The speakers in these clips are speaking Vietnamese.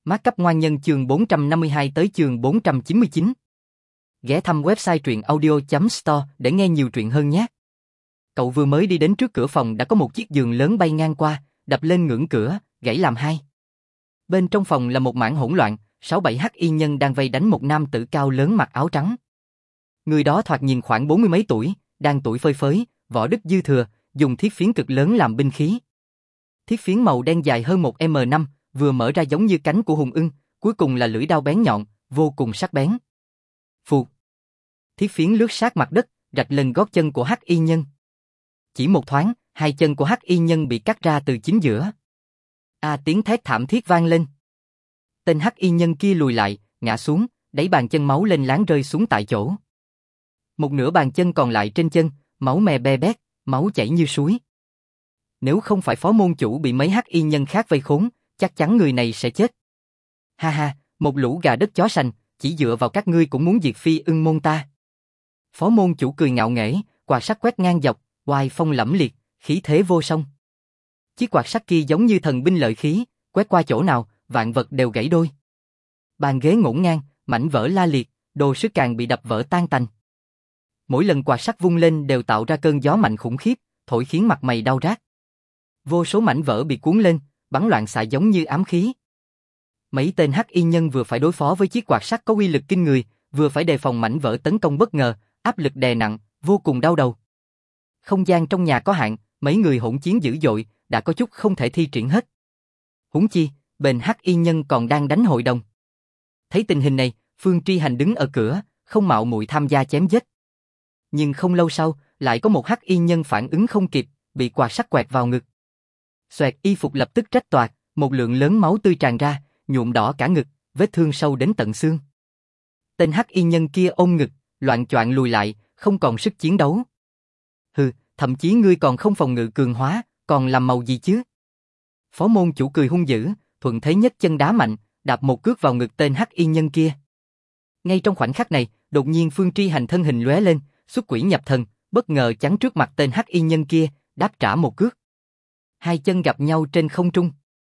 Mát cấp ngoan nhân chương 452 tới chương 499. Ghé thăm website truyện audio.store để nghe nhiều truyện hơn nhé. Cậu vừa mới đi đến trước cửa phòng đã có một chiếc giường lớn bay ngang qua, đập lên ngưỡng cửa, gãy làm hai. Bên trong phòng là một mảng hỗn loạn, 6-7 hắc y nhân đang vây đánh một nam tử cao lớn mặc áo trắng. Người đó thoạt nhìn khoảng 40 mấy tuổi, đang tuổi phơi phới, võ đức dư thừa, dùng thiết phiến cực lớn làm binh khí. Thiết phiến màu đen dài hơn 1m5, vừa mở ra giống như cánh của hùng ưng, cuối cùng là lưỡi đao bén nhọn, vô cùng sắc bén. Phụt. Thiết phiến lướt sát mặt đất, rạch lên gót chân của hắc y nhân. Chỉ một thoáng, hai chân của hắc y nhân bị cắt ra từ chính giữa. Tiếng thét thảm thiết vang lên. Tên hắc y nhân kia lùi lại, ngã xuống, đẩy bàn chân máu lên láng rơi xuống tại chỗ. Một nửa bàn chân còn lại trên chân, máu me be bét, máu chảy như suối. Nếu không phải phó môn chủ bị mấy hắc y nhân khác vây khốn, chắc chắn người này sẽ chết. Ha ha, một lũ gà đất chó sành, chỉ dựa vào các ngươi cũng muốn diệt Phi Ưng môn ta. Phó môn chủ cười ngạo nghễ, quạt sắt quét ngang dọc, oai phong lẫm liệt, khí thế vô song. Chiếc quạt sắt kia giống như thần binh lợi khí, quét qua chỗ nào, vạn vật đều gãy đôi. Bàn ghế ngổn ngang, mảnh vỡ la liệt, đồ sứ càng bị đập vỡ tan tành. Mỗi lần quạt sắt vung lên đều tạo ra cơn gió mạnh khủng khiếp, thổi khiến mặt mày đau rát. Vô số mảnh vỡ bị cuốn lên, bắn loạn xạ giống như ám khí. Mấy tên hắc y nhân vừa phải đối phó với chiếc quạt sắt có uy lực kinh người, vừa phải đề phòng mảnh vỡ tấn công bất ngờ, áp lực đè nặng, vô cùng đau đầu. Không gian trong nhà có hạn, mấy người hỗn chiến dữ dội, đã có chút không thể thi triển hết. Huống chi, bên hắc y nhân còn đang đánh hội đồng. Thấy tình hình này, Phương Tri Hành đứng ở cửa, không mạo muội tham gia chém giết. Nhưng không lâu sau, lại có một hắc y nhân phản ứng không kịp, bị quạt sắt quẹt vào ngực. Xoẹt, y phục lập tức rách toạc, một lượng lớn máu tươi tràn ra, nhuộm đỏ cả ngực, vết thương sâu đến tận xương. Tên hắc y nhân kia ôm ngực, loạng choạng lùi lại, không còn sức chiến đấu. Hừ, thậm chí ngươi còn không phòng ngự cường hóa, còn làm màu gì chứ? Phó môn chủ cười hung dữ, thuận thế nhất chân đá mạnh, đạp một cước vào ngực tên hắc y nhân kia. Ngay trong khoảnh khắc này, đột nhiên Phương Tri Hành thân hình lóe lên, xuất quỷ nhập thần, bất ngờ chắn trước mặt tên hắc y nhân kia, đáp trả một cước. Hai chân gặp nhau trên không trung.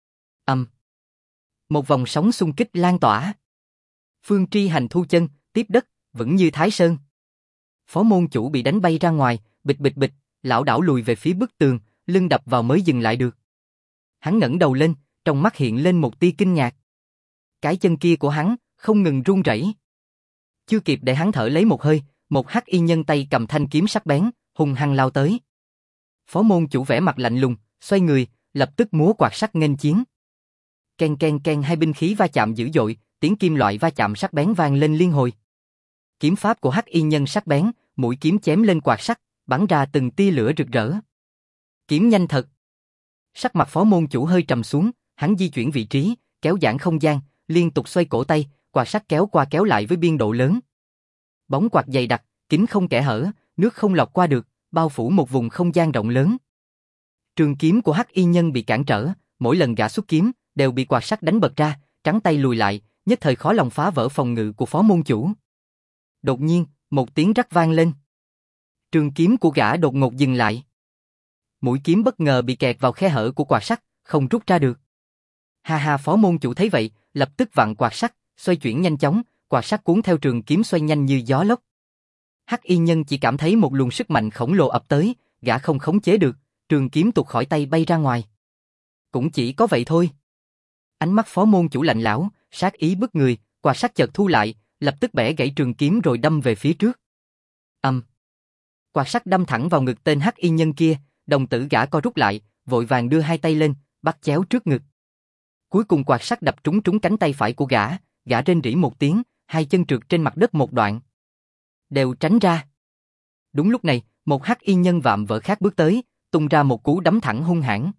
Một vòng sóng xung kích lan tỏa. Phương Tri Hành thu chân, tiếp đất, vững như Thái Sơn. Phó môn chủ bị đánh bay ra ngoài, bịch bịch bịch, lảo đảo lùi về phía bức tường, lưng đập vào mới dừng lại được. Hắn ngẩng đầu lên, trong mắt hiện lên một tia kinh ngạc. Cái chân kia của hắn không ngừng run rẩy. Chưa kịp để hắn thở lấy một hơi, một hắc y nhân tay cầm thanh kiếm sắc bén, hung hăng lao tới. Phó môn chủ vẻ mặt lạnh lùng, xoay người, lập tức múa quạt sắt nghênh chiến. Ken ken ken, hai binh khí va chạm dữ dội, tiếng kim loại va chạm sắc bén vang lên liên hồi. Kiếm pháp của hắc y nhân sắc bén, mũi kiếm chém lên quạt sắt, bắn ra từng tia lửa rực rỡ. Kiếm nhanh thật. Sắc mặt phó môn chủ hơi trầm xuống, hắn di chuyển vị trí, kéo giãn không gian, liên tục xoay cổ tay, quạt sắt kéo qua kéo lại với biên độ lớn. Bóng quạt dày đặc, kín không kẽ hở, nước không lọt qua được, bao phủ một vùng không gian rộng lớn. Trường kiếm của hắc y nhân bị cản trở, mỗi lần gã xuất kiếm đều bị quạt sắt đánh bật ra, trắng tay lùi lại, nhất thời khó lòng phá vỡ phòng ngự của phó môn chủ. Đột nhiên, một tiếng rắc vang lên. Trường kiếm của gã đột ngột dừng lại. Mũi kiếm bất ngờ bị kẹt vào khe hở của quạt sắt, không rút ra được. Ha ha, phó môn chủ thấy vậy, lập tức vặn quạt sắt, xoay chuyển nhanh chóng, quạt sắt cuốn theo trường kiếm xoay nhanh như gió lốc. Hắc y nhân chỉ cảm thấy một luồng sức mạnh khổng lồ ập tới, gã không khống chế được, trường kiếm tuột khỏi tay bay ra ngoài. Cũng chỉ có vậy thôi. Ánh mắt phó môn chủ lạnh lẽo, sát ý bức người, quạt sắt chợt thu lại, lập tức bẻ gãy trường kiếm rồi đâm về phía trước. Quạt sắt đâm thẳng vào ngực tên hắc y nhân kia, đồng tử gã co rút lại, vội vàng đưa hai tay lên, bắt chéo trước ngực. Cuối cùng quạt sắt đập trúng cánh tay phải của gã rên rỉ một tiếng, hai chân trượt trên mặt đất một đoạn. Đều tránh ra. Đúng lúc này, một hắc y nhân vạm vỡ khác bước tới, tung ra một cú đấm thẳng hung hãn.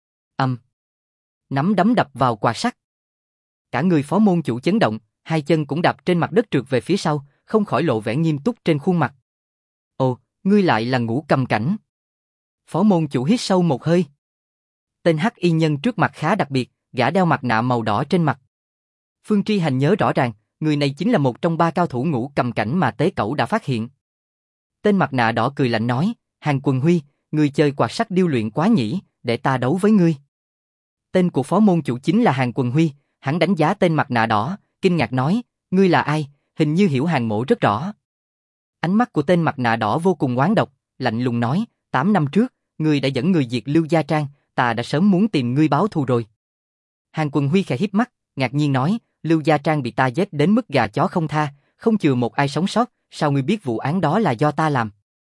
Nắm đấm đập vào quạt sắt. Cả người phó môn chủ chấn động, hai chân cũng đạp trên mặt đất trượt về phía sau, không khỏi lộ vẻ nghiêm túc trên khuôn mặt. Ồ, ngươi lại là Ngũ Cầm Cảnh. Phó môn chủ hít sâu một hơi. Tên hắc y nhân trước mặt khá đặc biệt, gã đeo mặt nạ màu đỏ trên mặt. Phương Tri Hành nhớ rõ ràng, người này chính là một trong 3 cao thủ Ngũ Cầm Cảnh mà Tế Cẩu đã phát hiện. Tên mặt nạ đỏ cười lạnh nói, Hàn Quần Huy, ngươi chơi quạt sắt điêu luyện quá nhỉ, để ta đấu với ngươi. Tên của phó môn chủ chính là Hàn Quần Huy, hắn đánh giá tên mặt nạ đỏ, kinh ngạc nói, ngươi là ai, hình như hiểu Hàn Mỗ rất rõ. Ánh mắt của tên mặt nạ đỏ vô cùng oán độc, lạnh lùng nói, 8 năm trước, ngươi đã dẫn người diệt Lưu Gia Trang, ta đã sớm muốn tìm ngươi báo thù rồi. Hàn Quần Huy khẽ híp mắt, ngạc nhiên nói, Lưu Gia Trang bị ta giết đến mức gà chó không tha, không chừa một ai sống sót, sao ngươi biết vụ án đó là do ta làm?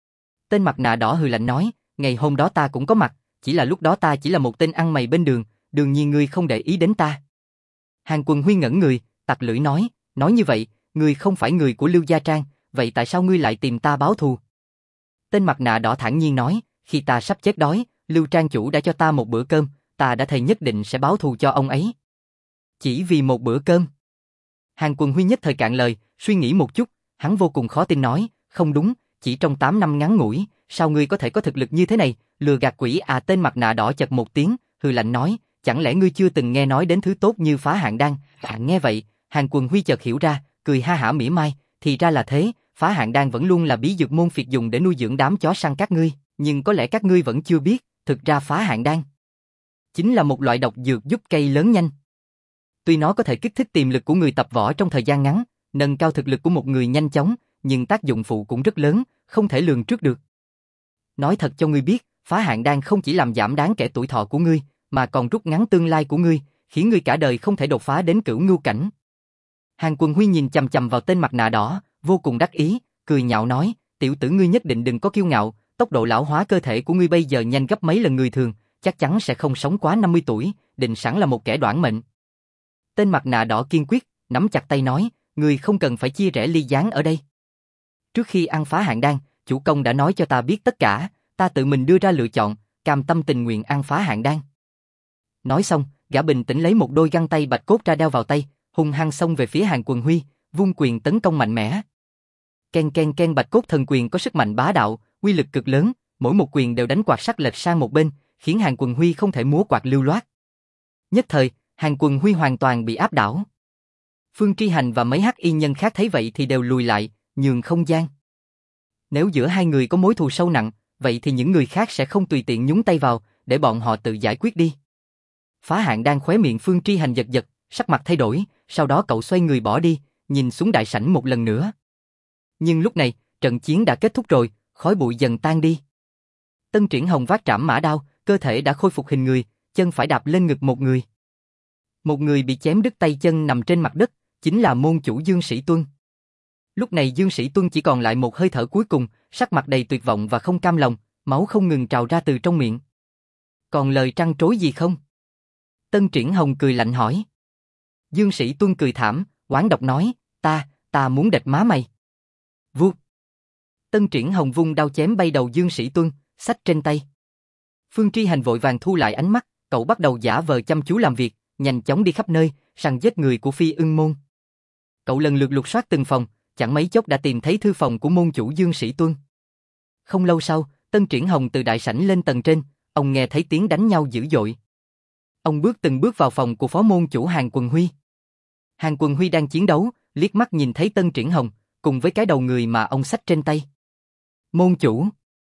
Tên mặt nạ đỏ hừ lạnh nói, ngày hôm đó ta cũng có mặt, chỉ là lúc đó ta chỉ là một tên ăn mày bên đường, đương nhiên ngươi không để ý đến ta. Hàn Quần Huy ngẩn người, tặc lưỡi nói như vậy, ngươi không phải người của Lưu Gia Trang, vậy tại sao ngươi lại tìm ta báo thù? Tên mặt nạ đỏ thản nhiên nói, khi ta sắp chết đói, Lưu Trang chủ đã cho ta một bữa cơm, ta đã thề nhất định sẽ báo thù cho ông ấy. Chỉ vì một bữa cơm? Hàn Quần Huy nhất thời cạn lời, suy nghĩ một chút, hắn vô cùng khó tin nói, không đúng, chỉ trong 8 năm ngắn ngủi, sao ngươi có thể có thực lực như thế này, lừa gạt quỷ à? Tên mặt nạ đỏ chật một tiếng, hừ lạnh nói, chẳng lẽ ngươi chưa từng nghe nói đến thứ tốt như phá hạn đan? Nghe vậy, Hàn Quần Huy chợt hiểu ra, cười ha hả mỉa mai, thì ra là thế, phá hạn đan vẫn luôn là bí dược môn phiệt dùng để nuôi dưỡng đám chó săn các ngươi, nhưng có lẽ các ngươi vẫn chưa biết, thực ra phá hạn đan chính là một loại độc dược giúp cây lớn nhanh. Tuy nó có thể kích thích tiềm lực của người tập võ trong thời gian ngắn, nâng cao thực lực của một người nhanh chóng, nhưng tác dụng phụ cũng rất lớn, không thể lường trước được. Nói thật cho ngươi biết, phá hạn đan không chỉ làm giảm đáng kể tuổi thọ của ngươi, mà còn rút ngắn tương lai của ngươi, khiến ngươi cả đời không thể đột phá đến cửu ngưu cảnh. Hàn Quần Huy nhìn chằm chằm vào tên mặt nạ đỏ, vô cùng đắc ý, cười nhạo nói, tiểu tử ngươi nhất định đừng có kiêu ngạo, tốc độ lão hóa cơ thể của ngươi bây giờ nhanh gấp mấy lần người thường, chắc chắn sẽ không sống quá 50 tuổi, định sẵn là một kẻ đoản mệnh. Tên mặt nạ đỏ kiên quyết, nắm chặt tay nói, ngươi không cần phải chia rẽ ly gián ở đây. Trước khi ăn phá hạn đan, chủ công đã nói cho ta biết tất cả, ta tự mình đưa ra lựa chọn, cam tâm tình nguyện ăn phá hạn đan. Nói xong, gã bình tĩnh lấy một đôi găng tay bạch cốt ra đeo vào tay, hung hăng xông về phía Hàn Quần Huy, vung quyền tấn công mạnh mẽ. Ken ken ken, bạch cốt thần quyền có sức mạnh bá đạo, uy lực cực lớn, mỗi một quyền đều đánh quạt sắt lệch sang một bên, khiến Hàn Quần Huy không thể múa quạt lưu loát. Nhất thời, Hàn Quần Huy hoàn toàn bị áp đảo. Phương Tri Hành và mấy hắc y nhân khác thấy vậy thì đều lùi lại, nhường không gian. Nếu giữa hai người có mối thù sâu nặng, vậy thì những người khác sẽ không tùy tiện nhúng tay vào, để bọn họ tự giải quyết đi. Phá hạn đang khóe miệng Phương Tri Hành giật giật, sắc mặt thay đổi, sau đó cậu xoay người bỏ đi, nhìn xuống đại sảnh một lần nữa. Nhưng lúc này, trận chiến đã kết thúc rồi, khói bụi dần tan đi. Tân Triển Hồng vác trảm mã đao, cơ thể đã khôi phục hình người, chân phải đạp lên ngực một người. Một người bị chém đứt tay chân nằm trên mặt đất, chính là môn chủ Dương Sĩ Tuân. Lúc này Dương Sĩ Tuân chỉ còn lại một hơi thở cuối cùng, sắc mặt đầy tuyệt vọng và không cam lòng, máu không ngừng trào ra từ trong miệng. Còn lời trăn trối gì không? Tân Triển Hồng cười lạnh hỏi. Dương Sĩ Tuân cười thảm, oán độc nói, ta muốn đệt má mày. Vuốt. Tân Triển Hồng vung đao chém bay đầu Dương Sĩ Tuân, xách trên tay. Phương Tri Hành vội vàng thu lại ánh mắt, cậu bắt đầu giả vờ chăm chú làm việc, nhanh chóng đi khắp nơi, săn giết người của Phi Ưng môn. Cậu lần lượt lục soát từng phòng, chẳng mấy chốc đã tìm thấy thư phòng của môn chủ Dương Sĩ Tuân. Không lâu sau, Tân Triển Hồng từ đại sảnh lên tầng trên, ông nghe thấy tiếng đánh nhau dữ dội. Ông từng bước vào phòng của phó môn chủ Hàn Quần Huy. Hàn Quần Huy đang chiến đấu, liếc mắt nhìn thấy Tân Triển Hồng, cùng với cái đầu người mà ông xách trên tay. Môn chủ.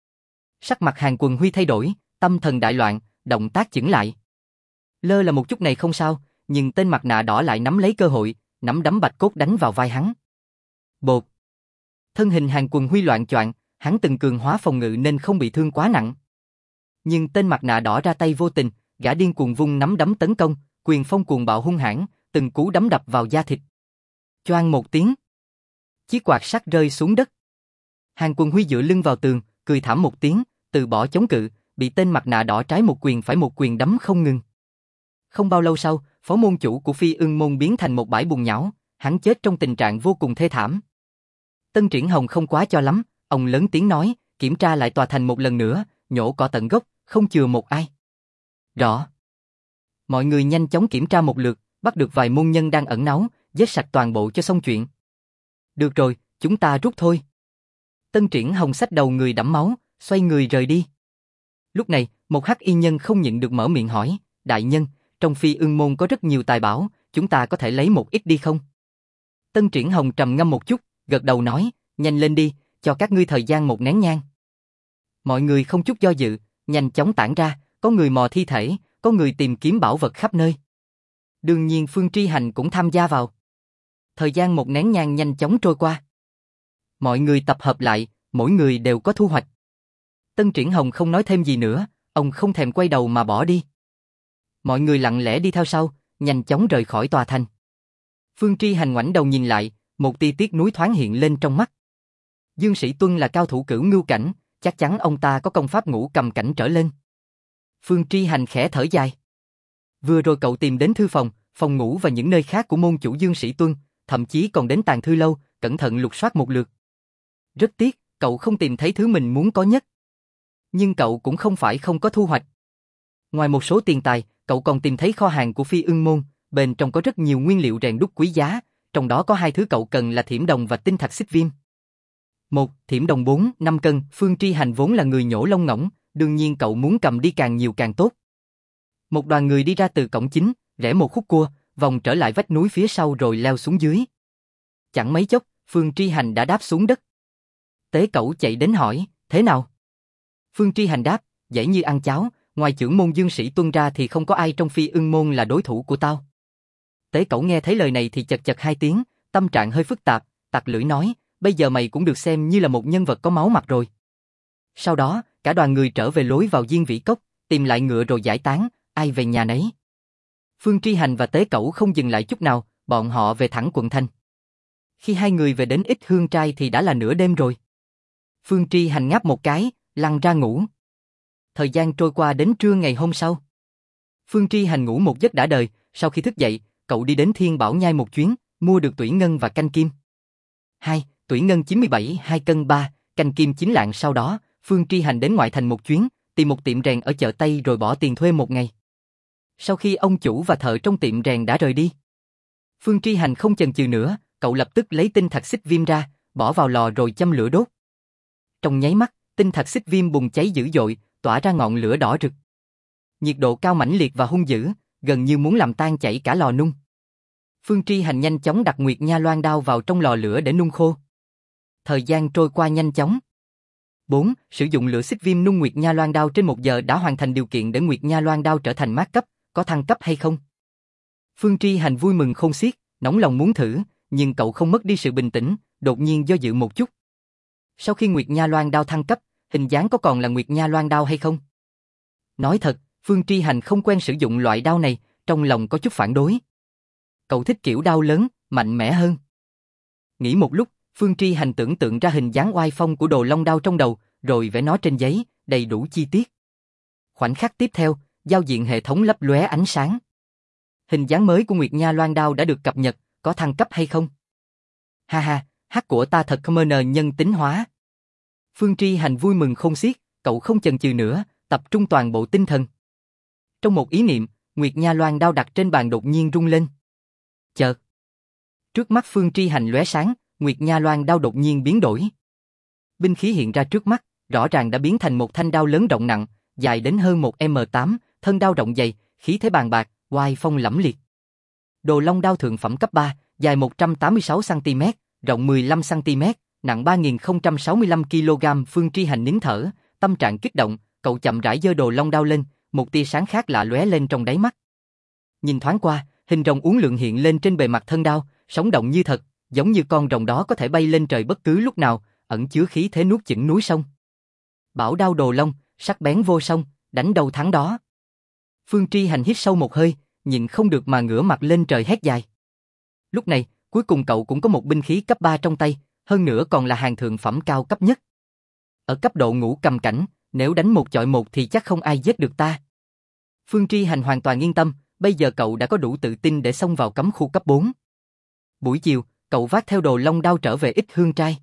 Sắc mặt Hàn Quần Huy thay đổi, tâm thần đại loạn, động tác chững lại. Lơ là một chút này không sao, nhưng tên mặt nạ đỏ lại nắm lấy cơ hội, nắm đấm bạch cốt đánh vào vai hắn. Bột. Thân hình Hàn Quần Huy loạn choạng, hắn từng cường hóa phòng ngự nên không bị thương quá nặng. Nhưng tên mặt nạ đỏ ra tay vô tình, gã điên cuồng vung nắm đấm tấn công, quyền phong cuồng bạo hung hãn, từng cú đấm đập vào da thịt. Choang một tiếng. Chiếc quạt sắt rơi xuống đất. Hàn Quần Huy dựa lưng vào tường, cười thảm một tiếng, từ bỏ chống cự, bị tên mặt nạ đỏ trái một quyền phải một quyền đấm không ngừng. Không bao lâu sau, phó môn chủ của Phi Ưng môn biến thành một bãi bùn nhão, hắn chết trong tình trạng vô cùng thê thảm. Tân Triển Hồng không quá cho lắm, ông lớn tiếng nói, kiểm tra lại tòa thành một lần nữa, nhổ cỏ tận gốc, không chừa một ai. Rõ. Mọi người nhanh chóng kiểm tra một lượt, bắt được vài môn nhân đang ẩn náu, giết sạch toàn bộ cho xong chuyện. Được rồi, chúng ta rút thôi. Tân Triển Hồng xách đầu người đẫm máu, xoay người rời đi. Lúc này, một hắc y nhân không nhịn được mở miệng hỏi, đại nhân, trong Phi Ưng môn có rất nhiều tài bảo, chúng ta có thể lấy một ít đi không? Tân Triển Hồng trầm ngâm một chút, gật đầu nói, nhanh lên đi, cho các ngươi thời gian một nén nhang. Mọi người không chút do dự, nhanh chóng tản ra, có người mò thi thể, có người tìm kiếm bảo vật khắp nơi. đương nhiên Phương Tri Hành cũng tham gia vào. Thời gian một nén nhang nhanh chóng trôi qua. Mọi người tập hợp lại, mỗi người đều có thu hoạch. Tân Triển Hồng không nói thêm gì nữa, ông không thèm quay đầu mà bỏ đi. Mọi người lặng lẽ đi theo sau, nhanh chóng rời khỏi tòa thành. Phương Tri Hành ngoảnh đầu nhìn lại, một tia tiếc nuối thoáng hiện lên trong mắt. Dương Sĩ Tuân là cao thủ cửu ngưu cảnh, chắc chắn ông ta có công pháp ngũ cầm cảnh trở lên. Phương Tri Hành khẽ thở dài. Vừa rồi cậu tìm đến thư phòng, phòng ngủ và những nơi khác của môn chủ Dương Sĩ Tuân, thậm chí còn đến tàng thư lâu, cẩn thận lục soát một lượt. Rất tiếc, cậu không tìm thấy thứ mình muốn có nhất. Nhưng cậu cũng không phải không có thu hoạch. Ngoài một số tiền tài, cậu còn tìm thấy kho hàng của Phi Ưng Môn, bên trong có rất nhiều nguyên liệu rèn đúc quý giá, trong đó có 2 thứ cậu cần là thiểm đồng và tinh thạch xích viêm. Một, thiểm đồng 4-5 cân, Phương Tri Hành vốn là người nhổ lông ngỗng, đương nhiên cậu muốn cầm đi càng nhiều càng tốt. Một đoàn người đi ra từ cổng chính, rẽ một khúc cua, vòng trở lại vách núi phía sau rồi leo xuống dưới. Chẳng mấy chốc, Phương Tri Hành đã đáp xuống đất. Tế Cẩu chạy đến hỏi, thế nào? Phương Tri Hành đáp, dễ như ăn cháo, ngoài chưởng môn Dương Sĩ Tuân ra thì không có ai trong Phi Ưng Môn là đối thủ của tao. Tế Cẩu nghe thấy lời này thì chật chật 2 tiếng, tâm trạng hơi phức tạp, tặc lưỡi nói, bây giờ mày cũng được xem như là một nhân vật có máu mặt rồi. Sau đó, cả đoàn người trở về lối vào Diên Vĩ Cốc, tìm lại ngựa rồi giải tán, ai về nhà nấy. Phương Tri Hành và Tế Cẩu không dừng lại chút nào, bọn họ về thẳng quận thành. Khi 2 người về đến Ích Hương Trai thì đã là nửa đêm rồi. Phương Tri Hành ngáp một cái, lăn ra ngủ. Thời gian trôi qua đến trưa ngày hôm sau. Phương Tri Hành ngủ một giấc đã đời, sau khi thức dậy, cậu đi đến Thiên Bảo Nhai một chuyến, mua được tủy ngân và canh kim. 2, tủy ngân 97, 2 cân 3, canh kim 9 lạng. Sau đó, Phương Tri Hành đến ngoại thành một chuyến, tìm một tiệm rèn ở chợ Tây rồi bỏ tiền thuê một ngày. Sau khi ông chủ và thợ trong tiệm rèn đã rời đi, Phương Tri Hành không chần chừ nữa, cậu lập tức lấy tinh thạch xích viêm ra, bỏ vào lò rồi châm lửa đốt. Trong nháy mắt, tinh thạch xích viêm bùng cháy dữ dội, tỏa ra ngọn lửa đỏ rực. Nhiệt độ cao mãnh liệt và hung dữ, gần như muốn làm tan chảy cả lò nung. Phương Tri Hành nhanh chóng đặt Nguyệt Nha Loan đao vào trong lò lửa để nung khô. Thời gian trôi qua nhanh chóng. 4. Sử dụng lửa xích viêm nung Nguyệt Nha Loan đao trên 1 giờ đã hoàn thành điều kiện để Nguyệt Nha Loan đao trở thành mát cấp, có thăng cấp hay không? Phương Tri Hành vui mừng khôn xiết, nóng lòng muốn thử, nhưng cậu không mất đi sự bình tĩnh, đột nhiên do dự một chút. Sau khi Nguyệt Nha Loan đao thăng cấp, hình dáng có còn là Nguyệt Nha Loan đao hay không? Nói thật, Phương Tri Hành không quen sử dụng loại đao này, trong lòng có chút phản đối. Cậu thích kiểu đao lớn, mạnh mẽ hơn. Nghĩ một lúc, Phương Tri Hành tưởng tượng ra hình dáng oai phong của Đồ Long đao trong đầu, rồi vẽ nó trên giấy, đầy đủ chi tiết. Khoảnh khắc tiếp theo, giao diện hệ thống lấp lóe ánh sáng. Hình dáng mới của Nguyệt Nha Loan đao đã được cập nhật, có thăng cấp hay không? Ha ha, hát của ta thật không nhân tính hóa. Phương Tri Hành vui mừng khôn xiết, cậu không chần chừ nữa, tập trung toàn bộ tinh thần. Trong một ý niệm, Nguyệt Nha Loan đao đặt trên bàn đột nhiên rung lên. Chợt, trước mắt Phương Tri Hành lóe sáng, Nguyệt Nha Loan đao đột nhiên biến đổi. Binh khí hiện ra trước mắt, rõ ràng đã biến thành một thanh đao lớn rộng nặng, dài đến hơn 1m8, thân đao rộng dày, khí thế bàn bạc, oai phong lẫm liệt. Đồ Long đao thượng phẩm cấp 3, dài 186cm, rộng 15cm, nặng 3065 kg. Phương Tri Hành nín thở, tâm trạng kích động, cậu chậm rãi giơ Đồ Long đao lên, một tia sáng khác lạ lóe lên trong đáy mắt. Nhìn thoáng qua, hình rồng uốn lượn hiện lên trên bề mặt thân đao, sống động như thật, giống như con rồng đó có thể bay lên trời bất cứ lúc nào, ẩn chứa khí thế nuốt chửng núi sông. Bảo đao Đồ Long, sắc bén vô song, đánh đầu thắng đó. Phương Tri Hành hít sâu một hơi, nhịn không được mà ngửa mặt lên trời hét dài. Lúc này, cuối cùng cậu cũng có một binh khí cấp 3 trong tay, hơn nữa còn là hàng thượng phẩm cao cấp nhất. Ở cấp độ ngũ cầm cảnh, nếu đánh 1 chọi 1 thì chắc không ai giết được ta. Phương Tri Hành hoàn toàn yên tâm, bây giờ cậu đã có đủ tự tin để xông vào cấm khu cấp 4. Buổi chiều, cậu vác theo Đồ Long đao trở về Ích Hương Trai.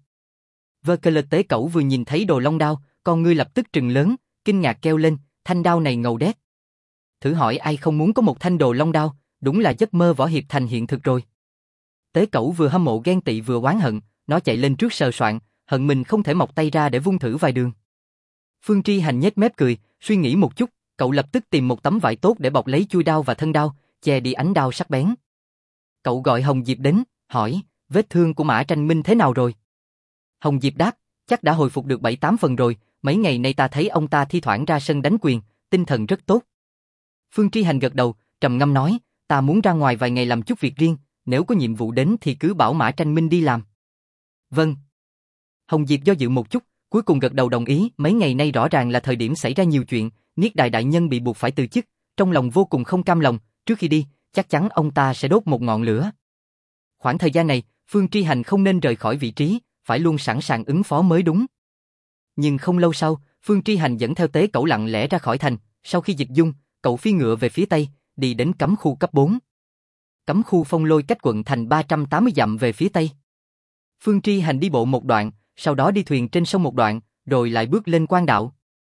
Tế Cẩu vừa nhìn thấy Đồ Long đao, con ngươi lập tức trừng lớn, kinh ngạc kêu lên, thanh đao này ngầu đét. Thử hỏi ai không muốn có một thanh Đồ Long đao, đúng là giấc mơ võ hiệp thành hiện thực rồi. Tế Cẩu vừa hâm mộ ghen tị vừa oán hận, nó chạy lên trước sờ soạn, hận mình không thể mọc tay ra để vung thử vài đường. Phương Tri Hành nhếch mép cười, suy nghĩ một chút, cậu lập tức tìm một tấm vải tốt để bọc lấy chui đao và thân đao, che đi ánh đao sắc bén. Cậu gọi Hồng Diệp đến, hỏi, vết thương của Mã Tranh Minh thế nào rồi? Hồng Diệp đáp, chắc đã hồi phục được 7-8 phần rồi, mấy ngày nay ta thấy ông ta thi thoảng ra sân đánh quyền, tinh thần rất tốt. Phương Tri Hành gật đầu, trầm ngâm nói, ta muốn ra ngoài vài ngày làm chút việc riêng, nếu có nhiệm vụ đến thì cứ bảo Mã Tranh Minh đi làm. Vâng. Hồng Diệp do dự một chút, cuối cùng gật đầu đồng ý, mấy ngày nay rõ ràng là thời điểm xảy ra nhiều chuyện, Niết Đại đại nhân bị buộc phải từ chức, trong lòng vô cùng không cam lòng, trước khi đi, chắc chắn ông ta sẽ đốt một ngọn lửa. Khoảng thời gian này, Phương Tri Hành không nên rời khỏi vị trí, phải luôn sẵn sàng ứng phó mới đúng. Nhưng không lâu sau, Phương Tri Hành dẫn theo Tế Cẩu lặng lẽ ra khỏi thành, sau khi dịch dung, cậu phi ngựa về phía tây, đi đến cấm khu cấp 4. Cấm khu Phong Lôi cách quận thành 380 dặm về phía tây. Phương Tri Hành đi bộ một đoạn, sau đó đi thuyền trên sông một đoạn, rồi lại bước lên quan đạo.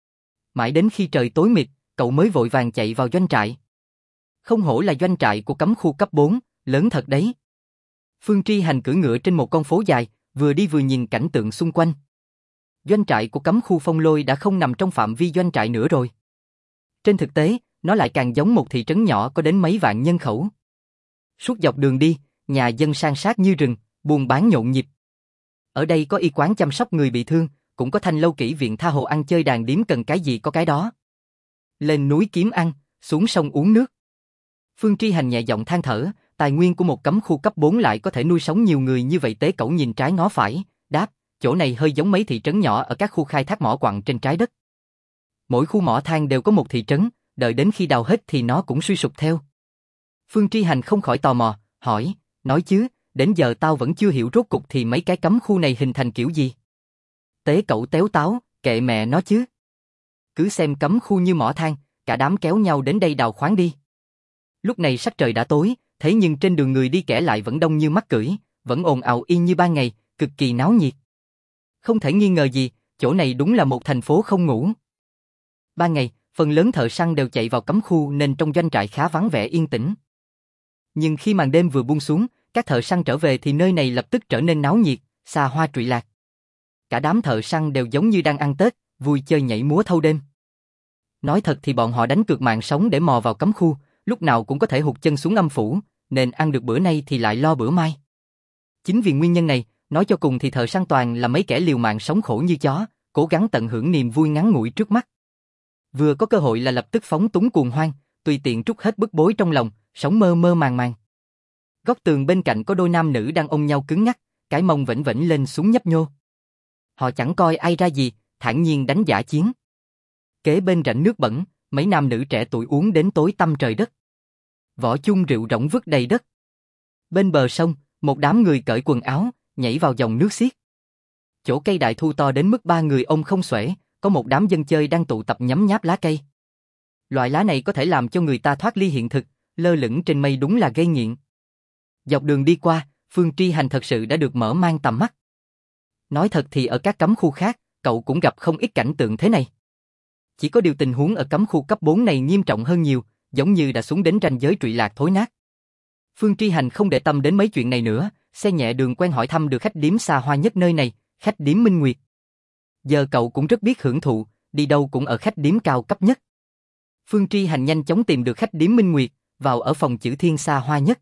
Mãi đến khi trời tối mịt, cậu mới vội vàng chạy vào doanh trại. Không hổ là doanh trại của cấm khu cấp 4, lớn thật đấy. Phương Tri Hành cưỡi ngựa trên một con phố dài, vừa đi vừa nhìn cảnh tượng xung quanh. Doanh trại của cấm khu Phong Lôi đã không nằm trong phạm vi doanh trại nữa rồi. Trên thực tế, nó lại càng giống một thị trấn nhỏ có đến mấy vạn nhân khẩu. Suốt dọc đường đi, nhà dân san sát như rừng, buôn bán nhộn nhịp. Ở đây có y quán chăm sóc người bị thương, cũng có thanh lâu kỹ viện tha hồ ăn chơi đàn điếm, cần cái gì có cái đó. Lên núi kiếm ăn, xuống sông uống nước. Phương Tri Hành nhẹ giọng than thở, tài nguyên của một cấm khu cấp 4 lại có thể nuôi sống nhiều người như vậy. Tế Cẩu nhìn trái ngó phải, đáp, chỗ này hơi giống mấy thị trấn nhỏ ở các khu khai thác mỏ quặng trên trái đất. Mỗi khu mỏ than đều có một thị trấn, đợi đến khi đào hết thì nó cũng suy sụp theo. Phương Tri Hành không khỏi tò mò, hỏi, nói chứ, đến giờ tao vẫn chưa hiểu rốt cục thì mấy cái cấm khu này hình thành kiểu gì. Tế Cẩu téo táo, kệ mẹ nó chứ. Cứ xem cấm khu như mỏ than, cả đám kéo nhau đến đây đào khoáng đi. Lúc này sắc trời đã tối, thế nhưng trên đường người đi kẻ lại vẫn đông như mắc cưỡi, vẫn ồn ào y như ban ngày, cực kỳ náo nhiệt. Không thể nghi ngờ gì, chỗ này đúng là một thành phố không ngủ. Ban ngày, phần lớn thợ săn đều chạy vào cấm khu nên trong doanh trại khá vắng vẻ yên tĩnh. Nhưng khi màn đêm vừa buông xuống, các thợ săn trở về thì nơi này lập tức trở nên náo nhiệt, xa hoa trụy lạc. Cả đám thợ săn đều giống như đang ăn Tết, vui chơi nhảy múa thâu đêm. Nói thật thì bọn họ đánh cược mạng sống để mò vào cấm khu, lúc nào cũng có thể hụt chân xuống âm phủ, nên ăn được bữa nay thì lại lo bữa mai. Chính vì nguyên nhân này, nói cho cùng thì thợ săn toàn là mấy kẻ liều mạng sống khổ như chó, cố gắng tận hưởng niềm vui ngắn ngủi trước mắt. Vừa có cơ hội là lập tức phóng túng cuồng hoang, tùy tiện trút hết bức bối trong lòng, sống mơ mơ màng màng. Góc tường bên cạnh có đôi nam nữ đang ôm nhau cứng ngắc, cái mông vểnh vểnh lên xuống nhấp nhô. Họ chẳng coi ai ra gì, thản nhiên đánh dã chiến. Kế bên rãnh nước bẩn, mấy nam nữ trẻ tuổi uống đến tối tăm trời đất. Vỏ chung rượu rỗng vứt đầy đất. Bên bờ sông, một đám người cởi quần áo, nhảy vào dòng nước xiết. Chỗ cây đại thụ to đến mức ba người ôm không xuể, có một đám dân chơi đang tụ tập nhấm nháp lá cây. Loại lá này có thể làm cho người ta thoát ly hiện thực, lơ lửng trên mây đúng là gây nghiện. Dọc đường đi qua, Phương Tri Hành thật sự đã được mở mang tầm mắt. Nói thật thì ở các cấm khu khác, cậu cũng gặp không ít cảnh tượng thế này. Chỉ có điều tình huống ở cấm khu cấp 4 này nghiêm trọng hơn nhiều, giống như đã xuống đến ranh giới trụy lạc thối nát. Phương Tri Hành không để tâm đến mấy chuyện này nữa, xe nhẹ đường quen hỏi thăm được khách điếm xa hoa nhất nơi này, khách điếm Minh Nguyệt. Giờ cậu cũng rất biết hưởng thụ, đi đâu cũng ở khách điếm cao cấp nhất. Phương Tri Hành nhanh chóng tìm được khách điếm Minh Nguyệt, vào ở phòng chữ thiên xa hoa nhất.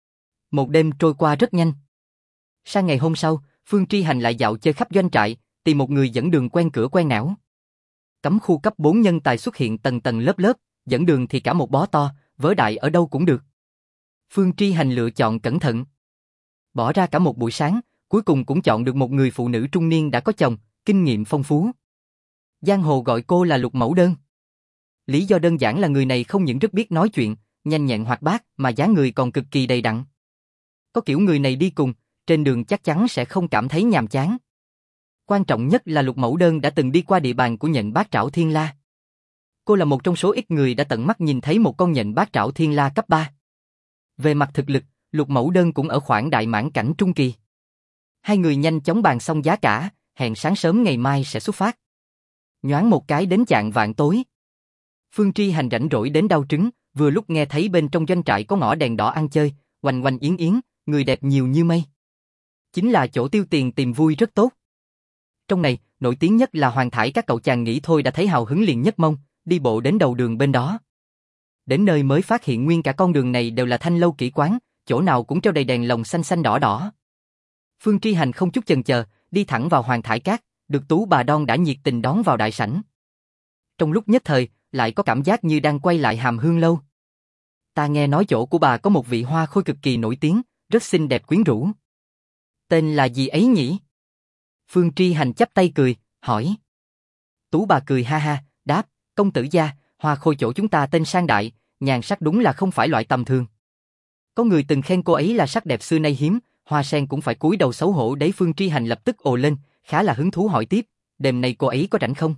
Một đêm trôi qua rất nhanh. Sang ngày hôm sau, Phương Tri Hành lại dạo chơi khắp doanh trại, tìm một người dẫn đường quen cửa quen nẻo. Cấm khu cấp 4 nhân tài xuất hiện tầng tầng lớp lớp, dẫn đường thì cả một bó to, vớ đại ở đâu cũng được. Phương Tri Hành lựa chọn cẩn thận. Bỏ ra cả một buổi sáng, cuối cùng cũng chọn được một người phụ nữ trung niên đã có chồng, kinh nghiệm phong phú. Giang hồ gọi cô là Lục Mẫu Đơn. Lý do đơn giản là người này không những rất biết nói chuyện, nhanh nhẹn hoạt bát mà dáng người còn cực kỳ đầy đặn. Có kiểu người này đi cùng, trên đường chắc chắn sẽ không cảm thấy nhàm chán. Quan trọng nhất là Lục Mẫu Đơn đã từng đi qua địa bàn của nhện bát trảo thiên la. Cô là một trong số ít người đã tận mắt nhìn thấy một con nhện bát trảo thiên la cấp 3. Về mặt thực lực, Lục Mẫu Đơn cũng ở khoảng đại mãn cảnh trung kỳ. Hai người nhanh chóng bàn xong giá cả, hẹn sáng sớm ngày mai sẽ xuất phát. Nhoáng một cái đến chạng vạng tối. Phương Tri Hành rảnh rỗi đến đau trứng, vừa lúc nghe thấy bên trong doanh trại có ngõ đèn đỏ ăn chơi, oanh oanh yến yến, người đẹp nhiều như mây. Chính là chỗ tiêu tiền tìm vui rất tốt. Trong này, nổi tiếng nhất là Hoàng Thải, các cậu chàng nghĩ thôi đã thấy hào hứng liền nhấc mông, đi bộ đến đầu đường bên đó. Đến nơi mới phát hiện nguyên cả con đường này đều là thanh lâu kỹ quán, chỗ nào cũng treo đầy đèn lồng xanh xanh đỏ đỏ. Phương Tri Hành không chút chần chờ, đi thẳng vào Hoàng Thải Các, được Tú bà Đon đã nhiệt tình đón vào đại sảnh. Trong lúc nhất thời, lại có cảm giác như đang quay lại Hàm Hương lâu. Ta nghe nói chỗ của bà có một vị hoa khôi cực kỳ nổi tiếng, rất xinh đẹp quyến rũ. Tên là gì ấy nhỉ? Phương Tri Hành chắp tay cười, hỏi. Tú bà cười ha ha, đáp, công tử gia, hoa khôi chỗ chúng ta tên Sang Đại, nhan sắc đúng là không phải loại tầm thường. Có người từng khen cô ấy là sắc đẹp xưa nay hiếm, Hoa Sen cũng phải cúi đầu xấu hổ đấy. Phương Tri Hành lập tức ồ lên, khá là hứng thú hỏi tiếp, đêm nay cô ấy có rảnh không?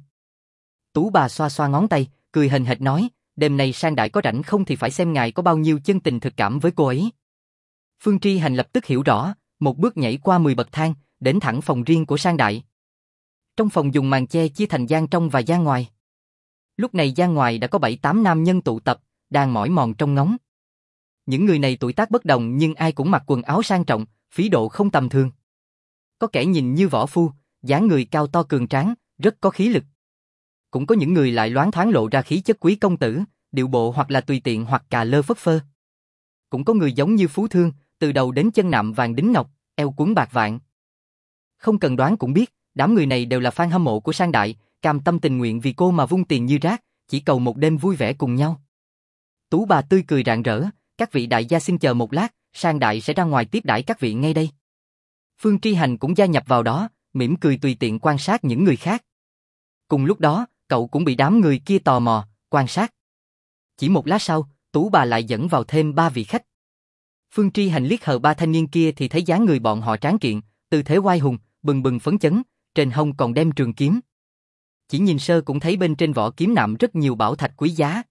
Tú bà xoa xoa ngón tay, cười hềnh hệt nói, đêm nay Sang Đại có rảnh không thì phải xem ngài có bao nhiêu chân tình thực cảm với cô ấy. Phương Tri Hành lập tức hiểu rõ, một bước nhảy qua 10 bậc thang, đến thẳng phòng riêng của Sang Đại. Trong phòng dùng màn che chia thành gian trong và gian ngoài. Lúc này gian ngoài đã có 7-8 nam nhân tụ tập, đang mỏi mòn trông ngóng. Những người này tuổi tác bất đồng nhưng ai cũng mặc quần áo sang trọng, phí độ không tầm thường. Có kẻ nhìn như võ phu, dáng người cao to cường tráng, rất có khí lực. Cũng có những người lại loáng thoáng lộ ra khí chất quý công tử, điệu bộ hoặc là tùy tiện hoặc cà lơ phất phơ. Cũng có người giống như phú thương, từ đầu đến chân nạm vàng đính ngọc, eo cuốn bạc vạn. Không cần đoán cũng biết, đám người này đều là fan hâm mộ của Sang Đại, cam tâm tình nguyện vì cô mà vung tiền như rác, chỉ cầu một đêm vui vẻ cùng nhau. Tú bà tươi cười rạng rỡ, các vị đại gia xin chờ một lát, Sang Đại sẽ ra ngoài tiếp đãi các vị ngay đây. Phương Tri Hành cũng gia nhập vào đó, mỉm cười tùy tiện quan sát những người khác. Cùng lúc đó, cậu cũng bị đám người kia tò mò, quan sát. Chỉ một lát sau, Tú bà lại dẫn vào thêm 3 vị khách. Phương Tri Hành liếc hờ 3 thanh niên kia thì thấy dáng người bọn họ tráng kiện, tư thế oai hùng, bừng bừng phấn chấn, trên hông còn đem trường kiếm. Chỉ nhìn sơ cũng thấy bên trên vỏ kiếm nạm rất nhiều bảo thạch quý giá.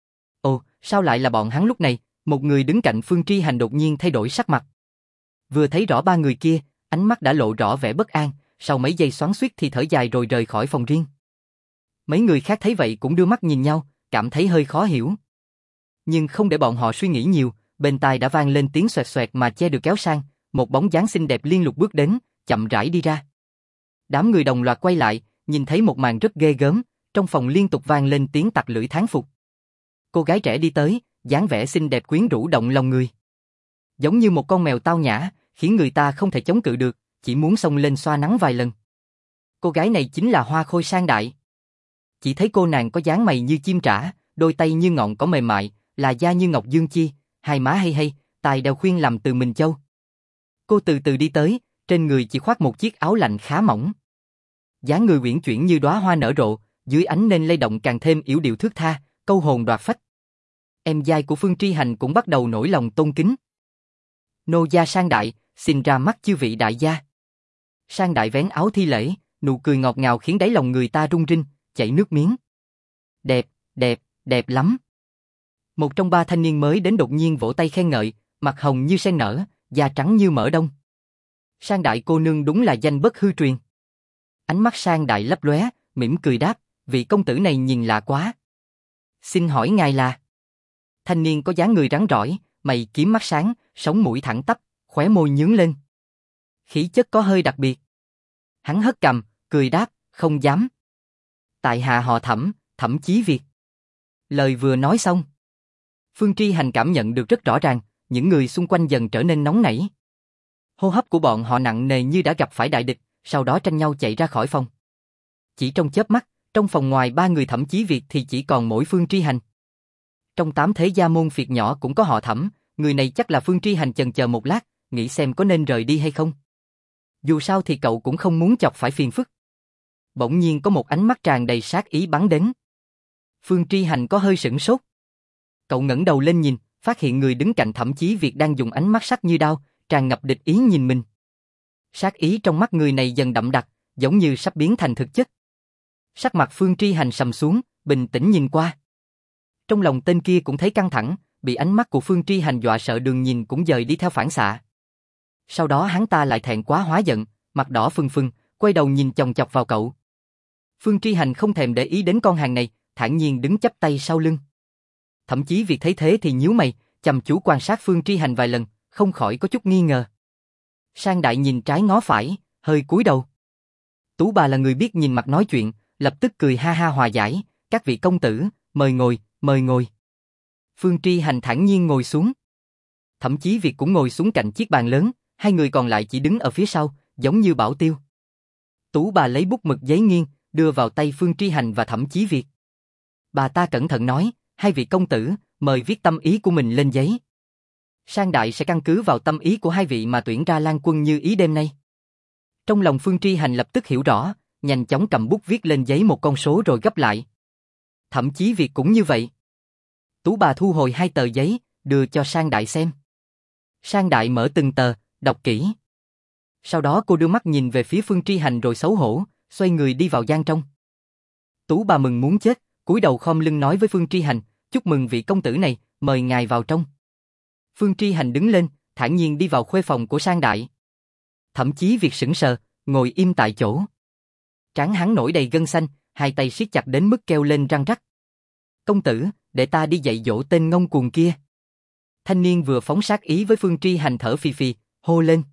Ồ, sao lại là bọn hắn lúc này? Một người đứng cạnh Phương Tri Hành đột nhiên thay đổi sắc mặt. Vừa thấy rõ 3 người kia, ánh mắt đã lộ rõ vẻ bất an, sau mấy giây xoắn xuýt thì thở dài rồi rời khỏi phòng riêng. Mấy người khác thấy vậy cũng đưa mắt nhìn nhau, cảm thấy hơi khó hiểu. Nhưng không để bọn họ suy nghĩ nhiều, bên tai đã vang lên tiếng xoẹt xoẹt mà che được kéo sang, một bóng dáng xinh đẹp liên lục bước đến, chậm rãi đi ra. Đám người đồng loạt quay lại, nhìn thấy một màn rất ghê gớm, trong phòng liên tục vang lên tiếng tặc lưỡi thán phục. Cô gái trẻ đi tới, dáng vẻ xinh đẹp quyến rũ động lòng người. Giống như một con mèo tao nhã, khiến người ta không thể chống cự được, chỉ muốn xông lên xoa nắng vài lần. Cô gái này chính là Hoa Khôi Sang Đại. Chỉ thấy cô nàng có dáng mày như chim trả, đôi tay như ngọn cỏ mềm mại, là da như ngọc dương chi, hai má hay hay, tai đeo khuyên làm từ Minh Châu. Cô từ từ đi tới, trên người chỉ khoác một chiếc áo lạnh khá mỏng. Dáng người uyển chuyển như đóa hoa nở rộ, dưới ánh nến lay động càng thêm yểu điệu thướt tha, câu hồn đoạt phách. Em giai của Phương Tri Hành cũng bắt đầu nổi lòng tôn kính. Nô gia Sang Đại, xin ra mắt chư vị đại gia. Sang Đại vén áo thi lễ, nụ cười ngọt ngào khiến đáy lòng người ta rung rinh, chảy nước miếng. Đẹp, đẹp, đẹp lắm. Một trong 3 thanh niên mới đến đột nhiên vỗ tay khen ngợi, mặt hồng như sen nở, da trắng như mỡ đông. Sang Đại cô nương đúng là danh bất hư truyền. Ánh mắt Sang Đại lấp lóe, mỉm cười đáp, vị công tử này nhìn lạ quá. Xin hỏi ngài là? Thanh niên có dáng người rắn rỏi, mày kiếm mắt sáng, sống mũi thẳng tắp, khóe môi nhướng lên. Khí chất có hơi đặc biệt. Hắn hất cằm, cười đáp, không dám. Tại hạ họ Thẩm, Thẩm Chí Việt. Lời vừa nói xong, Phương Tri Hành cảm nhận được rất rõ ràng, những người xung quanh dần trở nên nóng nảy. Hô hấp của bọn họ nặng nề như đã gặp phải đại địch, sau đó tranh nhau chạy ra khỏi phòng. Chỉ trong chớp mắt, trong phòng ngoài 3 người Thẩm Chí Việt thì chỉ còn mỗi Phương Tri Hành. Trong 8 thế gia môn phiệt nhỏ cũng có họ Thẩm, người này chắc là Phương Tri Hành chần chờ một lát, nghĩ xem có nên rời đi hay không. Dù sao thì cậu cũng không muốn chọc phải phiền phức. Bỗng nhiên có một ánh mắt tràn đầy sát ý bắn đến. Phương Tri Hành có hơi sửng sốt. Cậu ngẩng đầu lên nhìn, phát hiện người đứng cạnh Thẩm Chí Việt đang dùng ánh mắt sắc như đao, tràn ngập địch ý nhìn mình. Sát ý trong mắt người này dần đậm đặc, giống như sắp biến thành thực chất. Sắc mặt Phương Tri Hành sầm xuống, bình tĩnh nhìn qua. Trong lòng tên kia cũng thấy căng thẳng, bị ánh mắt của Phương Tri Hành dọa sợ đường nhìn cũng dời đi theo phản xạ. Sau đó hắn ta lại thẹn quá hóa giận, mặt đỏ phừng phừng, quay đầu nhìn chòng chọc vào cậu. Phương Tri Hành không thèm để ý đến con hàng này, thản nhiên đứng chắp tay sau lưng. Thậm chí việc thấy thế thì nhíu mày, chăm chú quan sát Phương Tri Hành vài lần, không khỏi có chút nghi ngờ. Sang Đại nhìn trái ngó phải, hơi cúi đầu. Tú bà là người biết nhìn mặt nói chuyện, lập tức cười ha ha hòa giải, các vị công tử, mời ngồi, mời ngồi. Phương Tri Hành thản nhiên ngồi xuống. Thậm chí Việt cũng ngồi xuống cạnh chiếc bàn lớn, hai người còn lại chỉ đứng ở phía sau, giống như bảo tiêu. Tú bà lấy bút mực giấy nghiêng, đưa vào tay Phương Tri Hành và Thẩm Chí Việt. Bà ta cẩn thận nói, hai vị công tử, mời viết tâm ý của mình lên giấy. Sang Đại sẽ căn cứ vào tâm ý của hai vị mà tuyển ra lang quân như ý đêm nay. Trong lòng Phương Tri Hành lập tức hiểu rõ, nhanh chóng cầm bút viết lên giấy một con số rồi gấp lại. Thậm chí việc cũng như vậy. Tú bà thu hồi 2 tờ giấy, đưa cho Sang Đại xem. Sang Đại mở từng tờ, đọc kỹ. Sau đó cô đưa mắt nhìn về phía Phương Tri Hành rồi xấu hổ, xoay người đi vào gian trong. Tú bà mừng muốn chết, cúi đầu khom lưng nói với Phương Tri Hành, chúc mừng vị công tử này, mời ngài vào trong. Phương Tri Hành đứng lên, thản nhiên đi vào khuê phòng của Sang Đại. Thậm chí việc sững sờ, ngồi im tại chỗ. Trán hắn nổi đầy gân xanh, hai tay siết chặt đến mức kêu lên răng rắc. Công tử, để ta đi dạy dỗ tên ngông cuồng kia. Thanh niên vừa phóng sát ý với Phương Tri Hành thở phì phì, hô lên.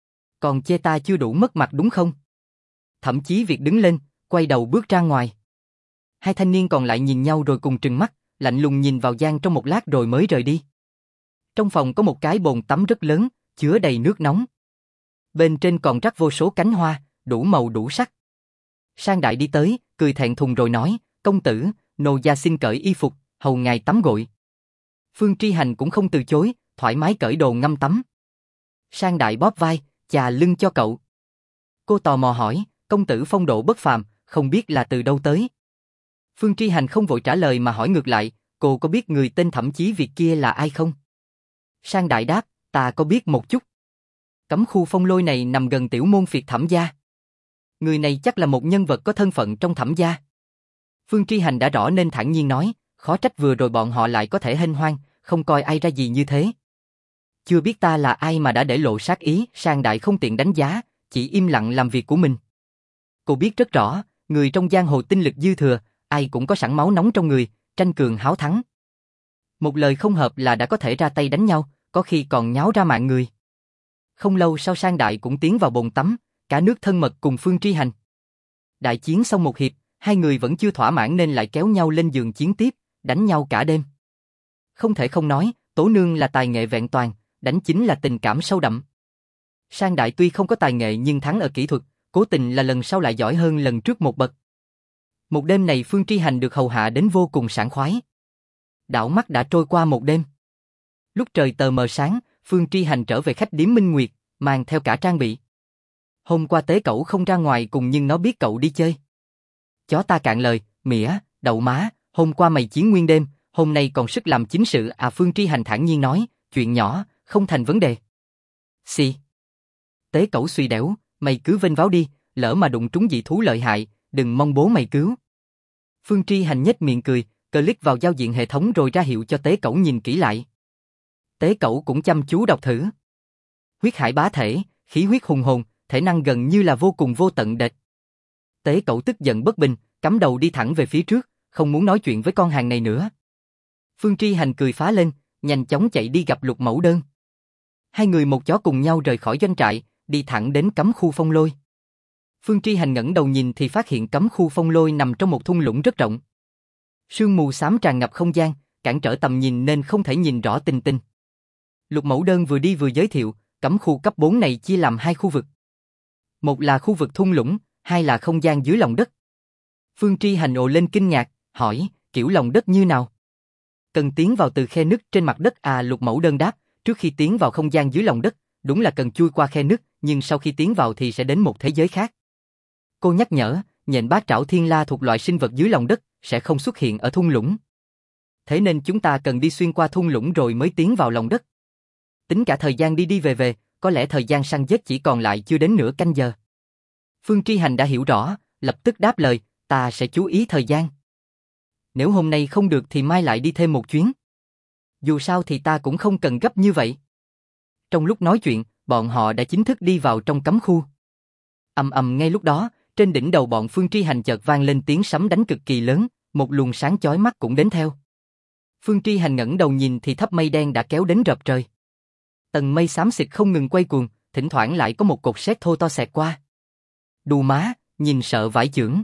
Còn chê ta chưa đủ mất mặt đúng không? Thậm chí việc đứng lên, quay đầu bước ra ngoài. Hai thanh niên còn lại nhìn nhau rồi cùng trừng mắt, lạnh lùng nhìn vào gian trong một lát rồi mới rời đi. Trong phòng có một cái bồn tắm rất lớn, chứa đầy nước nóng. Bên trên còn rắc vô số cánh hoa, đủ màu đủ sắc. Sang Đại đi tới, cười thẹn thùng rồi nói, công tử, nô gia xin cởi y phục, hầu ngài tắm gội. Phương Tri Hành cũng không từ chối, thoải mái cởi đồ ngâm tắm. Sang Đại bóp vai, chà lưng cho cậu. Cô tò mò hỏi, công tử phong độ bất phàm, không biết là từ đâu tới. Phương Tri Hành không vội trả lời mà hỏi ngược lại, cô có biết người tên Thẩm Chí Việt kia là ai không? Sang Đại đáp, ta có biết một chút. Cấm khu Phong Lôi này nằm gần tiểu môn phiệt Thẩm gia. Người này chắc là một nhân vật có thân phận trong Thẩm gia. Phương Tri Hành đã rõ nên thản nhiên nói, khó trách vừa rồi bọn họ lại có thể hênh hoang, không coi ai ra gì như thế. Chưa biết ta là ai mà đã để lộ sát ý, Sang Đại không tiện đánh giá, chỉ im lặng làm việc của mình. Cô biết rất rõ, người trong giang hồ tinh lực dư thừa, ai cũng có sẵn máu nóng trong người, tranh cường háo thắng. Một lời không hợp là đã có thể ra tay đánh nhau, có khi còn nháo ra mạng người. Không lâu sau Sang Đại cũng tiến vào bồn tắm, cả nước thân mật cùng Phương Tri Hành. Đại chiến xong một hiệp, hai người vẫn chưa thỏa mãn nên lại kéo nhau lên giường chiến tiếp, đánh nhau cả đêm. Không thể không nói, Tố Nương là tài nghệ vẹn toàn, đánh chính là tình cảm sâu đậm. Sang Đại tuy không có tài nghệ nhưng thắng ở kỹ thuật, cố tình là lần sau lại giỏi hơn lần trước một bậc. Một đêm này Phương Tri Hành được hầu hạ đến vô cùng sảng khoái. Đảo mắt đã trôi qua một đêm. Lúc trời tờ mờ sáng, Phương Tri Hành trở về khách điếm Minh Nguyệt, mang theo cả trang bị. Hôm qua Tế Cẩu không ra ngoài cùng nhưng nó biết cậu đi chơi. Chó ta cạn lời, mỉa, đậu má, hôm qua mày chiến nguyên đêm, hôm nay còn sức làm chính sự à? Phương Tri Hành thản nhiên nói, chuyện nhỏ, không thành vấn đề. Xì. Tế Cẩu suy đẻo, mày cứ vênh váo đi, lỡ mà đụng trúng dị thú lợi hại, đừng mong bố mày cứu. Phương Tri Hành nhếch miệng cười, click vào giao diện hệ thống rồi ra hiệu cho Tế Cẩu nhìn kỹ lại. Tế Cẩu cũng chăm chú đọc thử. Huyết hải bá thể, khí huyết hùng hồn, thể năng gần như là vô cùng vô tận đệt. Tế Cẩu tức giận bất bình, cắm đầu đi thẳng về phía trước, không muốn nói chuyện với con hàng này nữa. Phương Tri Hành cười phá lên, nhanh chóng chạy đi gặp Lục Mẫu Đơn. Hai người một chó cùng nhau rời khỏi doanh trại, đi thẳng đến cấm khu Phong Lôi. Phương Tri Hành ngẩng đầu nhìn thì phát hiện cấm khu Phong Lôi nằm trong một thung lũng rất rộng. Sương mù xám tràn ngập không gian, cản trở tầm nhìn nên không thể nhìn rõ tình tình. Lục Mẫu Đơn vừa đi vừa giới thiệu, cấm khu cấp 4 này chia làm 2 khu vực. Một là khu vực thung lũng, hai là không gian dưới lòng đất. Phương Tri Hành ồ lên kinh ngạc, hỏi, kiểu lòng đất như nào? Cần tiến vào từ khe nứt trên mặt đất à? Lục Mẫu Đơn đáp, trước khi tiến vào không gian dưới lòng đất, đúng là cần chui qua khe nứt, nhưng sau khi tiến vào thì sẽ đến một thế giới khác. Cô nhắc nhở, nhện bát trảo thiên la thuộc loại sinh vật dưới lòng đất, sẽ không xuất hiện ở thung lũng. Thế nên chúng ta cần đi xuyên qua thung lũng rồi mới tiến vào lòng đất. Tính cả thời gian đi đi về về, có lẽ thời gian săn giết chỉ còn lại chưa đến nửa canh giờ. Phương Tri Hành đã hiểu rõ, lập tức đáp lời, ta sẽ chú ý thời gian. Nếu hôm nay không được thì mai lại đi thêm một chuyến. Dù sao thì ta cũng không cần gấp như vậy. Trong lúc nói chuyện, bọn họ đã chính thức đi vào trong cấm khu. Ầm ầm ngay lúc đó, trên đỉnh đầu bọn Phương Tri Hành chợt vang lên tiếng sấm đánh cực kỳ lớn, một luồng sáng chói mắt cũng đến theo. Phương Tri Hành ngẩng đầu nhìn thì thấp mây đen đã kéo đến rợp trời. Tầng mây xám xịt không ngừng quay cuồng, thỉnh thoảng lại có một cột sét thô to xẹt qua. Đù má, nhìn sợ vãi chưởng.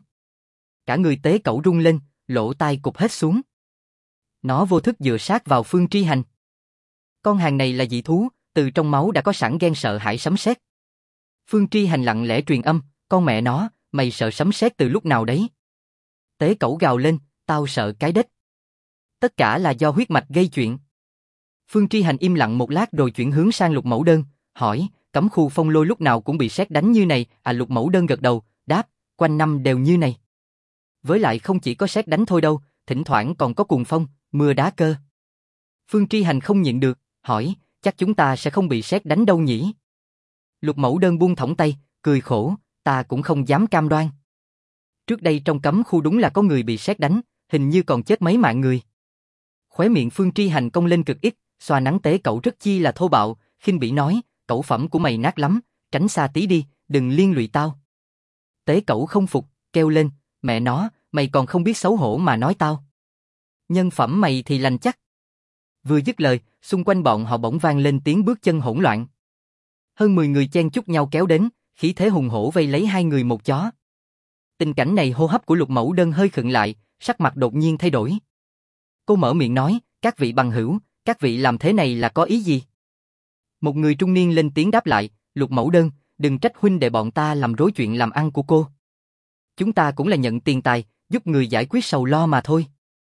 Cả người Tế Cẩu rung lên, lỗ tai cụp hết xuống. Nó vô thức dựa sát vào Phương Tri Hành. Con hàng này là dị thú, từ trong máu đã có sẵn ghen sợ hãi sấm sét. Phương Tri Hành lặng lẽ truyền âm, con mẹ nó, mày sợ sấm sét từ lúc nào đấy? Tế Cẩu gào lên, tao sợ cái đếch. Tất cả là do huyết mạch gây chuyện. Phương Tri Hành im lặng một lát rồi chuyển hướng sang Lục Mẫu Đơn, hỏi, cấm khu phong lôi lúc nào cũng bị sét đánh như này? Lục Mẫu Đơn gật đầu, đáp, quanh năm đều như này. Với lại không chỉ có sét đánh thôi đâu, thỉnh thoảng còn có cuồng phong, mưa đá cơ. Phương Tri Hành không nhịn được, hỏi, chắc chúng ta sẽ không bị sét đánh đâu nhỉ? Lục Mẫu Đơn buông thõng tay, cười khổ, ta cũng không dám cam đoan. Trước đây trong cấm khu đúng là có người bị sét đánh, hình như còn chết mấy mạng người. Khóe miệng Phương Tri Hành cong lên cực ít, xoa nắng Tế Cẩu rất chi là thô bạo, khinh bỉ nói, cẩu phẩm của mày nát lắm, tránh xa tí đi, đừng liên lụy tao. Tế Cẩu không phục, kêu lên, mẹ nó, mày còn không biết xấu hổ mà nói tao. Nhân phẩm mày thì lành chắc. Vừa dứt lời, xung quanh bọn họ bỗng vang lên tiếng bước chân hỗn loạn. Hơn 10 người chen chúc nhau kéo đến, khí thế hùng hổ vây lấy hai người một chó. Tình cảnh này hô hấp của Lục Mẫu Đơn hơi khựng lại, sắc mặt đột nhiên thay đổi. Cô mở miệng nói, các vị bằng hữu, các vị làm thế này là có ý gì? Một người trung niên lên tiếng đáp lại, Lục Mẫu Đơn, đừng trách huynh đệ bọn ta làm rối chuyện làm ăn của cô. Chúng ta cũng là nhận tiền tài, giúp người giải quyết sầu lo mà thôi.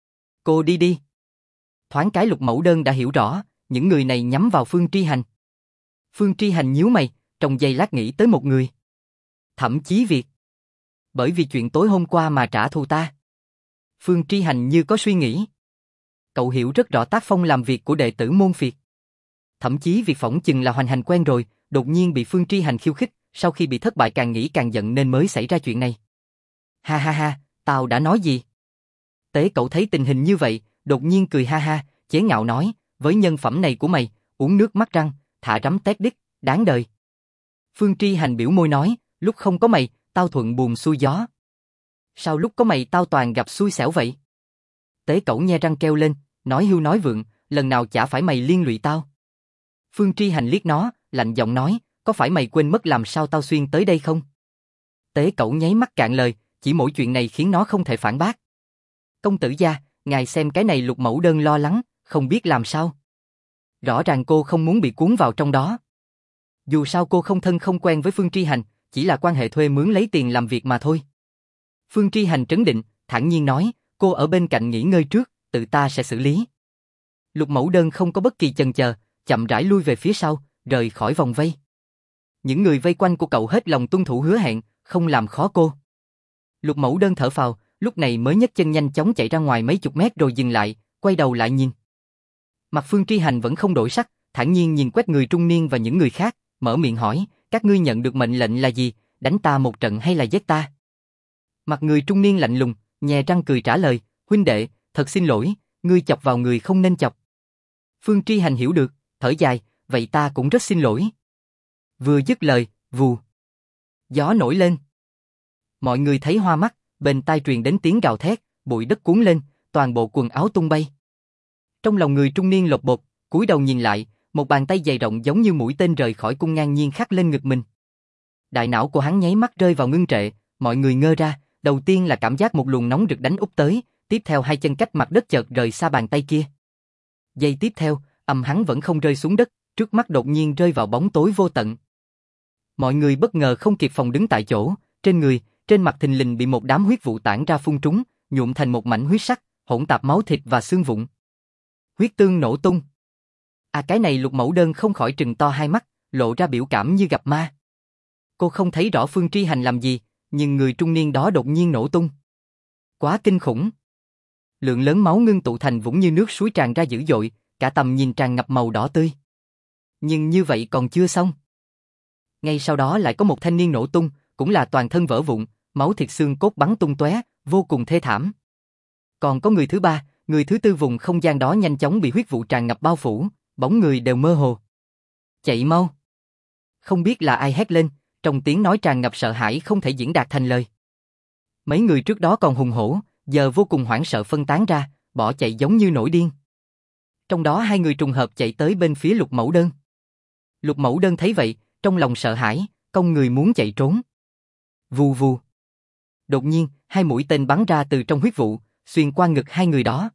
Cô đi đi. Thoáng cái Lục Mẫu Đơn đã hiểu rõ, những người này nhắm vào Phương Tri Hành. Phương Tri Hành nhíu mày, trong giây lát nghĩ tới một người. Thẩm Chí Việt. Bởi vì chuyện tối hôm qua mà trả thù ta. Phương Tri Hành như có suy nghĩ. Cậu hiểu rất rõ tác phong làm việc của đệ tử môn phiệt. Thậm chí việc phỏng chừng là hoành hành quen rồi, đột nhiên bị Phương Tri Hành khiêu khích, sau khi bị thất bại càng nghĩ càng giận nên mới xảy ra chuyện này. Ha ha ha, tao đã nói gì? Tế Cậu thấy tình hình như vậy, đột nhiên cười ha ha, chế ngạo nói, với nhân phẩm này của mày, uống nước mắt răng, thả rắm tét đít, đáng đời. Phương Tri Hành biểu môi nói, lúc không có mày, tao thuận buồm xuôi gió. Sao lúc có mày tao toàn gặp xui xẻo vậy? Tế Cẩu nhe răng kêu lên, nói hưu nói vượng, lần nào chả phải mày liên lụy tao. Phương Tri Hành liếc nó, lạnh giọng nói, có phải mày quên mất làm sao tao xuyên tới đây không? Tế Cẩu nháy mắt cạn lời, chỉ mỗi chuyện này khiến nó không thể phản bác. Công tử gia, ngài xem cái này. Lục Mẫu Đơn lo lắng, không biết làm sao. Rõ ràng cô không muốn bị cuốn vào trong đó. Dù sao cô không thân không quen với Phương Tri Hành, chỉ là quan hệ thuê mướn lấy tiền làm việc mà thôi. Phương Tri Hành trấn định, thản nhiên nói, cô ở bên cạnh nghỉ ngơi trước, tự ta sẽ xử lý. Lục Mẫu Đơn không có bất kỳ chần chờ, chậm rãi lui về phía sau, rời khỏi vòng vây. Những người vây quanh của cậu hết lòng tuân thủ hứa hẹn, không làm khó cô. Lục Mẫu Đơn thở phào, lúc này mới nhấc chân nhanh chóng chạy ra ngoài mấy chục mét rồi dừng lại, quay đầu lại nhìn. Mặt Phương Tri Hành vẫn không đổi sắc, thản nhiên nhìn quét người trung niên và những người khác, mở miệng hỏi, các ngươi nhận được mệnh lệnh là gì, đánh ta một trận hay là giết ta? Mặt người trung niên lạnh lùng, nhè răng cười trả lời, huynh đệ, thật xin lỗi, ngươi chọc vào người không nên chọc. Phương Tri Hành hiểu được, thở dài, vậy ta cũng rất xin lỗi. Vừa dứt lời, vù. Gió nổi lên. Mọi người thấy hoa mắt, bên tai truyền đến tiếng gào thét, bụi đất cuốn lên, toàn bộ quần áo tung bay. Trong lòng người trung niên lột bột, cúi đầu nhìn lại, một bàn tay dày rộng giống như mũi tên rời khỏi cung ngang nhiên khắc lên ngực mình. Đại não của hắn nháy mắt rơi vào ngưng trệ, mọi người ngơ ra, đầu tiên là cảm giác một luồng nóng rực đánh úp tới, tiếp theo hai chân cách mặt đất chợt rời xa bàn tay kia. Giây tiếp theo, hắn vẫn không rơi xuống đất, trước mắt đột nhiên rơi vào bóng tối vô tận. Mọi người bất ngờ không kịp phòng đứng tại chỗ, trên người, trên mặt thình lình bị một đám huyết vụ tản ra phun trúng, nhuộm thành một mảnh huyết sắc, hỗn tạp máu thịt và xương vụn. Huyết tương nổ tung. Cái này. Lục Mẫu Đơn không khỏi trừng to hai mắt, lộ ra biểu cảm như gặp ma. Cô không thấy rõ Phương Tri Hành làm gì, nhưng người trung niên đó đột nhiên nổ tung. Quá kinh khủng. Lượng lớn máu ngưng tụ thành vũng như nước suối tràn ra dữ dội, cả tầm nhìn tràn ngập màu đỏ tươi. Nhưng như vậy còn chưa xong. Ngay sau đó lại có một thanh niên nổ tung, cũng là toàn thân vỡ vụn, máu thịt xương cốt bắn tung tóe, vô cùng thê thảm. Còn có người thứ ba, người thứ tư, vùng không gian đó nhanh chóng bị huyết vụ tràn ngập bao phủ, bóng người đều mơ hồ. Chạy mau. Không biết là ai hét lên, trong tiếng nói tràn ngập sợ hãi không thể diễn đạt thành lời. Mấy người trước đó còn hùng hổ, giờ vô cùng hoảng sợ phân tán ra, bỏ chạy giống như nổi điên. Trong đó hai người trùng hợp chạy tới bên phía Lục Mẫu Đơn. Lục Mẫu Đơn thấy vậy, trong lòng sợ hãi, cong người muốn chạy trốn. Vù vù. Đột nhiên, hai mũi tên bắn ra từ trong huyết vụ, xuyên qua ngực hai người đó.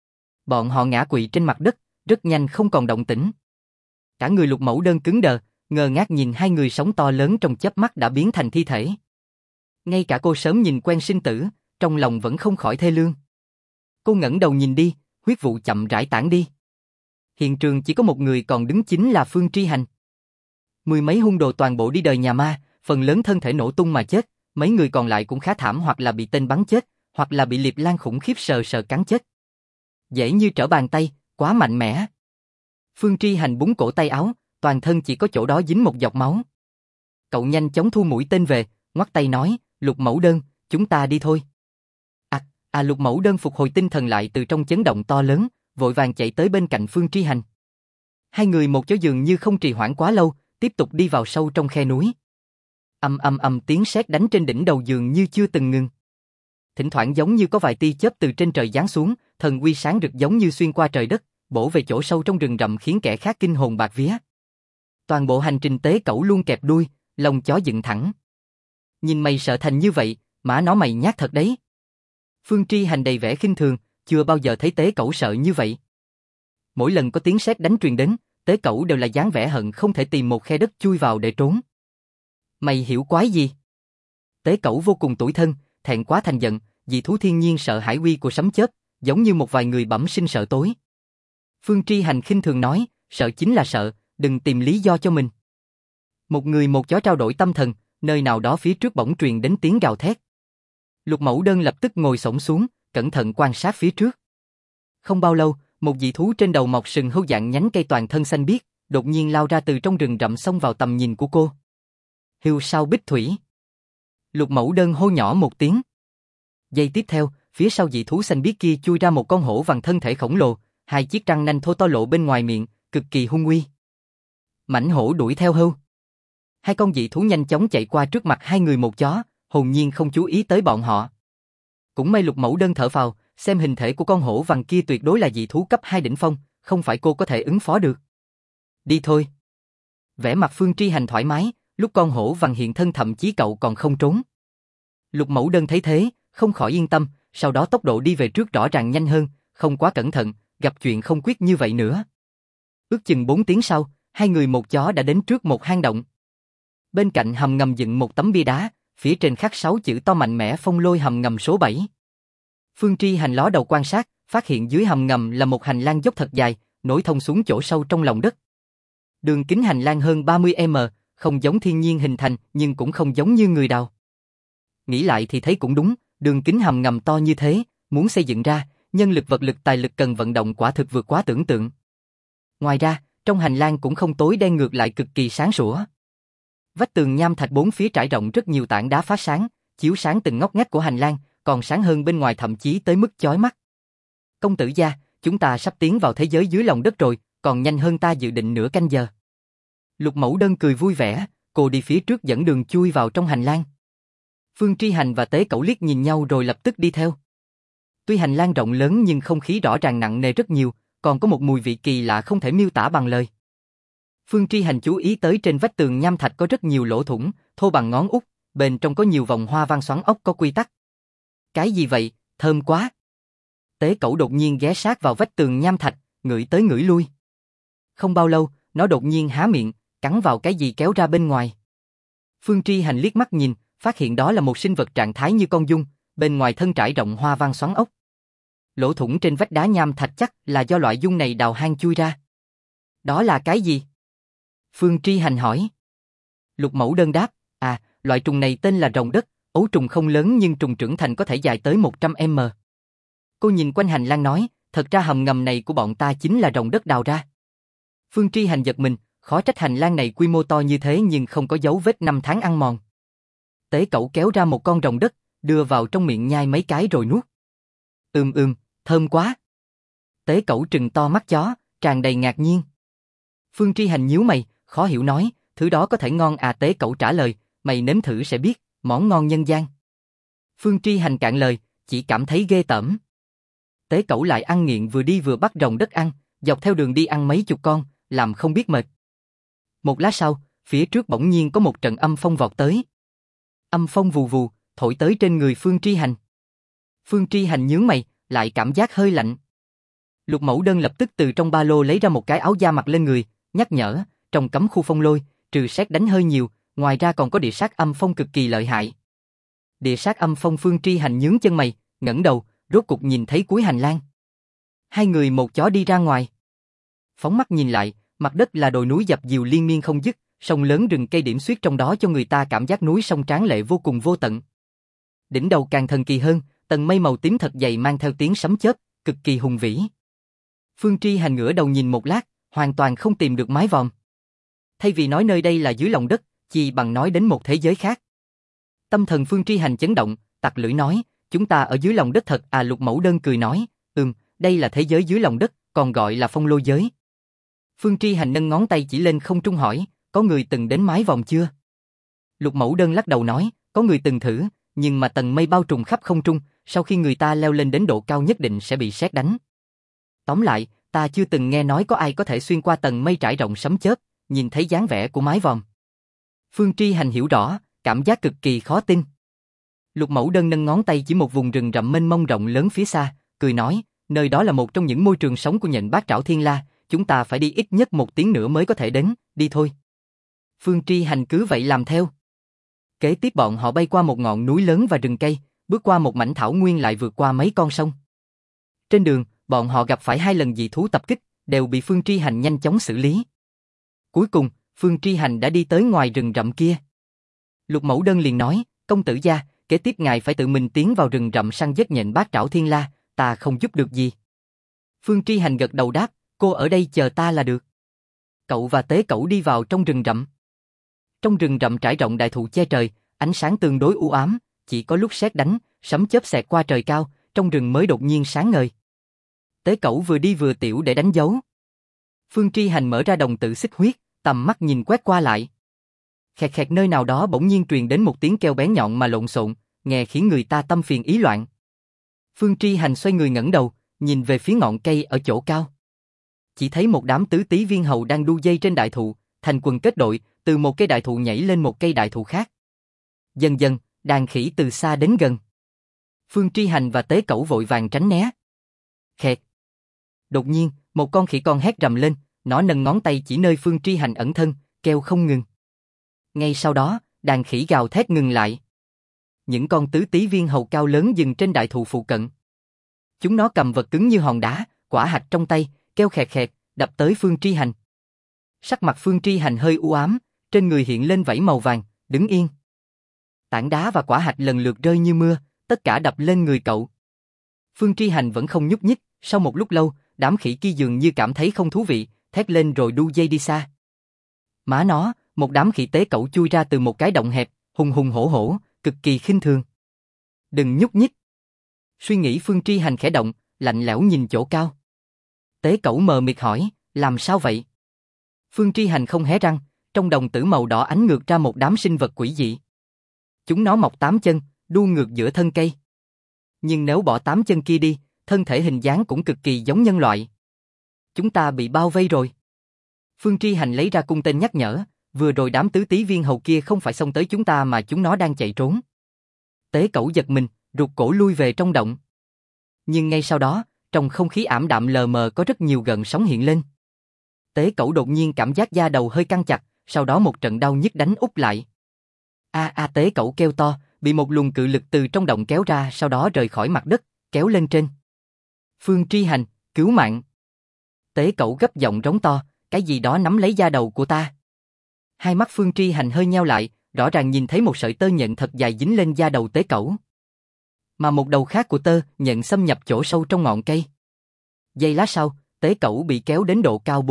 Bọn họ ngã quỵ trên mặt đất, rất nhanh không còn động tĩnh. Cả người Lục Mẫu Đơn cứng đờ, ngơ ngác nhìn hai người sống to lớn trong chớp mắt đã biến thành thi thể. Ngay cả cô sớm nhìn quen sinh tử, trong lòng vẫn không khỏi thê lương. Cô ngẩng đầu nhìn đi, huyết vụ chậm rãi tản đi. Hiện trường chỉ có một người còn đứng, chính là Phương Tri Hành. Mười mấy hung đồ toàn bộ đi đời nhà ma, phần lớn thân thể nổ tung mà chết, mấy người còn lại cũng khá thảm, hoặc là bị tên bắn chết, hoặc là bị Liệp Lan khủng khiếp sờ cắn chết. Dễ như trở bàn tay, quá mạnh mẽ. Phương Tri Hành búng cổ tay áo, toàn thân chỉ có chỗ đó dính một giọt máu. Cậu nhanh chóng thu mũi tên về, ngoắt tay nói, Lục Mẫu Đơn, chúng ta đi thôi. Lục Mẫu Đơn phục hồi tinh thần lại từ trong chấn động to lớn, vội vàng chạy tới bên cạnh Phương Tri Hành. Hai người một chỗ dường như không trì hoãn quá lâu, tiếp tục đi vào sâu trong khe núi. Tiếng sét đánh trên đỉnh đầu dường như chưa từng ngừng. Thỉnh thoảng giống như có vài tia chớp từ trên trời giáng xuống, thần uy sáng rực giống như xuyên qua trời đất, bổ về chỗ sâu trong rừng rậm khiến kẻ khác kinh hồn bạt vía. Toàn bộ hành trình Tế Cẩu luôn kẹp đuôi, lông chó dựng thẳng. Nhìn mày sợ thành như vậy, mã nó mày nhát thật đấy. Phương Tri Hành đầy vẻ khinh thường, chưa bao giờ thấy Tế Cẩu sợ như vậy. Mỗi lần có tiếng sét đánh truyền đến, Tế Cẩu đều là dáng vẻ hận không thể tìm một khe đất chui vào để trốn. Mày hiểu quái gì? Tế Cẩu vô cùng tủi thân, thẹn quá thành giận, dị thú thiên nhiên sợ hải uy của sấm chớp, giống như một vài người bẩm sinh sợ tối. Phương Tri Hành khinh thường nói, sợ chính là sợ, đừng tìm lý do cho mình. Một người một chó trao đổi tâm thần, nơi nào đó phía trước bỗng truyền đến tiếng gào thét. Lục Mẫu Đơn lập tức ngồi xổm xuống, cẩn thận quan sát phía trước. Không bao lâu, một dị thú trên đầu mọc sừng hâu dạng nhánh cây toàn thân xanh biếc, đột nhiên lao ra từ trong rừng rậm xông vào tầm nhìn của cô. Hươu sao bích thủy. Lục Mẫu Đơn hô nhỏ một tiếng. Giây tiếp theo, phía sau dị thú xanh biếc kia chui ra một con hổ vàng thân thể khổng lồ, hai chiếc răng nanh thô to lộ bên ngoài miệng, cực kỳ hung uy. Mãnh hổ đuổi theo hươu. Hai con dị thú nhanh chóng chạy qua trước mặt hai người một chó, hồn nhiên không chú ý tới bọn họ. Cũng may Lục Mẫu Đơn thở phào, xem hình thể của con hổ vàng kia tuyệt đối là dị thú cấp 2 đỉnh phong, không phải cô có thể ứng phó được. Đi thôi. Vẻ mặt Phương Tri Hành thoải mái, lúc con hổ vàng hiện thân thậm chí cậu còn không trốn. Lục Mẫu Đơn thấy thế, không khỏi yên tâm, sau đó tốc độ đi về trước rõ ràng nhanh hơn, không quá cẩn thận, gặp chuyện không quyết như vậy nữa. Ước chừng 4 tiếng sau, hai người một chó đã đến trước một hang động. Bên cạnh hầm ngầm dựng một tấm bia đá, phía trên khắc 6 chữ to mạnh mẽ, Phong Lôi hầm ngầm số 7. Phương Tri Hành ló đầu quan sát, phát hiện dưới hầm ngầm là một hành lang dốc thật dài, nối thông xuống chỗ sâu trong lòng đất. Đường kính hành lang hơn 30m, không giống thiên nhiên hình thành nhưng cũng không giống như người đào. Nghĩ lại thì thấy cũng đúng, đường kính hầm ngầm to như thế, muốn xây dựng ra, nhân lực vật lực tài lực cần vận động quả thực vượt quá tưởng tượng. Ngoài ra, trong hành lang cũng không tối đen, ngược lại cực kỳ sáng sủa. Vách tường nham thạch bốn phía trải rộng rất nhiều tảng đá phát sáng, chiếu sáng từng ngóc ngách của hành lang, còn sáng hơn bên ngoài thậm chí tới mức chói mắt. Công tử gia, chúng ta sắp tiến vào thế giới dưới lòng đất rồi, còn nhanh hơn ta dự định nửa canh giờ. Lục Mẫu Đơn cười vui vẻ, cô đi phía trước dẫn đường chui vào trong hành lang. Phương Tri Hành và Tế Cẩu liếc nhìn nhau rồi lập tức đi theo. Tuy hành lang rộng lớn nhưng không khí rõ ràng nặng nề rất nhiều, còn có một mùi vị kỳ lạ không thể miêu tả bằng lời. Phương Tri Hành chú ý tới trên vách tường nham thạch có rất nhiều lỗ thủng, thô bằng ngón út, bên trong có nhiều vòng hoa văn xoắn ốc có quy tắc. Cái gì vậy, thơm quá. Tế Cẩu đột nhiên ghé sát vào vách tường nham thạch, ngửi tới ngửi lui. Không bao lâu, nó đột nhiên há miệng, cắn vào cái gì kéo ra bên ngoài. Phương Tri Hành liếc mắt nhìn, phát hiện đó là một sinh vật trạng thái như con giun, bên ngoài thân trải rộng hoa văn xoắn ốc. Lỗ thủng trên vách đá nham thạch chắc là do loại giun này đào hang chui ra. Đó là cái gì? Phương Tri Hành hỏi. Lục Mẫu Đơn đáp, loại trùng này tên là rồng đất, ấu trùng không lớn nhưng trùng trưởng thành có thể dài tới 100m. Cô nhìn quanh hành lang nói, thật ra hầm ngầm này của bọn ta chính là rồng đất đào ra. Phương Tri Hành giật mình, khó trách hành lang này quy mô to như thế nhưng không có dấu vết năm tháng ăn mòn. Tế Cẩu kéo ra một con rồng đất, đưa vào trong miệng nhai mấy cái rồi nuốt. Thơm quá. Tế Cẩu trừng to mắt chó, tràn đầy ngạc nhiên. Phương Tri Hành nhíu mày, khó hiểu nói, thứ đó có thể ngon à? Tế Cẩu trả lời, mày nếm thử sẽ biết, món ngon nhân gian. Phương Tri Hành cạn lời, chỉ cảm thấy ghê tởm. Tế Cẩu lại ăn nghiện, vừa đi vừa bắt rồng đất ăn, dọc theo đường đi ăn mấy chục con, làm không biết mệt. Một lát sau, phía trước bỗng nhiên có một trận âm phong vọt tới. Âm phong vù vù, thổi tới trên người Phương Tri Hành. Phương Tri Hành nhướng mày, lại cảm giác hơi lạnh. Lục Mẫu Đơn lập tức từ trong ba lô lấy ra một cái áo da mặc lên người, nhắc nhở, trong cấm khu phong lôi, trừ sét đánh hơi nhiều, ngoài ra còn có địa sát âm phong cực kỳ lợi hại. Địa sát âm phong? Phương Tri Hành nhướng chân mày, ngẩng đầu, rốt cục nhìn thấy cuối hành lang. Hai người một chó đi ra ngoài. Phóng mắt nhìn lại, mặt đất là đồi núi dập dìu liên miên không dứt, sông lớn rừng cây điểm xuyết trong đó cho người ta cảm giác núi sông tráng lệ vô cùng vô tận. Đỉnh đầu càng thần kỳ hơn, tầng mây màu tím thật dày mang theo tiếng sấm chớp, cực kỳ hùng vĩ. Phương Tri Hành ngửa đầu nhìn một lát, hoàn toàn không tìm được mái vòm. Thay vì nói nơi đây là dưới lòng đất, chỉ bằng nói đến một thế giới khác. Tâm thần Phương Tri Hành chấn động, tặc lưỡi nói, chúng ta ở dưới lòng đất thật à? Lục Mẫu Đơn cười nói, đây là thế giới dưới lòng đất, còn gọi là phong lô giới. Phương Tri Hành nâng ngón tay chỉ lên không trung hỏi, có người từng đến mái vòm chưa? Lục Mẫu Đơn lắc đầu nói, có người từng thử, nhưng mà tầng mây bao trùm khắp không trung, sau khi người ta leo lên đến độ cao nhất định sẽ bị sét đánh. Tóm lại, ta chưa từng nghe nói có ai có thể xuyên qua tầng mây trải rộng sấm chớp, nhìn thấy dáng vẻ của mái vòm. Phương Tri Hành hiểu rõ, cảm giác cực kỳ khó tin. Lục Mẫu Đơn nâng ngón tay chỉ một vùng rừng rậm mênh mông rộng lớn phía xa, cười nói, nơi đó là một trong những môi trường sống của nhện bát trảo thiên la, chúng ta phải đi ít nhất 1 tiếng nữa mới có thể đến, đi thôi. Phương Tri Hành cứ vậy làm theo. Kế tiếp bọn họ bay qua một ngọn núi lớn và rừng cây, bước qua một mảnh thảo nguyên lại vượt qua mấy con sông. Trên đường, bọn họ gặp phải 2 lần dị thú tập kích, đều bị Phương Tri Hành nhanh chóng xử lý. Cuối cùng, Phương Tri Hành đã đi tới ngoài rừng rậm kia. Lục Mẫu Đơn liền nói, công tử gia, kế tiếp ngài phải tự mình tiến vào rừng rậm săn giết nhện bát trảo thiên la, ta không giúp được gì. Phương Tri Hành gật đầu đáp, cô ở đây chờ ta là được. Cậu và Tế Cẩu đi vào trong rừng rậm. Trong rừng rậm trải rộng đại thụ che trời, ánh sáng tương đối u ám, chỉ có lúc sét đánh, sấm chớp xẹt qua trời cao, trong rừng mới đột nhiên sáng ngời. Tế Cẩu vừa đi vừa tiểu để đánh dấu. Phương Tri Hành mở ra đồng tử xích huyết, tầm mắt nhìn quét qua lại. Khẹt khẹt nơi nào đó bỗng nhiên truyền đến một tiếng kêu bén nhọn mà lộn xộn, nghe khiến người ta tâm phiền ý loạn. Phương Tri Hành xoay người ngẩng đầu, nhìn về phía ngọn cây ở chỗ cao. Chỉ thấy một đám tứ tí viên hầu đang đu dây trên đại thụ, thành quần kết đội, từ một cây đại thụ nhảy lên một cây đại thụ khác. Dần dần, đàn khỉ từ xa đến gần. Phương Tri Hành và Tế Cẩu vội vàng tránh né. Khẹt. Đột nhiên, một con khỉ con hét rầm lên, nó nâng ngón tay chỉ nơi Phương Tri Hành ẩn thân, kêu không ngừng. Ngay sau đó, đàn khỉ gào thét ngừng lại. Những con tứ tí viên hầu cao lớn dừng trên đại thụ phụ cận. Chúng nó cầm vật cứng như hòn đá, quả hạch trong tay, kêu khẹt khẹt, đập tới Phương Tri Hành. Sắc mặt Phương Tri Hành hơi u ám, trên người hiện lên vảy màu vàng, đứng yên. Tảng đá và quả hạch lần lượt rơi như mưa, tất cả đập lên người cậu. Phương Tri Hành vẫn không nhúc nhích, sau một lúc lâu, đám khỉ kia dường như cảm thấy không thú vị, thét lên rồi đu dây đi xa. Má nó, một đám khỉ Tế Cẩu chui ra từ một cái động hẹp, hùng hùng hổ hổ, cực kỳ khinh thường. Đừng nhúc nhích. Suy nghĩ Phương Tri Hành khẽ động, lạnh lẽo nhìn chỗ cao. Tế Cẩu mờ mịt hỏi, làm sao vậy? Phương Tri Hành không hé răng, trong đồng tử màu đỏ ánh ngược ra một đám sinh vật quỷ dị. Chúng nó mọc 8 chân, đu ngược giữa thân cây. Nhưng nếu bỏ 8 chân kia đi, thân thể hình dáng cũng cực kỳ giống nhân loại. Chúng ta bị bao vây rồi. Phương Tri Hành lấy ra cung tên nhắc nhở, vừa rồi đám tứ tí viên hầu kia không phải xông tới chúng ta mà chúng nó đang chạy trốn. Tế Cẩu giật mình, rụt cổ lui về trong động. Nhưng ngay sau đó, trong không khí ảm đạm lờ mờ có rất nhiều gợn sóng hiện lên. Tế Cẩu đột nhiên cảm giác da đầu hơi căng chặt, sau đó một trận đau nhức đánh úp lại. Tế Cẩu kêu to, bị một luồng cự lực từ trong động kéo ra, sau đó rời khỏi mặt đất, kéo lên trên. Phương Tri Hành, cứu mạng. Tế Cẩu gấp giọng rống to, cái gì đó nắm lấy da đầu của ta. Hai mắt Phương Tri Hành hơi nheo lại, rõ ràng nhìn thấy một sợi tơ nhện thật dài dính lên da đầu Tế Cẩu. Mà một đầu khác của tơ nhện xâm nhập chỗ sâu trong ngọn cây. Giây lát sau, Tế Cẩu bị kéo đến độ cao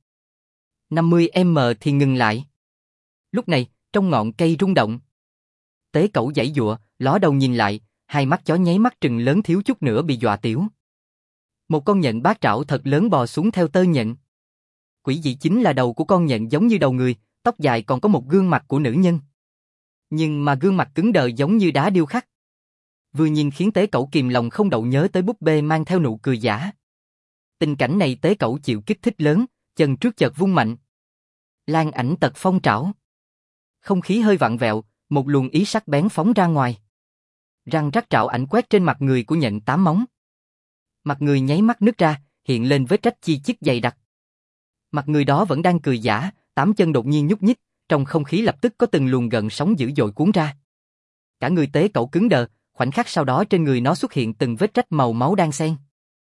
40-50 m thì ngừng lại. Lúc này, trong ngọn cây rung động. Tế Cẩu giãy giụa, ló đầu nhìn lại, hai mắt chó nháy mắt trừng lớn thiếu chút nữa bị dọa tiểu. Một con nhện bát trảo thật lớn bò xuống theo tơ nhện. Quỷ dị chính là đầu của con nhện giống như đầu người, tóc dài còn có một gương mặt của nữ nhân. Nhưng mà gương mặt cứng đờ giống như đá điêu khắc. Vừa nhìn khiến Tế Cẩu kìm lòng không đậu nhớ tới búp bê mang theo nụ cười giả. Tình cảnh này Tế Cẩu chịu kích thích lớn, chân trước chợt vung mạnh. Lan ảnh tật phong trảo. Không khí hơi vặn vẹo, một luồng ý sắc bén phóng ra ngoài. Răng rắc trảo ảnh quét trên mặt người của nhện 8 móng. Mặt người nháy mắt nứt ra, hiện lên vết rách chi chít dày đặc. Mặt người đó vẫn đang cười giả, 8 chân đột nhiên nhúc nhích, trong không khí lập tức có từng luồng gợn sóng dữ dội cuốn ra. Cả người Tế Cẩu cứng đờ, khoảnh khắc sau đó trên người nó xuất hiện từng vết rách màu máu đan xen.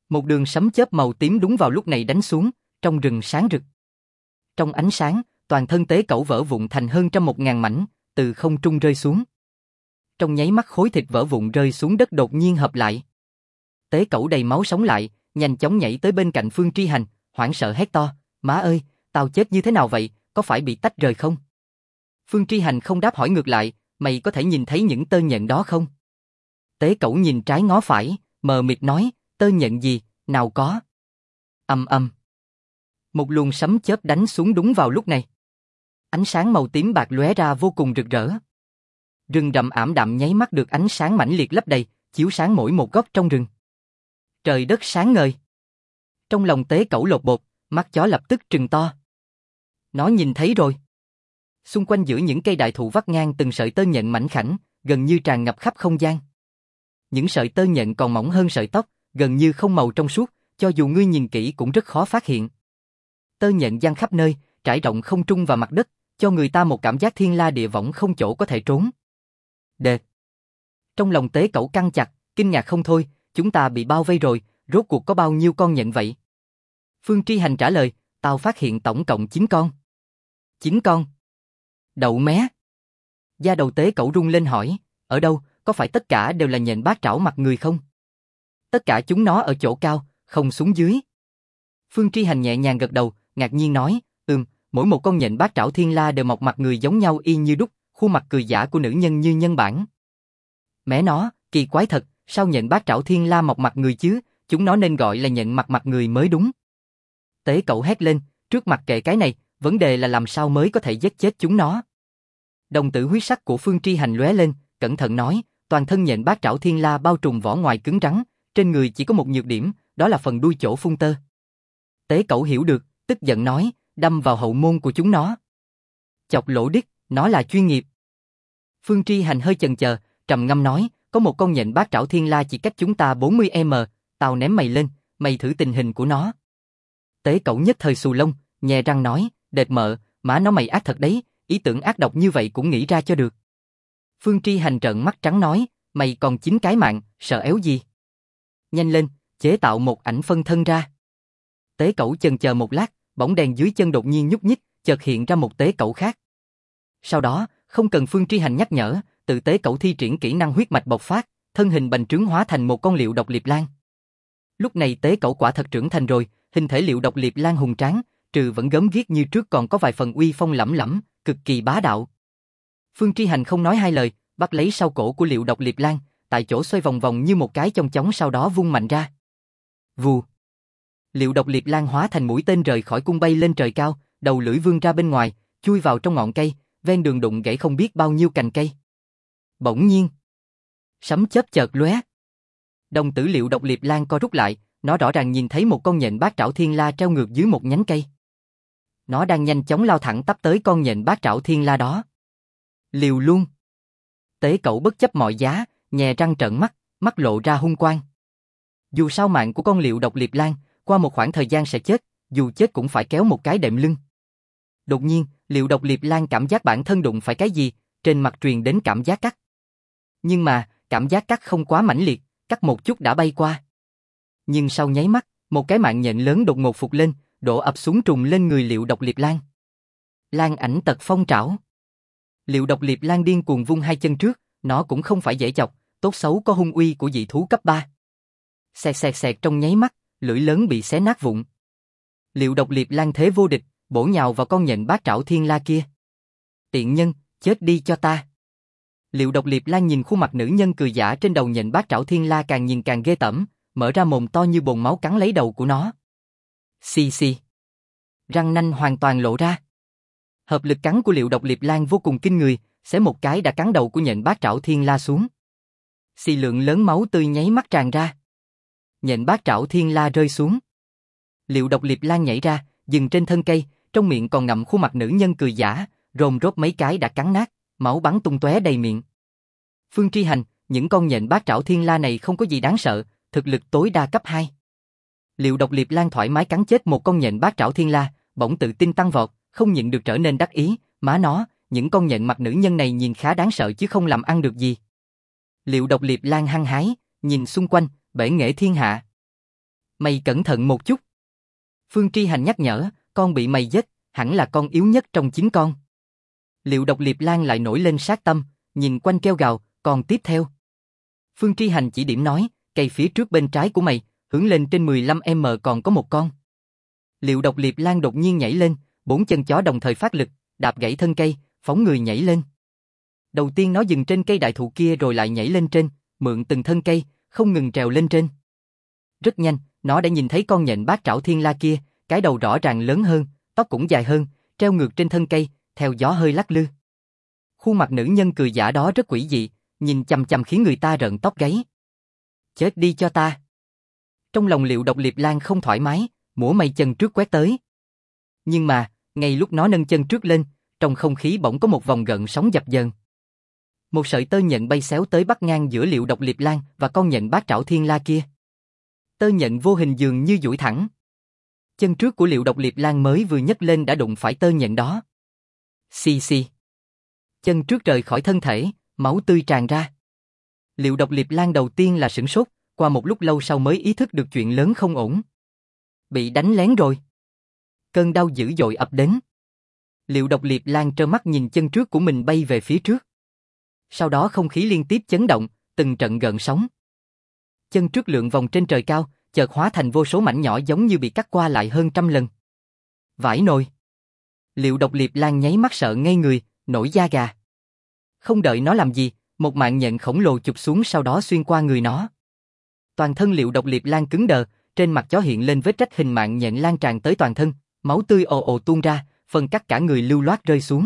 Một đường sấm chớp màu tím đúng vào lúc này đánh xuống, trong rừng sáng rực. Trong ánh sáng, toàn thân Tế Cẩu vỡ vụn thành hơn 100.000 mảnh, từ không trung rơi xuống. Trong nháy mắt khối thịt vỡ vụn rơi xuống đất đột nhiên hợp lại. Tế Cẩu đầy máu sống lại, nhanh chóng nhảy tới bên cạnh Phương Tri Hành, hoảng sợ hét to, má ơi, tao chết như thế nào vậy, có phải bị tách rời không? Phương Tri Hành không đáp hỏi ngược lại, mày có thể nhìn thấy những tơ nhện đó không? Tế Cẩu nhìn trái ngó phải, mờ mịt nói, tơ nhện gì, nào có. Ầm ầm. Một luồng sấm chớp đánh xuống đúng vào lúc này. Ánh sáng màu tím bạc lóe ra vô cùng rực rỡ. Rừng rậm ảm đạm nháy mắt được ánh sáng mãnh liệt lấp đầy, chiếu sáng mỗi một góc trong rừng. Trời đất sáng ngời. Trong lòng Tế Cẩu lột bột, mắt chó lập tức trừng to. Nó nhìn thấy rồi. Xung quanh giữa những cây đại thụ vắt ngang từng sợi tơ nhện mảnh khảnh, gần như tràn ngập khắp không gian. Những sợi tơ nhện còn mỏng hơn sợi tóc, gần như không màu trong suốt, cho dù ngươi nhìn kỹ cũng rất khó phát hiện. Tơ nhện giăng khắp nơi, trải rộng không trung và mặt đất, cho người ta một cảm giác thiên la địa võng không chỗ có thể trốn. Đệt. Trong lòng Tế Cẩu căng chặt, kinh ngạc không thôi, chúng ta bị bao vây rồi, rốt cuộc có bao nhiêu con nhện vậy? Phương Tri Hành trả lời, tao phát hiện tổng cộng 9 con. 9 con? Đậu mé. Da đầu Tế Cẩu rung lên hỏi, ở đâu, có phải tất cả đều là nhện bát trảo mặt người không? Tất cả chúng nó ở chỗ cao, không xuống dưới. Phương Tri Hành nhẹ nhàng gật đầu, ngạc nhiên nói, mỗi một con nhện bát trảo thiên la đều mọc mặt người giống nhau y như đúc, khuôn mặt cười giả của nữ nhân như nhân bản. Mẹ nó, kỳ quái thật, sao nhện bát trảo thiên la mọc mặt người chứ, chúng nó nên gọi là nhện mặt người mới đúng. Tế Cẩu hét lên, trước mặt kệ cái này, vấn đề là làm sao mới có thể giết chết chúng nó. Đồng tử huyết sắc của Phương Tri Hành lóe lên, cẩn thận nói, toàn thân nhện bát trảo thiên la bao trùm vỏ ngoài cứng rắn, trên người chỉ có một nhược điểm, đó là phần đuôi chỗ phun tơ. Tế Cẩu hiểu được, tức giận nói, đâm vào hậu môn của chúng nó. Chọc lỗ đít, nó là chuyên nghiệp. Phương Tri Hành hơi chần chờ, trầm ngâm nói, có một con nhện bát trảo thiên la chỉ cách chúng ta 40m, tao ném mày lên, mày thử tình hình của nó. Tế Cẩu nhất thời xù lông, nhè răng nói, đệt mợ, má nó mày ác thật đấy, ý tưởng ác độc như vậy cũng nghĩ ra cho được. Phương Tri Hành trợn mắt trắng nói, mày còn 9 cái mạng, sợ éo gì? Nhanh lên, chế tạo một ảnh phân thân ra. Tế Cẩu chần chờ một lát, bóng đèn dưới chân đột nhiên nhúc nhích, chợt hiện ra một Tế Cẩu khác. Sau đó, không cần Phương Tri Hành nhắc nhở, tự Tế Cẩu thi triển kỹ năng huyết mạch bộc phát, thân hình bành trướng hóa thành một con liệu độc liệp lang. Lúc này Tế Cẩu quả thật trưởng thành rồi, hình thể liệu độc liệp lang hùng tráng, trừ vẫn gớm ghiếc như trước còn có vài phần uy phong lẫm lẫm, cực kỳ bá đạo. Phương Tri Hành không nói hai lời, bắt lấy sau cổ của liệu độc liệp lang, tại chỗ xoay vòng vòng như một cái chong chóng sau đó vung mạnh ra. Vù. Liệu độc liệp lang hóa thành mũi tên rời khỏi cung bay lên trời cao, đầu lưỡi vươn ra bên ngoài, chui vào trong ngọn cây, ven đường đụng gãy không biết bao nhiêu cành cây. Bỗng nhiên, sấm chớp chợt lóe. Đồng tử liệu độc liệp lang co rút lại, nó rõ ràng nhìn thấy một con nhện bát trảo thiên la treo ngược dưới một nhánh cây. Nó đang nhanh chóng lao thẳng tắp tới con nhện bát trảo thiên la đó. Liều luôn. Tế Cẩu bất chấp mọi giá, nhè răng trợn mắt, mắt lộ ra hung quang. Dù sao mạng của con liệu độc liệp lang, qua một khoảng thời gian sẽ chết, dù chết cũng phải kéo một cái đệm lưng. Đột nhiên, liệu độc liệp lang cảm giác bản thân đụng phải cái gì, trên mặt truyền đến cảm giác cắt. Nhưng mà, cảm giác cắt không quá mãnh liệt, cắt một chút đã bay qua. Nhưng sau nháy mắt, một cái mạng nhện lớn đột ngột phụt lên, đổ ập xuống trùng lên người liệu độc liệp lang. Lang ảnh tật phong trảo. Liệu độc liệp lang điên cuồng vung hai chân trước, nó cũng không phải dễ chọc, tốt xấu có hung uy của dị thú cấp 3. Xẹt xẹt xẹt trong nháy mắt, lưỡi lớn bị xé nát vụn. Liệu độc liệp lang thế vô địch, bổ nhào vào con nhện bát trảo thiên la kia. Tiện nhân, chết đi cho ta. Liệu độc liệp lang nhìn khuôn mặt nữ nhân cười giả trên đầu nhện bát trảo thiên la càng nhìn càng ghê tởm, mở ra mồm to như bồn máu cắn lấy đầu của nó. Xì xì. Răng nanh hoàn toàn lộ ra. Hợp lực cắn của liệu độc liệp lang vô cùng kinh người, xé một cái đã cắn đầu của nhện bát trảo thiên la xuống. Xì lượng lớn máu tươi nháy mắt tràn ra. Nhện bát trảo thiên la rơi xuống. Liệu độc liệp lang nhảy ra, dừng trên thân cây, trong miệng còn ngậm khuôn mặt nữ nhân cười giả, rôm rốp mấy cái đã cắn nát, máu bắn tung tóe đầy miệng. Phương Tri Hành, những con nhện bát trảo thiên la này không có gì đáng sợ, thực lực tối đa cấp 2. Liệu độc liệp lang thoải mái cắn chết một con nhện bát trảo thiên la, bỗng tự tin tăng vọt, không nhịn được trở nên đắc ý, má nó, những con nhện mặt nữ nhân này nhìn khá đáng sợ chứ không làm ăn được gì. Liệu độc liệp lang hăng hái, nhìn xung quanh, bể nghệ thiên hạ. Mày cẩn thận một chút. Phương Tri Hành nhắc nhở, con bị mày giết, hẳn là con yếu nhất trong 9 con. Liệu Độc Liệp Lan lại nổi lên sát tâm, nhìn quanh kêu gào, còn tiếp theo. Phương Tri Hành chỉ điểm nói, cây phía trước bên trái của mày, hướng lên trên 15m còn có một con. Liệu Độc Liệp Lan đột nhiên nhảy lên, 4 chân chó đồng thời phát lực, đạp gãy thân cây, phóng người nhảy lên. Đầu tiên nó dừng trên cây đại thụ kia rồi lại nhảy lên trên, mượn từng thân cây, không ngừng trèo lên trên. Rất nhanh, nó đã nhìn thấy con nhện bát trảo thiên la kia, cái đầu rõ ràng lớn hơn, tóc cũng dài hơn, treo ngược trên thân cây, theo gió hơi lắc lư. Khuôn mặt nữ nhân cười giả đó rất quỷ dị, nhìn chằm chằm khiến người ta rợn tóc gáy. Chết đi cho ta. Trong lòng Liệu Độc Liệp Lan không thoải mái, mũa mây chân trước quét tới. Nhưng mà, ngay lúc nó nâng chân trước lên, trong không khí bỗng có một vòng gợn sóng dập dờn. Một sợi tơ nhện bay xéo tới bắt ngang giữa Liệu Độc Liệp Lan và con nhện bát trảo thiên la kia. Tơ nhện vô hình dường như duỗi thẳng. Chân trước của Liệu Độc Liệp Lan mới vừa nhấc lên đã đụng phải tơ nhện đó. Xì xì. Chân trước rời khỏi thân thể, máu tươi tràn ra. Liệu Độc Liệp Lan đầu tiên là sửng sốt, qua một lúc lâu sau mới ý thức được chuyện lớn không ổn. Bị đánh lén rồi. Cơn đau dữ dội ập đến. Liệu Độc Liệp Lan trơ mắt nhìn chân trước của mình bay về phía trước. Sau đó không khí liên tiếp chấn động, từng trận gợn sóng. Chân trước lượn vòng trên trời cao, chợt hóa thành vô số mảnh nhỏ giống như bị cắt qua lại hơn trăm lần. Vãi nồi. Liệu Độc Liệp Lan nháy mắt sợ ngây người, nổi da gà. Không đợi nó làm gì, một mạng nhện khổng lồ chụp xuống sau đó xuyên qua người nó. Toàn thân Liệu Độc Liệp Lan cứng đờ, trên mặt chó hiện lên vết rách hình mạng nhện lan tràn tới toàn thân, máu tươi ồ ồ tuôn ra, phần cắt cả người lưu loát rơi xuống.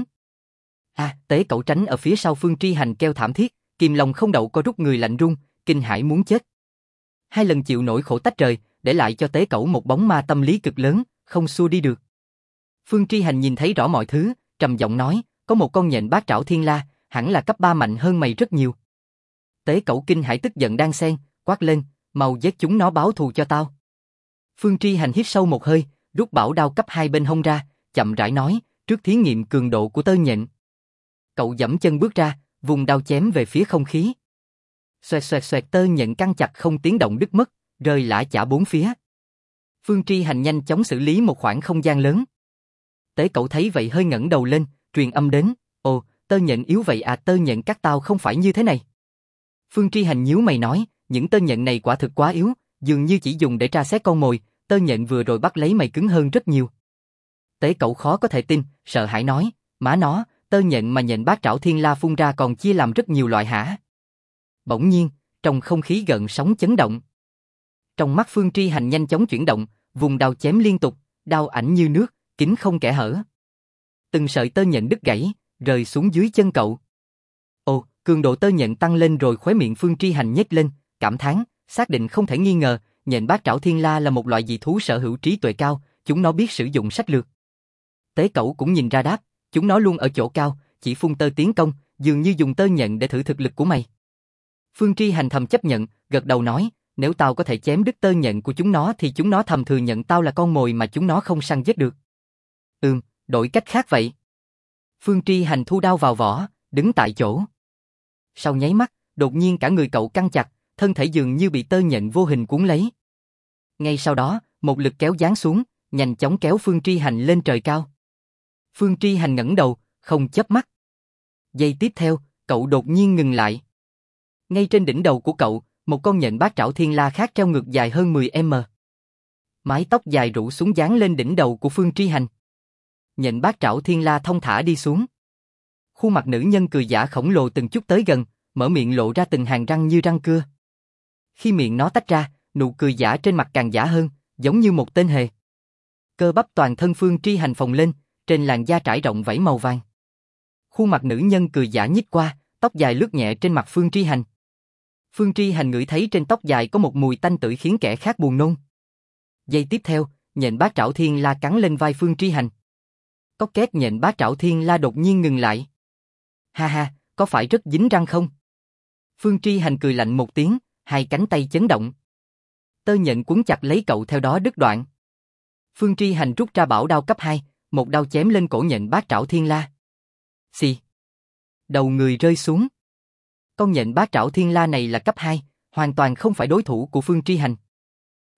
Tế Cẩu tránh ở phía sau Phương Tri Hành kêu thảm thiết, kìm lòng không đậu co rút người lạnh run, kinh hãi muốn chết. 2 lần chịu nỗi khổ tách rời, để lại cho Tế Cẩu một bóng ma tâm lý cực lớn, không xua đi được. Phương Tri Hành nhìn thấy rõ mọi thứ, trầm giọng nói, có một con nhện bát trảo thiên la, hẳn là cấp 3 mạnh hơn mày rất nhiều. Tế Cẩu kinh hãi tức giận đan xen, quát lên, mau giết chúng nó báo thù cho tao. Phương Tri Hành hít sâu một hơi, rút bảo đao cấp 2 bên hông ra, chậm rãi nói, trước thí nghiệm cường độ của tơ nhện. Cậu giẫm chân bước ra, vùng đao chém về phía không khí. Xoẹt xoẹt xoẹt, tơ nhện căng chặt không tiếng động đứt mất, rơi lả chả bốn phía. Phương Tri Hành nhanh chóng xử lý một khoảng không gian lớn. Tế Cẩu thấy vậy hơi ngẩng đầu lên, truyền âm đến, ồ, tơ nhện yếu vậy à, tơ nhện các tao không phải như thế này. Phương Tri Hành nhíu mày nói, những tơ nhện này quả thực quá yếu, dường như chỉ dùng để tra xét con mồi, tơ nhện vừa rồi bắt lấy mày cứng hơn rất nhiều. Tế Cẩu khó có thể tin, sợ hãi nói, má nó, tơ nhện mà nhện bát trảo thiên la phun ra còn chia làm rất nhiều loại hả? Bỗng nhiên, trong không khí gợn sóng chấn động. Trong mắt Phương Tri Hành nhanh chóng chuyển động, vùng đao chém liên tục, đao ảnh như nước, kín không kẽ hở. Từng sợi tơ nhện đứt gãy, rơi xuống dưới chân cậu. Ồ, cường độ tơ nhện tăng lên rồi, khóe miệng Phương Tri Hành nhếch lên, cảm thán, xác định không thể nghi ngờ, nhện bát trảo thiên la là một loại dị thú sở hữu trí tuệ cao, chúng nó biết sử dụng sách lược. Tế Cẩu cũng nhìn ra đáp, chúng nó luôn ở chỗ cao, chỉ phun tơ tiến công, dường như dùng tơ nhện để thử thực lực của mày. Phương Tri Hành thầm chấp nhận, gật đầu nói, nếu tao có thể chém đứt tơ nhện của chúng nó thì chúng nó thầm thừa nhận tao là con mồi mà chúng nó không săn giết được. Đổi cách khác vậy. Phương Tri Hành thu đao vào vỏ, đứng tại chỗ. Sau nháy mắt, đột nhiên cả người cậu căng chặt, thân thể dường như bị tơ nhện vô hình cuốn lấy. Ngay sau đó, một lực kéo giáng xuống, nhanh chóng kéo Phương Tri Hành lên trời cao. Phương Tri Hành ngẩng đầu, không chớp mắt. Giây tiếp theo, cậu đột nhiên ngừng lại. Ngay trên đỉnh đầu của cậu, một con nhện bát trảo thiên la khác treo ngược dài hơn 10m. Mái tóc dài rủ xuống dán lên đỉnh đầu của Phương Tri Hành. Nhện bát trảo thiên la thong thả đi xuống. Khuôn mặt nữ nhân cười giả khổng lồ từng chút tới gần, mở miệng lộ ra từng hàng răng như răng cưa. Khi miệng nó tách ra, nụ cười giả trên mặt càng giả hơn, giống như một tên hề. Cơ bắp toàn thân Phương Tri Hành phồng lên, trên làn da trải rộng vảy màu vàng. Khuôn mặt nữ nhân cười giả nhích qua, tóc dài lướt nhẹ trên mặt Phương Tri Hành. Phương Tri Hành ngửi thấy trên tóc dài có một mùi tanh tưởi khiến kẻ khác buồn nôn. Giây tiếp theo, nhện bát trảo thiên la cắn lên vai Phương Tri Hành. Cóc két, nhện bát trảo thiên la đột nhiên ngừng lại. Ha ha, có phải rất dính răng không? Phương Tri Hành cười lạnh một tiếng, hai cánh tay chấn động. Tơ nhện quấn chặt lấy cậu theo đó đứt đoạn. Phương Tri Hành rút ra bảo đao cấp 2, một đao chém lên cổ nhện bát trảo thiên la. Xì. Đầu người rơi xuống. Con nhện bát trảo thiên la này là cấp 2, hoàn toàn không phải đối thủ của Phương Tri Hành.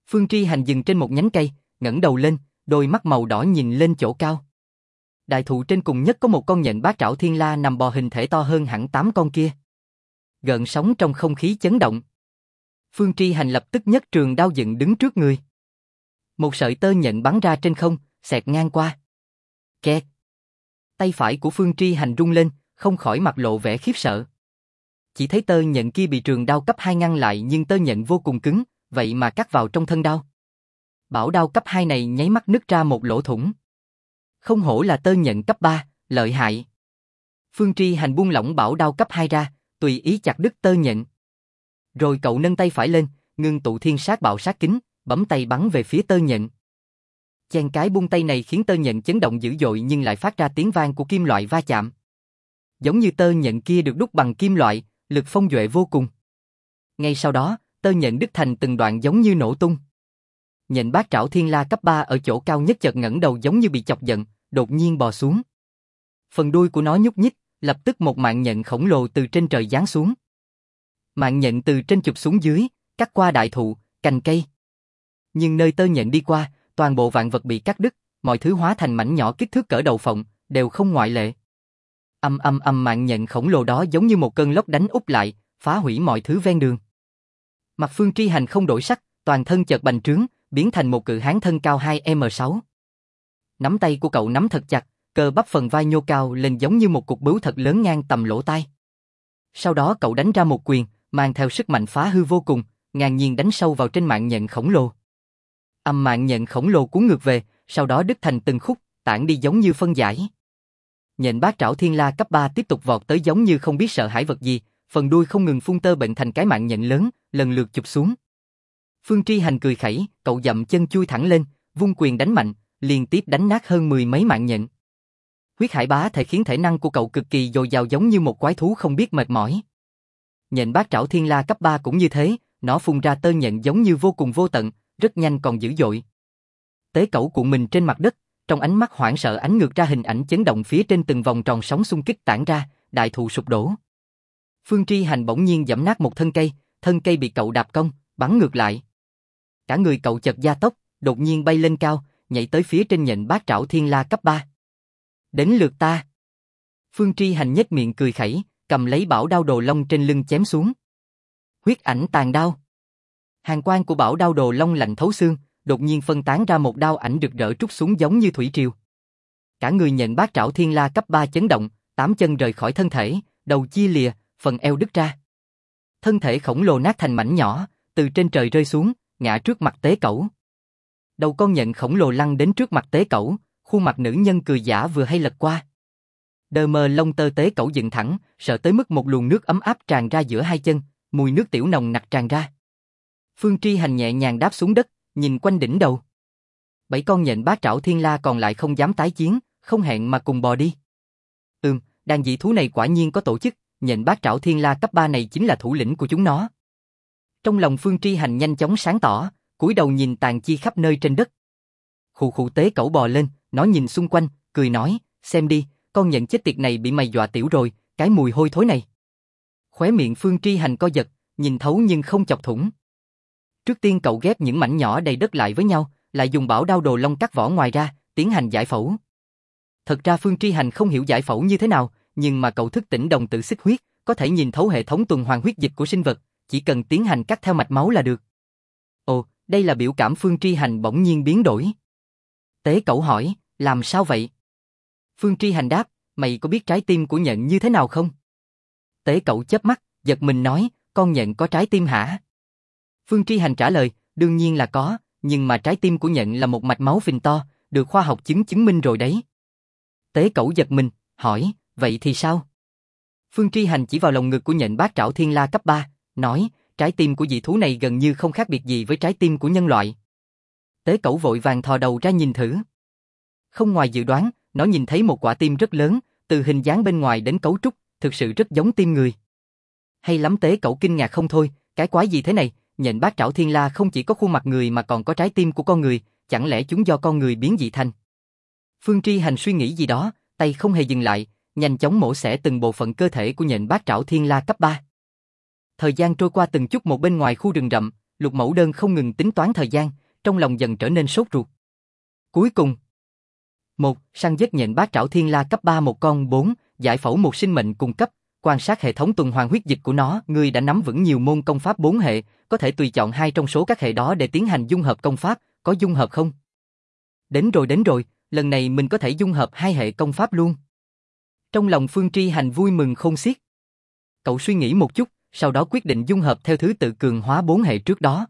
Phương Tri Hành dừng trên một nhánh cây, ngẩng đầu lên, đôi mắt màu đỏ nhìn lên chỗ cao. Đại thụ trên cùng nhất có một con nhện bát trảo thiên la nằm bò, hình thể to hơn hẳn 8 con kia. Gợn sóng trong không khí chấn động. Phương Tri Hành lập tức nhấc trường đao dựng đứng trước người. Một sợi tơ nhện bắn ra trên không, xẹt ngang qua. Kẹt. Tay phải của Phương Tri Hành rung lên, không khỏi mặt lộ vẻ khiếp sợ. Chỉ thấy tơ nhện kia bị trường đao cấp 2 ngăn lại, nhưng tơ nhện vô cùng cứng, vậy mà cắt vào trong thân đao. Bảo đao cấp 2 này nháy mắt nứt ra một lỗ thủng. Không hổ là tơ nhện cấp 3, lợi hại. Phương Tri Hành buông lỏng bảo đao cấp 2 ra, tùy ý chặt đứt tơ nhện. Rồi cậu nâng tay phải lên, ngưng tụ thiên sát bạo sát kính, bấm tay bắn về phía tơ nhện. Chàng cái buông tay này khiến tơ nhện chấn động dữ dội, nhưng lại phát ra tiếng vang của kim loại va chạm. Giống như tơ nhện kia được đúc bằng kim loại, lực phong duệ vô cùng. Ngay sau đó, tơ nhện đứt thành từng đoạn giống như nổ tung. Nhện bát trảo thiên la cấp 3 ở chỗ cao nhất chợt ngẩng đầu giống như bị chọc giận, đột nhiên bò xuống. Phần đuôi của nó nhúc nhích, lập tức một mạng nhện khổng lồ từ trên trời giáng xuống. Mạng nhện từ trên chụp xuống dưới, cắt qua đại thụ, cành cây. Nhưng nơi tơ nhện đi qua, toàn bộ vạn vật bị cắt đứt, mọi thứ hóa thành mảnh nhỏ kích thước cỡ đầu phộng, đều không ngoại lệ. Mạng nhện khổng lồ đó giống như một cơn lốc đánh úp lại, phá hủy mọi thứ ven đường. Mặt Phương Tri Hành không đổi sắc, toàn thân chợt bành trướng, biến thành một cự hán thân cao 2m6. Nắm tay của cậu nắm thật chặt, cơ bắp phần vai nhô cao lên giống như một cục bướu thật lớn ngang tầm lỗ tai. Sau đó cậu đánh ra một quyền, mang theo sức mạnh phá hư vô cùng, ngang nhiên đánh sâu vào trên mạng nhện khổng lồ. Mạng nhện khổng lồ cuốn ngược về, sau đó đứt thành từng khúc, tản đi giống như phân giải. Nhện bát trảo thiên la cấp 3 tiếp tục vọt tới giống như không biết sợ hãi vật gì, phần đuôi không ngừng phun tơ bệnh thành cái mạng nhện lớn, lần lượt chụp xuống. Phương Tri Hành cười khẩy, cậu dậm chân chui thẳng lên, vung quyền đánh mạnh, liên tiếp đánh nát hơn 10 mấy mạng nhện. Huyết hải bá thể khiến thể năng của cậu cực kỳ dồi dào, giống như một quái thú không biết mệt mỏi. Nhện bát trảo thiên la cấp 3 cũng như thế, nó phun ra tơ nhện giống như vô cùng vô tận, rất nhanh còn dữ dội. Tế cẩu cuộn mình trên mặt đất, trong ánh mắt hoảng sợ ánh ngược ra hình ảnh chấn động phía trên, từng vòng tròn sóng xung kích tản ra, đại thụ sụp đổ. Phương Tri Hành bỗng nhiên giẫm nát một thân cây bị cậu đạp cong, bắn ngược lại. Cả người cậu chợt gia tốc, đột nhiên bay lên cao, nhảy tới phía trên nhện bát trảo thiên la cấp 3. Đến lượt ta. Phương Tri Hành nhếch miệng cười khẩy, cầm lấy bảo đao đồ long trên lưng chém xuống. Huyết ảnh tàn đao. Hàn quang của bảo đao đồ long lạnh thấu xương, đột nhiên phân tán ra một đao ảnh rực rỡ trút xuống giống như thủy triều. Cả người nhện bát trảo thiên la cấp 3 chấn động, 8 chân rời khỏi thân thể, đầu chia lìa, phần eo đứt ra. Thân thể khổng lồ nát thành mảnh nhỏ, từ trên trời rơi xuống, ngã trước mặt tế cẩu. Đầu con nhện khổng lồ lăn đến trước mặt tế cẩu, khuôn mặt nữ nhân cười giả vừa hay lật qua. Đờ mờ lông tơ tế cẩu dựng thẳng, sợ tới mức một luồng nước ấm áp tràn ra giữa hai chân, mùi nước tiểu nồng nặc tràn ra. Phương Tri Hành nhẹ nhàng đáp xuống đất, nhìn quanh đỉnh đầu. 7 con nhện bát trảo thiên la còn lại không dám tái chiến, không hẹn mà cùng bò đi. Đàn dị thú này quả nhiên có tổ chức, nhện bát trảo thiên la cấp 3 này chính là thủ lĩnh của chúng nó. Trong lòng Phương Tri Hành nhanh chóng sáng tỏ, cúi đầu nhìn tàn chi khắp nơi trên đất. Khụ khụ tế cẩu bò lên, nó nhìn xung quanh, cười nói, xem đi, con nhện chết tiệt này bị mày dọa tiểu rồi, cái mùi hôi thối này. Khóe miệng Phương Tri Hành co giật, nhìn thấu nhưng không chọc thủng. Trước tiên cậu ghép những mảnh nhỏ đầy đất lại với nhau, lại dùng bảo đao đồ long cắt vỏ ngoài ra, tiến hành giải phẫu. Thật ra Phương Tri Hành không hiểu giải phẫu như thế nào, nhưng mà cậu thức tỉnh đồng tử xích huyết, có thể nhìn thấu hệ thống tuần hoàn huyết dịch của sinh vật, chỉ cần tiến hành cắt theo mạch máu là được. Ồ, đây là biểu cảm. Phương Tri Hành bỗng nhiên biến đổi. Tế cẩu hỏi, làm sao vậy? Phương Tri Hành đáp, mày có biết trái tim của nhện như thế nào không? Tế cẩu chớp mắt, giật mình nói, con nhện có trái tim hả? Phương Tri Hành trả lời, đương nhiên là có, nhưng mà trái tim của nhện là một mạch máu phình to, được khoa học chứng minh rồi đấy. Tế cẩu giật mình, hỏi, vậy thì sao? Phương Tri Hành chỉ vào lồng ngực của nhện bát trảo thiên la cấp 3, nói, trái tim của dị thú này gần như không khác biệt gì với trái tim của nhân loại. Tế cẩu vội vàng thò đầu ra nhìn thử. Không ngoài dự đoán, nó nhìn thấy một quả tim rất lớn, từ hình dáng bên ngoài đến cấu trúc, thực sự rất giống tim người. Hay lắm. Tế cẩu kinh ngạc không thôi, cái quái gì thế này, nhện bát trảo thiên la không chỉ có khuôn mặt người mà còn có trái tim của con người, chẳng lẽ chúng do con người biến dị thành? Phương Tri Hành suy nghĩ gì đó, tay không hề dừng lại, nhanh chóng mổ xẻ từng bộ phận cơ thể của nhện bát trảo thiên la cấp 3. Thời gian trôi qua từng chút một bên ngoài khu rừng rậm, Lục Mẫu Đơn không ngừng tính toán thời gian, trong lòng dần trở nên sốt ruột. Cuối cùng, săn giết nhện bát trảo thiên la cấp 3 một con 4, giải phẫu một sinh mệnh cùng cấp, quan sát hệ thống tuần hoàn huyết dịch của nó, ngươi đã nắm vững nhiều môn công pháp 4 hệ, có thể tùy chọn 2 trong số các hệ đó để tiến hành dung hợp công pháp, có dung hợp không? Đến rồi, lần này mình có thể dung hợp 2 hệ công pháp luôn. Trong lòng Phương Tri Hành vui mừng khôn xiết. Cậu suy nghĩ một chút, sau đó quyết định dung hợp theo thứ tự cường hóa 4 hệ trước đó.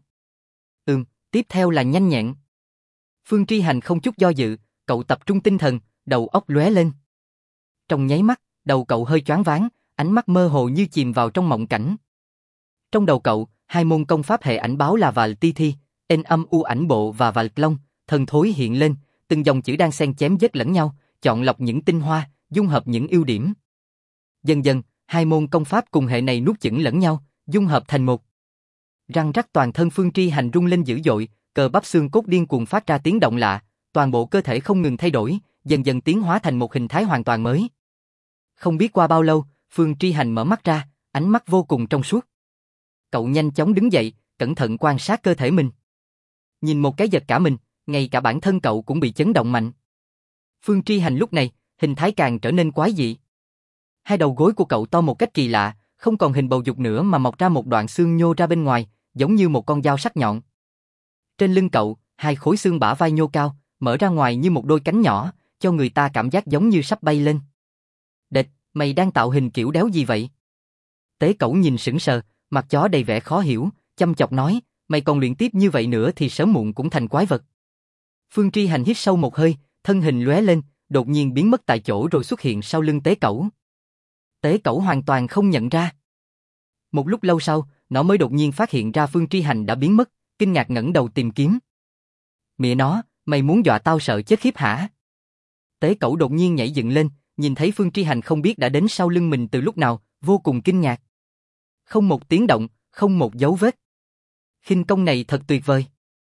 Tiếp theo là nhanh nhẹn. Phương Tri Hành không chút do dự, cậu tập trung tinh thần, đầu óc lóe lên. Trong nháy mắt, đầu cậu hơi choáng váng, ánh mắt mơ hồ như chìm vào trong mộng cảnh. Trong đầu cậu, 2 môn công pháp hệ ảnh báo là Vài Ti Thi, Ên Âm U Ảnh Bộ và Vài Long, thần thối hiện lên, từng dòng chữ đang xen chém giết lẫn nhau, chọn lọc những tinh hoa, dung hợp những ưu điểm. Dần dần, 2 môn công pháp cùng hệ này nuốt chửng lẫn nhau, dung hợp thành một. Răng rắc toàn thân Phương Tri Hành rung lên dữ dội, cơ bắp xương cốt điên cuồng phát ra tiếng động lạ, toàn bộ cơ thể không ngừng thay đổi, dần dần tiến hóa thành một hình thái hoàn toàn mới. Không biết qua bao lâu, Phương Tri Hành mở mắt ra, ánh mắt vô cùng trong suốt. Cậu nhanh chóng đứng dậy, cẩn thận quan sát cơ thể mình. Nhìn một cái giật cả mình, ngay cả bản thân cậu cũng bị chấn động mạnh. Phương Tri Hành lúc này, hình thái càng trở nên quái dị. 2 đầu gối của cậu to một cách kỳ lạ, không còn hình bầu dục nữa mà mọc ra một đoạn xương nhô ra bên ngoài, giống như một con dao sắc nhọn. Trên lưng cậu, 2 khối xương bả vai nhô cao, mở ra ngoài như một đôi cánh nhỏ, cho người ta cảm giác giống như sắp bay lên. Đệt, mày đang tạo hình kiểu đéo gì vậy? Tế Cẩu nhìn sững sờ, mặt chó đầy vẻ khó hiểu, chăm chọc nói, mày còn luyện tiếp như vậy nữa thì sớm muộn cũng thành quái vật. Phương Tri Hành hít sâu một hơi, thân hình lóe lên, đột nhiên biến mất tại chỗ rồi xuất hiện sau lưng Tế Cẩu. Tế Cẩu hoàn toàn không nhận ra. Một lúc lâu sau, nó mới đột nhiên phát hiện ra Phương Tri Hành đã biến mất, kinh ngạc ngẩng đầu tìm kiếm. Mẹ nó, mày muốn dọa tao sợ chết khiếp hả? Tế Cẩu đột nhiên nhảy dựng lên, nhìn thấy Phương Tri Hành không biết đã đến sau lưng mình từ lúc nào, vô cùng kinh ngạc. Không một tiếng động, không một dấu vết. Khinh công này thật tuyệt vời.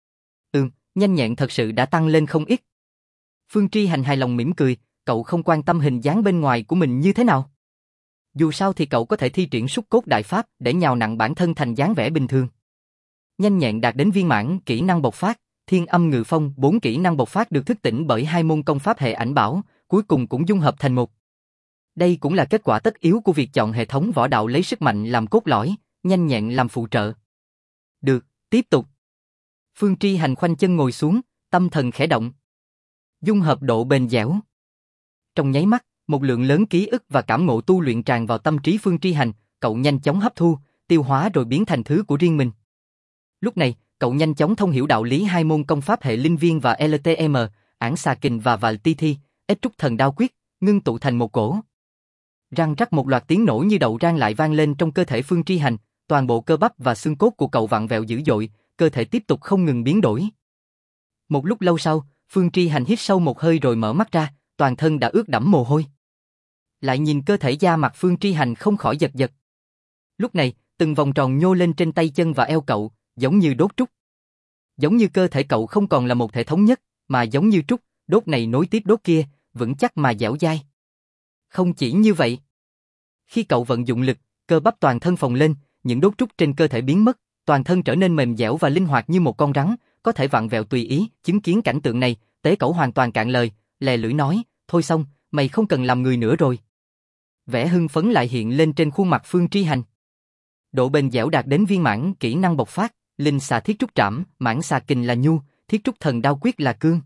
Nhanh nhẹn thật sự đã tăng lên không ít. Phương Tri Hành hài lòng mỉm cười, cậu không quan tâm hình dáng bên ngoài của mình như thế nào. Dù sao thì cậu có thể thi triển Súc Cốt Đại Pháp để nhào nặn bản thân thành dáng vẻ bình thường. Nhanh nhẹn đạt đến viên mãn, kỹ năng bộc phát, Thiên Âm Ngự Phong, 4 kỹ năng bộc phát được thức tỉnh bởi 2 môn công pháp hệ ảnh bảo, cuối cùng cũng dung hợp thành một. Đây cũng là kết quả tất yếu của việc chọn hệ thống võ đạo lấy sức mạnh làm cốt lõi, nhanh nhẹn làm phụ trợ. Được, tiếp tục. Phương Tri Hành khoanh chân ngồi xuống, tâm thần khẽ động. Dung hợp độ bền dẻo. Trong nháy mắt, một lượng lớn ký ức và cảm ngộ tu luyện tràn vào tâm trí Phương Tri Hành, cậu nhanh chóng hấp thu, tiêu hóa rồi biến thành thứ của riêng mình. Lúc này, cậu nhanh chóng thông hiểu đạo lý 2 môn công pháp hệ linh viên và LTM, Ản Xà Kình và Vài Ti Thi, Ích Trúc Thần Đao Quyết, ngưng tụ thành một cổ. Răng rắc một loạt tiếng nổ như đậu rang lại vang lên trong cơ thể Phương Tri Hành, toàn bộ cơ bắp và xương cốt của cậu vặn vẹo dữ dội, cơ thể tiếp tục không ngừng biến đổi. Một lúc lâu sau, Phương Tri Hành hít sâu một hơi rồi mở mắt ra, toàn thân đã ướt đẫm mồ hôi. Lại nhìn cơ thể da mặt Phương Tri Hành không khỏi giật giật. Lúc này, từng vòng tròn nhô lên trên tay chân và eo cậu, giống như đốt trúc. Giống như cơ thể cậu không còn là một thể thống nhất, mà giống như trúc, đốt này nối tiếp đốt kia, vững chắc mà dẻo dai. Không chỉ như vậy. Khi cậu vận dụng lực, cơ bắp toàn thân phồng lên, những đốt trúc trên cơ thể biến mất, toàn thân trở nên mềm dẻo và linh hoạt như một con rắn, có thể vặn vẹo tùy ý. Chứng kiến cảnh tượng này, Tế Cẩu hoàn toàn cạn lời, lè lưỡi nói, thôi xong, mày không cần làm người nữa rồi. Vẻ hưng phấn lại hiện lên trên khuôn mặt Phương Tri Hành. Độ bền dẻo đạt đến viên mãn, kỹ năng bộc phát, Linh Xà Thiết Trúc Trảm, Mãng Xà Kình là nhu, Thiết Trúc Thần Đao Quyết là cương.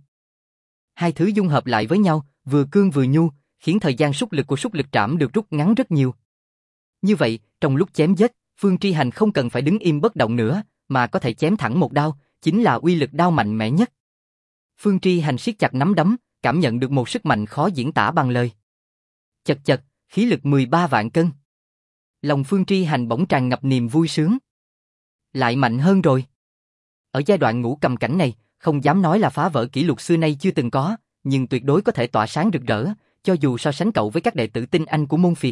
2 thứ dung hợp lại với nhau, vừa cương vừa nhu, khiến thời gian súc lực của súc lực trảm được rút ngắn rất nhiều. Như vậy, trong lúc chém giết, Phương Tri Hành không cần phải đứng im bất động nữa, mà có thể chém thẳng một đao, chính là uy lực đao mạnh mẽ nhất. Phương Tri Hành siết chặt nắm đấm, cảm nhận được một sức mạnh khó diễn tả bằng lời. Chật chật, khí lực 13 vạn cân. Lòng Phương Tri Hành bỗng tràn ngập niềm vui sướng. Lại mạnh hơn rồi. Ở giai đoạn ngũ cầm cảnh này, không dám nói là phá vỡ kỷ lục xưa nay chưa từng có, nhưng tuyệt đối có thể tỏa sáng rực rỡ, cho dù so sánh cậu với các đệ tử tinh anh của môn phiệt.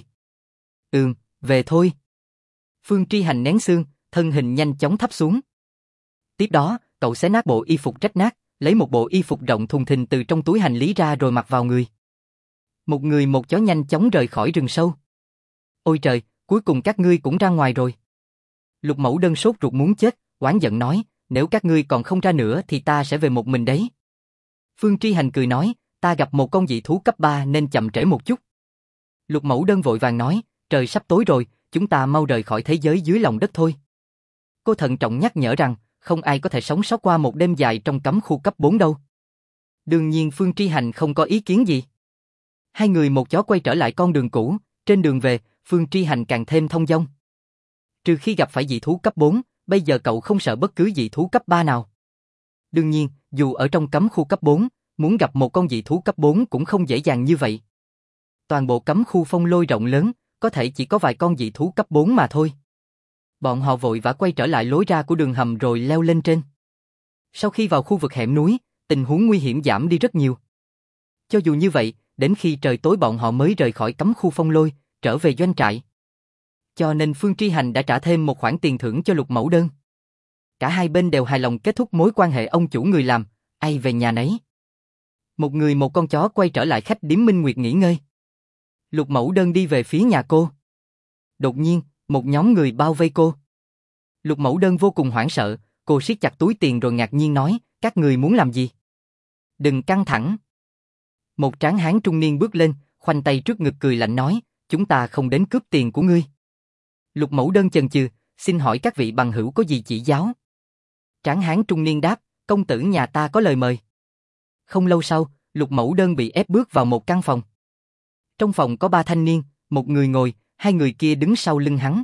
Về thôi. Phương Tri Hành nén xương, thân hình nhanh chóng thấp xuống. Tiếp đó, cậu xé nát bộ y phục rách nát, lấy một bộ y phục rộng thùng thình từ trong túi hành lý ra rồi mặc vào người. Một người một chó nhanh chóng rời khỏi rừng sâu. Ôi trời, cuối cùng các ngươi cũng ra ngoài rồi. Lục Mẫu Đơn sốt ruột muốn chết, oán giận nói, nếu các ngươi còn không ra nữa thì ta sẽ về một mình đấy. Phương Tri Hành cười nói, ta gặp một con dị thú cấp 3 nên chậm trễ một chút. Lục Mẫu Đơn vội vàng nói, trời sắp tối rồi, chúng ta mau rời khỏi thế giới dưới lòng đất thôi. Cô thận trọng nhắc nhở rằng, không ai có thể sống sót qua một đêm dài trong cấm khu cấp 4 đâu. Đương nhiên Phương Tri Hành không có ý kiến gì. Hai người một chó quay trở lại con đường cũ, trên đường về, Phương Tri Hành càng thêm thông dong. Trừ khi gặp phải dị thú cấp 4, bây giờ cậu không sợ bất cứ dị thú cấp 3 nào. Đương nhiên, dù ở trong cấm khu cấp 4, muốn gặp một con dị thú cấp 4 cũng không dễ dàng như vậy. Toàn bộ cấm khu phong lôi rộng lớn, có thể chỉ có vài con dị thú cấp 4 mà thôi. Bọn họ vội vã quay trở lại lối ra của đường hầm rồi leo lên trên. Sau khi vào khu vực hẻm núi, tình huống nguy hiểm giảm đi rất nhiều. Cho dù như vậy, đến khi trời tối bọn họ mới rời khỏi cấm khu phong lôi, trở về doanh trại. Cho nên Phương Tri Hành đã trả thêm một khoản tiền thưởng cho Lục Mẫu Đơn. Cả hai bên đều hài lòng kết thúc mối quan hệ ông chủ người làm, ai về nhà nấy. Một người một con chó quay trở lại khách điếm Minh Nguyệt nghỉ ngơi. Lục Mẫu Đơn đi về phía nhà cô. Đột nhiên, một nhóm người bao vây cô. Lục Mẫu Đơn vô cùng hoảng sợ, cô siết chặt túi tiền rồi ngạc nhiên nói, các người muốn làm gì? Đừng căng thẳng. Một tráng hán trung niên bước lên, khoanh tay trước ngực cười lạnh nói, chúng ta không đến cướp tiền của ngươi. Lục Mẫu Đơn chần chừ, xin hỏi các vị bằng hữu có gì chỉ giáo? Tráng hán trung niên đáp, công tử nhà ta có lời mời. Không lâu sau, Lục Mẫu Đơn bị ép bước vào một căn phòng. Trong phòng có 3 thanh niên, một người ngồi, 2 người kia đứng sau lưng hắn.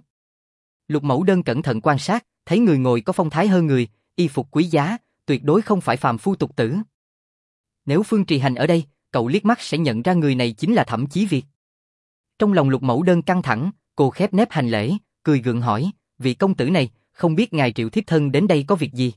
Lục Mẫu Đơn cẩn thận quan sát, thấy người ngồi có phong thái hơn người, y phục quý giá, tuyệt đối không phải phàm phu tục tử. Nếu Phương Trì Hành ở đây, cậu liếc mắt sẽ nhận ra người này chính là Thẩm Chí Việt. Trong lòng Lục Mẫu Đơn căng thẳng, cô khép nép hành lễ, cười gượng hỏi, vị công tử này, không biết ngài triệu thiếp thân đến đây có việc gì?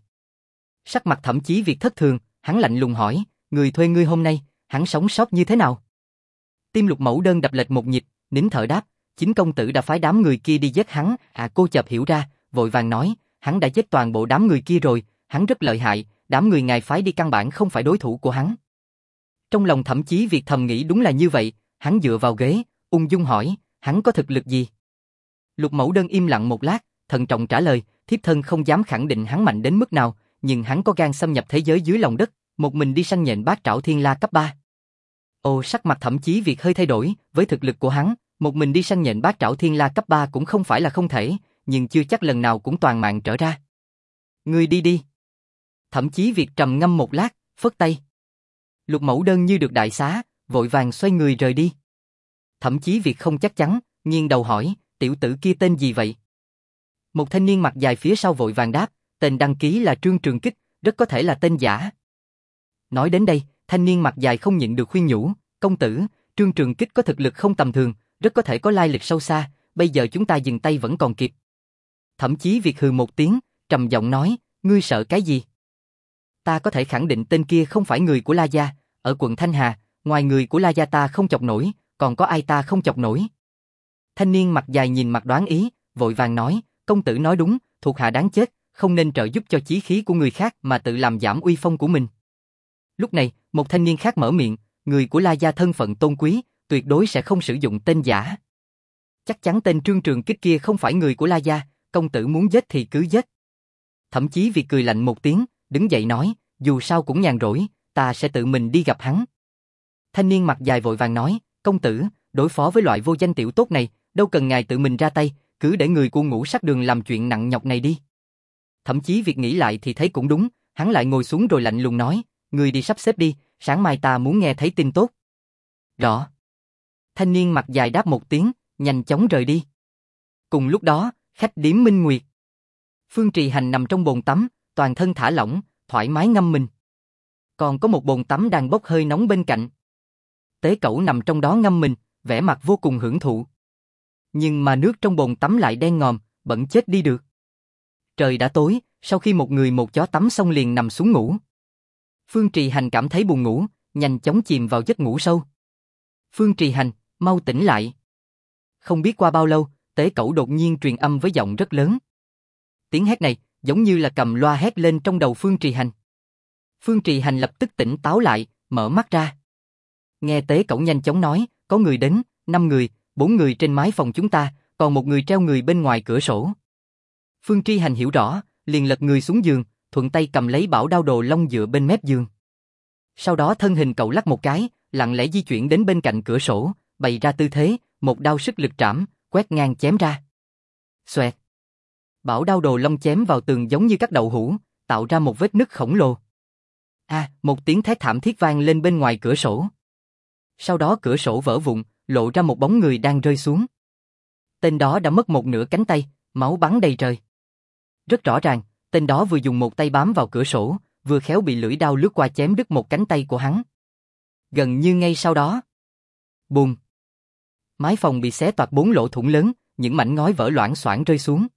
Sắc mặt Thẩm Chí Việt thất thường, hắn lạnh lùng hỏi, người thuê ngươi hôm nay, hắn sống sót như thế nào? Tim Lục Mẫu Đơn đập lệch một nhịp, nín thở đáp, chính công tử đã phái đám người kia đi giết hắn. Cô chợt hiểu ra, vội vàng nói, hắn đã giết toàn bộ đám người kia rồi, hắn rất lợi hại, đám người ngài phái đi căn bản không phải đối thủ của hắn. Trong lòng Thẩm Chí Việt thầm nghĩ đúng là như vậy, hắn dựa vào ghế, ung dung hỏi, hắn có thực lực gì? Lục Mẫu Đơn im lặng một lát, thận trọng trả lời, thiếp thân không dám khẳng định hắn mạnh đến mức nào, nhưng hắn có gan xâm nhập thế giới dưới lòng đất, một mình đi săn nhện bát trảo thiên la cấp 3. Ồ, sắc mặt Thẩm Chí Việt hơi thay đổi, với thực lực của hắn, một mình đi săn nhện bát trảo thiên la cấp 3 cũng không phải là không thể, nhưng chưa chắc lần nào cũng toàn mạng trở ra. Ngươi đi đi. Thẩm Chí Việt trầm ngâm một lát, phất tay. Lục Mẫu Đơn như được đại xá, vội vàng xoay người rời đi. Thẩm Chí Việt không chắc chắn, nghiêng đầu hỏi, tiểu tử kia tên gì vậy? Một thanh niên mặt dài phía sau vội vàng đáp, tên đăng ký là Trương Trường Kích, rất có thể là tên giả. Nói đến đây, thanh niên mặt dài không nhịn được khuyên nhủ, công tử, Trương Trường Kích có thực lực không tầm thường, rất có thể có lai lịch sâu xa, bây giờ chúng ta dừng tay vẫn còn kịp. Thẩm Chí Việt hừ một tiếng, trầm giọng nói, ngươi sợ cái gì? Ta có thể khẳng định tên kia không phải người của La Gia, ở quận Thanh Hà, ngoài người của La Gia ta không chọc nổi, còn có ai ta không chọc nổi? Thanh niên mặt dài nhìn mặt đoán ý, vội vàng nói, công tử nói đúng, thuộc hạ đáng chết, không nên trợ giúp cho chí khí của người khác mà tự làm giảm uy phong của mình. Lúc này, một thanh niên khác mở miệng, người của La Gia thân phận tôn quý, tuyệt đối sẽ không sử dụng tên giả. Chắc chắn tên Trương Trường Kích kia không phải người của La Gia, công tử muốn giết thì cứ giết. Thậm chí Việt cười lạnh một tiếng, đứng dậy nói, dù sao cũng nhàn rỗi, ta sẽ tự mình đi gặp hắn. Thanh niên mặt dài vội vàng nói, công tử, đối phó với loại vô danh tiểu tốt này, đâu cần ngài tự mình ra tay, cứ để người của Ngũ Sắc Đường làm chuyện nặng nhọc này đi. Thậm chí Việt nghĩ lại thì thấy cũng đúng, hắn lại ngồi xuống rồi lạnh lùng nói, người đi sắp xếp đi, sáng mai ta muốn nghe thấy tin tốt. Rõ. Thanh niên mặt dài đáp một tiếng, nhanh chóng rời đi. Cùng lúc đó, khách điếm Minh Nguyệt. Phương Trì Hành nằm trong bồn tắm, toàn thân thả lỏng, thoải mái ngâm mình. Còn có một bồn tắm đang bốc hơi nóng bên cạnh. Tế Cẩu nằm trong đó ngâm mình, vẻ mặt vô cùng hưởng thụ. Nhưng mà nước trong bồn tắm lại đen ngòm, bẩn chết đi được. Trời đã tối, sau khi một người một chó tắm xong liền nằm xuống ngủ. Phương Trì Hành cảm thấy buồn ngủ, nhanh chóng chìm vào giấc ngủ sâu. Phương Trì Hành, mau tỉnh lại. Không biết qua bao lâu, Tế Cẩu đột nhiên truyền âm với giọng rất lớn. Tiếng hét này, giống như là cầm loa hét lên trong đầu Phương Trì Hành. Phương Trì Hành lập tức tỉnh táo lại, mở mắt ra. Nghe Tế Cẩu nhanh chóng nói, có người đến, 5 người, 4 người trên mái phòng chúng ta, còn một người treo người bên ngoài cửa sổ. Phương Trì Hành hiểu rõ, liền lật người xuống giường, thuận tay cầm lấy bảo đao đồ long dựa bên mép giường. Sau đó thân hình cậu lắc một cái, lặng lẽ di chuyển đến bên cạnh cửa sổ, bày ra tư thế, một đao sức lực trảm, quét ngang chém ra. Xoẹt. Bảo đao đồ long chém vào tường giống như các đậu hũ, tạo ra một vết nứt khổng lồ. Một tiếng thét thảm thiết vang lên bên ngoài cửa sổ. Sau đó cửa sổ vỡ vụn, lộ ra một bóng người đang rơi xuống. Tên đó đã mất một nửa cánh tay, máu bắn đầy trời. Rất rõ ràng, tên đó vừa dùng một tay bám vào cửa sổ, vừa khéo bị lưỡi đao lướt qua chém đứt một cánh tay của hắn. Gần như ngay sau đó, bùm, mái phòng bị xé toạc 4 lỗ thủng lớn, những mảnh ngói vỡ loảng xoảng rơi xuống.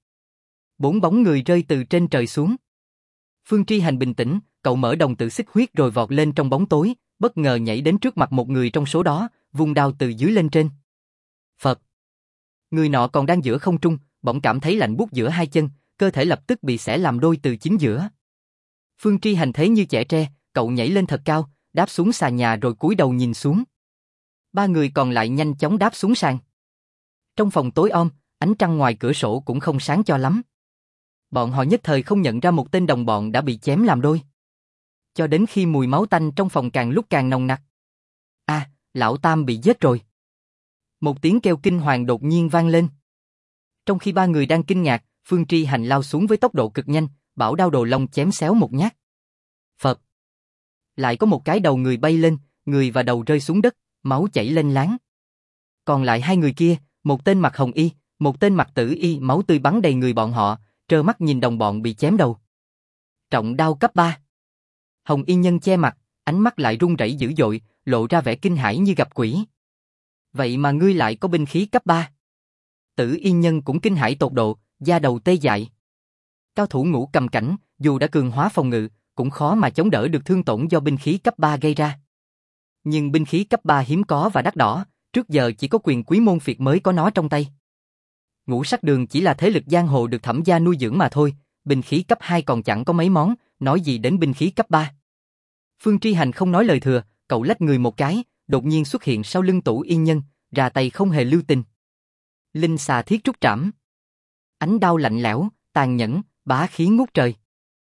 4 bóng người rơi từ trên trời xuống. Phương Tri Hành bình tĩnh, cậu mở đồng tử xích huyết rồi vọt lên trong bóng tối, bất ngờ nhảy đến trước mặt một người trong số đó, vung đao từ dưới lên trên. Phật. Người nọ còn đang giữa không trung, bỗng cảm thấy lạnh buốt giữa hai chân, cơ thể lập tức bị xẻ làm đôi từ chính giữa. Phương Tri Hành thế như chẻ tre, cậu nhảy lên thật cao, đáp xuống sàn nhà rồi cúi đầu nhìn xuống. 3 người còn lại nhanh chóng đáp xuống sàn. Trong phòng tối om, ánh trăng ngoài cửa sổ cũng không sáng cho lắm. Bọn họ nhất thời không nhận ra một tên đồng bọn đã bị chém làm đôi. Cho đến khi mùi máu tanh trong phòng càng lúc càng nồng nặc. Lão Tam bị giết rồi. Một tiếng kêu kinh hoàng đột nhiên vang lên. Trong khi 3 người đang kinh ngạc, Phương Tri Hành lao xuống với tốc độ cực nhanh, bảo đao đồ long chém xéo một nhát. Phật. Lại có một cái đầu người bay lên, người và đầu rơi xuống đất, máu chảy lênh láng. Còn lại 2 người kia, một tên mặc hồng y, một tên mặc tử y, máu tươi bắn đầy người bọn họ, trơ mắt nhìn đồng bọn bị chém đầu. Trọng đao cấp 3. Hồng y nhân che mặt, ánh mắt lại run rẩy dữ dội, lộ ra vẻ kinh hãi như gặp quỷ. Vậy mà ngươi lại có binh khí cấp 3. Tử y nhân cũng kinh hãi tột độ, da đầu tê dại. Cao thủ ngũ cầm cảnh, dù đã cường hóa phòng ngự, cũng khó mà chống đỡ được thương tổn do binh khí cấp 3 gây ra. Nhưng binh khí cấp 3 hiếm có và đắt đỏ, trước giờ chỉ có quyền quý môn phiệt mới có nó trong tay. Ngũ Sắc Đường chỉ là thế lực giang hồ được Thẩm gia nuôi dưỡng mà thôi, binh khí cấp 2 còn chẳng có mấy món, nói gì đến binh khí cấp 3. Phương Tri Hành không nói lời thừa, cậu lách người một cái, đột nhiên xuất hiện sau lưng Tủ Yên Nhân, ra tay không hề lưu tình. Linh xà thiết trúc trảm. Ánh đao lạnh lẽo, tàn nhẫn, bá khí ngút trời.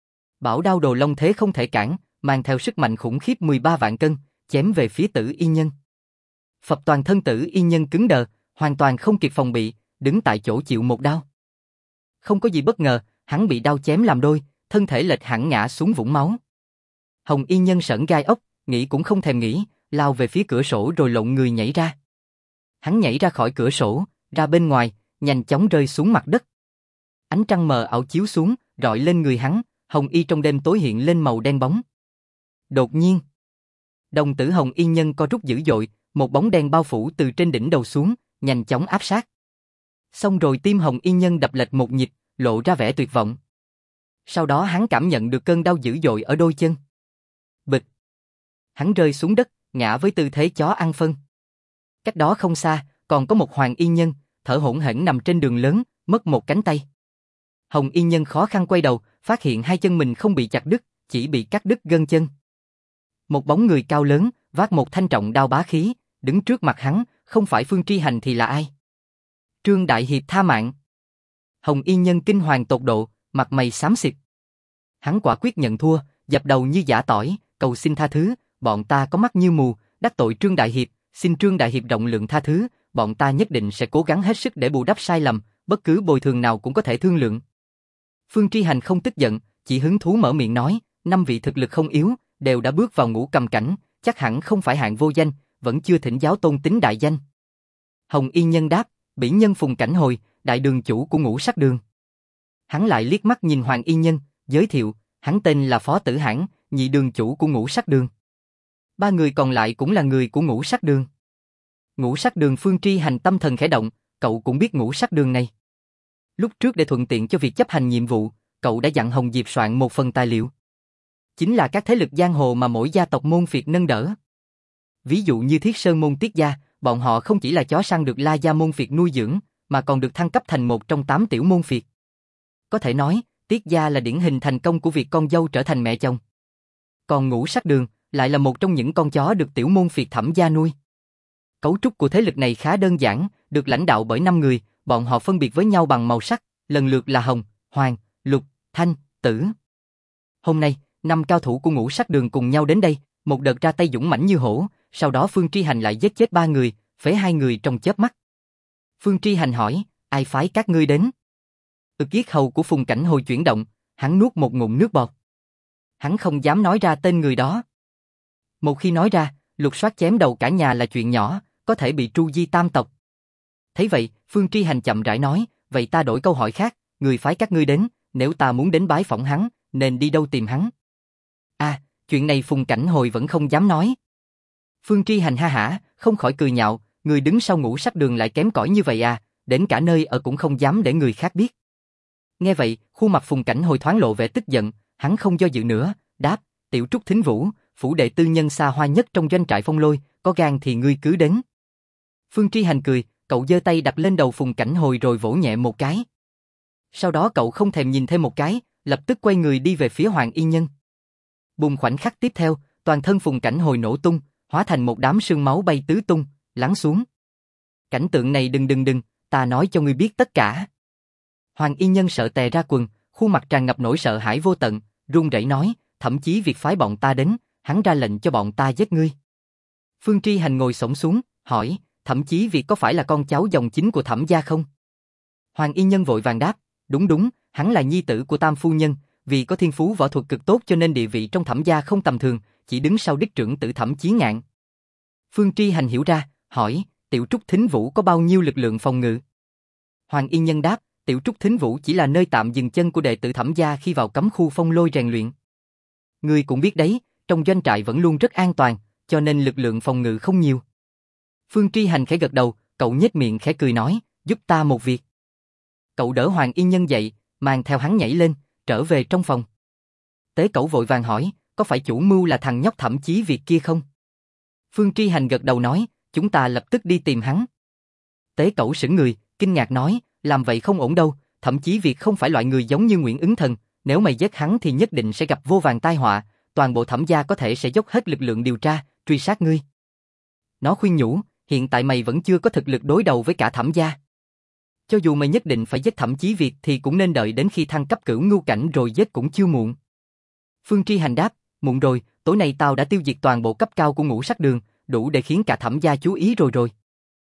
Bảo đao đồ long thế không thể cản, mang theo sức mạnh khủng khiếp 13 vạn cân, chém về phía Tử Yên Nhân. Phập toàn thân Tử Yên Nhân cứng đờ, hoàn toàn không kịp phòng bị, đứng tại chỗ chịu một đao. Không có gì bất ngờ, hắn bị đao chém làm đôi, thân thể lệch hẳn ngã xuống vũng máu. Hồng Y Nhân sởn gai ốc, nghĩ cũng không thèm nghĩ, lao về phía cửa sổ rồi lộn người nhảy ra. Hắn nhảy ra khỏi cửa sổ, ra bên ngoài, nhanh chóng rơi xuống mặt đất. Ánh trăng mờ ảo chiếu xuống, rọi lên người hắn, Hồng Y trong đêm tối hiện lên màu đen bóng. Đột nhiên, đồng tử Hồng Y Nhân co rút dữ dội, một bóng đen bao phủ từ trên đỉnh đầu xuống, nhanh chóng áp sát. Xong rồi tim Hồng Y Nhân đập lệch một nhịp, lộ ra vẻ tuyệt vọng. Sau đó hắn cảm nhận được cơn đau dữ dội ở đôi chân. Bịch. Hắn rơi xuống đất, ngã với tư thế chó ăn phân. Cách đó không xa, còn có một Hoàng Y Nhân, thở hổn hển nằm trên đường lớn, mất một cánh tay. Hồng Y Nhân khó khăn quay đầu, phát hiện hai chân mình không bị chặt đứt, chỉ bị cắt đứt gân chân. Một bóng người cao lớn, vác một thanh trọng đao bá khí, đứng trước mặt hắn, không phải Phương Tri Hành thì là ai? Trương Đại Hiệp tha mạng. Hồng Y Nhân kinh hoàng tột độ, mặt mày xám xịt. Hắn quả quyết nhận thua, dập đầu như giã tỏi, cầu xin tha thứ, bọn ta có mắt như mù, đắc tội Trương Đại Hiệp, xin Trương Đại Hiệp rộng lượng tha thứ, bọn ta nhất định sẽ cố gắng hết sức để bù đắp sai lầm, bất cứ bồi thường nào cũng có thể thương lượng. Phương Tri Hành không tức giận, chỉ hứng thú mở miệng nói, 5 vị thực lực không yếu, đều đã bước vào ngũ cầm cảnh, chắc hẳn không phải hạng vô danh, vẫn chưa thỉnh giáo tôn tính đại danh. Hồng Y Nhân đáp, bỉ nhân Phùng Cảnh Hồi, đại đường chủ của Ngũ Sắc Đường. Hắn lại liếc mắt nhìn Hoàng Y Nhân, giới thiệu, hắn tên là Phó Tử Hãn, nhị đường chủ của Ngũ Sắc Đường. 3 người còn lại cũng là người của Ngũ Sắc Đường. Ngũ Sắc Đường Phương Tri Hành tâm thần khẽ động, cậu cũng biết Ngũ Sắc Đường này. Lúc trước để thuận tiện cho việc chấp hành nhiệm vụ, cậu đã dặn Hồng Diệp soạn một phần tài liệu. Chính là các thế lực giang hồ mà mỗi gia tộc môn phiệt nâng đỡ. Ví dụ như Thiết Sơn môn Tiết gia, bọn họ không chỉ là chó săn được La gia môn phiệt nuôi dưỡng, mà còn được thăng cấp thành một trong 8 tiểu môn phiệt. Có thể nói, Tiết gia là điển hình thành công của việc con dâu trở thành mẹ chồng. Còn Ngũ Sắc Đường lại là một trong những con chó được tiểu môn phiệt Thẩm gia nuôi. Cấu trúc của thế lực này khá đơn giản, được lãnh đạo bởi 5 người, bọn họ phân biệt với nhau bằng màu sắc, lần lượt là hồng, hoàng, lục, thanh, tử. Hôm nay, 5 cao thủ của Ngũ Sắc Đường cùng nhau đến đây, một đợt ra tay dũng mãnh như hổ, sau đó Phương Tri Hành lại giết chết 3 người, phế 2 người trong chớp mắt. Phương Tri Hành hỏi, ai phái các ngươi đến? Yết hầu của Phùng Cảnh Hồi chuyển động, hắn nuốt một ngụm nước bọt. Hắn không dám nói ra tên người đó. Một khi nói ra, lục soát chém đầu cả nhà là chuyện nhỏ, có thể bị tru di tam tộc. Thấy vậy, Phương Tri Hành chậm rãi nói, vậy ta đổi câu hỏi khác, người phái các ngươi đến, nếu ta muốn đến bái phỏng hắn, nên đi đâu tìm hắn? À, chuyện này Phùng Cảnh Hồi vẫn không dám nói. Phương Tri Hành ha hả, không khỏi cười nhạo, người đứng sau Ngũ Sắc Đường lại kém cỏi như vậy à, đến cả nơi ở cũng không dám để người khác biết. Nghe vậy, khuôn mặt Phùng Cảnh Hồi thoáng lộ vẻ tức giận, hắn không do dự nữa, đáp, Tiểu Trúc Thính Vũ, phủ đệ tư nhân xa hoa nhất trong doanh trại Phong Lôi, có gan thì ngươi cứ đến. Phương Tri Hành cười, cậu giơ tay đặt lên đầu Phùng Cảnh Hồi rồi vỗ nhẹ một cái. Sau đó cậu không thèm nhìn thêm một cái, lập tức quay người đi về phía Hoàng Y Nhân. Bùng khoảnh khắc tiếp theo, toàn thân Phùng Cảnh Hồi nổ tung, hóa thành một đám sương máu bay tứ tung, lắng xuống. Cảnh tượng này đừng, ta nói cho ngươi biết tất cả. Hoàng Y Nhân sợ tè ra quần, khuôn mặt tràn ngập nỗi sợ hãi vô tận, run rẩy nói, thậm chí việc phái bọn ta đến, hắn ra lệnh cho bọn ta giết ngươi. Phương Tri Hành ngồi xổm xuống, hỏi, thậm chí việc có phải là con cháu dòng chính của Thẩm gia không? Hoàng Y Nhân vội vàng đáp, đúng, hắn là nhi tử của Tam phu nhân, vì có thiên phú võ thuật cực tốt cho nên địa vị trong Thẩm gia không tầm thường, chỉ đứng sau đích trưởng tử Thẩm Chí Ngạn. Phương Tri Hành hiểu ra, hỏi, Tiểu Trúc Thính Vũ có bao nhiêu lực lượng phòng ngự? Hoàng Y Nhân đáp, Tiểu Trúc Thính Vũ chỉ là nơi tạm dừng chân của đệ tử Thẩm gia khi vào cấm khu Phong Lôi rèn luyện. Ngươi cũng biết đấy, trong doanh trại vẫn luôn rất an toàn, cho nên lực lượng phòng ngự không nhiều. Phương Tri Hành khẽ gật đầu, cậu nhếch miệng khẽ cười nói, giúp ta một việc. Cậu đỡ Hoàng Y Nhân dậy, mang theo hắn nhảy lên, trở về trong phòng. Tế Cẩu vội vàng hỏi, có phải chủ mưu là thằng nhóc Thẩm Chí Việt kia không? Phương Tri Hành gật đầu nói, chúng ta lập tức đi tìm hắn. Tế Cẩu sững người, kinh ngạc nói, làm vậy không ổn đâu, Thẩm Chí Việt không phải loại người giống như Nguyễn Ứng Thần, nếu mày giết hắn thì nhất định sẽ gặp vô vàn tai họa, toàn bộ Thẩm gia có thể sẽ dốc hết lực lượng điều tra, truy sát ngươi. Nó khuyên nhủ, hiện tại mày vẫn chưa có thực lực đối đầu với cả Thẩm gia. Cho dù mày nhất định phải giết Thẩm Chí Việt thì cũng nên đợi đến khi thăng cấp cửu ngưu cảnh rồi giết cũng chưa muộn. Phương Tri Hành đáp, muộn rồi, tối nay tao đã tiêu diệt toàn bộ cấp cao của Ngũ Sắc Đường, đủ để khiến cả Thẩm gia chú ý rồi.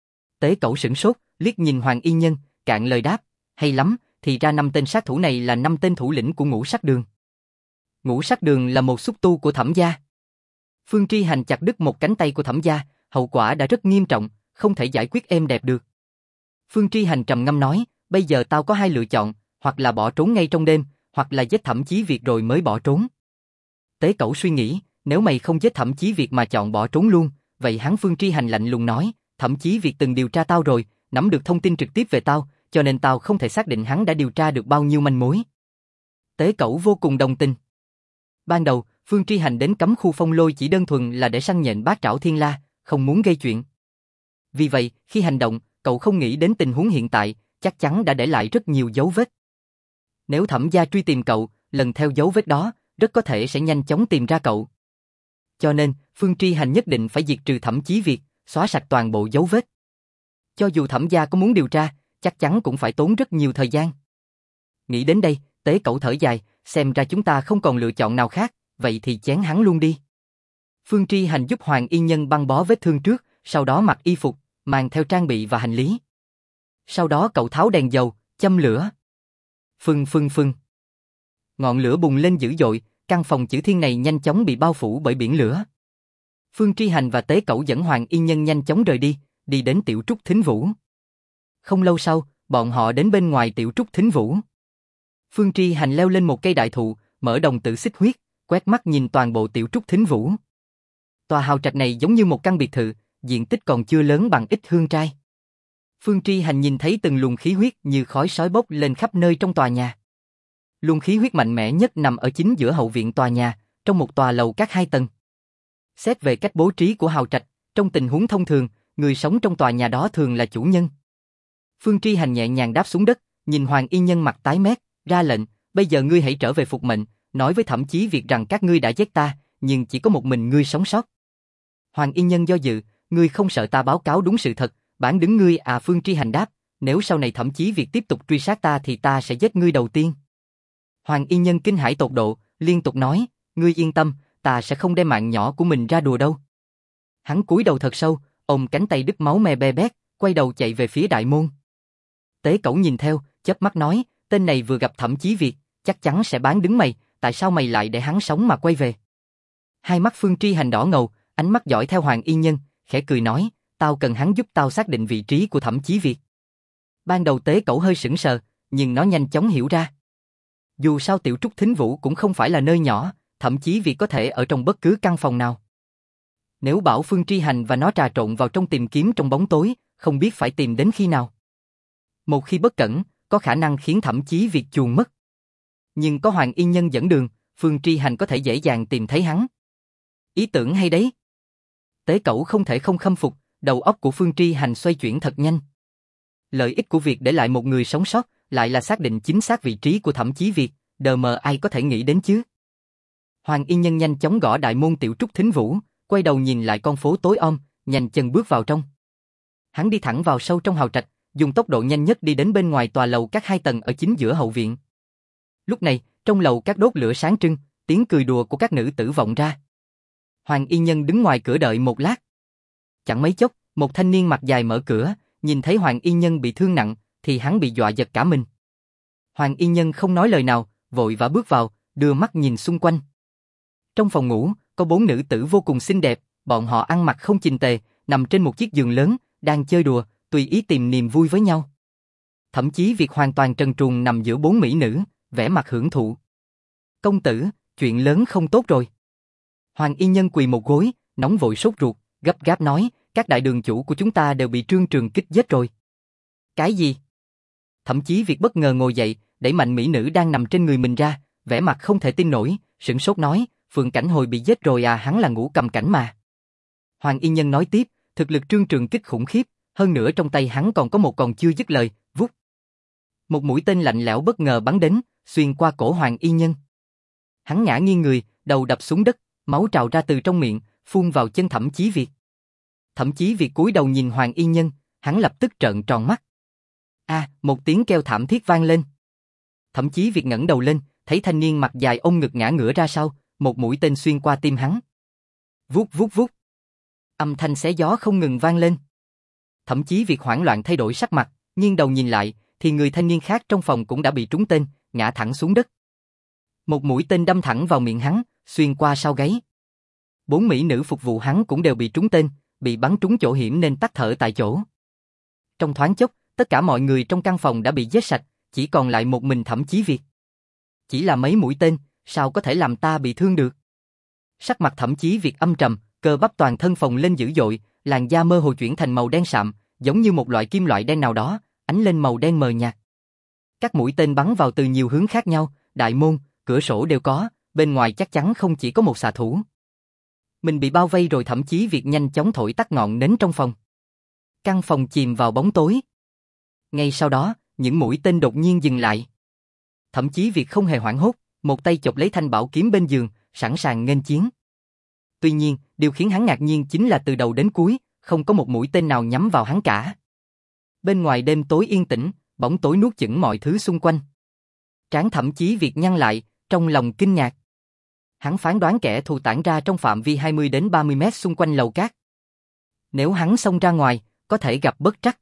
Tế Cẩu sửng sốt, liếc nhìn Hoàng Y Nhân, cạn lời đáp, hay lắm, thì ra 5 tên sát thủ này là 5 tên thủ lĩnh của Ngũ Sắc Đường. Ngũ Sắc Đường là một xúc tu của Thẩm gia. Phương Tri Hành chặt đứt một cánh tay của Thẩm gia, hậu quả đã rất nghiêm trọng, không thể giải quyết êm đẹp được. Phương Tri Hành trầm ngâm nói, bây giờ tao có 2 lựa chọn, hoặc là bỏ trốn ngay trong đêm, hoặc là giết Thẩm Chí Việt rồi mới bỏ trốn. Tế Cẩu suy nghĩ, nếu mày không giết Thẩm Chí Việt mà chọn bỏ trốn luôn, vậy hắn Phương Tri Hành lạnh lùng nói, Thẩm Chí Việt từng điều tra tao rồi, nắm được thông tin trực tiếp về tao, cho nên tao không thể xác định hắn đã điều tra được bao nhiêu manh mối. Tế Cẩu vô cùng đồng tình. Ban đầu, Phương Tri Hành đến cấm khu Phong Lôi chỉ đơn thuần là để săn nhện Bát Trảo Thiên La, không muốn gây chuyện. Vì vậy, khi hành động, cậu không nghĩ đến tình huống hiện tại, chắc chắn đã để lại rất nhiều dấu vết. Nếu Thẩm gia truy tìm cậu, lần theo dấu vết đó, rất có thể sẽ nhanh chóng tìm ra cậu. Cho nên, Phương Tri Hành nhất định phải diệt trừ Thẩm Chí Việt, xóa sạch toàn bộ dấu vết. Cho dù Thẩm gia có muốn điều tra, chắc chắn cũng phải tốn rất nhiều thời gian. Nghĩ đến đây, Tế Cẩu thở dài, xem ra chúng ta không còn lựa chọn nào khác, vậy thì chém hắn luôn đi. Phương Tri Hành giúp Hoàng Y Nhân băng bó vết thương trước, sau đó mặc y phục, mang theo trang bị và hành lý. Sau đó cậu tháo đèn dầu, châm lửa. Phừng. Ngọn lửa bùng lên dữ dội, căn phòng chữ thiên này nhanh chóng bị bao phủ bởi biển lửa. Phương Tri Hành và Tế Cẩu dẫn Hoàng Y Nhân nhanh chóng rời đi đến Tiểu Trúc Thính Vũ. Không lâu sau, bọn họ đến bên ngoài Tiểu Trúc Thính Vũ. Phương Tri Hành leo lên một cây đại thụ, mở đồng tử xích huyết, quét mắt nhìn toàn bộ Tiểu Trúc Thính Vũ. Tòa hào trạch này giống như một căn biệt thự, diện tích còn chưa lớn bằng ít hương trai. Phương Tri Hành nhìn thấy từng luồng khí huyết như khói sói bốc lên khắp nơi trong tòa nhà. Luồng khí huyết mạnh mẽ nhất nằm ở chính giữa hậu viện tòa nhà, trong một tòa lầu các 2 tầng. Xét về cách bố trí của hào trạch, trong tình huống thông thường, người sống trong tòa nhà đó thường là chủ nhân. Phương Tri Hành nhẹ nhàng đáp xuống đất, nhìn Hoàng Y Nhân mặt tái mét, ra lệnh, bây giờ ngươi hãy trở về phục mệnh, nói với Thẩm Chí Việt rằng các ngươi đã giết ta, nhưng chỉ có một mình ngươi sống sót. Hoàng Y Nhân do dự, ngươi không sợ ta báo cáo đúng sự thật, bản đứng ngươi à? Phương Tri Hành đáp, nếu sau này Thẩm Chí Việt tiếp tục truy sát ta thì ta sẽ giết ngươi đầu tiên. Hoàng Y Nhân kinh hãi tột độ, liên tục nói, ngươi yên tâm, ta sẽ không đem mạng nhỏ của mình ra đùa đâu. Hắn cúi đầu thật sâu, ôm cánh tay đứt máu me be bét, quay đầu chạy về phía đại môn. Tế Cẩu nhìn theo, chớp mắt nói, tên này vừa gặp Thẩm Chí Việt, chắc chắn sẽ bán đứng mày, tại sao mày lại để hắn sống mà quay về? Hai mắt Phương Tri Hành đỏ ngầu, ánh mắt dõi theo Hoàng Y Nhân, khẽ cười nói, tao cần hắn giúp tao xác định vị trí của Thẩm Chí Việt. Ban đầu Tế Cẩu hơi sững sờ, nhưng nó nhanh chóng hiểu ra. Dù sao Tiểu Trúc Thính Vũ cũng không phải là nơi nhỏ, Thẩm Chí Việt có thể ở trong bất cứ căn phòng nào. Nếu bảo Phương Tri Hành và nó trà trộn vào trong tìm kiếm trong bóng tối, không biết phải tìm đến khi nào. Một khi bất cẩn, có khả năng khiến Thẩm Chí Việt chuồn mất. Nhưng có Hoàng Y Nhân dẫn đường, Phương Tri Hành có thể dễ dàng tìm thấy hắn. Ý tưởng hay đấy. Tế Cẩu không thể không khâm phục, đầu óc của Phương Tri Hành xoay chuyển thật nhanh. Lợi ích của việc để lại một người sống sót, lại là xác định chính xác vị trí của Thẩm Chí Việt, đờ mờ ai có thể nghĩ đến chứ. Hoàng Y Nhân nhanh chóng gõ đại môn Tiểu Trúc Thính Vũ, quay đầu nhìn lại con phố tối om, nhanh chân bước vào trong. Hắn đi thẳng vào sâu trong hào trạch, dùng tốc độ nhanh nhất đi đến bên ngoài tòa lầu các 2 tầng ở chính giữa hậu viện. Lúc này, trong lầu các đốt lửa sáng trưng, tiếng cười đùa của các nữ tử vọng ra. Hoàng Y Nhân đứng ngoài cửa đợi một lát. Chẳng mấy chốc, một thanh niên mặt dài mở cửa, nhìn thấy Hoàng Y Nhân bị thương nặng, thì hắn bị dọa giật cả mình. Hoàng Y Nhân không nói lời nào, vội vã bước vào, đưa mắt nhìn xung quanh. Trong phòng ngủ, có 4 nữ tử vô cùng xinh đẹp, bọn họ ăn mặc không chỉnh tề, nằm trên một chiếc giường lớn, đang chơi đùa, tùy ý tìm niềm vui với nhau. Thậm chí Việc hoàn toàn trần truồng nằm giữa 4 mỹ nữ, vẻ mặt hưởng thụ. Công tử, chuyện lớn không tốt rồi. Hoàng Y Nhân quỳ một gối, nóng vội sốt ruột, gấp gáp nói, các đại đường chủ của chúng ta đều bị Trương Trường Kích giết rồi. Cái gì? Thậm chí Việc bất ngờ ngồi dậy, đẩy mạnh mỹ nữ đang nằm trên người mình ra, vẻ mặt không thể tin nổi, sửng sốt nói, Phượng Cảnh Hồi bị giết rồi à, hắn là Ngũ Cầm Cảnh mà. Hoàng Y Nhân nói tiếp, thực lực Trương Trường Kích khủng khiếp, hơn nữa trong tay hắn còn có một còn chưa dứt lời, vút. Một mũi tên lạnh lẽo bất ngờ bắn đến, xuyên qua cổ Hoàng Y Nhân. Hắn ngã nghiêng người, đầu đập xuống đất, máu trào ra từ trong miệng, phun vào chân Thẩm Chí Việt. Thẩm Chí Việt cúi đầu nhìn Hoàng Y Nhân, hắn lập tức trợn tròn mắt. Một tiếng kêu thảm thiết vang lên. Thẩm Chí Việt ngẩng đầu lên, thấy thanh niên mặt dài ôm ngực ngã ngửa ra sau, một mũi tên xuyên qua tim hắn. Vút vút vút. Âm thanh xé gió không ngừng vang lên. Thẩm Chí Việt hoảng loạn thay đổi sắc mặt, nghiêng đầu nhìn lại, thì người thanh niên khác trong phòng cũng đã bị trúng tên, ngã thẳng xuống đất. Một mũi tên đâm thẳng vào miệng hắn, xuyên qua sau gáy. 4 mỹ nữ phục vụ hắn cũng đều bị trúng tên, bị bắn trúng chỗ hiểm nên tắt thở tại chỗ. Trong thoáng chốc, tất cả mọi người trong căn phòng đã bị giết sạch, chỉ còn lại một mình Thẩm Chí Việt. Chỉ là mấy mũi tên, sao có thể làm ta bị thương được? Sắc mặt Thẩm Chí Việt âm trầm, cơ bắp toàn thân phồng lên dữ dội, làn da mơ hồ chuyển thành màu đen sạm, giống như một loại kim loại đen nào đó, ánh lên màu đen mờ nhạt. Các mũi tên bắn vào từ nhiều hướng khác nhau, đại môn, cửa sổ đều có, bên ngoài chắc chắn không chỉ có một xạ thủ. Mình bị bao vây rồi. Thẩm Chí Việt nhanh chóng thổi tắt ngọn nến trong phòng. Căn phòng chìm vào bóng tối. Ngay sau đó, những mũi tên đột nhiên dừng lại. Thẩm Chí Việt không hề hoảng hốt, một tay chộp lấy thanh bảo kiếm bên giường, sẵn sàng nghênh chiến. Tuy nhiên, điều khiến hắn ngạc nhiên chính là từ đầu đến cuối, không có một mũi tên nào nhắm vào hắn cả. Bên ngoài đêm tối yên tĩnh, bóng tối nuốt chửng mọi thứ xung quanh. Trán Thẩm Chí Việt nhăn lại, trong lòng kinh ngạc. Hắn phán đoán kẻ thù tản ra trong phạm vi 20 đến 30 mét xung quanh lầu cát. Nếu hắn xông ra ngoài, có thể gặp bất trắc.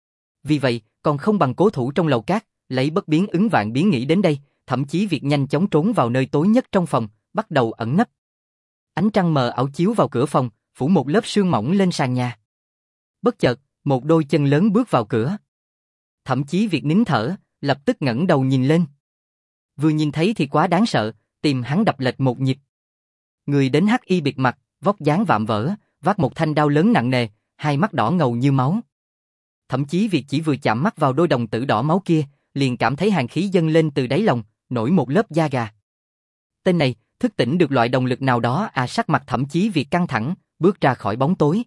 Vì vậy, còn không bằng cố thủ trong lầu cát, lấy bất biến ứng vạn biến nghĩ đến đây, Thẩm Chí Việt nhanh chóng trốn vào nơi tối nhất trong phòng, bắt đầu ẩn nấp. Ánh trăng mờ ảo chiếu vào cửa phòng, phủ một lớp sương mỏng lên sàn nhà. Bất chợt, một đôi chân lớn bước vào cửa. Thẩm Chí Việt nín thở, lập tức ngẩng đầu nhìn lên. Vừa nhìn thấy thì quá đáng sợ, tim hắn đập lệch một nhịp. Người đến hắc y bịt mặt, vóc dáng vạm vỡ, vác một thanh đao lớn nặng nề, hai mắt đỏ ngầu như máu. Thẩm Chí Việt chỉ vừa chạm mắt vào đôi đồng tử đỏ máu kia, liền cảm thấy hàn khí dâng lên từ đáy lòng, nổi một lớp da gà. Tên này, thức tỉnh được loại động lực nào đó à. Sắc mặt Thẩm Chí Việt căng thẳng, bước ra khỏi bóng tối.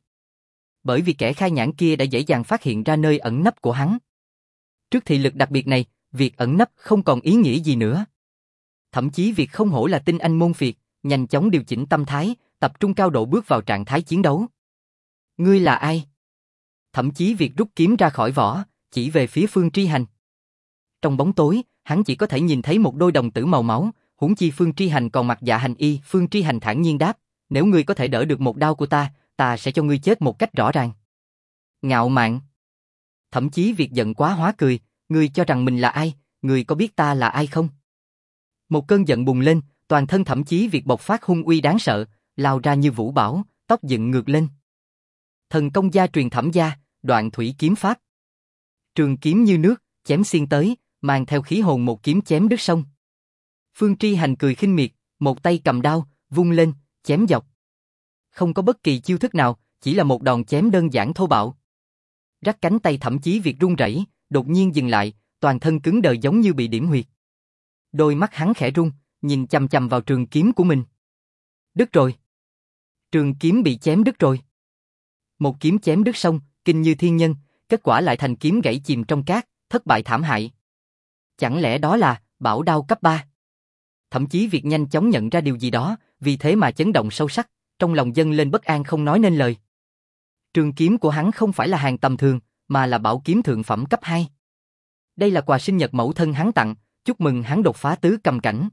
Bởi vì kẻ khai nhãn kia đã dễ dàng phát hiện ra nơi ẩn nấp của hắn. Trước thị lực đặc biệt này, việc ẩn nấp không còn ý nghĩa gì nữa. Thẩm Chí Việt không hổ là tinh anh môn phiệt, nhanh chóng điều chỉnh tâm thái, tập trung cao độ bước vào trạng thái chiến đấu. Ngươi là ai? Thẩm Chí Việt rút kiếm ra khỏi vỏ, chỉ về phía Phương Tri Hành. trong bóng tối, hắn chỉ có thể nhìn thấy một đôi đồng tử màu máu, huống chi Phương Tri Hành còn mặc dạ hành y. Phương Tri Hành thản nhiên đáp, nếu ngươi có thể đỡ được một đao của ta, ta sẽ cho ngươi chết một cách rõ ràng. Ngạo mạn. Thậm chí Việt giận quá hóa cười, ngươi cho rằng mình là ai, ngươi có biết ta là ai không? Một cơn giận bùng lên, toàn thân Thậm Chí Việt bộc phát hung uy đáng sợ, lao ra như vũ bão, tóc dựng ngược lên. Thần công gia truyền Thẩm gia, Đoạn thủy kiếm pháp. Trường kiếm như nước, chém xiên tới, mang theo khí hồn một kiếm chém đứt sông. Phương Tri Hành cười khinh miệt, một tay cầm đao, vung lên, chém dọc. Không có bất kỳ chiêu thức nào, chỉ là một đòn chém đơn giản thô bạo. Rắc cánh tay Thậm Chí Việt run rẩy, đột nhiên dừng lại, toàn thân cứng đờ giống như bị điểm huyệt. Đôi mắt hắn khẽ rung, nhìn chằm chằm vào trường kiếm của mình. Đứt rồi. Trường kiếm bị chém đứt rồi. Một kiếm chém đứt sông, kinh như thiên nhân, kết quả lại thành kiếm gãy chìm trong cát, thất bại thảm hại. Chẳng lẽ đó là bảo đao cấp 3? Thậm chí Việt nhanh chóng nhận ra điều gì đó, vì thế mà chấn động sâu sắc, trong lòng dâng lên bất an không nói nên lời. Trường kiếm của hắn không phải là hàng tầm thường, mà là bảo kiếm thượng phẩm cấp 2. Đây là quà sinh nhật mẫu thân hắn tặng, chúc mừng hắn đột phá tứ cầm cảnh.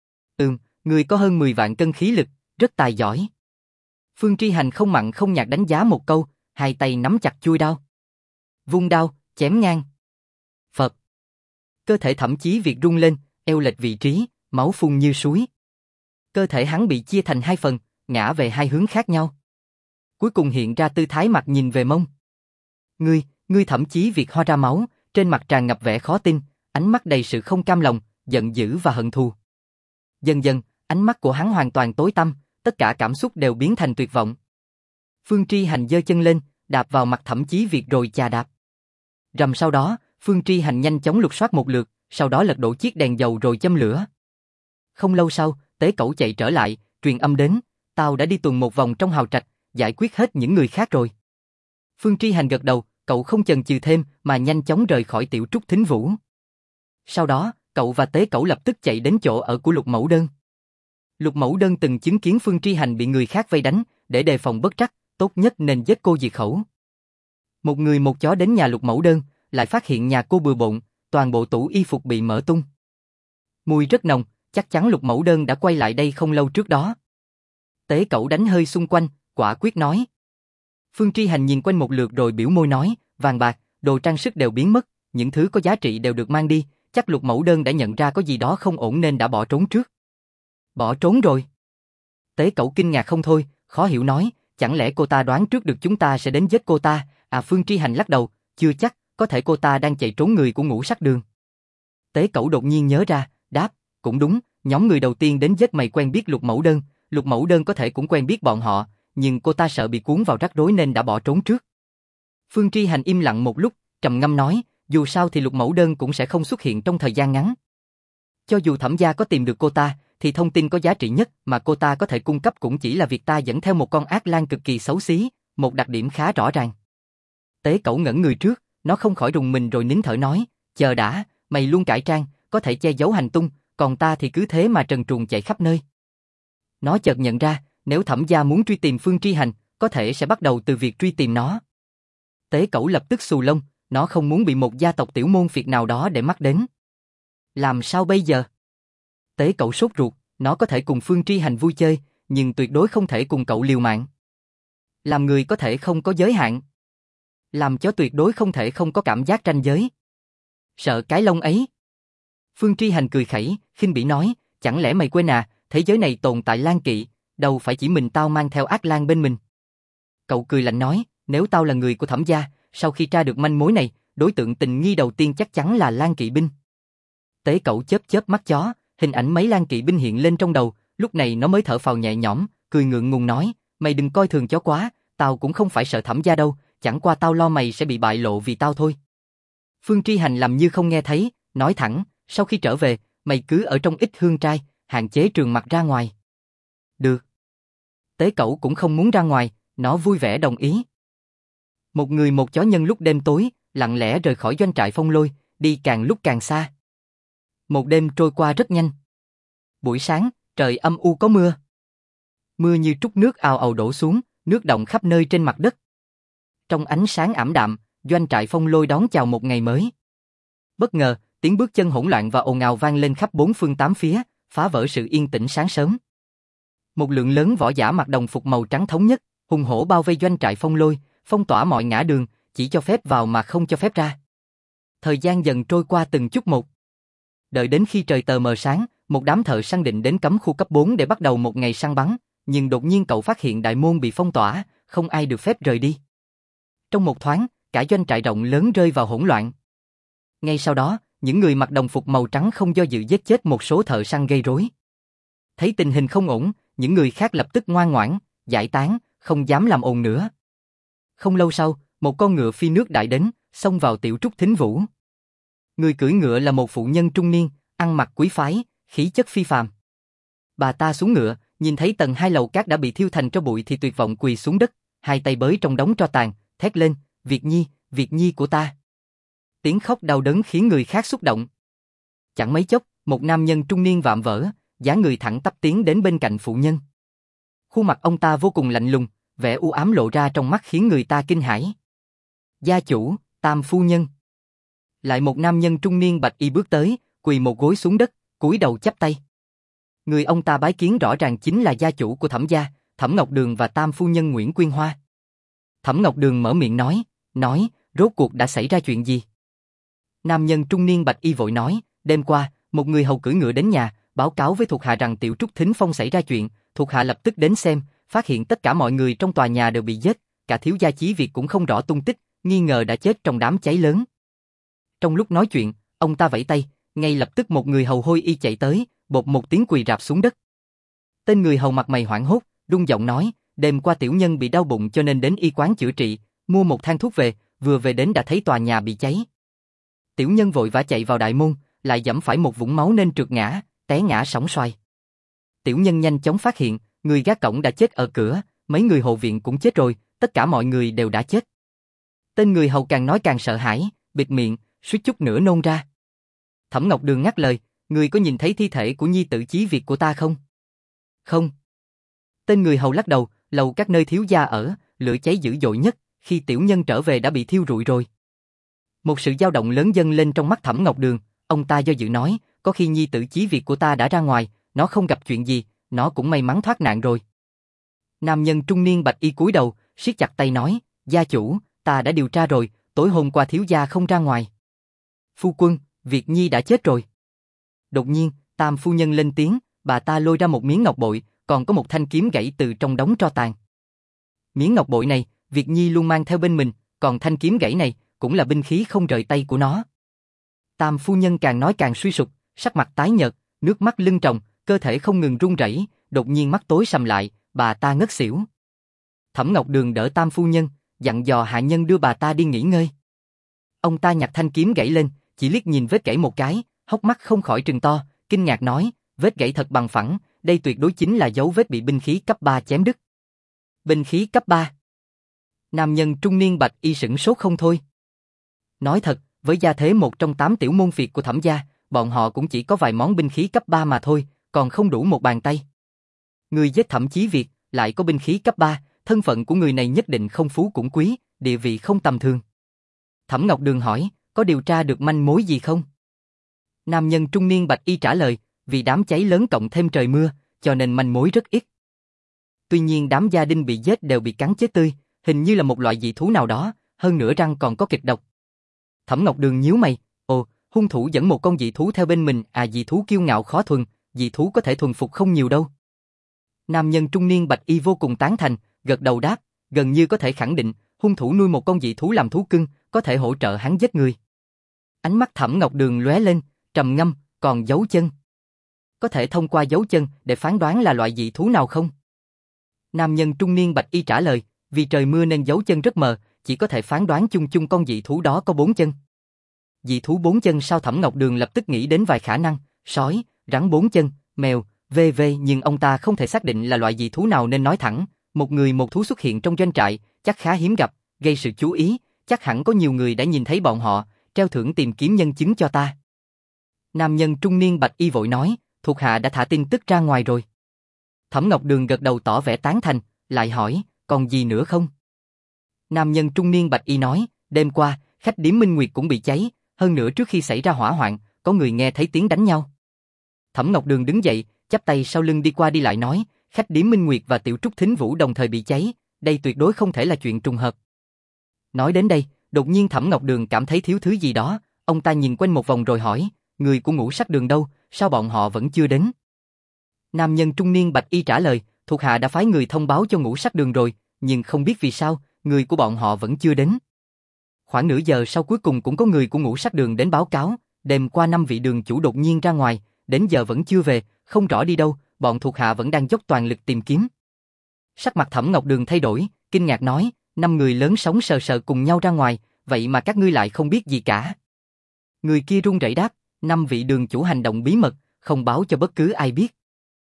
Người có hơn 10 vạn cân khí lực, rất tài giỏi. Phương Tri Hành không mặn không nhạt đánh giá một câu, hai tay nắm chặt chuôi đao. Vung đao, chém ngang. Phập. Cơ thể Thậm Chí Việt rung lên, eo lệch vị trí, máu phun như suối. Cơ thể hắn bị chia thành hai phần, ngã về hai hướng khác nhau. Cuối cùng hiện ra tư thái mặt nhìn về mông. Ngươi Thậm Chí Việt ho ra máu, trên mặt tràn ngập vẻ khó tin, ánh mắt đầy sự không cam lòng, giận dữ và hận thù. Dần dần, ánh mắt của hắn hoàn toàn tối tăm, tất cả cảm xúc đều biến thành tuyệt vọng. Phương Tri Hành giơ chân lên, đạp vào mặt Thậm Chí Việt rồi chà đạp. Rầm sau đó, Phương Tri Hành nhanh chóng lục soát một lượt, sau đó lật đổ chiếc đèn dầu rồi châm lửa. Không lâu sau, Tế Cẩu chạy trở lại, truyền âm đến, tao đã đi tuần một vòng trong hào trạch, giải quyết hết những người khác rồi. Phương Tri Hành gật đầu, cậu không chần chừ thêm mà nhanh chóng rời khỏi Tiểu Trúc Thính Vũ. Sau đó, cậu và Tế Cẩu lập tức chạy đến chỗ ở của Lục Mẫu Đơn. Lục Mẫu Đơn từng chứng kiến Phương Tri Hành bị người khác vây đánh, để đề phòng bất trắc, tốt nhất nên giết cô diệt khẩu. Một người một chó đến nhà Lục Mẫu Đơn, lại phát hiện nhà cô bừa bộn, toàn bộ tủ y phục bị mở tung. Mùi rất nồng, chắc chắn Lục Mẫu Đơn đã quay lại đây không lâu trước đó. Tế Cẩu đánh hơi xung quanh, quả quyết nói. Phương Tri Hành nhìn quanh một lượt rồi biểu môi nói, vàng bạc, đồ trang sức đều biến mất, những thứ có giá trị đều được mang đi, chắc Lục Mẫu Đơn đã nhận ra có gì đó không ổn nên đã bỏ trốn trước. Bỏ trốn rồi? Tế Cẩu kinh ngạc không thôi, khó hiểu nói, chẳng lẽ cô ta đoán trước được chúng ta sẽ đến giết cô ta? Phương Tri Hành lắc đầu, chưa chắc, có thể cô ta đang chạy trốn người của Ngũ Sắc Đường. Tế Cẩu đột nhiên nhớ ra, đáp, cũng đúng, nhóm người đầu tiên đến giết mày quen biết Lục Mẫu Đơn có thể cũng quen biết bọn họ, nhưng cô ta sợ bị cuốn vào rắc rối nên đã bỏ trốn trước. Phương Tri Hành im lặng một lúc, trầm ngâm nói, dù sao thì Lục Mẫu Đơn cũng sẽ không xuất hiện trong thời gian ngắn. Cho dù Thẩm gia có tìm được cô ta, thì thông tin có giá trị nhất mà cô ta có thể cung cấp cũng chỉ là việc ta dẫn theo một con ác lang cực kỳ xấu xí, một đặc điểm khá rõ ràng. Tế Cẩu ngẩn người trước, nó không khỏi rùng mình rồi nín thở nói, chờ đã, mày luôn cải trang, có thể che giấu hành tung, còn ta thì cứ thế mà trần truồng chạy khắp nơi. Nó chợt nhận ra, nếu Thẩm gia muốn truy tìm Phương Tri Hành, có thể sẽ bắt đầu từ việc truy tìm nó. Tế Cẩu lập tức xù lông, nó không muốn bị một gia tộc tiểu môn phiệt nào đó để mắt đến. Làm sao bây giờ? Tế Cẩu sốt ruột, nó có thể cùng Phương Tri Hành vui chơi, nhưng tuyệt đối không thể cùng cậu liều mạng. Làm người có thể không có giới hạn. Làm chó tuyệt đối không thể không có cảm giác ranh giới. Sợ cái lông ấy. Phương Tri Hành cười khẩy, khinh bỉ nói, chẳng lẽ mày quên thế giới này tồn tại lang kỵ, đâu phải chỉ mình tao mang theo ác lang bên mình. Cậu cười lạnh nói, nếu tao là người của Thẩm gia, sau khi tra được manh mối này, đối tượng tình nghi đầu tiên chắc chắn là lang kỵ binh. Tế Cẩu chớp chớp mắt chó, hình ảnh mấy lang kỵ binh hiện lên trong đầu, lúc này nó mới thở phào nhẹ nhõm, cười ngượng ngùng nói, mày đừng coi thường chó quá, tao cũng không phải sợ Thẩm gia đâu, chẳng qua tao lo mày sẽ bị bại lộ vì tao thôi. Phương Tri Hành làm như không nghe thấy, nói thẳng, sau khi trở về, mày cứ ở trong ít hương trai, hạn chế trường mặt ra ngoài. Được. Tế Cẩu cũng không muốn ra ngoài, nó vui vẻ đồng ý. Một người một chó nhân lúc đêm tối, lặng lẽ rời khỏi doanh trại Phong Lôi, đi càng lúc càng xa. Một đêm trôi qua rất nhanh. Buổi sáng, trời âm u có mưa. Mưa như trút nước ào ào đổ xuống, nước đọng khắp nơi trên mặt đất. Trong ánh sáng ảm đạm, doanh trại Phong Lôi đón chào một ngày mới. Bất ngờ, tiếng bước chân hỗn loạn và ồn ào vang lên khắp bốn phương tám phía, phá vỡ sự yên tĩnh sáng sớm. Một lượng lớn võ giả mặc đồng phục màu trắng thống nhất, hùng hổ bao vây doanh trại Phong Lôi, phong tỏa mọi ngã đường, chỉ cho phép vào mà không cho phép ra. Thời gian dần trôi qua từng chút một. Đợi đến khi trời tờ mờ sáng, một đám thợ săn định đến cấm khu cấp 4 để bắt đầu một ngày săn bắn, nhưng đột nhiên cậu phát hiện đại môn bị phong tỏa, không ai được phép rời đi. Trong một thoáng, cả doanh trại rộng lớn rơi vào hỗn loạn. Ngay sau đó, những người mặc đồng phục màu trắng không do dự giết chết một số thợ săn gây rối. Thấy tình hình không ổn, những người khác lập tức ngoan ngoãn, giải tán, không dám làm ồn nữa. Không lâu sau, một con ngựa phi nước đại đến, xông vào tiểu trúc thính vũ. Người cưỡi ngựa là một phụ nhân trung niên, ăn mặc quý phái, khí chất phi phàm. Bà ta xuống ngựa, nhìn thấy tầng 2 lầu cát đã bị thiêu thành tro bụi thì tuyệt vọng quỳ xuống đất, hai tay bới trong đống tro tàn, thét lên, Việt Nhi của ta. Tiếng khóc đau đớn khiến người khác xúc động. Chẳng mấy chốc, một nam nhân trung niên vạm vỡ, dáng người thẳng tắp tiến đến bên cạnh phụ nhân. Khuôn mặt ông ta vô cùng lạnh lùng, vẻ u ám lộ ra trong mắt khiến người ta kinh hãi. Gia chủ, Tam phu nhân. Lại một nam nhân trung niên bạch y bước tới, quỳ một gối xuống đất, cúi đầu chắp tay. Người ông ta bái kiến rõ ràng chính là gia chủ của Thẩm gia, Thẩm Ngọc Đường và Tam phu nhân Nguyễn Quyên Hoa. Thẩm Ngọc Đường mở miệng nói, rốt cuộc đã xảy ra chuyện gì? Nam nhân trung niên bạch y vội nói, đêm qua, một người hầu cưỡi ngựa đến nhà, báo cáo với thuộc hạ rằng tiểu trúc thính phong xảy ra chuyện, thuộc hạ lập tức đến xem, phát hiện tất cả mọi người trong tòa nhà đều bị giết, cả thiếu gia Chí Việt cũng không rõ tung tích, nghi ngờ đã chết trong đám cháy lớn. Trong lúc nói chuyện, ông ta vẫy tay, ngay lập tức một người hầu hôi y chạy tới, bột một tiếng quỳ rạp xuống đất. Tên người hầu mặt mày hoảng hốt, run giọng nói, đêm qua tiểu nhân bị đau bụng cho nên đến y quán chữa trị, mua một thang thuốc về, vừa về đến đã thấy tòa nhà bị cháy. Tiểu nhân vội vã chạy vào đại môn, lại giẫm phải một vũng máu nên trượt ngã, té ngã sóng xoài. Tiểu nhân nhanh chóng phát hiện, người gác cổng đã chết ở cửa, mấy người hộ viện cũng chết rồi, tất cả mọi người đều đã chết. Tên người hầu càng nói càng sợ hãi, bịt miệng, suýt chút nữa nôn ra. Thẩm Ngọc Đường ngắt lời, người có nhìn thấy thi thể của nhi tử Chí Việt của ta không? Không. Tên người hầu lắc đầu, lầu các nơi thiếu gia ở, lửa cháy dữ dội nhất, khi tiểu nhân trở về đã bị thiêu rụi rồi. Một sự dao động lớn dâng lên trong mắt Thẩm Ngọc Đường, ông ta do dự nói, có khi nhi tử Chí Việt của ta đã ra ngoài, nó không gặp chuyện gì, nó cũng may mắn thoát nạn rồi. Nam nhân trung niên bạch y cúi đầu, siết chặt tay nói, gia chủ, ta đã điều tra rồi, tối hôm qua thiếu gia không ra ngoài. Phu quân, Việt Nhi đã chết rồi. Đột nhiên, Tam phu nhân lên tiếng, bà ta lôi ra một miếng ngọc bội, còn có một thanh kiếm gãy từ trong đống tro tàn. Miếng ngọc bội này, Việt Nhi luôn mang theo bên mình, còn thanh kiếm gãy này, cũng là binh khí không rời tay của nó. Tam phu nhân càng nói càng suy sụp, sắc mặt tái nhợt, nước mắt lưng tròng, cơ thể không ngừng run rẩy, đột nhiên mắt tối sầm lại, bà ta ngất xỉu. Thẩm Ngọc Đường đỡ Tam phu nhân, dặn dò hạ nhân đưa bà ta đi nghỉ ngơi. Ông ta nhặt thanh kiếm gãy lên, chỉ liếc nhìn vết gãy một cái, hốc mắt không khỏi trừng to, kinh ngạc nói, vết gãy thật bằng phẳng, đây tuyệt đối chính là dấu vết bị binh khí cấp 3 chém đứt. Binh khí cấp 3? Nam nhân trung niên bạch y sửng sốt không thôi. Nói thật, với gia thế một trong 8 tiểu môn phiệt của Thẩm gia, bọn họ cũng chỉ có vài món binh khí cấp 3 mà thôi, còn không đủ một bàn tay. Người giết Thẩm Chí Việt, lại có binh khí cấp 3, thân phận của người này nhất định không phú cũng quý, địa vị không tầm thường. Thẩm Ngọc Đường hỏi, có điều tra được manh mối gì không? Nam nhân trung niên bạch y trả lời, vì đám cháy lớn cộng thêm trời mưa, cho nên manh mối rất ít. Tuy nhiên đám gia đình bị giết đều bị cắn chết tươi, hình như là một loại dị thú nào đó, hơn nữa răng còn có kịch độc. Thẩm Ngọc Đường nhíu mày, ồ, hung thủ dẫn một con dị thú theo bên mình, dị thú kiêu ngạo khó thuần, dị thú có thể thuần phục không nhiều đâu. Nam nhân trung niên bạch y vô cùng tán thành, gật đầu đáp, gần như có thể khẳng định, hung thủ nuôi một con dị thú làm thú cưng, có thể hỗ trợ hắn giết người. Ánh mắt Thẩm Ngọc Đường lóe lên, trầm ngâm, còn dấu chân. Có thể thông qua dấu chân để phán đoán là loại dị thú nào không? Nam nhân trung niên bạch y trả lời, vì trời mưa nên dấu chân rất mờ, chỉ có thể phán đoán chung chung con dị thú đó có 4 chân. Dị thú 4 chân sao? Thẩm Ngọc Đường lập tức nghĩ đến vài khả năng, sói, rắn 4 chân, mèo, v.v. nhưng ông ta không thể xác định là loại dị thú nào nên nói thẳng, một người một thú xuất hiện trong doanh trại, chắc khá hiếm gặp, gây sự chú ý, chắc hẳn có nhiều người đã nhìn thấy bọn họ, treo thưởng tìm kiếm nhân chứng cho ta. Nam nhân trung niên bạch y vội nói, thuộc hạ đã thả tin tức ra ngoài rồi. Thẩm Ngọc Đường gật đầu tỏ vẻ tán thành, lại hỏi, còn gì nữa không? Nam nhân trung niên bạch y nói, đêm qua, khách điếm Minh Nguyệt cũng bị cháy, hơn nữa trước khi xảy ra hỏa hoạn, có người nghe thấy tiếng đánh nhau. Thẩm Ngọc Đường đứng dậy, chắp tay sau lưng đi qua đi lại nói, khách điếm Minh Nguyệt và Tiểu Trúc Thính Vũ đồng thời bị cháy, đây tuyệt đối không thể là chuyện trùng hợp. Nói đến đây, đột nhiên Thẩm Ngọc Đường cảm thấy thiếu thứ gì đó, ông ta nhìn quanh một vòng rồi hỏi, người của Ngũ Sắc Đường đâu, sao bọn họ vẫn chưa đến? Nam nhân trung niên bạch y trả lời, thuộc hạ đã phái người thông báo cho Ngũ Sắc Đường rồi, nhưng không biết vì sao, người của bọn họ vẫn chưa đến. Khoảng nửa giờ sau cuối cùng cũng có người của Ngũ Sắc Đường đến báo cáo, đêm qua 5 vị đường chủ đột nhiên ra ngoài, đến giờ vẫn chưa về, không rõ đi đâu, bọn thuộc hạ vẫn đang dốc toàn lực tìm kiếm. Sắc mặt Thẩm Ngọc Đường thay đổi, kinh ngạc nói, 5 người lớn sống sờ sờ cùng nhau ra ngoài, vậy mà các ngươi lại không biết gì cả. Người kia run rẩy đáp, 5 vị đường chủ hành động bí mật, không báo cho bất cứ ai biết.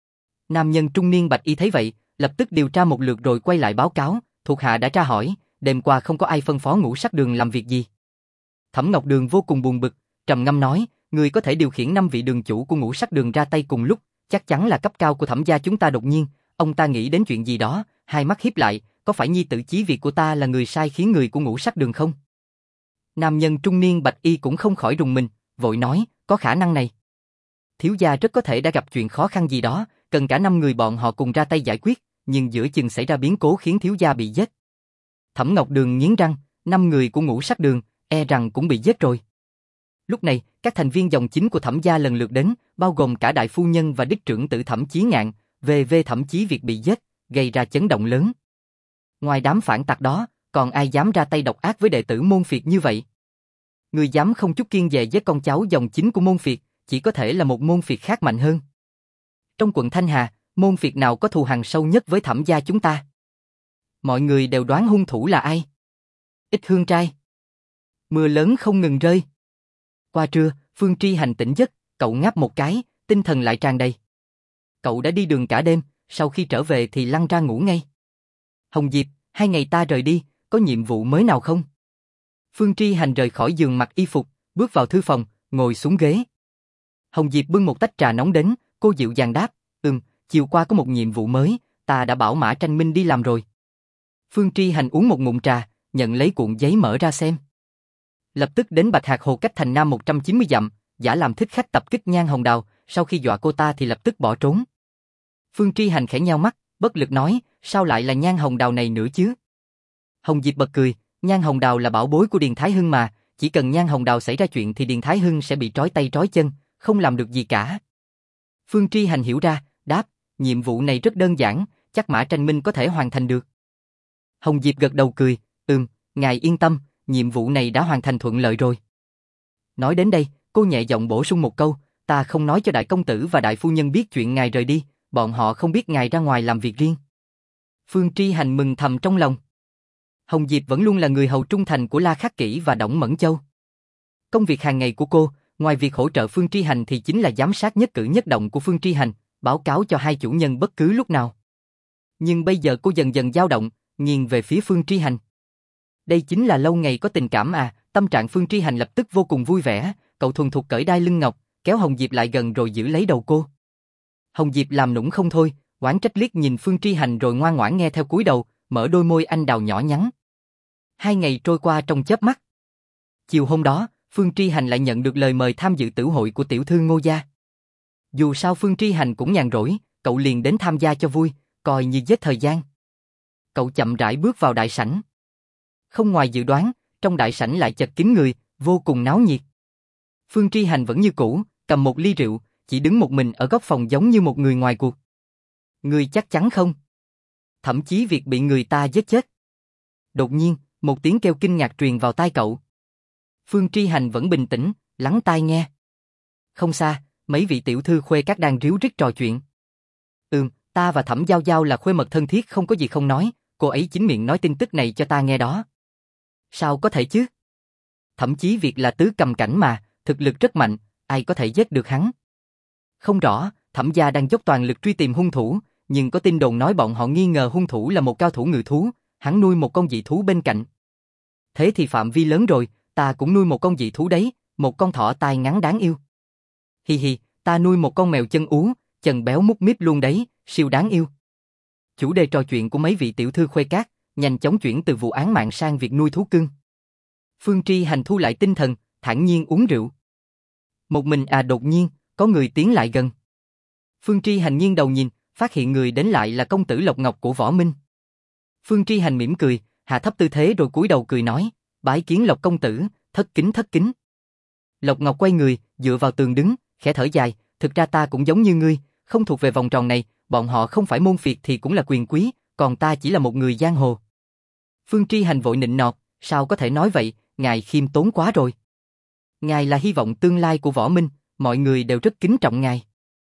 Nam nhân trung niên bạch y thấy vậy, lập tức điều tra một lượt rồi quay lại báo cáo, thuộc hạ đã tra hỏi, đêm qua không có ai phân phó Ngũ Sắc Đường làm việc gì. Thẩm Ngọc Đường vô cùng buồn bực, trầm ngâm nói, người có thể điều khiển 5 vị đường chủ của Ngũ Sắc Đường ra tay cùng lúc, chắc chắn là cấp cao của Thẩm gia chúng ta đột nhiên, ông ta nghĩ đến chuyện gì đó, hai mắt híp lại, có phải nhi tử Chí Việt của ta là người sai khiến người của Ngũ Sắc Đường không? Nam nhân trung niên bạch y cũng không khỏi rùng mình, vội nói, có khả năng này. Thiếu gia rất có thể đã gặp chuyện khó khăn gì đó, cần cả 5 người bọn họ cùng ra tay giải quyết, nhưng giữa chừng xảy ra biến cố khiến thiếu gia bị giết. Thẩm Ngọc Đường nghiến răng, 5 người của Ngũ Sắc Đường, e rằng cũng bị giết rồi. Lúc này, các thành viên dòng chính của Thẩm gia lần lượt đến, bao gồm cả đại phu nhân và đích trưởng tử Thẩm Chí Ngạn, về Thẩm Chí Việt bị giết, gây ra chấn động lớn. Ngoài đám phản tặc đó, còn ai dám ra tay độc ác với đệ tử môn phiệt như vậy? Người dám không chút kiêng dè với con cháu dòng chính của môn phiệt, chỉ có thể là một môn phiệt khác mạnh hơn. Trong quận Thanh Hà, môn phiệt nào có thù hằn sâu nhất với Thẩm gia chúng ta? Mọi người đều đoán hung thủ là ai? Ít Hương trai. Mưa lớn không ngừng rơi. Qua trưa, Phương Tri Hành tỉnh giấc, cậu ngáp một cái, tinh thần lại tràn đầy. Cậu đã đi đường cả đêm, sau khi trở về thì lăn ra ngủ ngay. Hồng Diệp, 2 ngày ta rời đi, có nhiệm vụ mới nào không? Phương Tri Hành rời khỏi giường mặc y phục, bước vào thư phòng, ngồi xuống ghế. Hồng Diệp bưng một tách trà nóng đến, cô dịu dàng đáp, chiều qua có một nhiệm vụ mới, ta đã bảo Mã Tranh Minh đi làm rồi. Phương Tri Hành uống một ngụm trà, nhận lấy cuộn giấy mở ra xem. Lập tức đến Bạch Hạc Hồ cách thành Nam 190 dặm, giả làm thích khách tập kích Nhan Hồng Đào, sau khi dọa cô ta thì lập tức bỏ trốn. Phương Tri Hành khẽ nheo mắt, bất lực nói, sao lại là Nhan Hồng Đào này nữa chứ? Hồng Diệp bật cười, Nhan Hồng Đào là bảo bối của Điền Thái Hưng mà, chỉ cần Nhan Hồng Đào xảy ra chuyện thì Điền Thái Hưng sẽ bị trói tay trói chân, không làm được gì cả. Phương Tri Hành hiểu ra, đáp, nhiệm vụ này rất đơn giản, chắc Mã Tranh Minh có thể hoàn thành được. Hồng Diệp gật đầu cười, ngài yên tâm, nhiệm vụ này đã hoàn thành thuận lợi rồi. Nói đến đây, cô nhẹ giọng bổ sung một câu, ta không nói cho đại công tử và đại phu nhân biết chuyện ngài rời đi, bọn họ không biết ngài ra ngoài làm việc riêng. Phương Tri Hành mừng thầm trong lòng. Hồng Diệp vẫn luôn là người hầu trung thành của La Khắc Kỷ và Đổng Mẫn Châu. Công việc hàng ngày của cô, ngoài việc hỗ trợ Phương Tri Hành thì chính là giám sát nhất cử nhất động của Phương Tri Hành, báo cáo cho hai chủ nhân bất cứ lúc nào. Nhưng bây giờ cô dần dần dao động, nghiêng về phía Phương Tri Hành. Đây chính là lâu ngày có tình cảm à, tâm trạng Phương Tri Hành lập tức vô cùng vui vẻ, cậu thuần thục cởi đai lưng ngọc, kéo Hồng Diệp lại gần rồi giữ lấy đầu cô. Hồng Diệp làm nũng không thôi, oán trách liếc nhìn Phương Tri Hành rồi ngoan ngoãn nghe theo cúi đầu, mở đôi môi anh đào nhỏ nhắn. 2 ngày trôi qua trong chớp mắt. Chiều hôm đó, Phương Tri Hành lại nhận được lời mời tham dự tửu hội của tiểu thư Ngô gia. Dù sao Phương Tri Hành cũng nhàn rỗi, cậu liền đến tham gia cho vui, coi như giết thời gian. Cậu chậm rãi bước vào đại sảnh. Không ngoài dự đoán, trong đại sảnh lại chật kín người, vô cùng náo nhiệt. Phương Tri Hành vẫn như cũ, cầm một ly rượu, chỉ đứng một mình ở góc phòng giống như một người ngoài cuộc. Người chắc chắn không? Thậm chí việc bị người ta giết chết. Đột nhiên, một tiếng kêu kinh ngạc truyền vào tai cậu. Phương Tri Hành vẫn bình tĩnh, lắng tai nghe. Không xa, mấy vị tiểu thư khuê các đang ríu rít trò chuyện. Ta và Thẩm Giao Giao là khuê mật thân thiết không có gì không nói, cô ấy chính miệng nói tin tức này cho ta nghe đó. Sao có thể chứ? Thậm chí việc là tứ cầm cảnh mà, thực lực rất mạnh, ai có thể giết được hắn? Không rõ, Thẩm gia đang dốc toàn lực truy tìm hung thủ, nhưng có tin đồn nói bọn họ nghi ngờ hung thủ là một cao thủ ngự thú, hắn nuôi một con dị thú bên cạnh. Thế thì phạm vi lớn rồi, ta cũng nuôi một con dị thú đấy, một con thỏ tai ngắn đáng yêu. Hi hi, ta nuôi một con mèo chân ú, chân béo mút míp luôn đấy, siêu đáng yêu. Chủ đề trò chuyện của mấy vị tiểu thư khuê các, nhanh chóng chuyển từ vụ án mạng sang việc nuôi thú cưng. Phương Tri Hành thu lại tinh thần, thản nhiên uống rượu. Một mình à, đột nhiên, có người tiến lại gần. Phương Tri Hành nghiêng đầu nhìn, phát hiện người đến lại là công tử Lộc Ngọc của Võ Minh. Phương Tri Hành mỉm cười, hạ thấp tư thế rồi cúi đầu cười nói, bái kiến Lộc công tử, thất kính thất kính. Lộc Ngọc quay người, dựa vào tường đứng, khẽ thở dài, thực ra ta cũng giống như ngươi, không thuộc về vòng tròn này, bọn họ không phải môn phiệt thì cũng là quyền quý, còn ta chỉ là một người giang hồ. Phương Tri Hành vội nịnh nọt, sao có thể nói vậy, ngài khiêm tốn quá rồi. Ngài là hy vọng tương lai của Võ Minh, mọi người đều rất kính trọng ngài.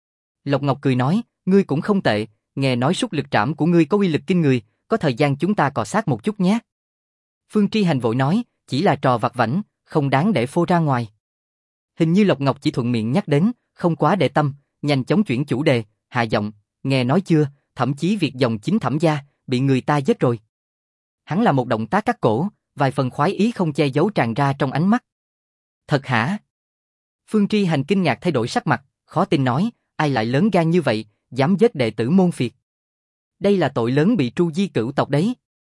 Lộc Ngọc cười nói, ngươi cũng không tệ, nghe nói súc lực trảm của ngươi có uy lực kinh người, có thời gian chúng ta cọ sát một chút nhé. Phương Tri Hành vội nói, chỉ là trò vặt vãnh, không đáng để phô ra ngoài. Hình như Lộc Ngọc chỉ thuận miệng nhắc đến, không quá để tâm, nhanh chóng chuyển chủ đề, hạ giọng, nghe nói chưa, thậm chí việc dòng chính Thẩm gia bị người ta giết rồi. Hắn là một động tác cắt cổ, vài phần khoái ý không che giấu tràn ra trong ánh mắt. Thật hả? Phương Tri Hành kinh ngạc thay đổi sắc mặt, khó tin nói, ai lại lớn gan như vậy, dám giết đệ tử môn phiệt. Đây là tội lớn bị tru di cửu tộc đấy.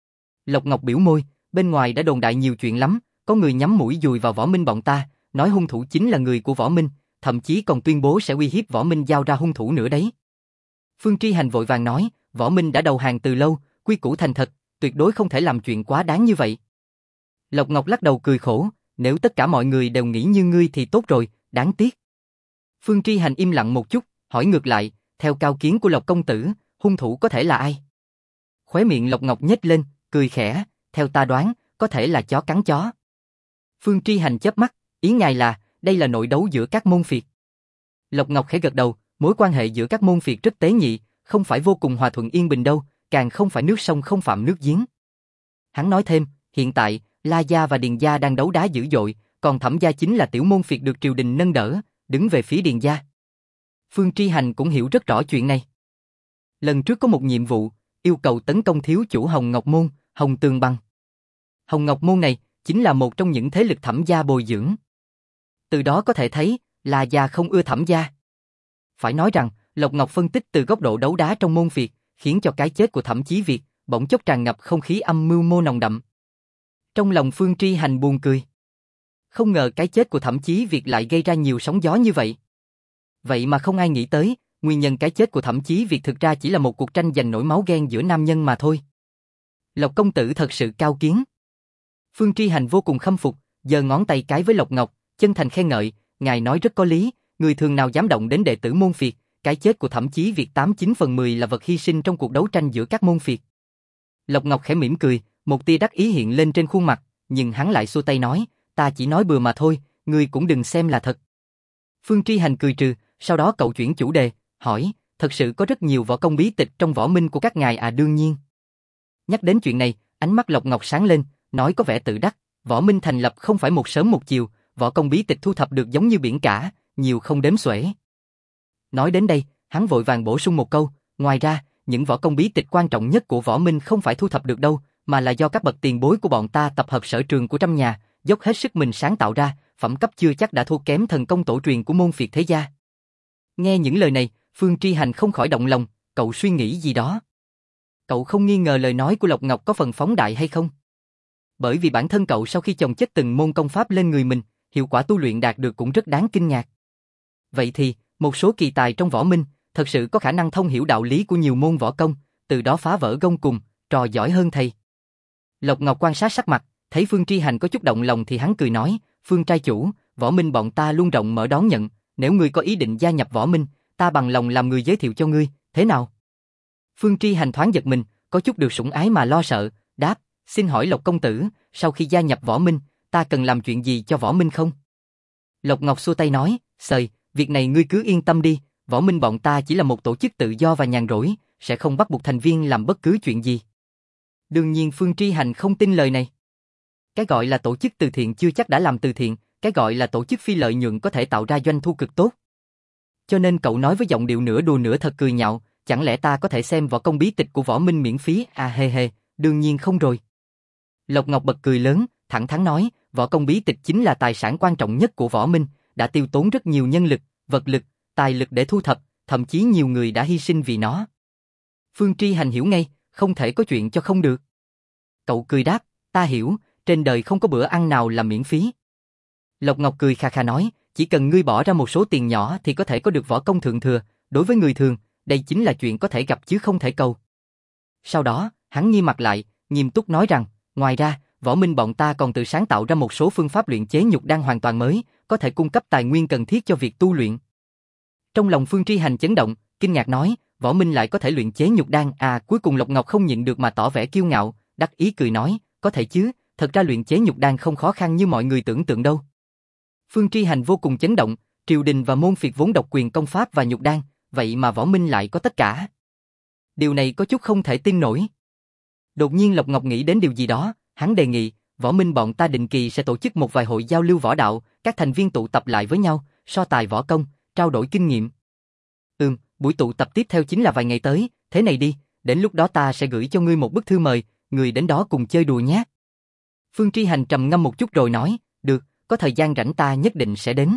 Lộc Ngọc biểu môi, bên ngoài đã đồn đại nhiều chuyện lắm, có người nhắm mũi dùi vào Võ Minh bọn ta, nói hung thủ chính là người của Võ Minh, thậm chí còn tuyên bố sẽ uy hiếp Võ Minh giao ra hung thủ nữa đấy. Phương Tri Hành vội vàng nói, Võ Minh đã đầu hàng từ lâu, quy củ thành thật, tuyệt đối không thể làm chuyện quá đáng như vậy. Lộc Ngọc lắc đầu cười khổ, nếu tất cả mọi người đều nghĩ như ngươi thì tốt rồi, đáng tiếc. Phương Tri Hành im lặng một chút, hỏi ngược lại, theo cao kiến của Lộc công tử, hung thủ có thể là ai? Khóe miệng Lộc Ngọc nhếch lên, cười khẽ, theo ta đoán, có thể là chó cắn chó. Phương Tri Hành chớp mắt, ý ngài là, đây là nội đấu giữa các môn phiệt. Lộc Ngọc khẽ gật đầu, mối quan hệ giữa các môn phiệt rất tế nhị, không phải vô cùng hòa thuận yên bình đâu, càng không phải nước sông không phạm nước giếng. Hắn nói thêm, hiện tại, La gia và Điền gia đang đấu đá dữ dội, còn Thẩm gia chính là tiểu môn phiệt được triều đình nâng đỡ, đứng về phía Điền gia. Phương Tri Hành cũng hiểu rất rõ chuyện này. Lần trước có một nhiệm vụ, yêu cầu tấn công thiếu chủ Hồng Ngọc Môn, Hồng Tường Bằng. Hồng Ngọc Môn này, chính là một trong những thế lực Thẩm gia bồi dưỡng. Từ đó có thể thấy, La gia không ưa Thẩm gia. Phải nói rằng, Lộc Ngọc phân tích từ góc độ đấu đá trong môn phiệt, khiến cho cái chết của Thẩm Chí Việt, bỗng chốc tràn ngập không khí âm mưu mô nồng đậm. Trong lòng Phương Tri Hành buồn cười. Không ngờ cái chết của Thẩm Chí Việt lại gây ra nhiều sóng gió như vậy. Vậy mà không ai nghĩ tới, nguyên nhân cái chết của Thẩm Chí Việt thực ra chỉ là một cuộc tranh giành nổi máu ghen giữa nam nhân mà thôi. Lộc công tử thật sự cao kiến. Phương Tri Hành vô cùng khâm phục, giơ ngón tay cái với Lộc Ngọc, chân thành khen ngợi, ngài nói rất có lý, người thường nào dám động đến đệ tử môn phiệt, cái chết của Thẩm Chí Việt 89/10 là vật hy sinh trong cuộc đấu tranh giữa các môn phiệt. Lộc Ngọc khẽ mỉm cười, một tia đắc ý hiện lên trên khuôn mặt, nhưng hắn lại xua tay nói, ta chỉ nói bừa mà thôi, ngươi cũng đừng xem là thật. Phương Tri Hành cười trừ, sau đó cậu chuyển chủ đề, hỏi, thật sự có rất nhiều võ công bí tịch trong võ minh của các ngài à? Đương nhiên. Nhắc đến chuyện này, ánh mắt Lộc Ngọc sáng lên, nói có vẻ tự đắc, võ minh thành lập không phải một sớm một chiều, võ công bí tịch thu thập được giống như biển cả, nhiều không đếm xuể. Nói đến đây, hắn vội vàng bổ sung một câu, ngoài ra, những võ công bí tịch quan trọng nhất của võ minh không phải thu thập được đâu, mà là do các bậc tiền bối của bọn ta tập hợp sở trường của trăm nhà, dốc hết sức mình sáng tạo ra, phẩm cấp chưa chắc đã thua kém thần công tổ truyền của môn phiệt thế gia. Nghe những lời này, Phương Tri Hành không khỏi động lòng, cậu suy nghĩ gì đó. Cậu không nghi ngờ lời nói của Lộc Ngọc có phần phóng đại hay không? Bởi vì bản thân cậu sau khi chồng chất từng môn công pháp lên người mình, hiệu quả tu luyện đạt được cũng rất đáng kinh ngạc. Vậy thì, một số kỳ tài trong võ minh, thật sự có khả năng thông hiểu đạo lý của nhiều môn võ công, từ đó phá vỡ gông cùm, trò giỏi hơn thầy. Lộc Ngọc quan sát sắc mặt, thấy Phương Tri Hành có chút động lòng thì hắn cười nói, Phương trai chủ, võ minh bọn ta luôn rộng mở đón nhận, nếu ngươi có ý định gia nhập võ minh, ta bằng lòng làm người giới thiệu cho ngươi, thế nào? Phương Tri Hành thoáng giật mình, có chút được sủng ái mà lo sợ, đáp, xin hỏi Lộc công tử, sau khi gia nhập võ minh, ta cần làm chuyện gì cho võ minh không? Lộc Ngọc xua tay nói, sời, việc này ngươi cứ yên tâm đi, võ minh bọn ta chỉ là một tổ chức tự do và nhàn rỗi, sẽ không bắt buộc thành viên làm bất cứ chuyện gì. Đương nhiên Phương Tri Hành không tin lời này. Cái gọi là tổ chức từ thiện chưa chắc đã làm từ thiện, cái gọi là tổ chức phi lợi nhuận có thể tạo ra doanh thu cực tốt. Cho nên cậu nói với giọng điệu nửa đùa nửa thật cười nhạo, chẳng lẽ ta có thể xem võ công bí tịch của võ minh miễn phí? À hề hề, đương nhiên không rồi. Lộc Ngọc bật cười lớn, thẳng thắn nói, võ công bí tịch chính là tài sản quan trọng nhất của võ minh, đã tiêu tốn rất nhiều nhân lực, vật lực, tài lực để thu thập, thậm chí nhiều người đã hy sinh vì nó. Phương Tri Hành hiểu ngay, không thể có chuyện cho không được. Cậu cười đáp, ta hiểu, trên đời không có bữa ăn nào là miễn phí. Lộc Ngọc cười khà khà nói, chỉ cần ngươi bỏ ra một số tiền nhỏ thì có thể có được võ công thượng thừa, đối với người thường, đây chính là chuyện có thể gặp chứ không thể cầu. Sau đó, hắn nghiêm mặt lại, nghiêm túc nói rằng, ngoài ra, Võ Minh bọn ta còn tự sáng tạo ra một số phương pháp luyện chế nhục đan hoàn toàn mới, có thể cung cấp tài nguyên cần thiết cho việc tu luyện. Trong lòng Phương Tri Hành chấn động, kinh ngạc nói, Võ Minh lại có thể luyện chế nhục đan à? Cuối cùng Lộc Ngọc không nhịn được mà tỏ vẻ kiêu ngạo, đắc ý cười nói, có thể chứ, thật ra luyện chế nhục đan không khó khăn như mọi người tưởng tượng đâu. Phương Tri Hành vô cùng chấn động, triều đình và môn phiệt vốn độc quyền công pháp và nhục đan, vậy mà Võ Minh lại có tất cả. Điều này có chút không thể tin nổi. Đột nhiên Lộc Ngọc nghĩ đến điều gì đó, hắn đề nghị, Võ Minh bọn ta định kỳ sẽ tổ chức một vài hội giao lưu võ đạo, các thành viên tụ tập lại với nhau, so tài võ công, trao đổi kinh nghiệm. Buổi tụ tập tiếp theo chính là vài ngày tới, thế này đi, đến lúc đó ta sẽ gửi cho ngươi một bức thư mời, ngươi đến đó cùng chơi đùa nhé. Phương Tri Hành trầm ngâm một chút rồi nói, được, có thời gian rảnh ta nhất định sẽ đến.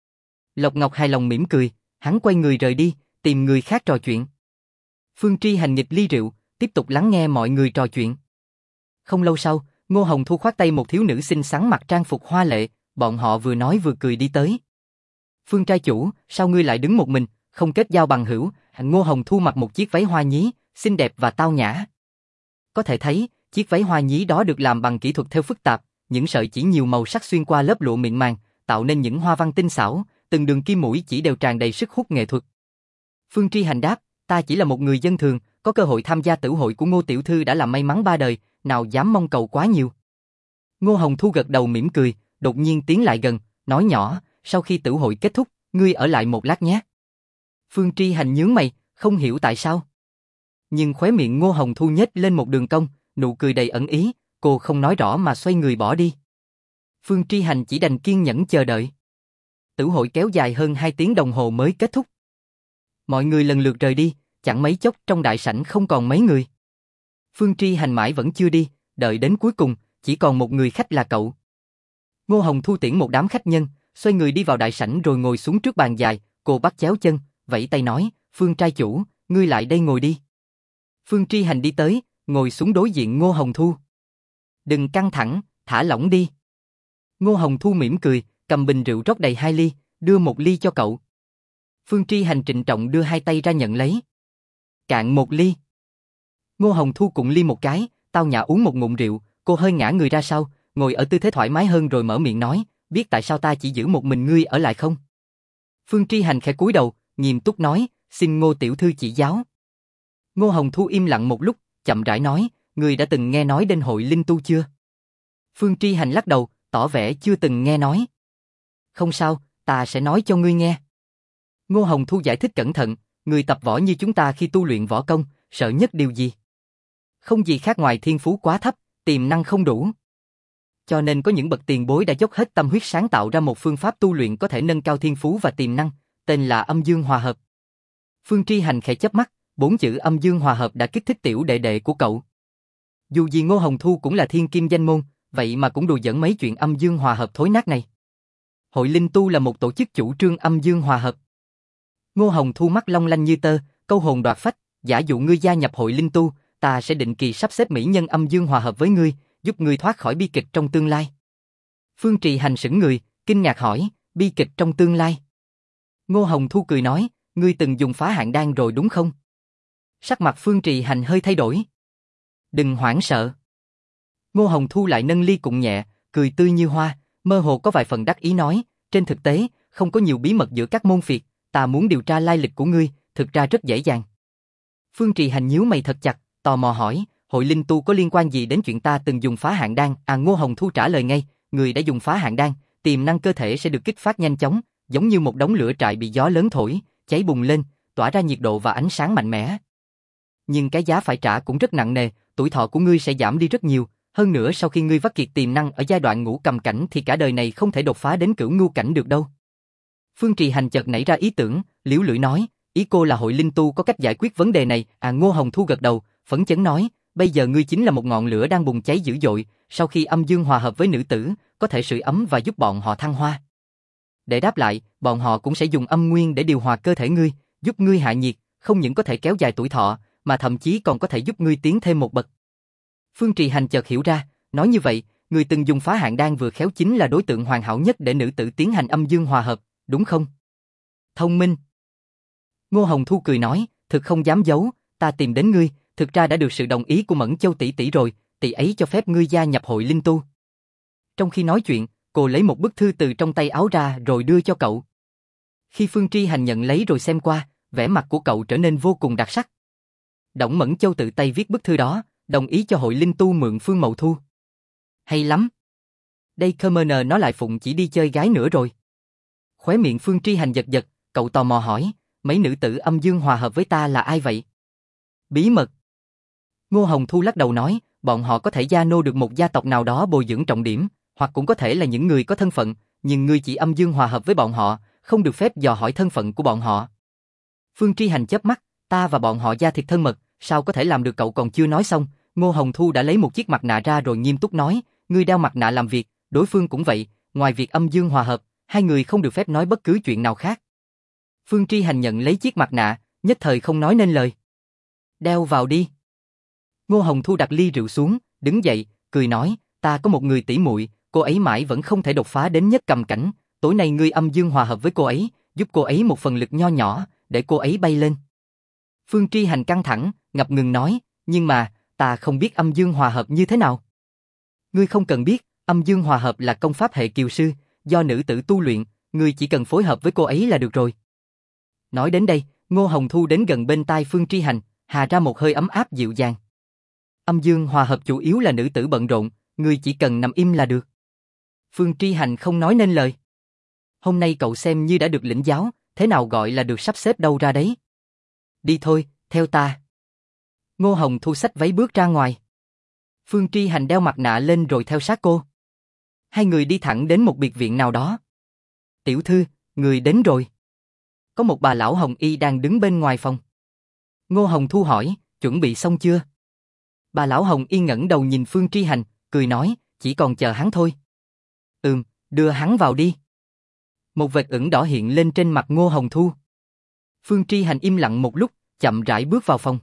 Lộc Ngọc hài lòng mỉm cười, hắn quay người rời đi, tìm người khác trò chuyện. Phương Tri Hành nghịch ly rượu, tiếp tục lắng nghe mọi người trò chuyện. Không lâu sau, Ngô Hồng Thu khoác tay một thiếu nữ xinh xắn mặc trang phục hoa lệ, bọn họ vừa nói vừa cười đi tới. Phương trai chủ, sao ngươi lại đứng một mình, không kết giao bằng hữu? Ngô Hồng Thu mặc một chiếc váy hoa nhí, xinh đẹp và tao nhã. Có thể thấy, chiếc váy hoa nhí đó được làm bằng kỹ thuật thêu phức tạp, những sợi chỉ nhiều màu sắc xuyên qua lớp lụa mịn màng, tạo nên những hoa văn tinh xảo, từng đường kim mũi chỉ đều tràn đầy sức hút nghệ thuật. Phương Tri Hành đáp, ta chỉ là một người dân thường, có cơ hội tham gia tử hội của Ngô tiểu thư đã là may mắn ba đời, nào dám mong cầu quá nhiều. Ngô Hồng Thu gật đầu mỉm cười, đột nhiên tiến lại gần, nói nhỏ, sau khi tử hội kết thúc, ngươi ở lại một lát nhé. Phương Tri Hành nhướng mày, không hiểu tại sao. Nhưng khóe miệng Ngô Hồng Thu nhếch lên một đường cong, nụ cười đầy ẩn ý, cô không nói rõ mà xoay người bỏ đi. Phương Tri Hành chỉ đành kiên nhẫn chờ đợi. Tử hội kéo dài hơn 2 tiếng đồng hồ mới kết thúc. Mọi người lần lượt rời đi, chẳng mấy chốc trong đại sảnh không còn mấy người. Phương Tri Hành mãi vẫn chưa đi, đợi đến cuối cùng, chỉ còn một người khách là cậu. Ngô Hồng Thu tiễn một đám khách nhân, xoay người đi vào đại sảnh rồi ngồi xuống trước bàn dài, cô bắt chéo chân, vẫy tay nói, Phương trai chủ, ngươi lại đây ngồi đi. Phương Tri Hành đi tới, ngồi xuống đối diện Ngô Hồng Thu. Đừng căng thẳng, thả lỏng đi. Ngô Hồng Thu mỉm cười, cầm bình rượu rót đầy 2 ly, đưa 1 ly cho cậu. Phương Tri Hành trịnh trọng đưa 2 tay ra nhận lấy. Cạn 1 ly. Ngô Hồng Thu cũng ly một cái, tao nhã uống một ngụm rượu, cô hơi ngả người ra sau, ngồi ở tư thế thoải mái hơn rồi mở miệng nói, biết tại sao ta chỉ giữ một mình ngươi ở lại không? Phương Tri Hành khẽ cúi đầu, nghiêm túc nói, xin Ngô tiểu thư chỉ giáo. Ngô Hồng Thu im lặng một lúc, chậm rãi nói, ngươi đã từng nghe nói đến hội linh tu chưa? Phương Tri Hành lắc đầu, tỏ vẻ chưa từng nghe nói. Không sao, ta sẽ nói cho ngươi nghe. Ngô Hồng Thu giải thích cẩn thận, người tập võ như chúng ta khi tu luyện võ công, sợ nhất điều gì? Không gì khác ngoài thiên phú quá thấp, tiềm năng không đủ. Cho nên có những bậc tiền bối đã dốc hết tâm huyết sáng tạo ra một phương pháp tu luyện có thể nâng cao thiên phú và tiềm năng, tên là âm dương hòa hợp. Phương Tri Hành khẽ chớp mắt, 4 chữ âm dương hòa hợp đã kích thích tiểu đệ đệ của cậu. Dù gì Ngô Hồng Thu cũng là thiên kim danh môn, vậy mà cũng đùa giỡn mấy chuyện âm dương hòa hợp thối nát này. Hội Linh Tu là một tổ chức chủ trương âm dương hòa hợp. Ngô Hồng Thu mắt long lanh như tơ, câu hồn đoạt phách, giả dụ ngươi gia nhập Hội Linh Tu, ta sẽ định kỳ sắp xếp mỹ nhân âm dương hòa hợp với ngươi, giúp ngươi thoát khỏi bi kịch trong tương lai. Phương Trì Hành sững người, kinh ngạc hỏi, bi kịch trong tương lai. Ngô Hồng Thu cười nói, ngươi từng dùng phá hạn đan rồi đúng không? Sắc mặt Phương Trì Hành hơi thay đổi. Đừng hoảng sợ. Ngô Hồng Thu lại nâng ly cụng nhẹ, cười tươi như hoa, mơ hồ có vài phần đắc ý nói, trên thực tế, không có nhiều bí mật giữa các môn phiệt, ta muốn điều tra lai lịch của ngươi, thực ra rất dễ dàng. Phương Trì Hành nhíu mày thật chặt, tò mò hỏi, Hội Linh Tu có liên quan gì đến chuyện ta từng dùng phá hạn đan? Ngô Hồng Thu trả lời ngay, người đã dùng phá hạn đan, tiềm năng cơ thể sẽ được kích phát nhanh chóng, giống như một đống lửa trại bị gió lớn thổi, cháy bùng lên, tỏa ra nhiệt độ và ánh sáng mạnh mẽ. Nhưng cái giá phải trả cũng rất nặng nề, tuổi thọ của ngươi sẽ giảm đi rất nhiều, hơn nữa sau khi ngươi vắt kiệt tiềm năng ở giai đoạn ngũ cầm cảnh thì cả đời này không thể đột phá đến cửu ngưu cảnh được đâu. Phương Trì Hành chợt nảy ra ý tưởng, liễu lưỡi nói, ý cô là Hội Linh Tu có cách giải quyết vấn đề này? Ngô Hồng Thu gật đầu, phấn chấn nói, bây giờ ngươi chính là một ngọn lửa đang bùng cháy dữ dội, sau khi âm dương hòa hợp với nữ tử, có thể sưởi ấm và giúp bọn họ thăng hoa. Để đáp lại, bọn họ cũng sẽ dùng âm nguyên để điều hòa cơ thể ngươi, giúp ngươi hạ nhiệt, không những có thể kéo dài tuổi thọ, mà thậm chí còn có thể giúp ngươi tiến thêm một bậc. Phương Trì Hành chợt hiểu ra, nói như vậy, người từng dùng phá hạn đan vừa khéo chính là đối tượng hoàn hảo nhất để nữ tử tiến hành âm dương hòa hợp, đúng không? Thông minh. Ngô Hồng Thu cười nói, thực không dám giấu, ta tìm đến ngươi, thực ra đã được sự đồng ý của Mẫn Châu tỷ tỷ rồi, tỷ ấy cho phép ngươi gia nhập hội linh tu. Trong khi nói chuyện, cô lấy một bức thư từ trong tay áo ra rồi đưa cho cậu. Khi Phương Tri Hành nhận lấy rồi xem qua, vẻ mặt của cậu trở nên vô cùng đặc sắc. Đổng Mẫn Châu tự tay viết bức thư đó, đồng ý cho hội linh tu mượn Phương Mậu Thu. Hay lắm. Đây Commoner nó lại phụng chỉ đi chơi gái nữa rồi. Khóe miệng Phương Tri Hành giật giật, cậu tò mò hỏi, mấy nữ tử âm dương hòa hợp với ta là ai vậy? Bí mật. Ngô Hồng Thu lắc đầu nói, bọn họ có thể gia nô được một gia tộc nào đó bồi dưỡng trọng điểm, hoặc cũng có thể là những người có thân phận, nhưng ngươi chỉ âm dương hòa hợp với bọn họ, không được phép dò hỏi thân phận của bọn họ. Phương Tri Hành chớp mắt, ta và bọn họ da thịt thân mật, sao có thể làm được? Cậu còn chưa nói xong, Ngô Hồng Thu đã lấy một chiếc mặt nạ ra rồi nghiêm túc nói, ngươi đeo mặt nạ làm việc, đối phương cũng vậy, ngoài việc âm dương hòa hợp, hai người không được phép nói bất cứ chuyện nào khác. Phương Tri Hành nhận lấy chiếc mặt nạ, nhất thời không nói nên lời. Đeo vào đi. Ngô Hồng Thu đặt ly rượu xuống, đứng dậy, cười nói, ta có một người tỷ muội, cô ấy mãi vẫn không thể đột phá đến nhất cầm cảnh, tối nay ngươi âm dương hòa hợp với cô ấy, giúp cô ấy một phần lực nho nhỏ, để cô ấy bay lên. Phương Tri Hành căng thẳng, ngập ngừng nói, nhưng mà, ta không biết âm dương hòa hợp như thế nào. Ngươi không cần biết, âm dương hòa hợp là công pháp hệ kiều sư, do nữ tử tu luyện, ngươi chỉ cần phối hợp với cô ấy là được rồi. Nói đến đây, Ngô Hồng Thu đến gần bên tai Phương Tri Hành, hà ra một hơi ấm áp dịu dàng. Âm dương hòa hợp chủ yếu là nữ tử bận rộn, ngươi chỉ cần nằm im là được. Phương Tri Hành không nói nên lời. Hôm nay cậu xem như đã được lĩnh giáo, thế nào gọi là được sắp xếp đâu ra đấy. Đi thôi, theo ta. Ngô Hồng Thu xách váy bước ra ngoài. Phương Tri Hành đeo mặt nạ lên rồi theo sát cô. Hai người đi thẳng đến một biệt viện nào đó. Tiểu thư, người đến rồi. Có một bà lão hồng y đang đứng bên ngoài phòng. Ngô Hồng Thu hỏi, chuẩn bị xong chưa? Bà lão hồng y ngẩng đầu nhìn Phương Tri Hành, cười nói, chỉ còn chờ hắn thôi. Đưa hắn vào đi. Một vệt ửng đỏ hiện lên trên mặt Ngô Hồng Thu. Phương Tri Hành im lặng một lúc, chậm rãi bước vào phòng.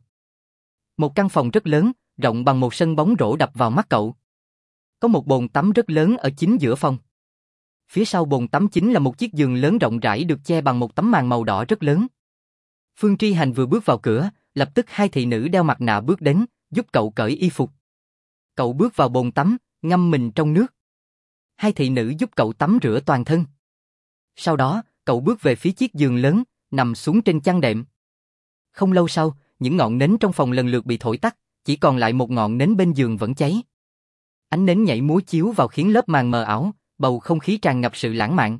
Một căn phòng rất lớn, rộng bằng một sân bóng rổ đập vào mắt cậu. Có một bồn tắm rất lớn ở chính giữa phòng. Phía sau bồn tắm chính là một chiếc giường lớn rộng rãi được che bằng một tấm màn màu đỏ rất lớn. Phương Tri Hành vừa bước vào cửa, lập tức hai thị nữ đeo mặt nạ bước đến, giúp cậu cởi y phục. Cậu bước vào bồn tắm, ngâm mình trong nước. Hai thị nữ giúp cậu tắm rửa toàn thân. Sau đó, cậu bước về phía chiếc giường lớn, nằm xuống trên chăn đệm. Không lâu sau, những ngọn nến trong phòng lần lượt bị thổi tắt, chỉ còn lại một ngọn nến bên giường vẫn cháy. Ánh nến nhảy múa chiếu vào khiến lớp màn mờ ảo, bầu không khí tràn ngập sự lãng mạn.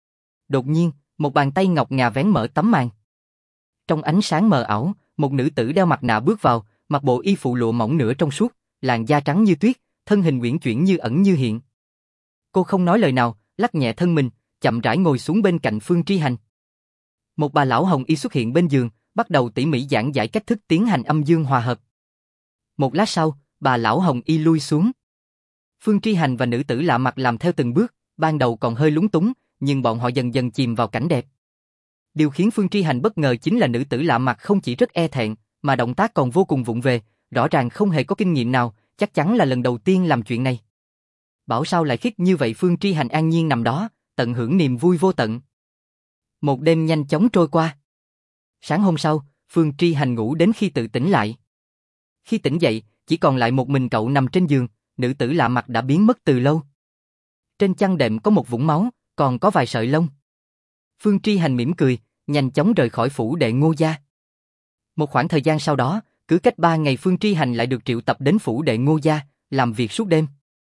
Đột nhiên, một bàn tay ngọc ngà vén mở tấm màn. Trong ánh sáng mờ ảo, một nữ tử đeo mặt nạ bước vào, mặc bộ y phụ lụa mỏng nửa trong suốt, làn da trắng như tuyết, thân hình uyển chuyển như ẩn như hiện. Cô không nói lời nào, lắc nhẹ thân mình, chậm rãi ngồi xuống bên cạnh Phương Tri Hành. Một bà lão hồng y xuất hiện bên giường, bắt đầu tỉ mỉ giảng giải cách thức tiến hành âm dương hòa hợp. Một lát sau, bà lão hồng y lui xuống. Phương Tri Hành và nữ tử lạ mặt làm theo từng bước, ban đầu còn hơi lúng túng, nhưng bọn họ dần dần chìm vào cảnh đẹp. Điều khiến Phương Tri Hành bất ngờ chính là nữ tử lạ mặt không chỉ rất e thẹn, mà động tác còn vô cùng vụng về, rõ ràng không hề có kinh nghiệm nào, chắc chắn là lần đầu tiên làm chuyện này. Bảo sao lại khiết như vậy? Phương Tri Hành an nhiên nằm đó, tận hưởng niềm vui vô tận. Một đêm nhanh chóng trôi qua. Sáng hôm sau, Phương Tri Hành ngủ đến khi tự tỉnh lại. Khi tỉnh dậy, chỉ còn lại một mình cậu nằm trên giường, nữ tử lạ mặt đã biến mất từ lâu. Trên chăn đệm có một vũng máu, còn có vài sợi lông. Phương Tri Hành mỉm cười, nhanh chóng rời khỏi phủ đệ Ngô gia. Một khoảng thời gian sau đó, cứ cách 3 ngày Phương Tri Hành lại được triệu tập đến phủ đệ Ngô gia, làm việc suốt đêm.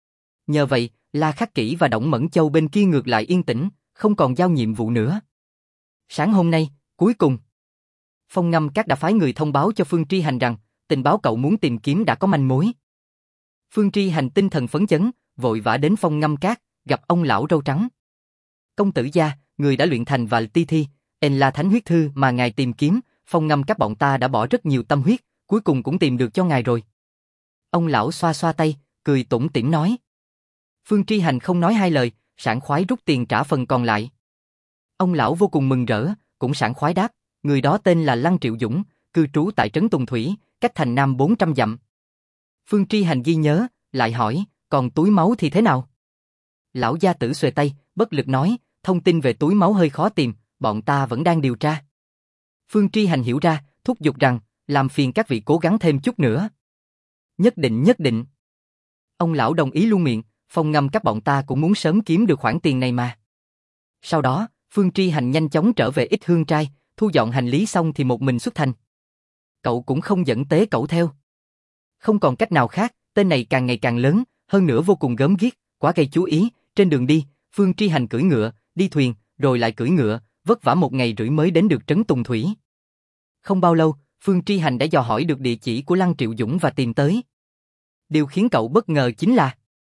Nhờ vậy, La Khắc Kỷ và Đổng Mẫn Châu bên kia ngược lại yên tĩnh, không còn giao nhiệm vụ nữa. Sáng hôm nay, cuối cùng, Phong Ngâm Các đã phái người thông báo cho Phương Tri Hành rằng, tình báo cậu muốn tìm kiếm đã có manh mối. Phương Tri Hành tinh thần phấn chấn, vội vã đến Phong Ngâm Các, gặp ông lão râu trắng. Công tử gia, người đã luyện thành Vài Ti Thi, là thánh huyết thư mà ngài tìm kiếm, Phong Ngâm Các bọn ta đã bỏ rất nhiều tâm huyết, cuối cùng cũng tìm được cho ngài rồi. Ông lão xoa xoa tay, cười tủm tỉm nói. Phương Tri Hành không nói hai lời, sảng khoái rút tiền trả phần còn lại. Ông lão vô cùng mừng rỡ, cũng sảng khoái đáp, người đó tên là Lăng Triệu Dũng, cư trú tại trấn Tùng Thủy, cách thành Nam 400 dặm. Phương Tri Hành ghi nhớ, lại hỏi, Còn túi máu thì thế nào? Lão gia tử xuề tay, bất lực nói, thông tin về túi máu hơi khó tìm, bọn ta vẫn đang điều tra. Phương Tri Hành hiểu ra, thúc giục rằng, làm phiền các vị cố gắng thêm chút nữa. Nhất định nhất định. Ông lão đồng ý luôn miệng, Phong Ngâm các bọn ta cũng muốn sớm kiếm được khoản tiền này mà. Sau đó, Phương Tri Hành nhanh chóng trở về Ít Hương Trai, thu dọn hành lý xong thì một mình xuất thành. Cậu cũng không dẫn Tế Cẩu theo. Không còn cách nào khác, tên này càng ngày càng lớn, hơn nữa vô cùng gớm ghiếc, quá gây chú ý. Trên đường đi, Phương Tri Hành cưỡi ngựa, đi thuyền, rồi lại cưỡi ngựa, vất vả 1 ngày rưỡi mới đến được trấn Tùng Thủy. Không bao lâu, Phương Tri Hành đã dò hỏi được địa chỉ của Lăng Triệu Dũng và tìm tới. Điều khiến cậu bất ngờ chính là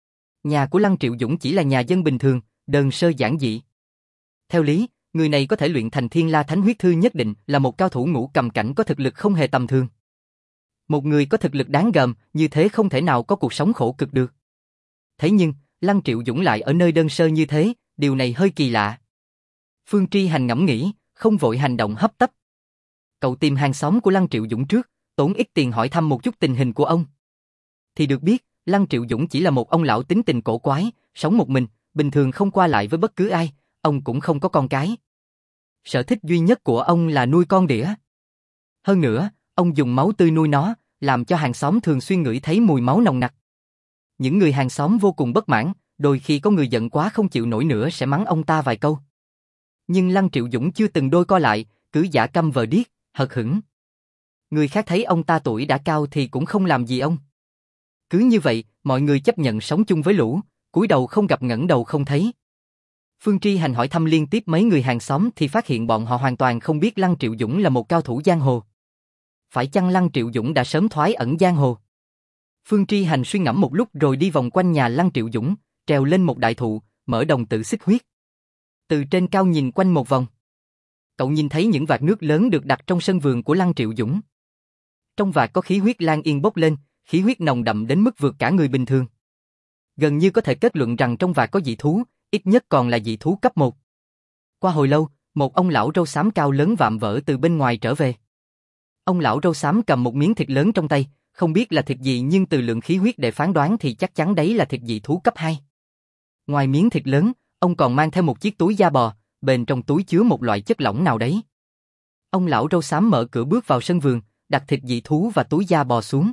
nhà của Lăng Triệu Dũng chỉ là nhà dân bình thường, đơn sơ giản dị. Theo lý, người này có thể luyện thành Thiên La Thánh Huyết Thư nhất định là một cao thủ ngũ cầm cảnh có thực lực không hề tầm thường. Một người có thực lực đáng gờm, như thế không thể nào có cuộc sống khổ cực được. Thế nhưng, Lăng Triệu Dũng lại ở nơi đơn sơ như thế, điều này hơi kỳ lạ. Phương Tri Hành ngẫm nghĩ, không vội hành động hấp tấp. Cậu tìm hàng xóm của Lăng Triệu Dũng trước, tốn ít tiền hỏi thăm một chút tình hình của ông. Thì được biết, Lăng Triệu Dũng chỉ là một ông lão tính tình cổ quái, sống một mình, bình thường không qua lại với bất cứ ai, ông cũng không có con cái. Sở thích duy nhất của ông là nuôi con đỉa. Hơn nữa, ông dùng máu tươi nuôi nó, làm cho hàng xóm thường xuyên ngửi thấy mùi máu nồng nặc. Những người hàng xóm vô cùng bất mãn, đôi khi có người giận quá không chịu nổi nữa sẽ mắng ông ta vài câu. Nhưng Lăng Triệu Dũng chưa từng đôi co lại, cứ giả câm vờ điếc, hờ hững. Người khác thấy ông ta tuổi đã cao thì cũng không làm gì ông. Cứ như vậy, mọi người chấp nhận sống chung với lũ, cúi đầu không gặp ngẩng đầu không thấy. Phương Tri Hành hỏi thăm liên tiếp mấy người hàng xóm thì phát hiện bọn họ hoàn toàn không biết Lăng Triệu Dũng là một cao thủ giang hồ. Phải chăng Lăng Triệu Dũng đã sớm thoái ẩn giang hồ? Phương Tri Hành suy ngẫm một lúc rồi đi vòng quanh nhà Lăng Triệu Dũng, trèo lên một đại thụ, mở đồng tử xích huyết. Từ trên cao nhìn quanh một vòng. Cậu nhìn thấy những vạc nước lớn được đặt trong sân vườn của Lăng Triệu Dũng. Trong vạc có khí huyết lan yên bốc lên, khí huyết nồng đậm đến mức vượt cả người bình thường. Gần như có thể kết luận rằng trong vạc có dị thú, ít nhất còn là dị thú cấp 1. Qua hồi lâu, một ông lão râu xám cao lớn vạm vỡ từ bên ngoài trở về. Ông lão râu xám cầm một miếng thịt lớn trong tay, không biết là thịt gì nhưng từ lượng khí huyết để phán đoán thì chắc chắn đấy là thịt dị thú cấp 2. Ngoài miếng thịt lớn, ông còn mang theo một chiếc túi da bò, bên trong túi chứa một loại chất lỏng nào đấy. Ông lão râu xám mở cửa bước vào sân vườn, đặt thịt dị thú và túi da bò xuống.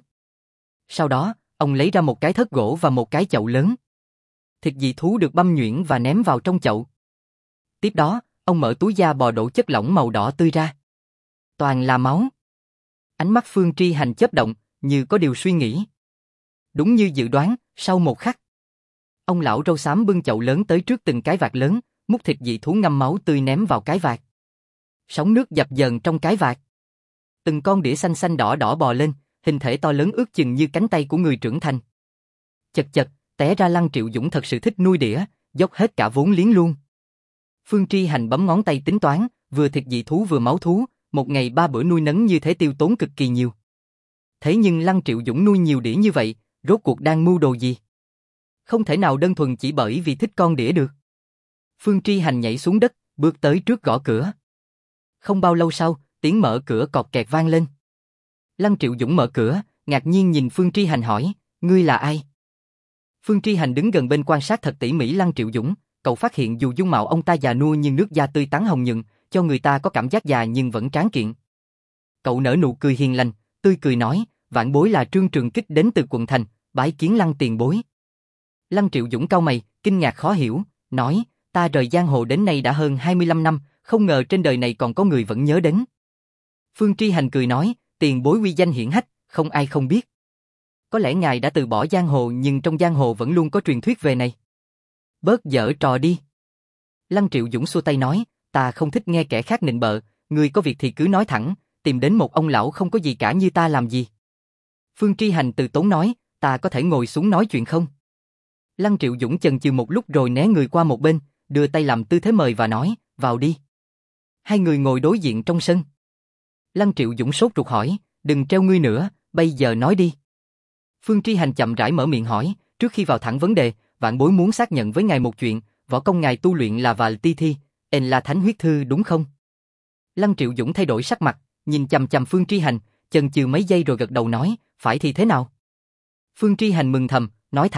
Sau đó, ông lấy ra một cái thớt gỗ và một cái chậu lớn. Thịt dị thú được băm nhuyễn và ném vào trong chậu. Tiếp đó, ông mở túi da bò đổ chất lỏng màu đỏ tươi ra. Toàn là máu. Ánh mắt Phương Tri Hành chớp động, như có điều suy nghĩ. Đúng như dự đoán, sau một khắc, ông lão râu xám bưng chậu lớn tới trước từng cái vạc lớn, múc thịt dị thú ngâm máu tươi ném vào cái vạc. Sóng nước dập dờn trong cái vạc. Từng con đỉa xanh xanh đỏ đỏ bò lên, hình thể to lớn ước chừng như cánh tay của người trưởng thành. Chật chật, té ra Lăng Triệu Dũng thật sự thích nuôi đỉa, dốc hết cả vốn liếng luôn. Phương Tri Hành bấm ngón tay tính toán, vừa thịt dị thú vừa máu thú, 1 ngày 3 bữa nuôi nấng như thế tiêu tốn cực kỳ nhiều. Thế nhưng Lăng Triệu Dũng nuôi nhiều đỉa như vậy, rốt cuộc đang mưu đồ gì? Không thể nào đơn thuần chỉ bởi vì thích con đỉa được. Phương Tri Hành nhảy xuống đất, bước tới trước gõ cửa. Không bao lâu sau, tiếng mở cửa cọt kẹt vang lên. Lăng Triệu Dũng mở cửa, ngạc nhiên nhìn Phương Tri Hành hỏi, ngươi là ai? Phương Tri Hành đứng gần bên quan sát thật tỉ mỉ Lăng Triệu Dũng, cậu phát hiện dù dung mạo ông ta già nua nhưng nước da tươi tắn hồng nhuận, cho người ta có cảm giác già nhưng vẫn tráng kiện. Cậu nở nụ cười hiền lành, tươi cười nói, vãn bối là Trương Trường Kích đến từ quận thành, bái kiến Lăng tiền bối. Lăng Triệu Dũng cau mày, kinh ngạc khó hiểu, nói, ta rời giang hồ đến nay đã hơn 25 năm, không ngờ trên đời này còn có người vẫn nhớ đến. Phương Tri Hành cười nói, tiền bối uy danh hiển hách, không ai không biết. Có lẽ ngài đã từ bỏ giang hồ nhưng trong giang hồ vẫn luôn có truyền thuyết về này. Bớt giở trò đi. Lăng Triệu Dũng xua tay nói, ta không thích nghe kẻ khác nịnh bợ, người có việc thì cứ nói thẳng, tìm đến một ông lão không có gì cả như ta làm gì. Phương Tri Hành từ tốn nói, ta có thể ngồi xuống nói chuyện không? Lăng Triệu Dũng chần chừ một lúc rồi né người qua một bên, đưa tay làm tư thế mời và nói, vào đi. Hai người ngồi đối diện trong sân. Lăng Triệu Dũng sốt ruột hỏi, đừng treo ngươi nữa, bây giờ nói đi. Phương Tri Hành chậm rãi mở miệng hỏi, trước khi vào thẳng vấn đề, vạn bối muốn xác nhận với ngài một chuyện, võ công ngài tu luyện là Vài Ti Thi, là Thánh Huyết Thư đúng không? Lăng Triệu Dũng thay đổi sắc mặt, nhìn chằm chằm Phương Tri Hành, chần chừ mấy giây rồi gật đầu nói, phải thì thế nào? Phương Tri Hành mừng thầm, nói thẳng,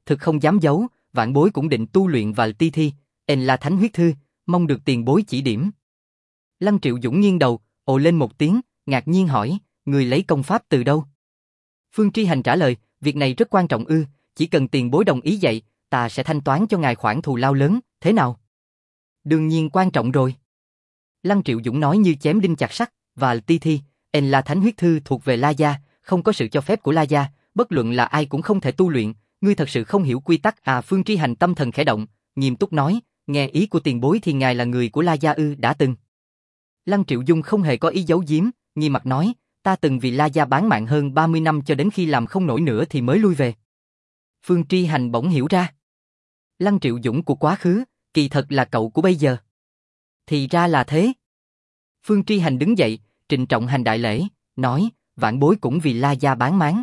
thực không dám giấu, vãn bối cũng định tu luyện vào ti thi, là thánh huyết thư, mong được tiền bối chỉ điểm. Lăng Triệu Dũng nghiêng đầu, ồ lên một tiếng, ngạc nhiên hỏi, người lấy công pháp từ đâu? Phương Tri Hành trả lời, việc này rất quan trọng ư, chỉ cần tiền bối đồng ý dạy, ta sẽ thanh toán cho ngài khoản thù lao lớn, thế nào? Đương nhiên quan trọng rồi. Lăng Triệu Dũng nói như chém đinh chặt sắt, và ti thi, là thánh huyết thư thuộc về La Gia, không có sự cho phép của La Gia, bất luận là ai cũng không thể tu luyện, ngươi thật sự không hiểu quy tắc à? Phương Tri Hành tâm thần khẽ động, nghiêm túc nói, nghe ý của tiền bối thì ngài là người của La Gia ư? Đã từng. Lăng Triệu Dung không hề có ý giấu giếm, nghiêm mặt nói, ta từng vì La Gia bán mạng hơn 30 năm cho đến khi làm không nổi nữa thì mới lui về. Phương Tri Hành bỗng hiểu ra. Lăng Triệu Dũng của quá khứ, kỳ thật là cậu của bây giờ. Thì ra là thế. Phương Tri Hành đứng dậy, trịnh trọng hành đại lễ, nói, vãn bối cũng vì La Gia bán máng.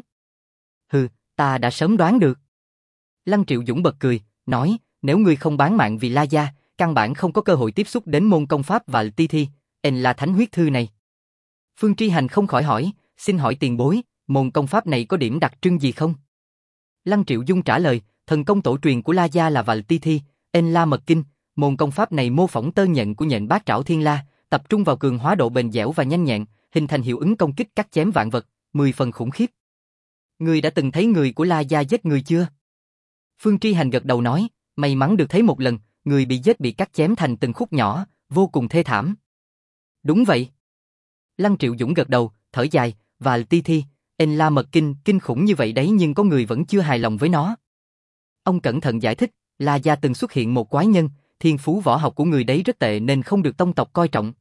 Hừ, ta đã sớm đoán được. Lăng Triệu Dũng bật cười, nói, nếu ngươi không bán mạng vì La Gia, căn bản không có cơ hội tiếp xúc đến môn công pháp và ti thi, là thánh huyết thư này. Phương Tri Hành không khỏi hỏi, xin hỏi tiền bối, môn công pháp này có điểm đặc trưng gì không? Lăng Triệu Dung trả lời, thần công tổ truyền của La Gia là Vạn Ti Thi, La Mật Kinh, môn công pháp này mô phỏng tơ nhận của nhện bát trảo thiên la, tập trung vào cường hóa độ bền dẻo và nhanh nhẹn, hình thành hiệu ứng công kích cắt chém vạn vật, 10 phần khủng khiếp. Ngươi đã từng thấy người của La Gia giết người chưa? Phương Tri Hành gật đầu nói, may mắn được thấy một lần, người bị giết bị cắt chém thành từng khúc nhỏ, vô cùng thê thảm. Đúng vậy. Lăng Triệu Dũng gật đầu, thở dài, Vạn Ti Thi, La Mật Kinh, kinh khủng như vậy đấy nhưng có người vẫn chưa hài lòng với nó. Ông cẩn thận giải thích, La Gia từng xuất hiện một quái nhân, thiên phú võ học của người đấy rất tệ nên không được tông tộc coi trọng.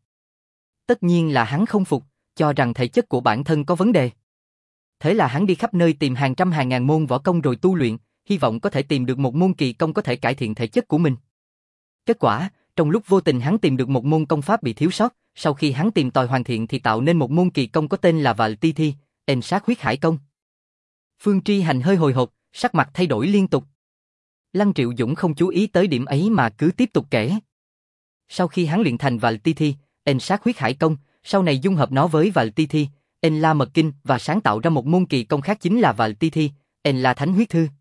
Tất nhiên là hắn không phục, cho rằng thể chất của bản thân có vấn đề. Thế là hắn đi khắp nơi tìm hàng trăm hàng ngàn môn võ công rồi tu luyện, hy vọng có thể tìm được một môn kỳ công có thể cải thiện thể chất của mình. Kết quả, trong lúc vô tình hắn tìm được một môn công pháp bị thiếu sót, sau khi hắn tìm tòi hoàn thiện thì tạo nên một môn kỳ công có tên là Vạn Ti Thi, Sát Huyết Hải Công. Phương Tri Hành hơi hồi hộp, sắc mặt thay đổi liên tục. Lăng Triệu Dũng không chú ý tới điểm ấy mà cứ tiếp tục kể. Sau khi hắn luyện thành Vạn Ti Thi, Sát Huyết Hải Công, sau này dung hợp nó với Vạn Ti Thi, La Mật Kinh và sáng tạo ra một môn kỳ công khác chính là Vạn Ti Thi, La Thánh Huyết Thư.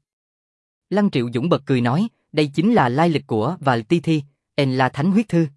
Lăng Triệu Dũng bật cười nói, đây chính là lai lịch của Vạn Ti Thi, La Thánh Huyết Thư.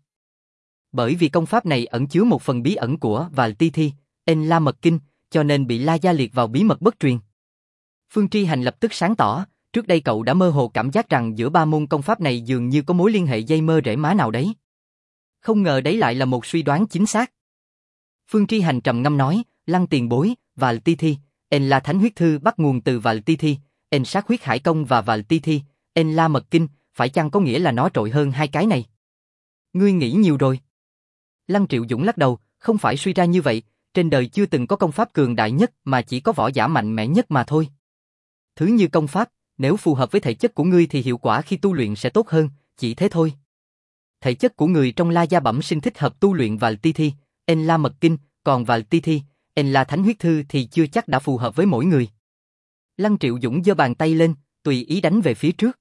Bởi vì công pháp này ẩn chứa một phần bí ẩn của Vạn Ti Thi, La Mật Kinh, cho nên bị La Gia liệt vào bí mật bất truyền. Phương Tri Hành lập tức sáng tỏ, trước đây cậu đã mơ hồ cảm giác rằng giữa ba môn công pháp này dường như có mối liên hệ dây mơ rễ má nào đấy. Không ngờ đấy lại là một suy đoán chính xác. Phương Tri Hành trầm ngâm nói, Lăng tiền bối, Vạn Ti Thi, La Thánh Huyết Thư bắt nguồn từ Vạn Ti Thi, Sát Huyết Hải Công và Vạn Ti Thi, La Mật Kinh, phải chăng có nghĩa là nó trội hơn hai cái này? Ngươi nghĩ nhiều rồi. Lăng Triệu Dũng lắc đầu, không phải suy ra như vậy, trên đời chưa từng có công pháp cường đại nhất mà chỉ có võ giả mạnh mẽ nhất mà thôi. Thứ như công pháp, nếu phù hợp với thể chất của ngươi thì hiệu quả khi tu luyện sẽ tốt hơn, chỉ thế thôi. Thể chất của người trong La Gia bẩm sinh thích hợp tu luyện Vạn Ti Thi, La Mật Kinh, còn Vạn Ti Thi, La Thánh Huyết Thư thì chưa chắc đã phù hợp với mỗi người. Lăng Triệu Dũng giơ bàn tay lên, tùy ý đánh về phía trước.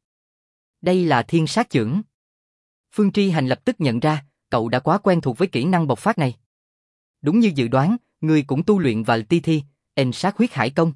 Đây là Thiên Sát Chưởng. Phương Tri Hành lập tức nhận ra, cậu đã quá quen thuộc với kỹ năng bộc phát này. Đúng như dự đoán, ngươi cũng tu luyện Vạn Ti Thi, Sát Huyết Hải Công.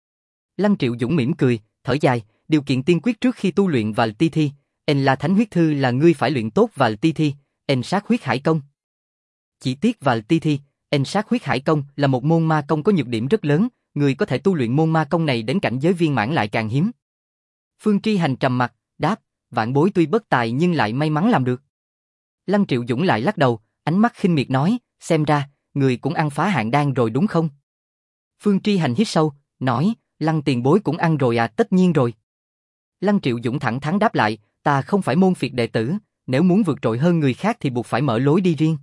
Lăng Triệu Dũng mỉm cười, thở dài, điều kiện tiên quyết trước khi tu luyện Vạn Ti Thi, La Thánh Huyết Thư là ngươi phải luyện tốt Vạn Ti Thi, Sát Huyết Hải Công. Chỉ tiếc Vạn Ti Thi, Sát Huyết Hải Công là một môn ma công có nhược điểm rất lớn, người có thể tu luyện môn ma công này đến cảnh giới viên mãn lại càng hiếm. Phương Tri Hành trầm mặt, đáp, vạn bối tuy bất tài nhưng lại may mắn làm được. Lăng Triệu Dũng lại lắc đầu, ánh mắt khinh miệt nói, xem ra, người cũng ăn phá hạn đan rồi đúng không? Phương Tri Hành hít sâu, nói, Lăng tiền bối cũng ăn rồi à? Tất nhiên rồi. Lăng Triệu Dũng thẳng thắn đáp lại, ta không phải môn phiệt đệ tử, nếu muốn vượt trội hơn người khác thì buộc phải mở lối đi riêng.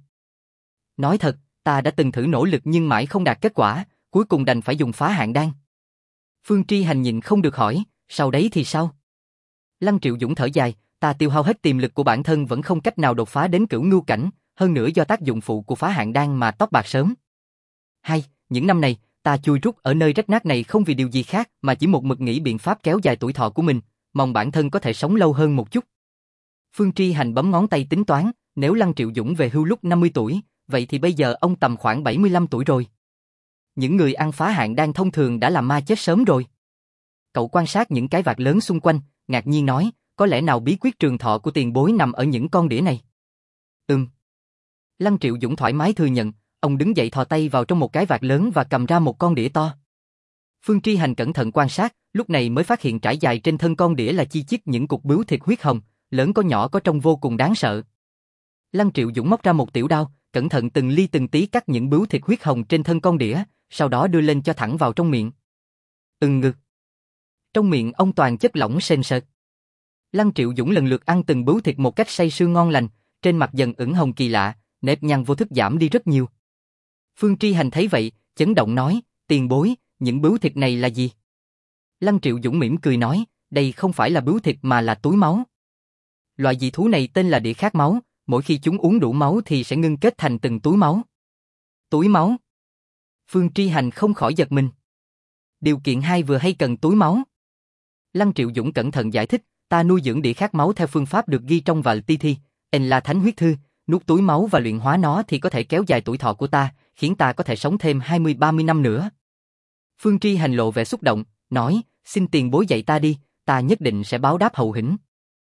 Nói thật, ta đã từng thử nỗ lực nhưng mãi không đạt kết quả, cuối cùng đành phải dùng phá hạn đan. Phương Tri Hành nhịn không được hỏi, sau đấy thì sao? Lăng Triệu Dũng thở dài, ta tiêu hao hết tiềm lực của bản thân vẫn không cách nào đột phá đến cửu ngưu cảnh, hơn nữa do tác dụng phụ của phá hạn đan mà tóc bạc sớm. Hay, những năm này, ta chui rút ở nơi rách nát này không vì điều gì khác mà chỉ một mực nghĩ biện pháp kéo dài tuổi thọ của mình, mong bản thân có thể sống lâu hơn một chút. Phương Tri Hành bấm ngón tay tính toán, nếu Lăng Triệu Dũng về hưu lúc 50 tuổi, vậy thì bây giờ ông tầm khoảng 75 tuổi rồi. Những người ăn phá hạn đan thông thường đã làm ma chết sớm rồi. Cậu quan sát những cái vạt lớn xung quanh, ngạc nhiên nói, có lẽ nào bí quyết trường thọ của tiền bối nằm ở những con đĩa này? Lăng Triệu Dũng thoải mái thừa nhận, ông đứng dậy thò tay vào trong một cái vạt lớn và cầm ra một con đĩa to. Phương Tri Hành cẩn thận quan sát, lúc này mới phát hiện trải dài trên thân con đĩa là chi chít những cục bướu thịt huyết hồng, lớn có nhỏ có trông vô cùng đáng sợ. Lăng Triệu Dũng móc ra một tiểu đao, cẩn thận từng ly từng tí cắt những bướu thịt huyết hồng trên thân con đĩa, sau đó đưa lên cho thẳng vào trong miệng. Ngực. Trong miệng ông toàn chất lỏng sền sệt. Lăng Triệu Dũng lần lượt ăn từng bướu thịt một cách say sưa ngon lành, trên mặt dần ửng hồng kỳ lạ, nếp nhăn vô thức giảm đi rất nhiều. Phương Tri Hành thấy vậy, chấn động nói, tiền bối, những bướu thịt này là gì? Lăng Triệu Dũng mỉm cười nói, đây không phải là bướu thịt mà là túi máu. Loại dị thú này tên là đĩa khát máu, mỗi khi chúng uống đủ máu thì sẽ ngưng kết thành từng túi máu. Túi máu? Phương Tri Hành không khỏi giật mình. Điều kiện 2 vừa hay cần túi máu. Lăng Triệu Dũng cẩn thận giải thích, ta nuôi dưỡng đĩa khát máu theo phương pháp được ghi trong vở ti thi, là thánh huyết thư, nuốt túi máu và luyện hóa nó thì có thể kéo dài tuổi thọ của ta, khiến ta có thể sống thêm 20-30 năm nữa. Phương Tri Hành lộ vẻ xúc động, nói, xin tiền bối dạy ta đi, ta nhất định sẽ báo đáp hậu hĩnh.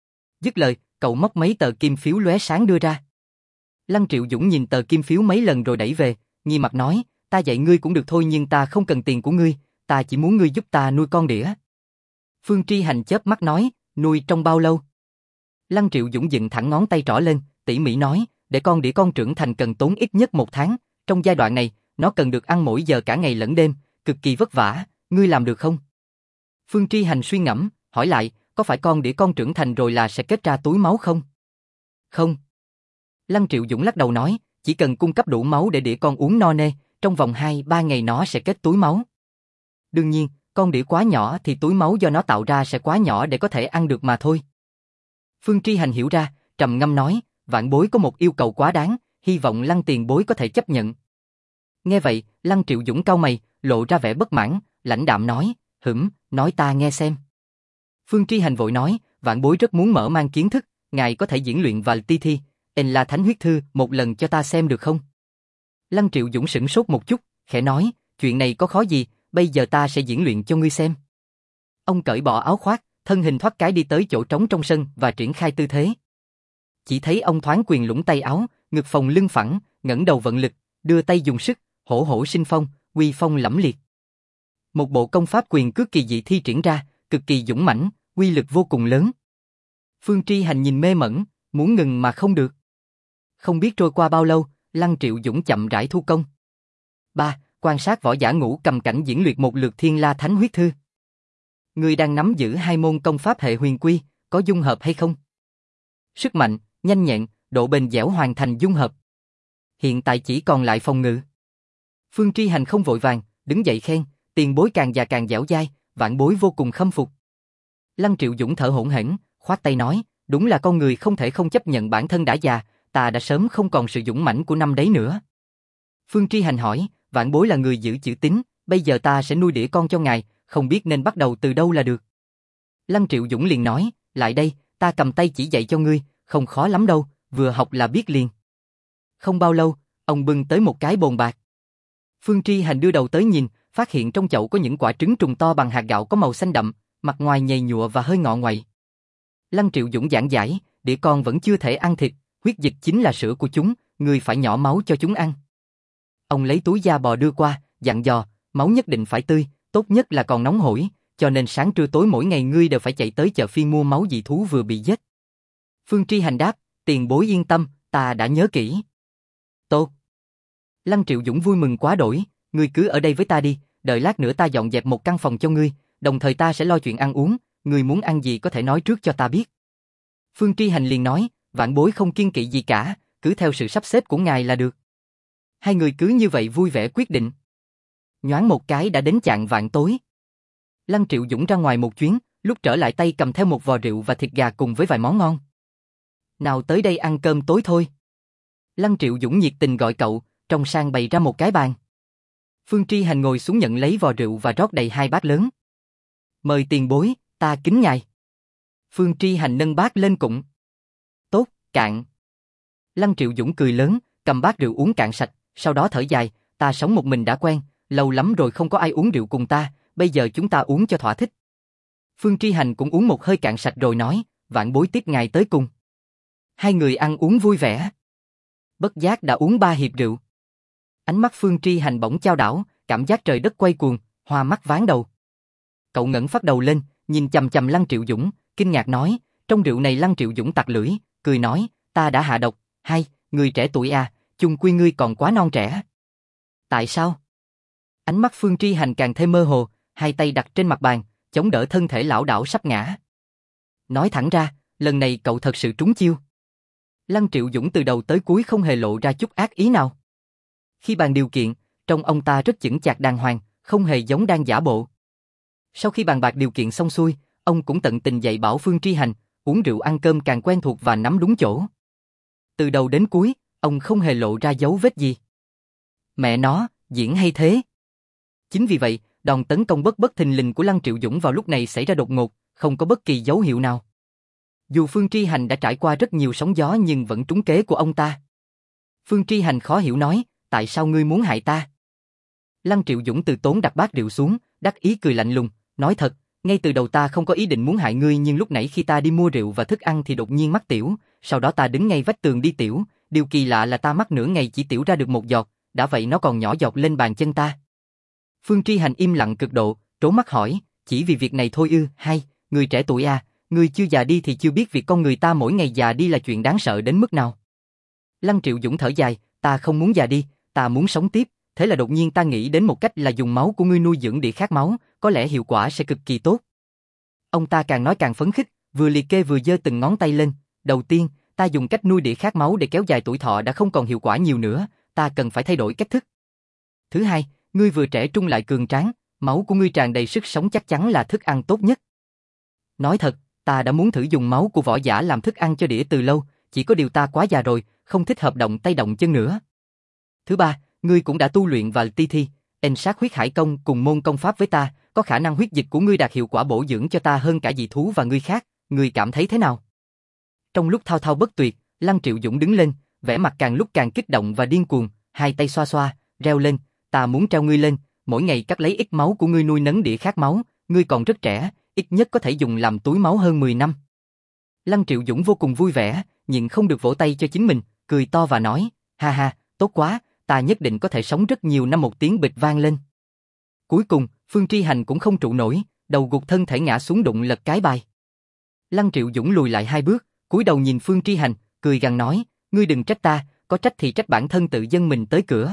Dứt lời, cậu móc mấy tờ kim phiếu lóe sáng đưa ra. Lăng Triệu Dũng nhìn tờ kim phiếu mấy lần rồi đẩy về, nghi mặt nói, ta dạy ngươi cũng được thôi nhưng ta không cần tiền của ngươi, ta chỉ muốn ngươi giúp ta nuôi con đĩa. Phương Tri Hành chớp mắt nói, nuôi trong bao lâu? Lăng Triệu Dũng dựng thẳng ngón tay trỏ lên, tỉ mỉ nói, để con đĩa con trưởng thành cần tốn ít nhất 1 tháng, trong giai đoạn này, nó cần được ăn mỗi giờ cả ngày lẫn đêm, cực kỳ vất vả, ngươi làm được không? Phương Tri Hành suy ngẫm, hỏi lại, có phải con đĩa con trưởng thành rồi là sẽ kết ra túi máu không? Không. Lăng Triệu Dũng lắc đầu nói, chỉ cần cung cấp đủ máu để đĩa con uống no nê, trong vòng 2-3 ngày nó sẽ kết túi máu. Đương nhiên, con đĩa quá nhỏ thì túi máu do nó tạo ra sẽ quá nhỏ để có thể ăn được mà thôi. Phương Tri Hành hiểu ra, trầm ngâm nói, vạn bối có một yêu cầu quá đáng, hy vọng Lăng tiền bối có thể chấp nhận. Nghe vậy, Lăng Triệu Dũng cau mày, lộ ra vẻ bất mãn, lãnh đạm nói, nói ta nghe xem. Phương Tri Hành vội nói, vạn bối rất muốn mở mang kiến thức, ngài có thể diễn luyện vài ti thi, là thánh huyết thư một lần cho ta xem được không? Lăng Triệu Dũng sửng sốt một chút, khẽ nói, chuyện này có khó gì, bây giờ ta sẽ diễn luyện cho ngươi xem. Ông cởi bỏ áo khoác, thân hình thoát cái đi tới chỗ trống trong sân và triển khai tư thế. Chỉ thấy ông thoáng quyền lũng tay áo, ngực phồng lưng phẳng, ngẩng đầu vận lực, đưa tay dùng sức, hổ hổ sinh phong, uy phong lẫm liệt. Một bộ công pháp quyền cước kỳ dị thi triển ra, cực kỳ dũng mãnh, uy lực vô cùng lớn. Phương Tri Hành nhìn mê mẩn, muốn ngừng mà không được. Không biết trôi qua bao lâu, Lăng Triệu Dũng chậm rãi thu công. 3. Quan sát võ giả Ngũ Cầm cảnh diễn luyện một lượt Thiên La Thánh Huyết Thư. Ngươi đang nắm giữ 2 môn công pháp hệ huyền quy, có dung hợp hay không? Sức mạnh, nhanh nhẹn, độ bền dẻo hoàn thành dung hợp. Hiện tại chỉ còn lại phòng ngự. Phương Tri Hành không vội vàng, đứng dậy khen, tiền bối càng già càng dẻo dai, vạn bối vô cùng khâm phục. Lăng Triệu Dũng thở hổn hển, khoát tay nói, đúng là con người không thể không chấp nhận bản thân đã già, ta đã sớm không còn sự dũng mãnh của năm đấy nữa. Phương Tri Hành hỏi, vạn bối là người giữ chữ tín, bây giờ ta sẽ nuôi đĩa con cho ngài, không biết nên bắt đầu từ đâu là được. Lăng Triệu Dũng liền nói, lại đây, ta cầm tay chỉ dạy cho ngươi, không khó lắm đâu, vừa học là biết liền. Không bao lâu, ông bưng tới một cái bồn bạc. Phương Tri Hành đưa đầu tới nhìn, phát hiện trong chậu có những quả trứng trùng to bằng hạt gạo có màu xanh đậm, mặt ngoài nhầy nhụa và hơi ngọ ngoại. Lăng Triệu Dũng giảng giải, đĩa con vẫn chưa thể ăn thịt, huyết dịch chính là sữa của chúng, ngươi phải nhỏ máu cho chúng ăn. Ông lấy túi da bò đưa qua, dặn dò, máu nhất định phải tươi, tốt nhất là còn nóng hổi, cho nên sáng trưa tối mỗi ngày ngươi đều phải chạy tới chợ phiên mua máu dị thú vừa bị giết. Phương Tri Hành đáp, tiền bối yên tâm, ta đã nhớ kỹ. Tốt. Lăng Triệu Dũng vui mừng quá đổi, ngươi cứ ở đây với ta đi, đợi lát nữa ta dọn dẹp một căn phòng cho ngươi, đồng thời ta sẽ lo chuyện ăn uống, ngươi muốn ăn gì có thể nói trước cho ta biết. Phương Tri Hành liền nói, vạn bối không kiêng kỵ gì cả, cứ theo sự sắp xếp của ngài là được. Hai người cứ như vậy vui vẻ quyết định. Nhoáng một cái đã đến chạng vạng tối. Lăng Triệu Dũng ra ngoài một chuyến, lúc trở lại tay cầm theo một vò rượu và thịt gà cùng với vài món ngon. Nào tới đây ăn cơm tối thôi. Lăng Triệu Dũng nhiệt tình gọi cậu, trong sang bày ra một cái bàn. Phương Tri Hành ngồi xuống nhận lấy vò rượu và rót đầy 2 bát lớn. Mời tiền bối, ta kính ngài. Phương Tri Hành nâng bát lên cụng. Tốt, cạn. Lăng Triệu Dũng cười lớn, cầm bát rượu uống cạn sạch, sau đó thở dài, ta sống một mình đã quen, lâu lắm rồi không có ai uống rượu cùng ta, bây giờ chúng ta uống cho thỏa thích. Phương Tri Hành cũng uống một hơi cạn sạch rồi nói, vạn bối tiếp ngài tới cùng. Hai người ăn uống vui vẻ. Bất giác đã uống 3 hiệp rượu. Ánh mắt Phương Tri Hành bỗng chao đảo, cảm giác trời đất quay cuồng, hoa mắt váng đầu. Cậu ngẩng phát đầu lên, nhìn chằm chằm Lăng Triệu Dũng, kinh ngạc nói, trong rượu này. Lăng Triệu Dũng tặc lưỡi, cười nói, ta đã hạ độc. Hay, người trẻ tuổi à, chung quy ngươi còn quá non trẻ. Tại sao? Ánh mắt Phương Tri Hành càng thêm mơ hồ, hai tay đặt trên mặt bàn, chống đỡ thân thể lão đảo sắp ngã. Nói thẳng ra, lần này cậu thật sự trúng chiêu. Lăng Triệu Dũng từ đầu tới cuối không hề lộ ra chút ác ý nào. Khi bàn điều kiện, trông ông ta rất chững chạc đàng hoàng, không hề giống đang giả bộ. Sau khi bàn bạc điều kiện xong xuôi, ông cũng tận tình dạy bảo Phương Tri Hành, uống rượu ăn cơm càng quen thuộc và nắm đúng chỗ. Từ đầu đến cuối, ông không hề lộ ra dấu vết gì. Mẹ nó, diễn hay thế. Chính vì vậy, đòn tấn công bất thình lình của Lăng Triệu Dũng vào lúc này xảy ra đột ngột, không có bất kỳ dấu hiệu nào. Dù Phương Tri Hành đã trải qua rất nhiều sóng gió nhưng vẫn trúng kế của ông ta. Phương Tri Hành khó hiểu nói, tại sao ngươi muốn hại ta? Lăng Triệu Dũng từ tốn đặt bát rượu xuống, đắc ý cười lạnh lùng, nói thật, ngay từ đầu ta không có ý định muốn hại ngươi nhưng lúc nãy khi ta đi mua rượu và thức ăn thì đột nhiên mắc tiểu, sau đó ta đứng ngay vách tường đi tiểu, điều kỳ lạ là ta mắc nửa ngày chỉ tiểu ra được một giọt, đã vậy nó còn nhỏ giọt lên bàn chân ta. Phương Tri Hành im lặng cực độ, trố mắt hỏi, chỉ vì việc này thôi ư? Hay, người trẻ tuổi à, ngươi chưa già đi thì chưa biết việc con người ta mỗi ngày già đi là chuyện đáng sợ đến mức nào. Lăng Triệu Dũng thở dài, ta không muốn già đi, ta muốn sống tiếp, thế là đột nhiên ta nghĩ đến một cách là dùng máu của ngươi nuôi dưỡng đĩa khát máu, có lẽ hiệu quả sẽ cực kỳ tốt. Ông ta càng nói càng phấn khích, vừa liệt kê vừa giơ từng ngón tay lên, đầu tiên, ta dùng cách nuôi đĩa khát máu để kéo dài tuổi thọ đã không còn hiệu quả nhiều nữa, ta cần phải thay đổi cách thức. Thứ hai, ngươi vừa trẻ trung lại cường tráng, máu của ngươi tràn đầy sức sống chắc chắn là thức ăn tốt nhất. Nói thật, ta đã muốn thử dùng máu của võ giả làm thức ăn cho đĩa từ lâu, chỉ có điều ta quá già rồi, không thích hợp động tay động chân nữa. Thứ ba, ngươi cũng đã tu luyện và ti thi, sát huyết hải công cùng môn công pháp với ta, có khả năng huyết dịch của ngươi đạt hiệu quả bổ dưỡng cho ta hơn cả dị thú và ngươi khác, ngươi cảm thấy thế nào? Trong lúc thao thao bất tuyệt, Lăng Triệu Dũng đứng lên, vẻ mặt càng lúc càng kích động và điên cuồng, hai tay xoa xoa, reo lên, ta muốn treo ngươi lên, mỗi ngày cắt lấy ít máu của ngươi nuôi nấng đĩa khát máu, ngươi còn rất trẻ, ít nhất có thể dùng làm túi máu hơn 10 năm. Lăng Triệu Dũng vô cùng vui vẻ, nhưng không được vỗ tay cho chính mình, cười to và nói, ha ha, tốt quá, ta nhất định có thể sống rất nhiều năm. Một tiếng bịch vang lên. Cuối cùng, Phương Tri Hành cũng không trụ nổi, đầu gục thân thể ngã xuống đụng lật cái bài. Lăng Triệu Dũng lùi lại 2 bước, cúi đầu nhìn Phương Tri Hành, cười gằn nói, ngươi đừng trách ta, có trách thì trách bản thân tự dâng mình tới cửa.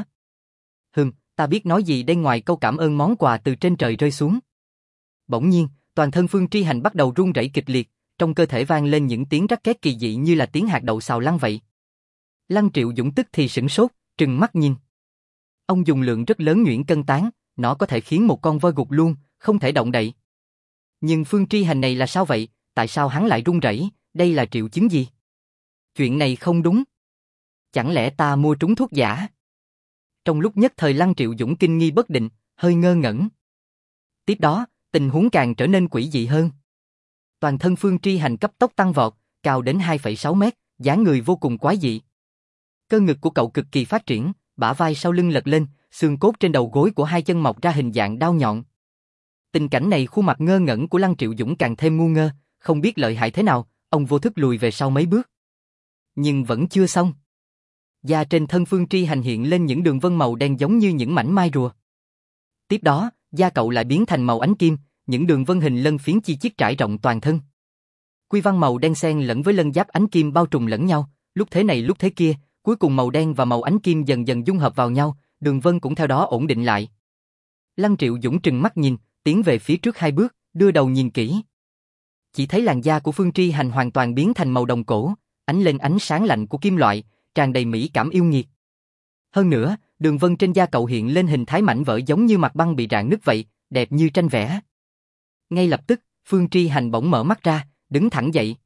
Ta biết nói gì đây ngoài câu cảm ơn món quà từ trên trời rơi xuống. Bỗng nhiên, toàn thân Phương Tri Hành bắt đầu run rẩy kịch liệt, trong cơ thể vang lên những tiếng rắc két kỳ dị như là tiếng hạt đậu xào lăn vậy. Lăng Triệu Dũng tức thì sửng sốt, trừng mắt nhìn. Ông dùng lượng rất lớn nhuyễn cân tán, nó có thể khiến một con voi gục luôn, không thể động đậy. Nhưng Phương Tri Hành này là sao vậy, tại sao hắn lại run rẩy, đây là triệu chứng gì? Chuyện này không đúng. Chẳng lẽ ta mua trúng thuốc giả? Trong lúc nhất thời Lăng Triệu Dũng kinh nghi bất định, hơi ngơ ngẩn. Tiếp đó, tình huống càng trở nên quỷ dị hơn. Toàn thân Phương Tri Hành cấp tốc tăng vọt, cao đến 2,6 mét, dáng người vô cùng quái dị. Cơ ngực của cậu cực kỳ phát triển, bả vai sau lưng lật lên, xương cốt trên đầu gối của hai chân mọc ra hình dạng đao nhọn. Tình cảnh này khuôn mặt ngơ ngẩn của Lăng Triệu Dũng càng thêm ngu ngơ, không biết lợi hại thế nào, ông vô thức lùi về sau mấy bước. Nhưng vẫn chưa xong. Da trên thân Phương Tri Hành hiện lên những đường vân màu đen giống như những mảnh mai rùa. Tiếp đó, da cậu lại biến thành màu ánh kim, những đường vân hình lân phiến chi chít trải rộng toàn thân. Quy văn màu đen xen lẫn với lân giáp ánh kim bao trùm lẫn nhau, lúc thế này lúc thế kia, cuối cùng màu đen và màu ánh kim dần dần dung hợp vào nhau, đường vân cũng theo đó ổn định lại. Lăng Triệu Dũng trừng mắt nhìn, tiến về phía trước 2 bước, đưa đầu nhìn kỹ. Chỉ thấy làn da của Phương Tri Hành hoàn toàn biến thành màu đồng cổ, ánh lên ánh sáng lạnh của kim loại, tràn đầy mỹ cảm yêu nghiệt. Hơn nữa, đường vân trên da cậu hiện lên hình thái mảnh vỡ giống như mặt băng bị rạn nứt vậy, đẹp như tranh vẽ. Ngay lập tức, Phương Tri Hành bỗng mở mắt ra, đứng thẳng dậy.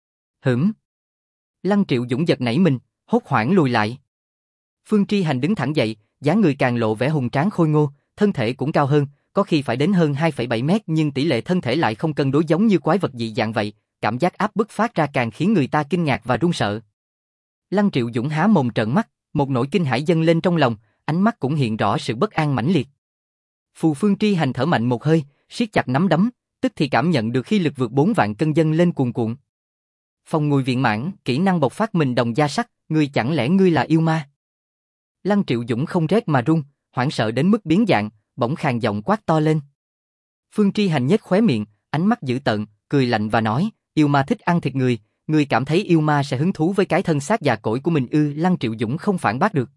Lăng Triệu Dũng giật nảy mình, hốt hoảng lùi lại. Phương Tri Hành đứng thẳng dậy, dáng người càng lộ vẻ hùng tráng khôi ngô, thân thể cũng cao hơn, có khi phải đến hơn 2,7 mét nhưng tỷ lệ thân thể lại không cân đối giống như quái vật dị dạng vậy, cảm giác áp bức phát ra càng khiến người ta kinh ngạc và run sợ. Lăng Triệu Dũng há mồm trợn mắt, một nỗi kinh hãi dâng lên trong lòng, ánh mắt cũng hiện rõ sự bất an mãnh liệt. Phù Phương Tri Hành thở mạnh một hơi, siết chặt nắm đấm, tức thì cảm nhận được khí lực vượt 4 vạn cân dâng lên cuồn cuộn. Phòng ngùi viện mãn, kỹ năng bộc phát mình đồng da sắt, ngươi chẳng lẽ ngươi là yêu ma? Lăng Triệu Dũng không rét mà run, hoảng sợ đến mức biến dạng, bỗng khàn giọng quát to lên. Phương Tri Hành nhếch khóe miệng, ánh mắt dữ tợn, cười lạnh và nói, yêu ma thích ăn thịt người, ngươi cảm thấy yêu ma sẽ hứng thú với cái thân xác già cỗi của mình ư? Lăng Triệu Dũng không phản bác được.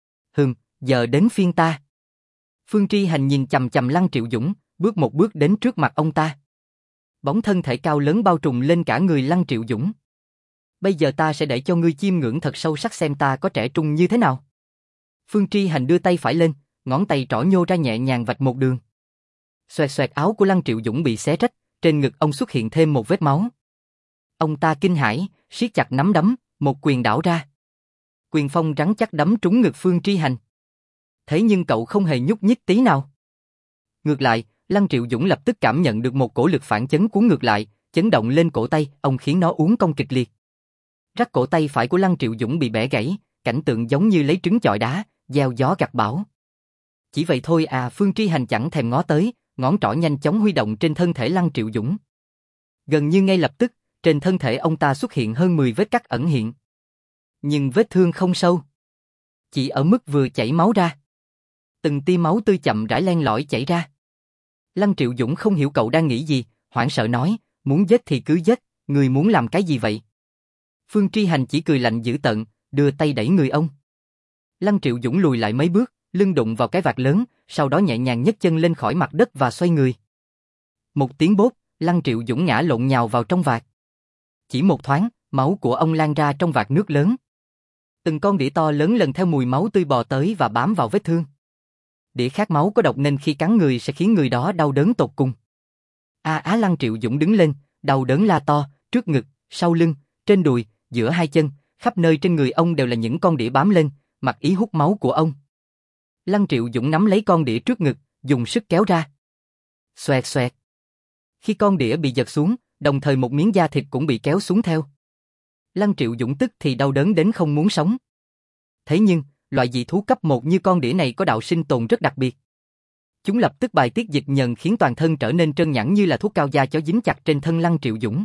Giờ đến phiên ta. Phương Tri Hành nhìn chằm chằm Lăng Triệu Dũng, bước một bước đến trước mặt ông ta. Bóng thân thể cao lớn bao trùm lên cả người Lăng Triệu Dũng. Bây giờ ta sẽ để cho ngươi chiêm ngưỡng thật sâu sắc xem ta có trẻ trung như thế nào. Phương Tri Hành đưa tay phải lên, ngón tay trỏ nhô ra nhẹ nhàng vạch một đường. Xoẹt xoẹt, áo của Lăng Triệu Dũng bị xé rách, trên ngực ông xuất hiện thêm một vết máu. Ông ta kinh hãi, siết chặt nắm đấm, một quyền đảo ra. Quyền phong rắn chắc đấm trúng ngực Phương Tri Hành. Thế nhưng cậu không hề nhúc nhích tí nào. Ngược lại, Lăng Triệu Dũng lập tức cảm nhận được một cổ lực phản chấn cuốn ngược lại, chấn động lên cổ tay, ông khiến nó uốn cong kịch liệt. Rắc cổ tay phải của Lăng Triệu Dũng bị bẻ gãy, cảnh tượng giống như lấy trứng chọi đá, gieo gió gặt bão. Chỉ vậy thôi à? Phương Tri Hành chẳng thèm ngó tới, ngón trỏ nhanh chóng huy động trên thân thể Lăng Triệu Dũng. Gần như ngay lập tức, trên thân thể ông ta xuất hiện hơn 10 vết cắt ẩn hiện. Nhưng vết thương không sâu, chỉ ở mức vừa chảy máu ra. Từng tia máu tươi chậm rãi len lỏi chảy ra. Lăng Triệu Dũng không hiểu cậu đang nghĩ gì, hoảng sợ nói, muốn giết thì cứ giết, người muốn làm cái gì vậy? Phương Tri Hành chỉ cười lạnh dữ tợn, đưa tay đẩy người ông. Lăng Triệu Dũng lùi lại mấy bước, lưng đụng vào cái vạt lớn, sau đó nhẹ nhàng nhấc chân lên khỏi mặt đất và xoay người. Một tiếng bốp, Lăng Triệu Dũng ngã lộn nhào vào trong vạt. Chỉ một thoáng, máu của ông lan ra trong vạt nước lớn. Từng con đĩa to lớn lần theo mùi máu tươi bò tới và bám vào vết thương. Đĩa khát máu có độc nên khi cắn người sẽ khiến người đó đau đớn tột cùng. Lăng Triệu Dũng đứng lên, đau đớn la to, trước ngực, sau lưng, trên đùi, giữa hai chân, khắp nơi trên người ông đều là những con đĩa bám lên, mặc ý hút máu của ông. Lăng Triệu Dũng nắm lấy con đĩa trước ngực, dùng sức kéo ra. Xoẹt xoẹt. Khi con đĩa bị giật xuống, đồng thời một miếng da thịt cũng bị kéo xuống theo. Lăng Triệu Dũng tức thì đau đớn đến không muốn sống. Thế nhưng, loại dị thú cấp 1 như con đĩa này có đạo sinh tồn rất đặc biệt. Chúng lập tức bài tiết dịch nhờn khiến toàn thân trở nên trơn nhẵn như là thuốc cao da chó dính chặt trên thân Lăng Triệu Dũng.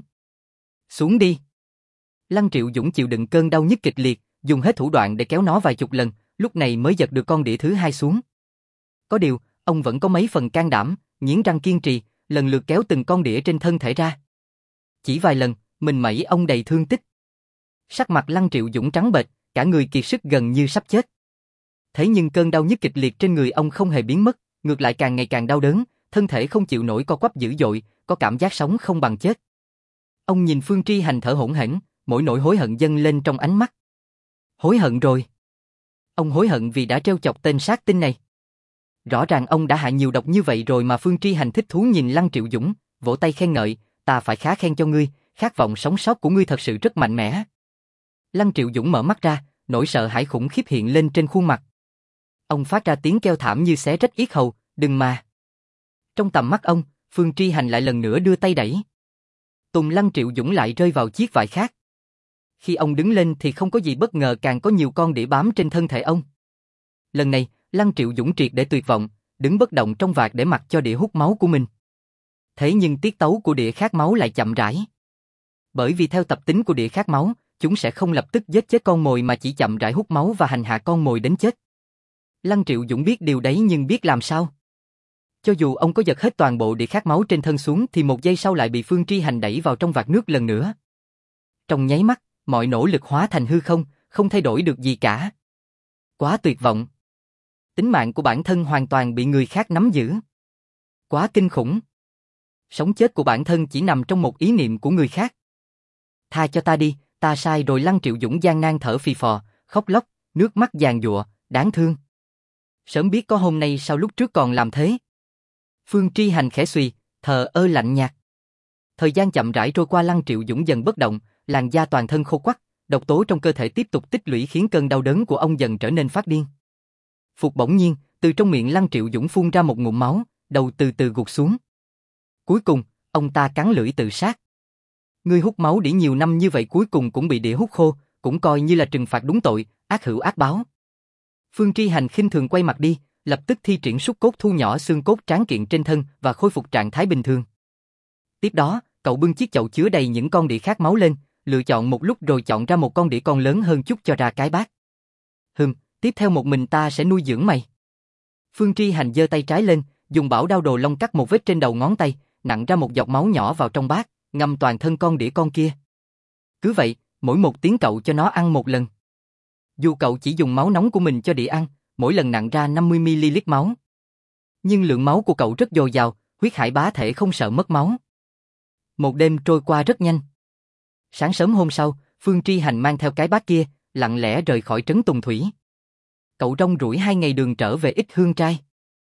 Xuống đi. Lăng Triệu Dũng chịu đựng cơn đau nhức kịch liệt, dùng hết thủ đoạn để kéo nó vài chục lần, lúc này mới giật được con đĩa thứ hai xuống. Có điều, ông vẫn có mấy phần can đảm, nghiến răng kiên trì, lần lượt kéo từng con đĩa trên thân thể ra. Chỉ vài lần, mình mẩy ông đầy thương tích. Sắc mặt Lăng Triệu Dũng trắng bệch, cả người kiệt sức gần như sắp chết. Thế nhưng cơn đau nhức kịch liệt trên người ông không hề biến mất, ngược lại càng ngày càng đau đớn, thân thể không chịu nổi co quắp dữ dội, có cảm giác sống không bằng chết. Ông nhìn Phương Tri Hành thở hổn hển, mỗi nỗi hối hận dâng lên trong ánh mắt. Hối hận rồi. Ông hối hận vì đã trêu chọc tên sát tinh này. Rõ ràng ông đã hạ nhiều độc như vậy rồi mà. Phương Tri Hành thích thú nhìn Lăng Triệu Dũng, vỗ tay khen ngợi, ta phải khá khen cho ngươi, khát vọng sống sót của ngươi thật sự rất mạnh mẽ. Lăng Triệu Dũng mở mắt ra, nỗi sợ hãi khủng khiếp hiện lên trên khuôn mặt. Ông phát ra tiếng kêu thảm như xé rách yết hầu, đừng mà. Trong tầm mắt ông, Phương Tri Hành lại lần nữa đưa tay đẩy. Tùng Lăng Triệu Dũng lại rơi vào chiếc vải khác. Khi ông đứng lên thì không có gì bất ngờ, càng có nhiều con đĩa bám trên thân thể ông. Lần này, Lăng Triệu Dũng triệt để tuyệt vọng, đứng bất động trong vạt để mặc cho đĩa hút máu của mình. Thế nhưng tiết tấu của đĩa khát máu lại chậm rãi. Bởi vì theo tập tính của đĩa khát máu, chúng sẽ không lập tức giết chết con mồi mà chỉ chậm rãi hút máu và hành hạ con mồi đến chết. Lăng Triệu Dũng biết điều đấy nhưng biết làm sao. Cho dù ông có giật hết toàn bộ đĩa khát máu trên thân xuống thì một giây sau lại bị Phương Tri Hành đẩy vào trong vạt nước lần nữa. Trong nháy mắt, mọi nỗ lực hóa thành hư không, không thay đổi được gì cả. Quá tuyệt vọng. Tính mạng của bản thân hoàn toàn bị người khác nắm giữ. Quá kinh khủng. Sống chết của bản thân chỉ nằm trong một ý niệm của người khác. Tha cho ta đi, ta sai rồi. Lăng Triệu Dũng gian nan thở phì phò, khóc lóc, nước mắt giàn giụa, đáng thương. Sớm biết có hôm nay sao lúc trước còn làm thế. Phương Tri Hành khẽ suy, thờ ơ lạnh nhạt. Thời gian chậm rãi trôi qua, Lăng Triệu Dũng dần bất động, làn da toàn thân khô quắt, độc tố trong cơ thể tiếp tục tích lũy khiến cơn đau đớn của ông dần trở nên phát điên. Phục bỗng nhiên, từ trong miệng Lăng Triệu Dũng phun ra một ngụm máu, đầu từ từ gục xuống. Cuối cùng, ông ta cắn lưỡi tự sát. Ngươi hút máu đĩa nhiều năm như vậy cuối cùng cũng bị đĩa hút khô, cũng coi như là trừng phạt đúng tội, ác hữu ác báo. Phương Tri Hành khinh thường quay mặt đi, lập tức thi triển sút cốt thu nhỏ xương cốt tráng kiện trên thân và khôi phục trạng thái bình thường. Tiếp đó, cậu bưng chiếc chậu chứa đầy những con đĩa khát máu lên, lựa chọn một lúc rồi chọn ra một con đĩa con lớn hơn chút cho ra cái bát. Tiếp theo một mình ta sẽ nuôi dưỡng mày. Phương Tri Hành giơ tay trái lên, dùng bảo đao đồ long cắt một vết trên đầu ngón tay, nặn ra một giọt máu nhỏ vào trong bát, ngâm toàn thân con đĩa con kia. Cứ vậy, mỗi một tiếng cậu cho nó ăn một lần. Dù cậu chỉ dùng máu nóng của mình cho đĩa ăn, mỗi lần nặn ra 50ml máu. Nhưng lượng máu của cậu rất dồi dào, huyết hải bá thể không sợ mất máu. Một đêm trôi qua rất nhanh. Sáng sớm hôm sau, Phương Tri Hành mang theo cái bát kia, lặng lẽ rời khỏi trấn Tùng Thủy. Cậu rong ruổi 2 ngày đường trở về Ích Hương Trai.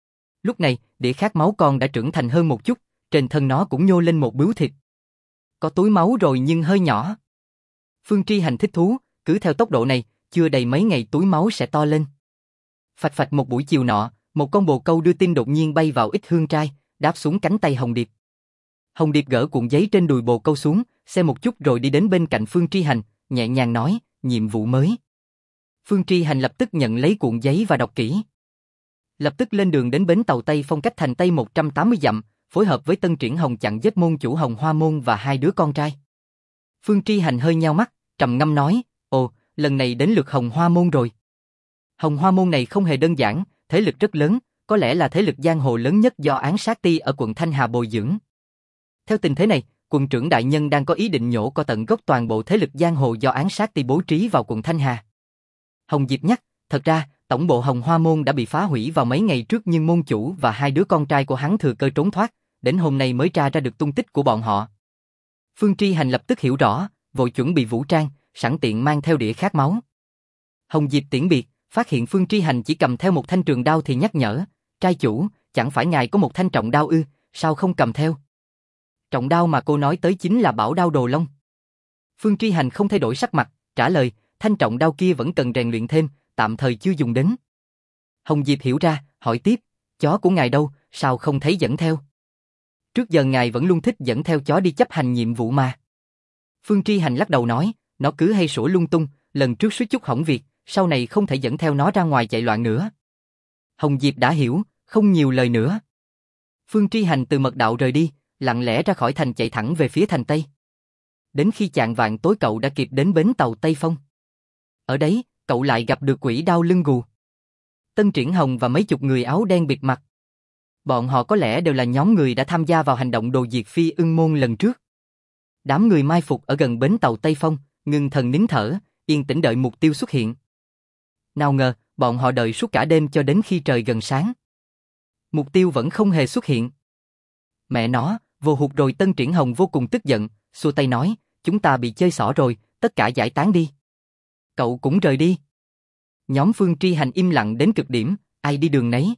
Lúc này, đĩa khát máu con đã trưởng thành hơn một chút, trên thân nó cũng nhô lên một bướu thịt. Có túi máu rồi nhưng hơi nhỏ. Phương Tri Hành thích thú, cứ theo tốc độ này, chưa đầy mấy ngày túi máu sẽ to lên. Phạch phạch một buổi chiều nọ, một con bồ câu đưa tin đột nhiên bay vào Ích Hương Trai, đáp xuống cánh tay Hồng Điệp. Hồng Điệp gỡ cuộn giấy trên đùi bồ câu xuống, xem một chút rồi đi đến bên cạnh Phương Tri Hành, nhẹ nhàng nói, nhiệm vụ mới. Phương Tri Hành lập tức nhận lấy cuộn giấy và đọc kỹ. Lập tức lên đường đến bến tàu Tây Phong cách thành Tây 180 dặm, phối hợp với Tân Triển Hồng chặn giết môn chủ Hồng Hoa Môn và 2 đứa con trai. Phương Tri Hành hơi nheo mắt, trầm ngâm nói, ồ, lần này đến lượt Hồng Hoa Môn rồi. Hồng Hoa Môn này không hề đơn giản, thế lực rất lớn, có lẽ là thế lực giang hồ lớn nhất do Án Sát Ti ở quận Thanh Hà bồi dưỡng. Theo tình thế này, quận trưởng đại nhân đang có ý định nhổ cỏ tận gốc toàn bộ thế lực giang hồ do Án Sát Ti bố trí vào quận Thanh Hà. Hồng Diệp nhắc, thật ra, tổng bộ Hồng Hoa Môn đã bị phá hủy vào mấy ngày trước nhưng môn chủ và 2 đứa con trai của hắn thừa cơ trốn thoát, đến hôm nay mới tra ra được tung tích của bọn họ. Phương Tri Hành lập tức hiểu rõ, vội chuẩn bị vũ trang, sẵn tiện mang theo đĩa khát máu. Hồng Diệp tiễn biệt, phát hiện Phương Tri Hành chỉ cầm theo một thanh trường đao thì nhắc nhở, trai chủ, chẳng phải ngài có một thanh trọng đao ư, sao không cầm theo? Trọng đao mà cô nói tới chính là bảo đao đồ long. Phương Tri Hành không thay đổi sắc mặt, trả lời, thanh trọng đao kia vẫn cần rèn luyện thêm, tạm thời chưa dùng đến. Hồng Diệp hiểu ra, hỏi tiếp, chó của ngài đâu, sao không thấy dẫn theo? Trước giờ ngài vẫn luôn thích dẫn theo chó đi chấp hành nhiệm vụ mà. Phương Tri Hành lắc đầu nói, nó cứ hay sủa lung tung, lần trước suýt chút hỏng việc, sau này không thể dẫn theo nó ra ngoài chạy loạn nữa. Hồng Diệp đã hiểu, không nhiều lời nữa. Phương Tri Hành từ mật đạo rời đi, lặng lẽ ra khỏi thành chạy thẳng về phía thành Tây. Đến khi chạng vạng tối cậu đã kịp đến bến tàu Tây Phong. Ở đấy, cậu lại gặp được quỷ đao lưng gù. Tân Triển Hồng và mấy chục người áo đen bịt mặt. Bọn họ có lẽ đều là nhóm người đã tham gia vào hành động đồ diệt Phi Ưng Môn lần trước. Đám người mai phục ở gần bến tàu Tây Phong, ngưng thần nín thở, yên tĩnh đợi mục tiêu xuất hiện. Nào ngờ, bọn họ đợi suốt cả đêm cho đến khi trời gần sáng. Mục tiêu vẫn không hề xuất hiện. Mẹ nó, vô hụt rồi. Tân Triển Hồng vô cùng tức giận, xua tay nói, chúng ta bị chơi xỏ rồi, tất cả giải tán đi. Cậu cũng rời đi. Nhóm Phương Tri Hành im lặng đến cực điểm, ai đi đường nấy.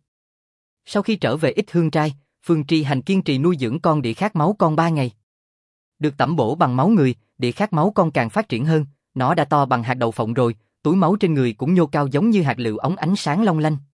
Sau khi trở về Ích Hương Trai, Phương Tri Hành kiên trì nuôi dưỡng con đĩa khát máu con 3 ngày. Được tẩm bổ bằng máu người, đĩa khát máu con càng phát triển hơn, nó đã to bằng hạt đậu phộng rồi, túi máu trên người cũng nhô cao giống như hạt lựu óng ánh sáng long lanh.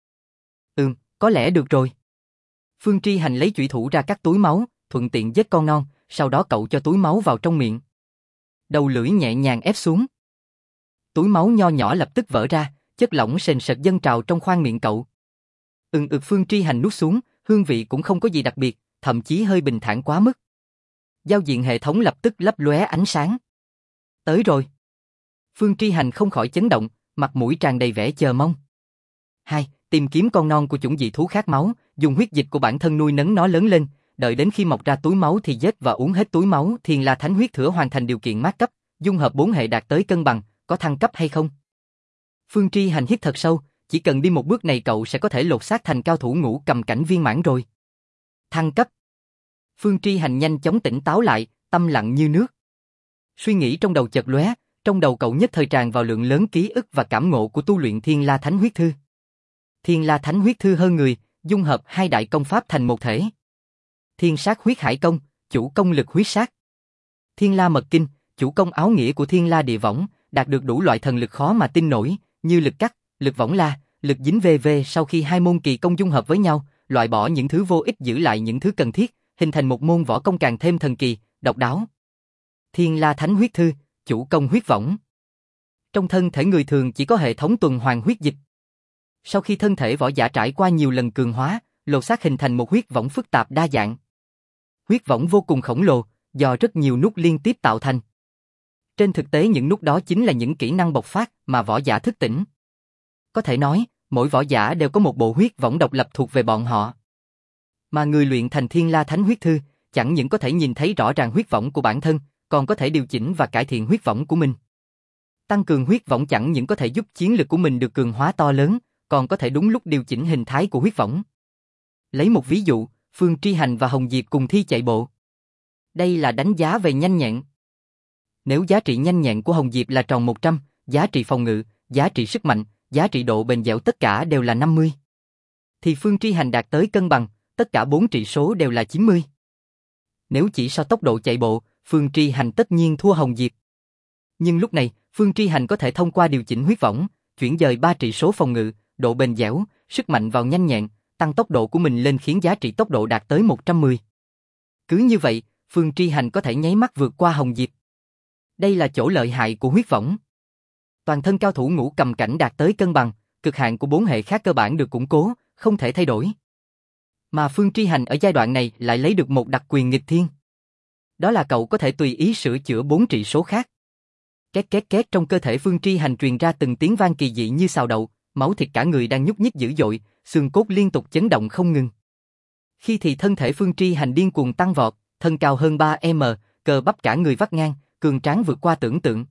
Có lẽ được rồi. Phương Tri Hành lấy chủy thủ ra cắt túi máu, thuận tiện giết con non, sau đó cậu cho túi máu vào trong miệng. Đầu lưỡi nhẹ nhàng ép xuống. Túi máu nho nhỏ lập tức vỡ ra, chất lỏng sền sệt dâng trào trong khoang miệng cậu. Phương Tri Hành nuốt xuống, hương vị cũng không có gì đặc biệt, thậm chí hơi bình thản quá mức. Giao diện hệ thống lập tức lấp lóe ánh sáng. Tới rồi. Phương Tri Hành không khỏi chấn động, mặt mũi tràn đầy vẻ chờ mong. 2. Tìm kiếm con non của chủng dị thú khát máu, dùng huyết dịch của bản thân nuôi nấng nó lớn lên, đợi đến khi mọc ra túi máu thì giết và uống hết túi máu. Thiên La Thánh Huyết Thửa hoàn thành điều kiện mát cấp, dung hợp 4 hệ đạt tới cân bằng, có thăng cấp hay không? Phương Tri Hành hít thật sâu, chỉ cần đi một bước này cậu sẽ có thể lột xác thành cao thủ ngũ cầm cảnh viên mãn rồi. Thăng cấp. Phương Tri Hành nhanh chóng tỉnh táo lại, tâm lặng như nước. Suy nghĩ trong đầu chợt lóe, trong đầu cậu nhất thời tràn vào lượng lớn ký ức và cảm ngộ của tu luyện Thiên La Thánh Huyết Thư. Thiên La Thánh Huyết Thư hơn người, dung hợp 2 đại công pháp thành một thể. Thiên Sát Huyết Hải Công, chủ công lực huyết sát. Thiên La Mật Kinh, chủ công áo nghĩa của Thiên La Địa Võng, đạt được đủ loại thần lực khó mà tin nổi, như lực cắt, lực võng la, lực dính VV. Sau khi 2 môn kỳ công dung hợp với nhau, loại bỏ những thứ vô ích giữ lại những thứ cần thiết, hình thành một môn võ công càng thêm thần kỳ, độc đáo. Thiên La Thánh Huyết Thư, chủ công huyết võng. Trong thân thể người thường chỉ có hệ thống tuần hoàn huyết dịch. Sau khi thân thể võ giả trải qua nhiều lần cường hóa, lột xác hình thành một huyết võng phức tạp đa dạng. Huyết võng vô cùng khổng lồ, do rất nhiều nút liên tiếp tạo thành. Trên thực tế những nút đó chính là những kỹ năng bộc phát mà võ giả thức tỉnh. Có thể nói, mỗi võ giả đều có một bộ huyết võng độc lập thuộc về bọn họ. Mà người luyện thành Thiên La Thánh Huyết Thư, chẳng những có thể nhìn thấy rõ ràng huyết võng của bản thân, còn có thể điều chỉnh và cải thiện huyết võng của mình. Tăng cường huyết võng chẳng những có thể giúp chiến lực của mình được cường hóa to lớn, còn có thể đúng lúc điều chỉnh hình thái của huyết võng. Lấy một ví dụ, Phương Tri Hành và Hồng Diệp cùng thi chạy bộ. Đây là đánh giá về nhanh nhẹn. Nếu giá trị nhanh nhẹn của Hồng Diệp là tròn 100, giá trị phòng ngự, giá trị sức mạnh, giá trị độ bền dẻo tất cả đều là 50. Thì Phương Tri Hành đạt tới cân bằng, tất cả 4 trị số đều là 90. Nếu chỉ so tốc độ chạy bộ, Phương Tri Hành tất nhiên thua Hồng Diệp. Nhưng lúc này, Phương Tri Hành có thể thông qua điều chỉnh huyết võng, chuyển dời 3 trị số phòng ngự, độ bền dẻo, sức mạnh vào nhanh nhẹn, tăng tốc độ của mình lên khiến giá trị tốc độ đạt tới 110. Cứ như vậy, Phương Tri Hành có thể nháy mắt vượt qua Hồng Diệp. Đây là chỗ lợi hại của huyết võng. Toàn thân cao thủ ngũ cầm cảnh đạt tới cân bằng, cực hạn của 4 hệ khác cơ bản được củng cố, không thể thay đổi. Mà Phương Tri Hành ở giai đoạn này lại lấy được một đặc quyền nghịch thiên. Đó là cậu có thể tùy ý sửa chữa 4 trị số khác. Két két két, trong cơ thể Phương Tri Hành truyền ra từng tiếng vang kỳ dị như xào đậu, máu thịt cả người đang nhúc nhích dữ dội, xương cốt liên tục chấn động không ngừng. Khi thì thân thể Phương Tri Hành điên cuồng tăng vọt, thân cao hơn 3m, cơ bắp cả người vắt ngang, cường tráng vượt qua tưởng tượng.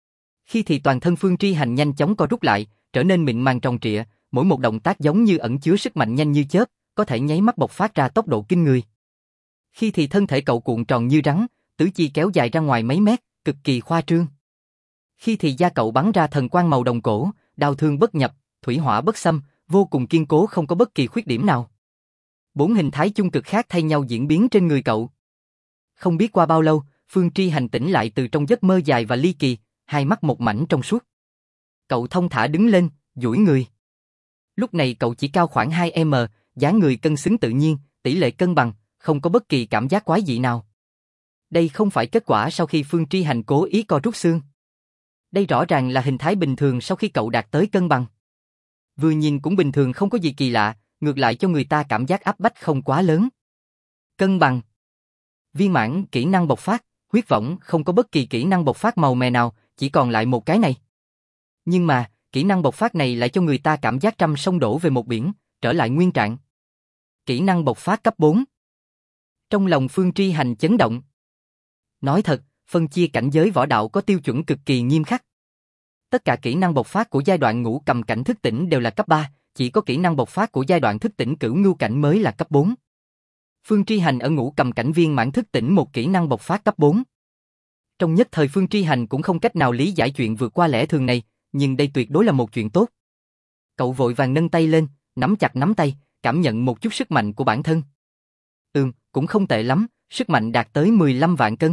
Khi thì toàn thân Phương Tri Hành nhanh chóng co rút lại, trở nên mịn màng tròn trịa, mỗi một động tác giống như ẩn chứa sức mạnh nhanh như chớp, có thể nháy mắt bộc phát ra tốc độ kinh người. Khi thì thân thể cậu cuộn tròn như rắn, tứ chi kéo dài ra ngoài mấy mét, cực kỳ khoa trương. Khi thì da cậu bắn ra thần quang màu đồng cổ, đao thương bất nhập, thủy hỏa bất xâm, vô cùng kiên cố không có bất kỳ khuyết điểm nào. 4 hình thái chung cực khác thay nhau diễn biến trên người cậu. Không biết qua bao lâu, Phương Tri Hành tỉnh lại từ trong giấc mơ dài và ly kỳ, hai mắt một mảnh trong suốt. Cậu thong thả đứng lên, duỗi người. Lúc này cậu chỉ cao khoảng 2m, dáng người cân xứng tự nhiên, tỷ lệ cân bằng, không có bất kỳ cảm giác quái dị nào. Đây không phải kết quả sau khi Phương Tri Hành cố ý co rút xương. Đây rõ ràng là hình thái bình thường sau khi cậu đạt tới cân bằng. Vừa nhìn cũng bình thường không có gì kỳ lạ, ngược lại cho người ta cảm giác áp bách không quá lớn. Cân bằng. Viên mãn kỹ năng bộc phát, huyết võng không có bất kỳ kỹ năng bộc phát màu mè nào, chỉ còn lại một cái này. Nhưng mà, kỹ năng bộc phát này lại cho người ta cảm giác trăm sông đổ về một biển, trở lại nguyên trạng. Kỹ năng bộc phát cấp 4. Trong lòng Phương Tri Hành chấn động. Nói thật, phân chia cảnh giới võ đạo có tiêu chuẩn cực kỳ nghiêm khắc. Tất cả kỹ năng bộc phát của giai đoạn ngũ cầm cảnh thức tỉnh đều là cấp 3, chỉ có kỹ năng bộc phát của giai đoạn thức tỉnh cửu ngưu cảnh mới là cấp 4. Phương Tri Hành ở ngũ cầm cảnh viên mãn thức tỉnh một kỹ năng bộc phát cấp 4. Trong nhất thời Phương Tri Hành cũng không cách nào lý giải chuyện vượt qua lẽ thường này, nhưng đây tuyệt đối là một chuyện tốt. Cậu vội vàng nâng tay lên, nắm chặt nắm tay, cảm nhận một chút sức mạnh của bản thân. Cũng không tệ lắm, sức mạnh đạt tới 15 vạn cân.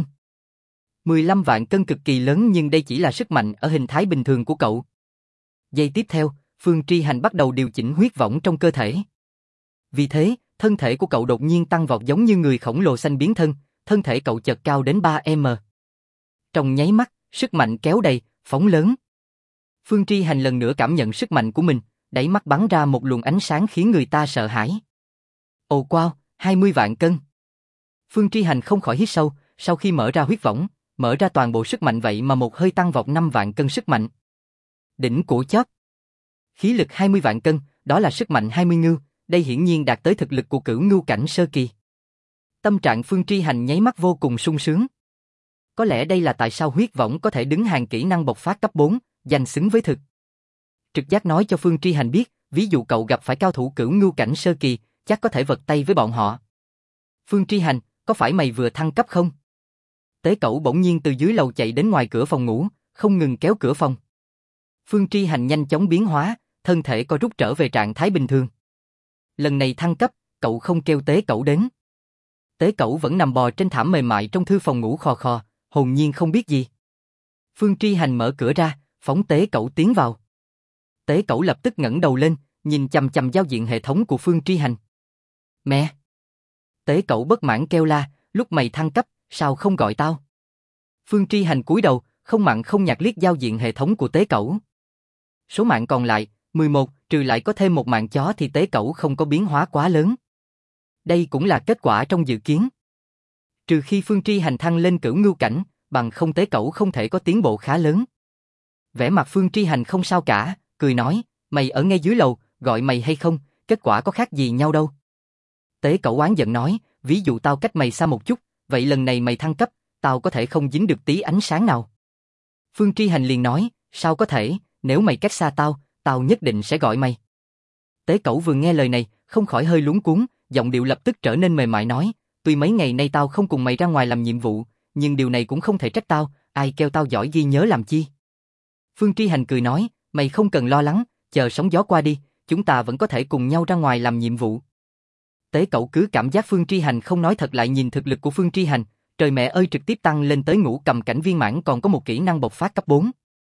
15 vạn cân cực kỳ lớn nhưng đây chỉ là sức mạnh ở hình thái bình thường của cậu. Giây tiếp theo, Phương Tri Hành bắt đầu điều chỉnh huyết võng trong cơ thể. Vì thế, thân thể của cậu đột nhiên tăng vọt giống như người khổng lồ xanh biến thân, thân thể cậu chợt cao đến 3m. Trong nháy mắt, sức mạnh kéo đầy, phóng lớn. Phương Tri Hành lần nữa cảm nhận sức mạnh của mình, đáy mắt bắn ra một luồng ánh sáng khiến người ta sợ hãi. Ồ wow, 20 vạn cân. Phương Tri Hành không khỏi hít sâu, sau khi mở ra huyết võng, mở ra toàn bộ sức mạnh vậy mà một hơi tăng vọt 5 vạn cân sức mạnh. Đỉnh của chóp. Khí lực 20 vạn cân, đó là sức mạnh 20 ngưu, đây hiển nhiên đạt tới thực lực của cửu ngưu cảnh sơ kỳ. Tâm trạng Phương Tri Hành nháy mắt vô cùng sung sướng. Có lẽ đây là tại sao huyết võng có thể đứng hàng kỹ năng bộc phát cấp 4, danh xứng với thực. Trực giác nói cho Phương Tri Hành biết, ví dụ cậu gặp phải cao thủ cửu ngưu cảnh sơ kỳ, chắc có thể vật tay với bọn họ. Phương Tri Hành, có phải mày vừa thăng cấp không? Tế Cẩu bỗng nhiên từ dưới lầu chạy đến ngoài cửa phòng ngủ, không ngừng kéo cửa phòng. Phương Tri Hành nhanh chóng biến hóa, thân thể co rút trở về trạng thái bình thường. Lần này thăng cấp, cậu không kêu Tế Cẩu đến. Tế Cẩu vẫn nằm bò trên thảm mềm mại trong thư phòng ngủ khò khò, hồn nhiên không biết gì. Phương Tri Hành mở cửa ra, phóng Tế Cẩu tiến vào. Tế Cẩu lập tức ngẩng đầu lên, nhìn chằm chằm giao diện hệ thống của Phương Tri Hành. Mẹ! Tế Cẩu bất mãn kêu la, lúc mày thăng cấp, sao không gọi tao? Phương Tri Hành cúi đầu, không mặn không nhạt liếc giao diện hệ thống của Tế Cẩu. Số mạng còn lại, 11, trừ lại có thêm một mạng chó thì Tế Cẩu không có biến hóa quá lớn. Đây cũng là kết quả trong dự kiến. Trừ khi Phương Tri Hành thăng lên cửu ngưu cảnh, bằng không Tế Cẩu không thể có tiến bộ khá lớn. Vẻ mặt Phương Tri Hành không sao cả, cười nói, mày ở ngay dưới lầu, gọi mày hay không, kết quả có khác gì nhau đâu. Tế Cẩu oán giận nói, ví dụ tao cách mày xa một chút, vậy lần này mày thăng cấp, tao có thể không dính được tí ánh sáng nào. Phương Tri Hành liền nói, sao có thể, nếu mày cách xa tao, tao nhất định sẽ gọi mày. Tế Cẩu vừa nghe lời này, không khỏi hơi luống cuống, giọng điệu lập tức trở nên mềm mại nói, tuy mấy ngày nay tao không cùng mày ra ngoài làm nhiệm vụ, nhưng điều này cũng không thể trách tao, ai kêu tao giỏi ghi nhớ làm chi. Phương Tri Hành cười nói, mày không cần lo lắng, chờ sóng gió qua đi, chúng ta vẫn có thể cùng nhau ra ngoài làm nhiệm vụ. Tế Cẩu cứ cảm giác Phương Tri Hành không nói thật, lại nhìn thực lực của Phương Tri Hành, trời mẹ ơi, trực tiếp tăng lên tới ngũ cầm cảnh viên mãn, còn có một kỹ năng bộc phát cấp 4.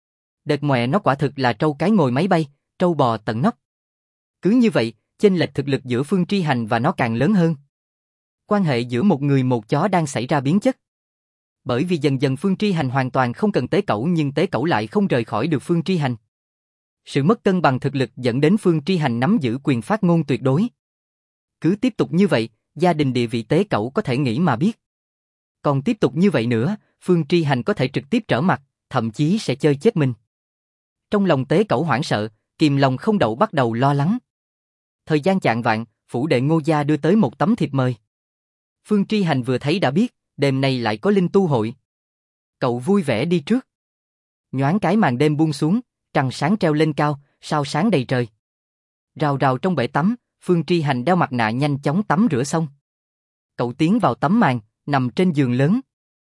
Đệt mẹ nó quả thực là trâu cái ngồi máy bay, trâu bò tận nóc. Cứ như vậy, chênh lệch thực lực giữa Phương Tri Hành và nó càng lớn hơn. Quan hệ giữa một người một chó đang xảy ra biến chất. Bởi vì dần dần Phương Tri Hành hoàn toàn không cần Tế Cẩu, nhưng Tế Cẩu lại không rời khỏi được Phương Tri Hành. Sự mất cân bằng thực lực dẫn đến Phương Tri Hành nắm giữ quyền phát ngôn tuyệt đối. Cứ tiếp tục như vậy, gia đình địa vị Tế Cẩu có thể nghĩ mà biết. Còn tiếp tục như vậy nữa, Phương Tri Hành có thể trực tiếp trở mặt, thậm chí sẽ chơi chết mình. Trong lòng Tế Cẩu hoảng sợ, kìm lòng không đậu bắt đầu lo lắng. Thời gian chạng vạng, phủ đệ Ngô gia đưa tới một tấm thiệp mời. Phương Tri Hành vừa thấy đã biết, đêm nay lại có linh tu hội. Cậu vui vẻ đi trước. Nhoáng cái màn đêm buông xuống, trăng sáng treo lên cao, sao sáng đầy trời. Rào rào trong bể tắm, Phương Tri Hành đeo mặt nạ nhanh chóng tắm rửa xong. Cậu tiến vào tấm màn, nằm trên giường lớn.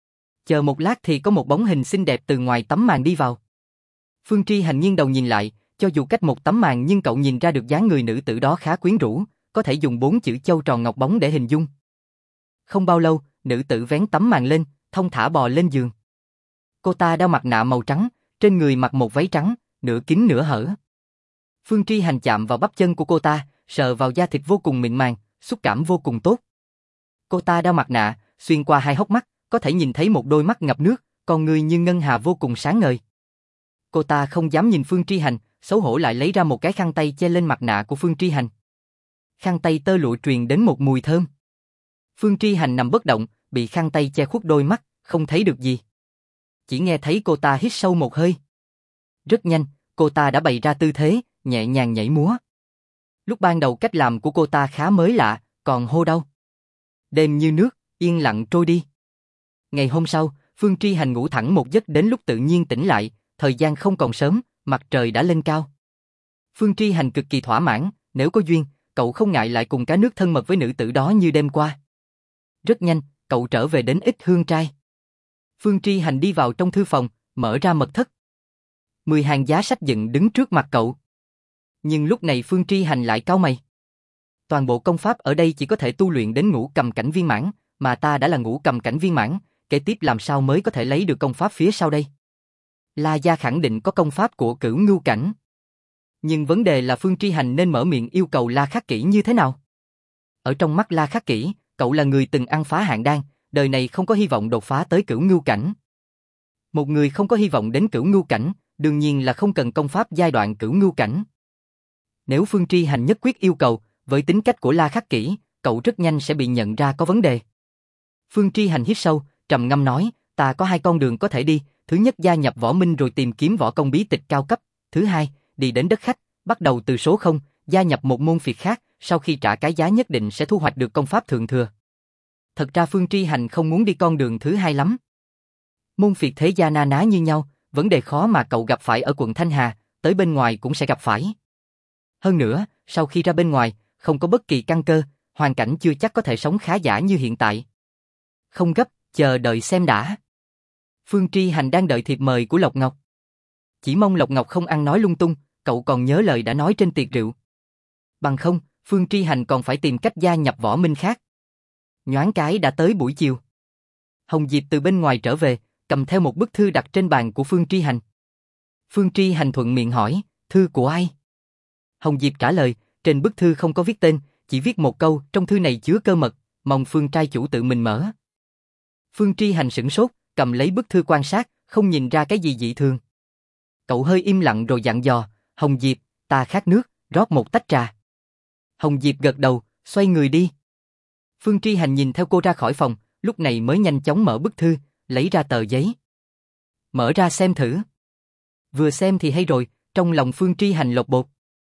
Chờ một lát thì có một bóng hình xinh đẹp từ ngoài tấm màn đi vào. Phương Tri Hành nghiêng đầu nhìn lại, cho dù cách một tấm màn nhưng cậu nhìn ra được dáng người nữ tử đó khá quyến rũ, có thể dùng 4 chữ châu tròn ngọc bóng để hình dung. Không bao lâu, nữ tử vén tấm màn lên, thong thả bò lên giường. Cô ta đeo mặt nạ màu trắng, trên người mặc một váy trắng, nửa kín nửa hở. Phương Tri Hành chạm vào bắp chân của cô ta, sờ vào da thịt vô cùng mịn màng, xúc cảm vô cùng tốt. Cô ta đeo mặt nạ, xuyên qua hai hốc mắt, có thể nhìn thấy một đôi mắt ngập nước, con người như ngân hà vô cùng sáng ngời. Cô ta không dám nhìn Phương Tri Hành, xấu hổ lại lấy ra một cái khăn tay che lên mặt nạ của Phương Tri Hành. Khăn tay tơ lụa truyền đến một mùi thơm. Phương Tri Hành nằm bất động, bị khăn tay che khuất đôi mắt, không thấy được gì. Chỉ nghe thấy cô ta hít sâu một hơi. Rất nhanh, cô ta đã bày ra tư thế, nhẹ nhàng nhảy múa. Lúc ban đầu cách làm của cô ta khá mới lạ, còn hô đau. Đêm như nước, yên lặng trôi đi. Ngày hôm sau, Phương Tri Hành ngủ thẳng một giấc đến lúc tự nhiên tỉnh lại, thời gian không còn sớm, mặt trời đã lên cao. Phương Tri Hành cực kỳ thỏa mãn, nếu có duyên, cậu không ngại lại cùng cá nước thân mật với nữ tử đó như đêm qua. Rất nhanh, cậu trở về đến Ích Hương Trai. Phương Tri Hành đi vào trong thư phòng, mở ra mật thất. 10 hàng giá sách dựng đứng trước mặt cậu. Nhưng lúc này Phương Tri Hành lại cau mày. Toàn bộ công pháp ở đây chỉ có thể tu luyện đến ngũ cầm cảnh viên mãn, mà ta đã là ngũ cầm cảnh viên mãn, kế tiếp làm sao mới có thể lấy được công pháp phía sau đây? La Gia khẳng định có công pháp của cửu ngưu cảnh. Nhưng vấn đề là Phương Tri Hành nên mở miệng yêu cầu La Khắc Kỷ như thế nào? Ở trong mắt La Khắc Kỷ, cậu là người từng ăn phá hạn đan, đời này không có hy vọng đột phá tới cửu ngưu cảnh. Một người không có hy vọng đến cửu ngưu cảnh, đương nhiên là không cần công pháp giai đoạn cửu ngưu cảnh. Nếu Phương Tri Hành nhất quyết yêu cầu, với tính cách của La Khắc Kỷ, cậu rất nhanh sẽ bị nhận ra có vấn đề. Phương Tri Hành hít sâu, trầm ngâm nói, ta có 2 con đường có thể đi, thứ nhất gia nhập võ minh rồi tìm kiếm võ công bí tịch cao cấp, thứ hai, đi đến đất khách, bắt đầu từ số 0, gia nhập một môn phiệt khác, sau khi trả cái giá nhất định sẽ thu hoạch được công pháp thượng thừa. Thật ra Phương Tri Hành không muốn đi con đường thứ hai lắm. Môn phiệt thế gia na ná như nhau, vấn đề khó mà cậu gặp phải ở quận Thanh Hà, tới bên ngoài cũng sẽ gặp phải. Hơn nữa, sau khi ra bên ngoài, không có bất kỳ căn cơ, hoàn cảnh chưa chắc có thể sống khá giả như hiện tại. Không gấp, chờ đợi xem đã. Phương Tri Hành đang đợi thiệp mời của Lộc Ngọc. Chỉ mong Lộc Ngọc không ăn nói lung tung, cậu còn nhớ lời đã nói trên tiệc rượu. Bằng không, Phương Tri Hành còn phải tìm cách gia nhập võ minh khác. Nhoáng cái đã tới buổi chiều. Hồng Diệp từ bên ngoài trở về, cầm theo một bức thư đặt trên bàn của Phương Tri Hành. Phương Tri Hành thuận miệng hỏi, thư của ai? Hồng Diệp trả lời, trên bức thư không có viết tên, chỉ viết một câu, trong thư này chứa cơ mật, mong Phương trai chủ tự mình mở. Phương Tri Hành sửng sốt, cầm lấy bức thư quan sát, không nhìn ra cái gì dị thường. Cậu hơi im lặng rồi dặn dò, Hồng Diệp, ta khát nước, rót một tách trà. Hồng Diệp gật đầu, xoay người đi. Phương Tri Hành nhìn theo cô ra khỏi phòng, lúc này mới nhanh chóng mở bức thư, lấy ra tờ giấy. Mở ra xem thử. Vừa xem thì hay rồi, trong lòng Phương Tri Hành lột bột.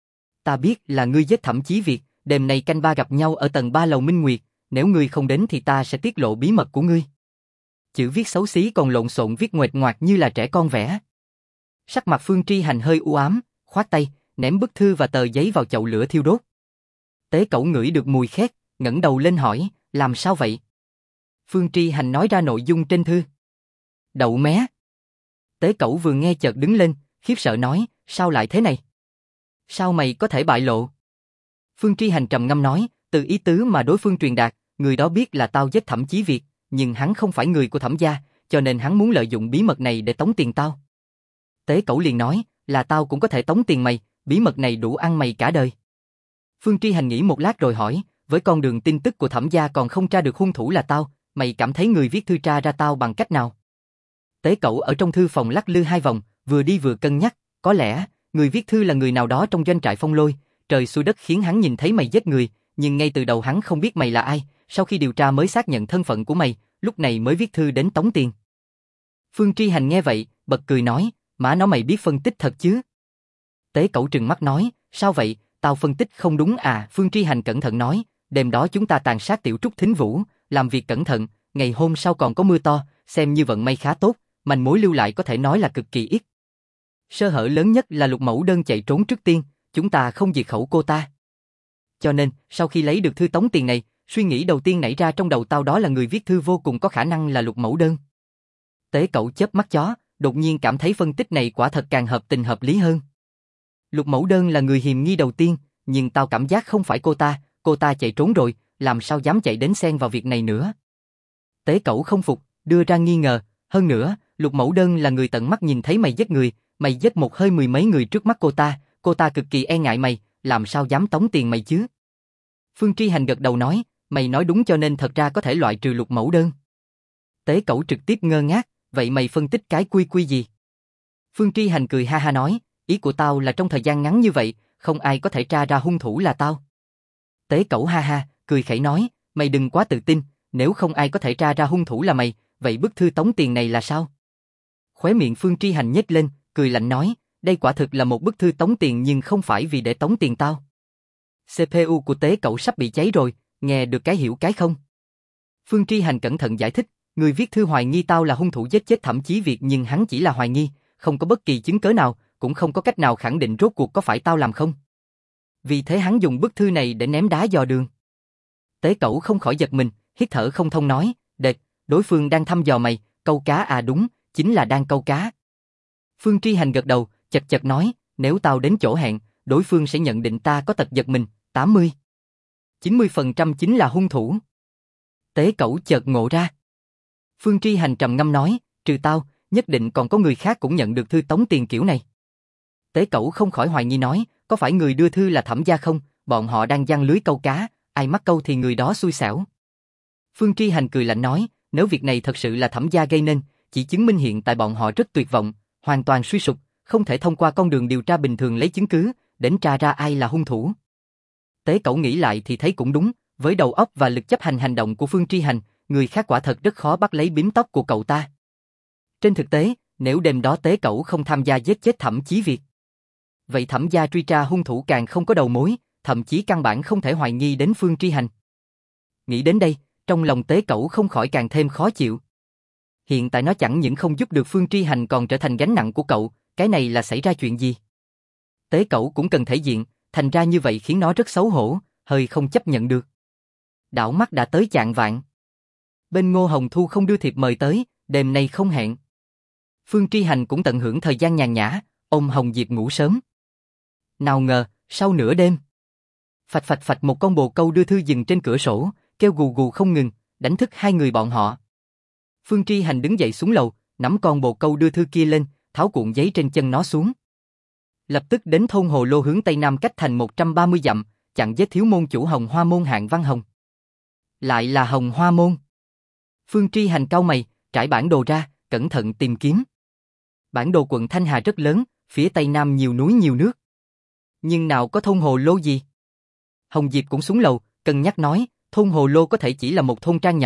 Ta biết là ngươi giết Thẩm Chí Việt, đêm nay canh ba gặp nhau ở tầng 3 lầu Minh Nguyệt, nếu ngươi không đến thì ta sẽ tiết lộ bí mật của ngươi. Chữ viết xấu xí còn lộn xộn viết nguệch ngoạc như là trẻ con vẽ. Sắc mặt Phương Tri Hành hơi u ám, khoát tay, ném bức thư và tờ giấy vào chậu lửa thiêu đốt. Tế Cẩu ngửi được mùi khét, ngẩng đầu lên hỏi, làm sao vậy? Phương Tri Hành nói ra nội dung trên thư. Đậu mé. Tế Cẩu vừa nghe chợt đứng lên, khiếp sợ nói, sao lại thế này? Sao mày có thể bại lộ? Phương Tri Hành trầm ngâm nói, từ ý tứ mà đối phương truyền đạt, người đó biết là tao giết Thẩm Chí Việt, nhưng hắn không phải người của Thẩm gia, cho nên hắn muốn lợi dụng bí mật này để tống tiền tao. Tế Cẩu liền nói, là tao cũng có thể tống tiền mày, bí mật này đủ ăn mày cả đời. Phương Tri Hành nghĩ một lát rồi hỏi, với con đường tin tức của Thẩm gia còn không tra được hung thủ là tao, mày cảm thấy người viết thư tra ra tao bằng cách nào? Tế Cẩu ở trong thư phòng lắc lư 2 vòng, vừa đi vừa cân nhắc, có lẽ người viết thư là người nào đó trong doanh trại Phong Lôi, trời xui đất khiến hắn nhìn thấy mày giết người, nhưng ngay từ đầu hắn không biết mày là ai, sau khi điều tra mới xác nhận thân phận của mày, lúc này mới viết thư đến tống tiền. Phương Tri Hành nghe vậy, bật cười nói, má nó mày biết phân tích thật chứ? Tế Cẩu trừng mắt nói, sao vậy, tao phân tích không đúng à? Phương Tri Hành cẩn thận nói, đêm đó chúng ta tàn sát Tiểu Trúc Thính Vũ, làm việc cẩn thận, ngày hôm sau còn có mưa to, xem như vận may khá tốt, manh mối lưu lại có thể nói là cực kỳ ít. Sơ hở lớn nhất là Lục Mẫu Đơn chạy trốn trước tiên, chúng ta không diệt khẩu cô ta. Cho nên, sau khi lấy được thư tống tiền này, suy nghĩ đầu tiên nảy ra trong đầu tao đó là người viết thư vô cùng có khả năng là Lục Mẫu Đơn. Tế Cẩu chớp mắt chó, đột nhiên cảm thấy phân tích này quả thật càng hợp tình hợp lý hơn. Lục Mẫu Đơn là người hiềm nghi đầu tiên, nhưng tao cảm giác không phải cô ta chạy trốn rồi, làm sao dám chạy đến xen vào việc này nữa. Tế Cẩu không phục, đưa ra nghi ngờ, hơn nữa, Lục Mẫu Đơn là người tận mắt nhìn thấy mày giết người, mày giết một hơi 10 mấy người trước mắt cô ta cực kỳ e ngại mày, làm sao dám tống tiền mày chứ? Phương Tri Hành gật đầu nói, mày nói đúng cho nên thật ra có thể loại trừ Lục Mẫu Đơn. Tế Cẩu trực tiếp ngơ ngác, vậy mày phân tích cái quy gì? Phương Tri Hành cười ha ha nói, ý của tao là trong thời gian ngắn như vậy, không ai có thể tra ra hung thủ là tao. Tế Cẩu ha ha, cười khẩy nói, mày đừng quá tự tin, nếu không ai có thể tra ra hung thủ là mày, vậy bức thư tống tiền này là sao? Khóe miệng Phương Tri Hành nhếch lên, cười lạnh nói, đây quả thực là một bức thư tống tiền nhưng không phải vì để tống tiền tao. CPU của Tế Cẩu sắp bị cháy rồi, nghe được cái hiểu cái không? Phương Tri Hành cẩn thận giải thích, người viết thư hoài nghi tao là hung thủ giết chết Thẩm Chí Việt nhưng hắn chỉ là hoài nghi, không có bất kỳ chứng cớ nào, cũng không có cách nào khẳng định rốt cuộc có phải tao làm không. Vì thế hắn dùng bức thư này để ném đá dò đường. Tế Cẩu không khỏi giật mình, hít thở không thông nói, đệt, đối phương đang thăm dò mày, câu cá à? Đúng, chính là đang câu cá. Phương Tri Hành gật đầu, chật chật nói, nếu tao đến chỗ hẹn, đối phương sẽ nhận định ta có tật giật mình, 90% chính là hung thủ. Tế Cẩu chợt ngộ ra. Phương Tri Hành trầm ngâm nói, trừ tao, nhất định còn có người khác cũng nhận được thư tống tiền kiểu này. Tế Cẩu không khỏi hoài nghi nói, có phải người đưa thư là Thẩm gia không? Bọn họ đang giăng lưới câu cá, ai mắc câu thì người đó xui xẻo. Phương Tri Hành cười lạnh nói, nếu việc này thật sự là Thẩm gia gây nên, chỉ chứng minh hiện tại bọn họ rất tuyệt vọng, hoàn toàn suy sụp, không thể thông qua con đường điều tra bình thường lấy chứng cứ, đến tra ra ai là hung thủ. Tế Cẩu nghĩ lại thì thấy cũng đúng, với đầu óc và lực chấp hành hành động của Phương Tri Hành, người khác quả thật rất khó bắt lấy bím tóc của cậu ta. Trên thực tế, nếu đêm đó Tế Cẩu không tham gia giết chết Thẩm Chí Việt, vậy Thẩm gia truy tra hung thủ càng không có đầu mối, thậm chí căn bản không thể hoài nghi đến Phương Tri Hành. Nghĩ đến đây, trong lòng Tế Cẩu không khỏi càng thêm khó chịu. Hiện tại nó chẳng những không giúp được Phương Tri Hành còn trở thành gánh nặng của cậu, cái này là xảy ra chuyện gì? Tế Cẩu cũng cần thể diện, thành ra như vậy khiến nó rất xấu hổ, hơi không chấp nhận được. Đảo mắt đã tới chạng vạng. Bên Ngô Hồng Thu không đưa thiệp mời tới, đêm nay không hẹn. Phương Tri Hành cũng tận hưởng thời gian nhàn nhã, ôm Hồng Diệp ngủ sớm. Nào ngờ, sau nửa đêm, phạch phạch phạch một con bồ câu đưa thư dừng trên cửa sổ, kêu gù gù không ngừng, đánh thức hai người bọn họ. Phương Tri Hành đứng dậy xuống lầu, nắm con bồ câu đưa thư kia lên, tháo cuộn giấy trên chân nó xuống. Lập tức đến thôn Hồ Lô hướng Tây Nam cách thành 130 dặm, chặn giết thiếu môn chủ Hồng Hoa Môn Hạng Văn Hồng. Lại là Hồng Hoa Môn. Phương Tri Hành cau mày, trải bản đồ ra, cẩn thận tìm kiếm. Bản đồ quận Thanh Hà rất lớn, phía Tây Nam nhiều núi nhiều nước. Nhưng nào có thôn Hồ Lô gì? Hồng Diệp cũng xuống lầu, cân nhắc nói, thôn Hồ Lô có thể chỉ là một thôn trang nhỏ,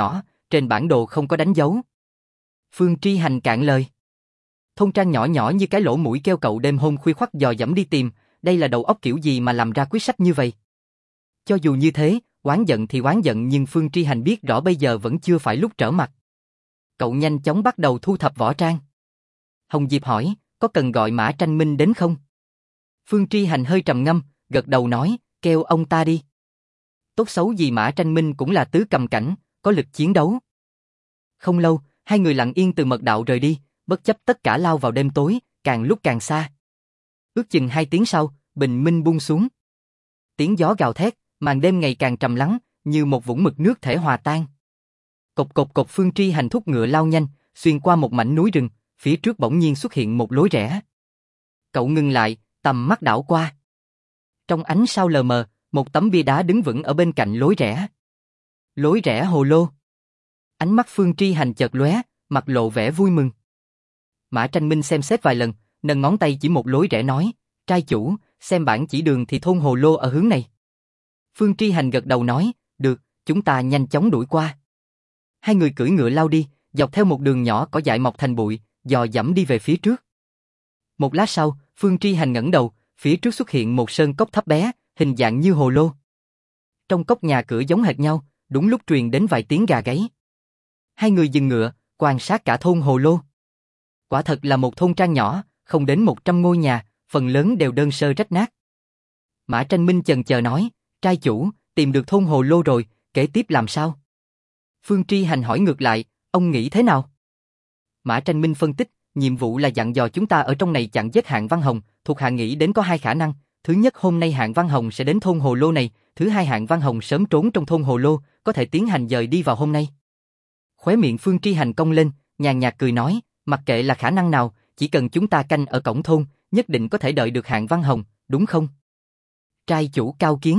trên bản đồ không có đánh dấu. Phương Tri Hành cạn lời. Thôn trang nhỏ nhỏ như cái lỗ mũi kêu cậu đêm hôm khuya khoắt dò dẫm đi tìm, đây là đầu óc kiểu gì mà làm ra quyết sách như vậy? Cho dù như thế, oán giận thì oán giận nhưng Phương Tri Hành biết rõ bây giờ vẫn chưa phải lúc trở mặt. Cậu nhanh chóng bắt đầu thu thập võ trang. Hồng Diệp hỏi, có cần gọi Mã Tranh Minh đến không? Phương Tri Hành hơi trầm ngâm, gật đầu nói, kêu ông ta đi. Tốt xấu gì Mã Tranh Minh cũng là tứ cầm cảnh, có lực chiến đấu. Không lâu, hai người lặng yên từ mật đạo rời đi, bất chấp tất cả lao vào đêm tối, càng lúc càng xa. Ước chừng 2 tiếng sau, bình minh buông xuống. Tiếng gió gào thét, màn đêm ngày càng trầm lắng, như một vũng mực nước thể hòa tan. Cộc cộc cộc, Phương Tri Hành thúc ngựa lao nhanh, xuyên qua một mảnh núi rừng, phía trước bỗng nhiên xuất hiện một lối rẽ. Cậu ngừng lại, tầm mắt đảo qua. Trong ánh sao lờ mờ, một tấm bia đá đứng vững ở bên cạnh lối rẽ. Lối rẽ hồ lô. Ánh mắt Phương Tri Hành chợt lóe, mặt lộ vẻ vui mừng. Mã Tranh Minh xem xét vài lần, nâng ngón tay chỉ một lối rẽ nói, trai chủ, xem bản chỉ đường thì thôn hồ lô ở hướng này. Phương Tri Hành gật đầu nói, được, chúng ta nhanh chóng đuổi qua. Hai người cưỡi ngựa lao đi, dọc theo một đường nhỏ cỏ dại mọc thành bụi, dò dẫm đi về phía trước. Một lát sau, Phương Tri Hành ngẩng đầu, phía trước xuất hiện một sơn cốc thấp bé, hình dạng như hồ lô. Trong cốc nhà cửa giống hệt nhau, đúng lúc truyền đến vài tiếng gà gáy. Hai người dừng ngựa, quan sát cả thôn hồ lô. Quả thật là một thôn trang nhỏ, không đến 100 ngôi nhà, phần lớn đều đơn sơ rách nát. Mã Tranh Minh chần chờ nói, trai chủ, tìm được thôn hồ lô rồi, kế tiếp làm sao? Phương Tri Hành hỏi ngược lại, ông nghĩ thế nào? Mã Tranh Minh phân tích, nhiệm vụ là dặn dò chúng ta ở trong này chặn giết Hạng Văn Hồng, thuộc hạ nghĩ đến có 2 khả năng, thứ nhất hôm nay Hạng Văn Hồng sẽ đến thôn hồ lô này, thứ hai Hạng Văn Hồng sớm trốn trong thôn hồ lô, có thể tiến hành dời đi vào hôm nay. Khóe miệng Phương Tri Hành cong lên, nhàn nhạt cười nói, mặc kệ là khả năng nào, chỉ cần chúng ta canh ở cổng thôn, nhất định có thể đợi được Hạng Văn Hồng, đúng không? Trai chủ cao kiến.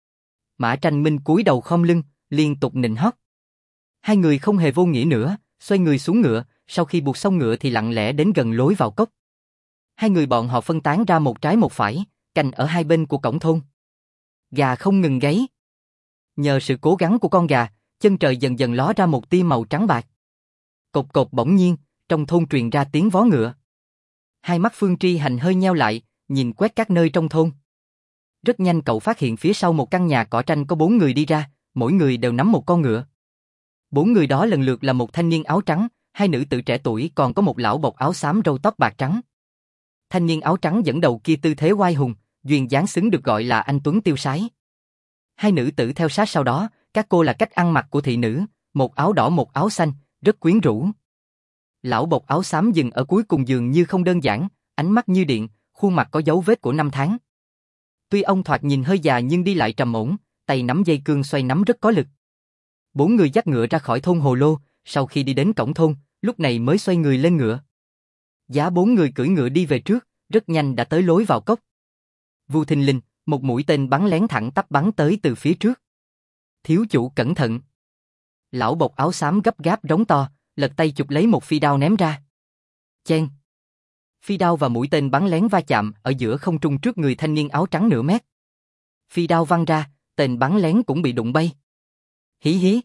Mã Tranh Minh cúi đầu khom lưng, liên tục nịnh hót. Hai người không hề vô nghĩa nữa, xoay người xuống ngựa, sau khi buộc xong ngựa thì lặng lẽ đến gần lối vào cốc. Hai người bọn họ phân tán ra một trái một phải, canh ở hai bên của cổng thôn. Gà không ngừng gáy. Nhờ sự cố gắng của con gà, chân trời dần dần ló ra một tia màu trắng bạc. Cộc cộc, bỗng nhiên, trong thôn truyền ra tiếng vó ngựa. Hai mắt Phương Tri Hành hơi nheo lại, nhìn quét các nơi trong thôn. Rất nhanh cậu phát hiện phía sau một căn nhà cỏ tranh có 4 người đi ra, mỗi người đều nắm một con ngựa. 4 người đó lần lượt là một thanh niên áo trắng, 2 nữ tử trẻ tuổi, còn có một lão bộc áo xám râu tóc bạc trắng. Thanh niên áo trắng dẫn đầu kia tư thế oai hùng, duyên dáng xứng được gọi là anh tuấn tiêu sái. 2 nữ tử theo sát sau đó, các cô là cách ăn mặc của thị nữ, một áo đỏ một áo xanh, rất quyến rũ. Lão bộc áo xám dừng ở cuối cùng dường như không đơn giản, ánh mắt như điện, khuôn mặt có dấu vết của năm tháng. Tuy ông thoạt nhìn hơi già nhưng đi lại trầm ổn, tay nắm dây cương xoay nắm rất có lực. 4 người dắt ngựa ra khỏi thôn hồ lô, sau khi đi đến cổng thôn, lúc này mới xoay người lên ngựa. Giá 4 người cưỡi ngựa đi về trước, rất nhanh đã tới lối vào cốc. Vù thình lình, một mũi tên bắn lén thẳng tắp bắn tới từ phía trước. Thiếu chủ cẩn thận. Lão bộc áo xám gấp gáp rống to, lật tay chụp lấy một phi đao ném ra. Chen. Phi đao và mũi tên bắn lén va chạm ở giữa không trung trước người thanh niên áo trắng nửa mét. Phi đao văng ra, tên bắn lén cũng bị đụng bay. Hí hí.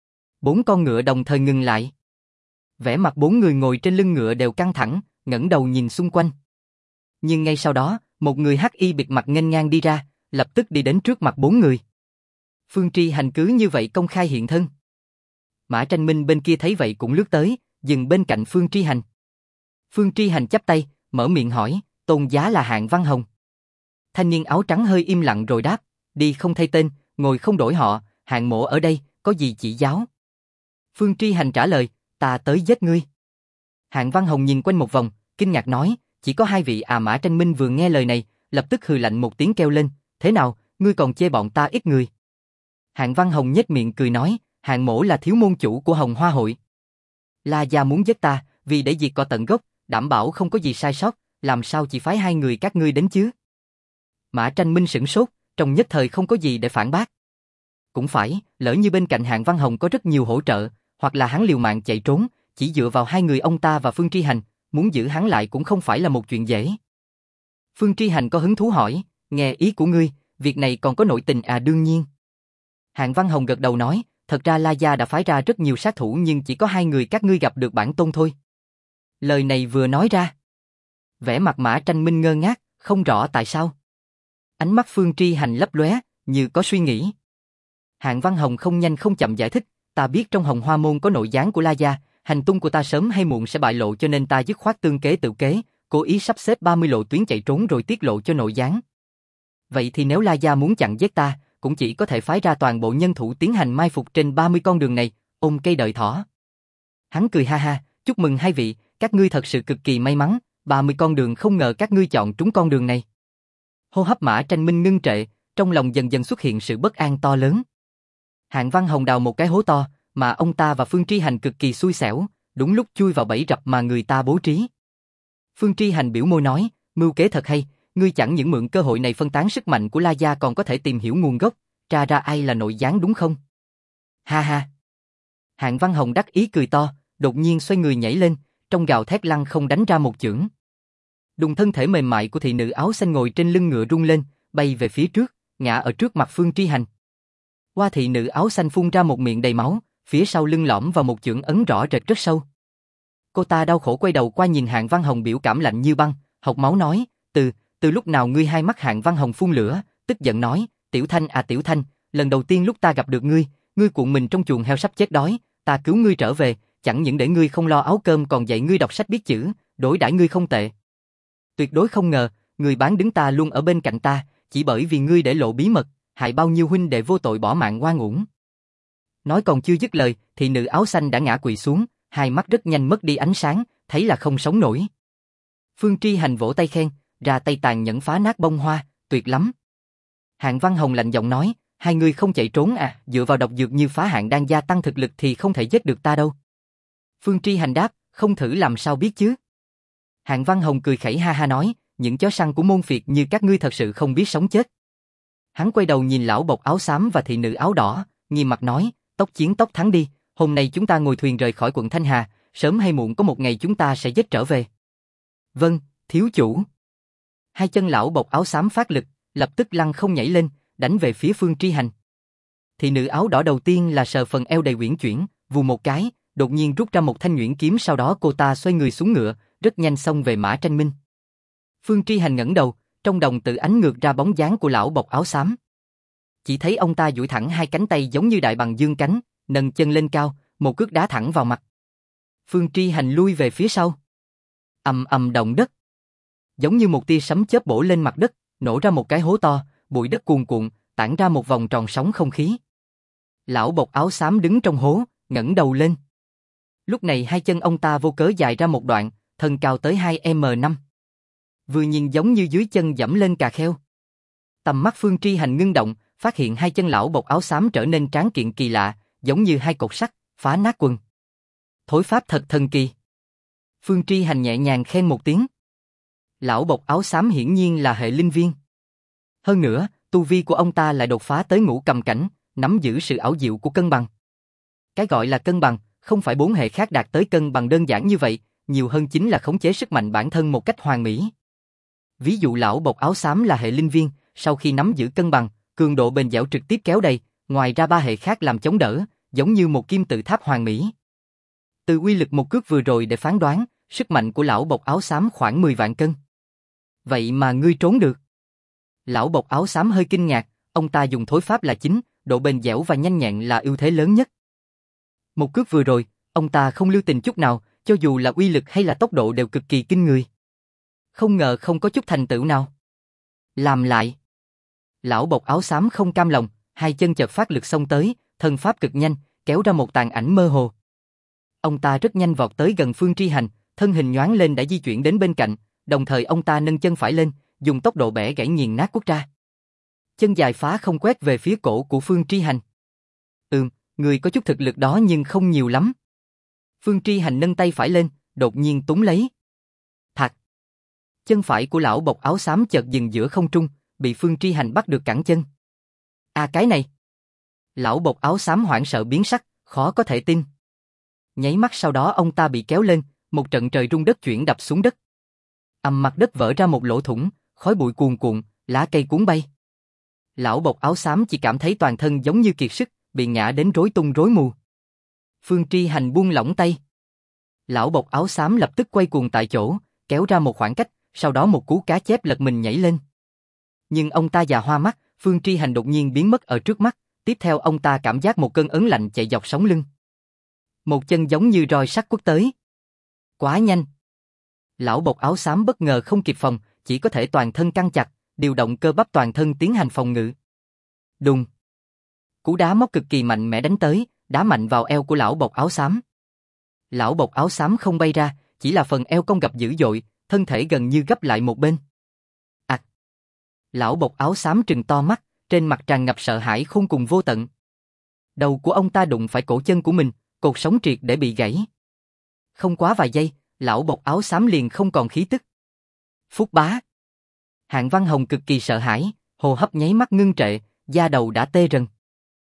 4 con ngựa đồng thời ngừng lại. Vẻ mặt 4 người ngồi trên lưng ngựa đều căng thẳng, ngẩng đầu nhìn xung quanh. Nhưng ngay sau đó, một người hắc y bịt mặt nghênh ngang đi ra, lập tức đi đến trước mặt 4 người. Phương Tri Hành cứ như vậy công khai hiện thân. Mã Tranh Minh bên kia thấy vậy cũng lướt tới, dừng bên cạnh Phương Tri Hành. Phương Tri Hành chắp tay, mở miệng hỏi, tôn giá là Hạng Văn Hồng. Thanh niên áo trắng hơi im lặng rồi đáp, đi không thay tên, ngồi không đổi họ, Hạng mỗ ở đây, có gì chỉ giáo. Phương Tri Hành trả lời, ta tới giết ngươi. Hạng Văn Hồng nhìn quanh một vòng, kinh ngạc nói, chỉ có 2 vị à. Mã Tranh Minh vừa nghe lời này, lập tức hừ lạnh một tiếng kêu lên, thế nào, ngươi còn chê bọn ta ít người. Hạng Văn Hồng nhếch miệng cười nói, Hạng mỗ là thiếu môn chủ của Hồng Hoa hội. La gia muốn giết ta, vì để diệt cỏ tận gốc, đảm bảo không có gì sai sót, làm sao chỉ phái 2 người các ngươi đến chứ? Mã Tranh Minh sửng sốt, trong nhất thời không có gì để phản bác. Cũng phải, lỡ như bên cạnh Hạng Văn Hồng có rất nhiều hỗ trợ, hoặc là hắn liều mạng chạy trốn, chỉ dựa vào 2 người ông ta và Phương Tri Hành, muốn giữ hắn lại cũng không phải là một chuyện dễ. Phương Tri Hành có hứng thú hỏi, nghe ý của ngươi, việc này còn có nội tình à? Đương nhiên. Hạng Văn Hồng gật đầu nói, thật ra La Gia đã phái ra rất nhiều sát thủ nhưng chỉ có 2 người các ngươi gặp được bản tôn thôi. Lời này vừa nói ra. Vẻ mặt Mã Tranh Minh ngơ ngác, không rõ tại sao. Ánh mắt Phương Tri Hành lấp lóe, như có suy nghĩ. Hạng Văn Hồng không nhanh không chậm giải thích, ta biết trong Hồng Hoa Môn có nội gián của La Gia, hành tung của ta sớm hay muộn sẽ bại lộ cho nên ta dứt khoát tương kế tự kế, cố ý sắp xếp 30 lộ tuyến chạy trốn rồi tiết lộ cho nội gián. Vậy thì nếu La Gia muốn chặn giết ta, cũng chỉ có thể phái ra toàn bộ nhân thủ tiến hành mai phục trên 30 con đường này, ôm cây đợi thỏ. Hắn cười ha ha, chúc mừng hai vị, các ngươi thật sự cực kỳ may mắn, 30 con đường không ngờ các ngươi chọn trúng con đường này. Hô hấp Mã Tranh Minh ngưng trệ, trong lòng dần dần xuất hiện sự bất an to lớn. Hạng Văn Hồng đào một cái hố to, mà ông ta và Phương Tri Hành cực kỳ xui xẻo, đúng lúc chui vào bẫy rập mà người ta bố trí. Phương Tri Hành biểu môi nói, mưu kế thật hay, ngươi chẳng những mượn cơ hội này phân tán sức mạnh của La Gia còn có thể tìm hiểu nguồn gốc, tra ra ai là nội gián đúng không? Ha ha. Hạng Văn Hồng đắc ý cười to, đột nhiên xoay người nhảy lên, trong gào thét lăng không đánh ra một chưởng. Đùng thân thể mềm mại của thị nữ áo xanh ngồi trên lưng ngựa rung lên, bay về phía trước, ngã ở trước mặt Phương Tri Hành. Hoa thị nữ áo xanh phun ra một miệng đầy máu, phía sau lưng lõm vào một chưởng ấn rõ rệt rất sâu. Cô ta đau khổ quay đầu qua nhìn Hạng Văn Hồng biểu cảm lạnh như băng, hộc máu nói, từ lúc nào ngươi? Hai mắt Hạng Văn Hồng phun lửa, tức giận nói, Tiểu Thanh à Tiểu Thanh, lần đầu tiên lúc ta gặp được ngươi cuộn mình trong chuồng heo sắp chết đói, ta cứu ngươi trở về, chẳng những để ngươi không lo áo cơm còn dạy ngươi đọc sách biết chữ, đối đãi ngươi không tệ. Tuyệt đối không ngờ, người bán đứng ta luôn ở bên cạnh ta, chỉ bởi vì ngươi để lộ bí mật, hại bao nhiêu huynh đệ vô tội bỏ mạng oan uổng. Nói còn chưa dứt lời, thì nữ áo xanh đã ngã quỵ xuống, hai mắt rất nhanh mất đi ánh sáng, thấy là không sống nổi. Phương Tri Hành vỗ tay khen, ra tay tàn nhẫn phá nát bông hoa, tuyệt lắm. Hạng Văn Hồng lạnh giọng nói, hai người không chạy trốn à, dựa vào độc dược như phá hạn đang gia tăng thực lực thì không thể giết được ta đâu. Phương Tri Hành đáp, không thử làm sao biết chứ. Hạng Văn Hồng cười khẩy ha ha nói, những chó săn của môn phiệt như các ngươi thật sự không biết sống chết. Hắn quay đầu nhìn lão bộc áo xám và thị nữ áo đỏ, nghiêm mặt nói, tốc chiến tốc thắng đi, hôm nay chúng ta ngồi thuyền rời khỏi quận Thanh Hà, sớm hay muộn có một ngày chúng ta sẽ giết trở về. Vâng, thiếu chủ. Hai chân lão bộc áo xám phát lực, lập tức lăn không nhảy lên, đánh về phía Phương Tri Hành. Thị nữ áo đỏ đầu tiên là sờ phần eo đầy uyển chuyển, vù một cái, đột nhiên rút ra một thanh nhuyễn kiếm, sau đó cô ta xoay người xuống ngựa, rất nhanh xông về Mã Tranh Minh. Phương Tri Hành ngẩng đầu, trong đồng tử ánh ngược ra bóng dáng của lão bộc áo xám. Chỉ thấy ông ta duỗi thẳng hai cánh tay giống như đại bàng dương cánh, nâng chân lên cao, một cước đá thẳng vào mặt. Phương Tri Hành lui về phía sau. Ầm ầm động đất. Giống như một tia sấm chớp bổ lên mặt đất, nổ ra một cái hố to, bụi đất cuồn cuộn, tản ra một vòng tròn sóng không khí. Lão bộc áo xám đứng trong hố, ngẩng đầu lên. Lúc này hai chân ông ta vô cớ dài ra một đoạn, thân cao tới 2m5. Vừa nhìn giống như dưới chân dẫm lên cà kheo. Tầm mắt Phương Tri Hành ngưng động, phát hiện hai chân lão bộc áo xám trở nên tráng kiện kỳ lạ, giống như hai cột sắt, phá nát quần. Thối pháp thật thần kỳ. Phương Tri Hành nhẹ nhàng khen một tiếng. Lão bộc áo xám hiển nhiên là hệ linh viên. Hơn nữa, tu vi của ông ta lại đột phá tới ngũ cầm cảnh, nắm giữ sự ảo diệu của cân bằng. Cái gọi là cân bằng, không phải 4 hệ khác đạt tới cân bằng đơn giản như vậy, nhiều hơn chính là khống chế sức mạnh bản thân một cách hoàn mỹ. Ví dụ lão bộc áo xám là hệ linh viên, sau khi nắm giữ cân bằng, cường độ bền dẻo trực tiếp kéo đầy, ngoài ra 3 hệ khác làm chống đỡ, giống như một kim tự tháp hoàn mỹ. Từ uy lực một cước vừa rồi để phán đoán, sức mạnh của lão bộc áo xám khoảng 10 vạn cân. Vậy mà ngươi trốn được. Lão bộc áo xám hơi kinh ngạc, ông ta dùng thối pháp là chính, độ bền dẻo và nhanh nhẹn là ưu thế lớn nhất. Một cước vừa rồi, ông ta không lưu tình chút nào, cho dù là uy lực hay là tốc độ đều cực kỳ kinh người. Không ngờ không có chút thành tựu nào. Làm lại. Lão bộc áo xám không cam lòng, hai chân chợt phát lực xông tới, thân pháp cực nhanh, kéo ra một tàn ảnh mơ hồ. Ông ta rất nhanh vọt tới gần Phương Tri Hành, thân hình nhoáng lên đã di chuyển đến bên cạnh, đồng thời ông ta nâng chân phải lên, dùng tốc độ bẻ gãy nghiền nát quất ra. Chân dài phá không quét về phía cổ của Phương Tri Hành. Người có chút thực lực đó nhưng không nhiều lắm. Phương Tri Hành nâng tay phải lên, đột nhiên túm lấy. Thạc. Chân phải của lão bộc áo xám chợt dừng giữa không trung, bị Phương Tri Hành bắt được cẳng chân. Cái này. Lão bộc áo xám hoảng sợ biến sắc, khó có thể tin. Nháy mắt sau đó ông ta bị kéo lên, một trận trời rung đất chuyển đập xuống đất. Mặt đất vỡ ra một lỗ thủng, khói bụi cuồn cuộn, lá cây cuốn bay. Lão bộc áo xám chỉ cảm thấy toàn thân giống như kiệt sức, bị ngã đến rối tung rối mù. Phương Tri Hành buông lỏng tay. Lão bộc áo xám lập tức quay cuồng tại chỗ, kéo ra một khoảng cách, sau đó một cú cá chép lật mình nhảy lên. Nhưng ông ta già hoa mắt, Phương Tri Hành đột nhiên biến mất ở trước mắt, tiếp theo ông ta cảm giác một cơn ớn lạnh chạy dọc sống lưng. Một chân giống như roi sắt quất tới. Quá nhanh. Lão bộc áo xám bất ngờ không kịp phòng, chỉ có thể toàn thân căng chặt, điều động cơ bắp toàn thân tiến hành phòng ngự. Đùng. Cú đá móc cực kỳ mạnh mẽ đánh tới, đá mạnh vào eo của lão bộc áo xám. Lão bộc áo xám không bay ra, chỉ là phần eo cong gập dữ dội, thân thể gần như gấp lại một bên. Ặc. Lão bộc áo xám trừng to mắt, trên mặt tràn ngập sợ hãi khôn cùng vô tận. Đầu của ông ta đụng phải cổ chân của mình, cột sống triệt để bị gãy. Không quá vài giây, lão bộc áo xám liền không còn khí tức. Phúc bá. Hạng Văn Hồng cực kỳ sợ hãi, hô hấp nháy mắt ngưng trệ, da đầu đã tê rần.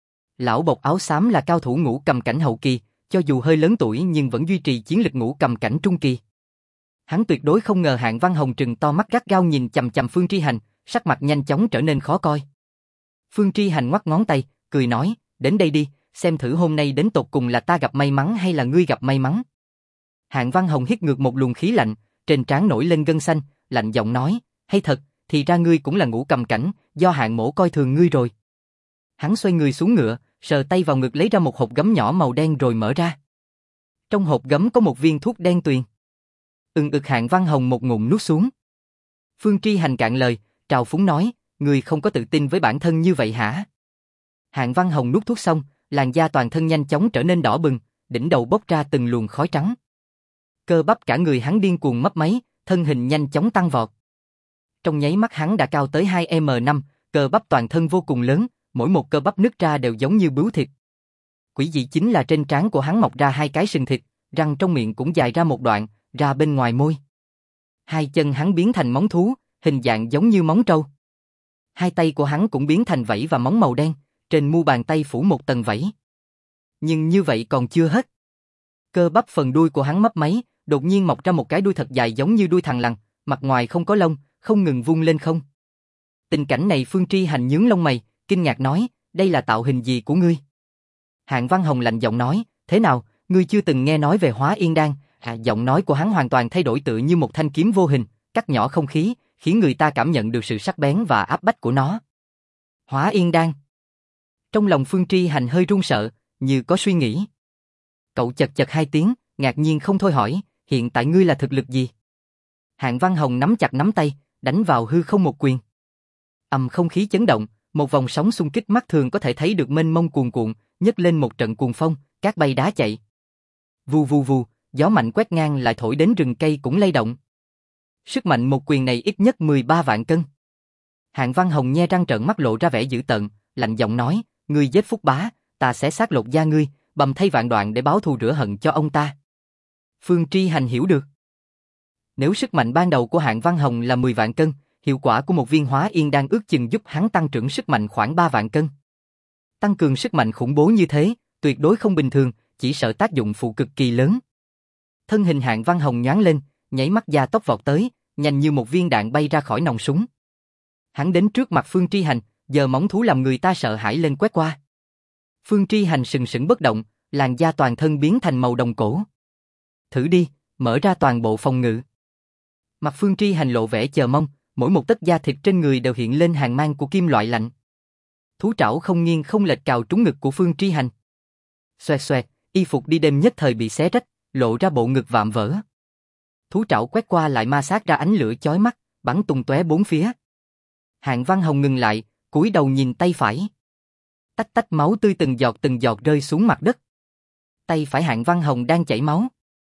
Lão bộc áo xám là cao thủ ngũ cầm cảnh hậu kỳ, cho dù hơi lớn tuổi nhưng vẫn duy trì chiến lực ngũ cầm cảnh trung kỳ. Hắn tuyệt đối không ngờ Hạng Văn Hồng trừng to mắt gắt gao nhìn chằm chằm Phương Tri Hành, sắc mặt nhanh chóng trở nên khó coi. Phương Tri Hành ngoắc ngón tay, cười nói, đến đây đi, xem thử hôm nay đến tột cùng là ta gặp may mắn hay là ngươi gặp may mắn. Hạng Văn Hồng hít ngược một luồng khí lạnh, trên trán nổi lên gân xanh, lạnh giọng nói, hay thật, thì ra ngươi cũng là ngũ cầm cảnh, do Hạng mỗ coi thường ngươi rồi. Hắn xoay người xuống ngựa, sờ tay vào ngực lấy ra một hộp gấm nhỏ màu đen rồi mở ra. Trong hộp gấm có một viên thuốc đen tuyền. Hạng Văn Hồng một ngụm nuốt xuống. Phương Tri Hành cạn lời, trào phúng nói, ngươi không có tự tin với bản thân như vậy hả? Hạng Văn Hồng nuốt thuốc xong, làn da toàn thân nhanh chóng trở nên đỏ bừng, đỉnh đầu bốc ra từng luồng khói trắng. Cơ bắp cả người hắn điên cuồng mấp máy, thân hình nhanh chóng tăng vọt. Trong nháy mắt hắn đã cao tới 2m5, cơ bắp toàn thân vô cùng lớn, mỗi một cơ bắp nứt ra đều giống như bướu thịt. Quỷ dị chính là trên trán của hắn mọc ra hai cái sừng thịt, răng trong miệng cũng dài ra một đoạn, ra bên ngoài môi. Hai chân hắn biến thành móng thú, hình dạng giống như móng trâu. Hai tay của hắn cũng biến thành vảy và móng màu đen, trên mu bàn tay phủ một tầng vảy. Nhưng như vậy còn chưa hết. Cơ bắp phần đuôi của hắn mấp máy, đột nhiên mọc ra một cái đuôi thật dài giống như đuôi thằn lằn, mặt ngoài không có lông, không ngừng vung lên không. Tình cảnh này Phương Tri Hành nhướng lông mày, kinh ngạc nói, đây là tạo hình gì của ngươi? Hạng Văn Hồng lạnh giọng nói, thế nào, ngươi chưa từng nghe nói về Hóa Yên Đan? Giọng nói của hắn hoàn toàn thay đổi tựa như một thanh kiếm vô hình, cắt nhỏ không khí, khiến người ta cảm nhận được sự sắc bén và áp bách của nó. Hóa Yên Đan. Trong lòng Phương Tri Hành hơi run sợ, như có suy nghĩ. Cậu chật chật hai tiếng, ngạc nhiên không thôi hỏi, hiện tại ngươi là thực lực gì? Hạng Văn Hồng nắm chặt nắm tay, đánh vào hư không một quyền. Không khí chấn động, một vòng sóng xung kích mắt thường có thể thấy được mênh mông cuồn cuộn, nhấc lên một trận cuồng phong, cát bay đá chạy. Vù vù vù, gió mạnh quét ngang lại thổi đến rừng cây cũng lay động. Sức mạnh một quyền này ít nhất 13 vạn cân. Hạng Văn Hồng nhe răng trợn mắt lộ ra vẻ dữ tợn, lạnh giọng nói, ngươi giết Phúc Bá, ta sẽ xác lột da ngươi, bầm thay vạn đoạn để báo thù rửa hận cho ông ta. Phương Tri Hành hiểu được. Nếu sức mạnh ban đầu của Hạng Văn Hồng là 10 vạn cân, hiệu quả của một viên Hóa Yên Đan ước chừng giúp hắn tăng trưởng sức mạnh khoảng 3 vạn cân. Tăng cường sức mạnh khủng bố như thế, tuyệt đối không bình thường, chỉ sợ tác dụng phụ cực kỳ lớn. Thân hình Hạng Văn Hồng nhoáng lên, nhảy mắt gia tốc vọt tới, nhanh như một viên đạn bay ra khỏi nòng súng. Hắn đến trước mặt Phương Tri Hành, giờ móng thú làm người ta sợ hãi lên quét qua. Phương Tri Hành sừng sững bất động, làn da toàn thân biến thành màu đồng cổ. Thử đi, mở ra toàn bộ phòng ngự. Mặt Phương Tri Hành lộ vẻ chờ mong, mỗi một tấc da thịt trên người đều hiện lên hàn mang của kim loại lạnh. Thú trảo không nghiêng không lệch cào trúng ngực của Phương Tri Hành. Xoẹt xoẹt, y phục đi đêm nhất thời bị xé rách, lộ ra bộ ngực vạm vỡ. Thú trảo quét qua lại ma sát ra ánh lửa chói mắt, bắn tung tóe bốn phía. Hạng Văn Hồng ngừng lại, cúi đầu nhìn tay phải. Tách tách máu tươi từng giọt rơi xuống mặt đất. Tay phải Hạng Văn Hồng đang chảy máu.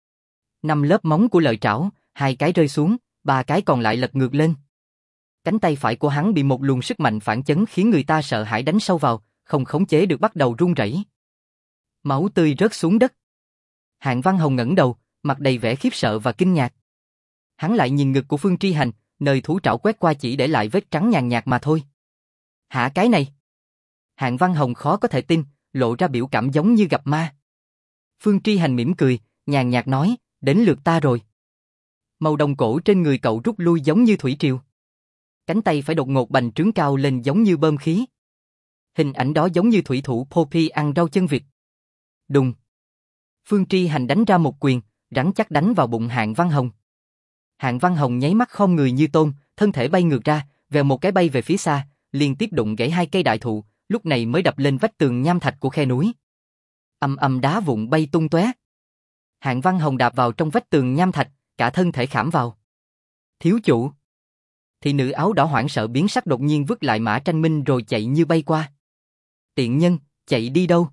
5 lớp móng của lợi trảo, 2 cái rơi xuống, 3 cái còn lại lật ngược lên. Cánh tay phải của hắn bị một luồng sức mạnh phản chấn khiến người ta sợ hãi đánh sâu vào, không khống chế được bắt đầu run rẩy. Máu tươi rớt xuống đất. Hạng Văn Hồng ngẩng đầu, mặt đầy vẻ khiếp sợ và kinh ngạc. Hắn lại nhìn ngực của Phương Tri Hành, nơi thú trảo quét qua chỉ để lại vết trắng nhàn nhạt mà thôi. Hả cái này? Hạng Văn Hồng khó có thể tin, lộ ra biểu cảm giống như gặp ma. Phương Tri Hành mỉm cười, nhàn nhạt nói, đến lượt ta rồi. Màu đồng cổ trên người cậu rút lui giống như thủy triều. Cánh tay phải đột ngột bành trướng cao lên giống như bơm khí. Hình ảnh đó giống như thủy thủ Poppy ăn rau chân vịt. Đùng. Phương Tri Hành đánh ra một quyền, rắn chắc đánh vào bụng Hạng Văn Hồng. Hạng Văn Hồng nháy mắt khom người như tôm, thân thể bay ngược ra, vèo một cái bay về phía xa, liên tiếp đụng gãy 2 cây đại thụ, lúc này mới đập lên vách tường nham thạch của khe núi. Ầm ầm đá vụn bay tung tóe. Hạng Văn Hồng đạp vào trong vách tường nham thạch, cả thân thể khảm vào. Thiếu chủ. Thị nữ áo đỏ hoảng sợ biến sắc đột nhiên vứt lại Mã Tranh Minh rồi chạy như bay qua. Tiện nhân, chạy đi đâu?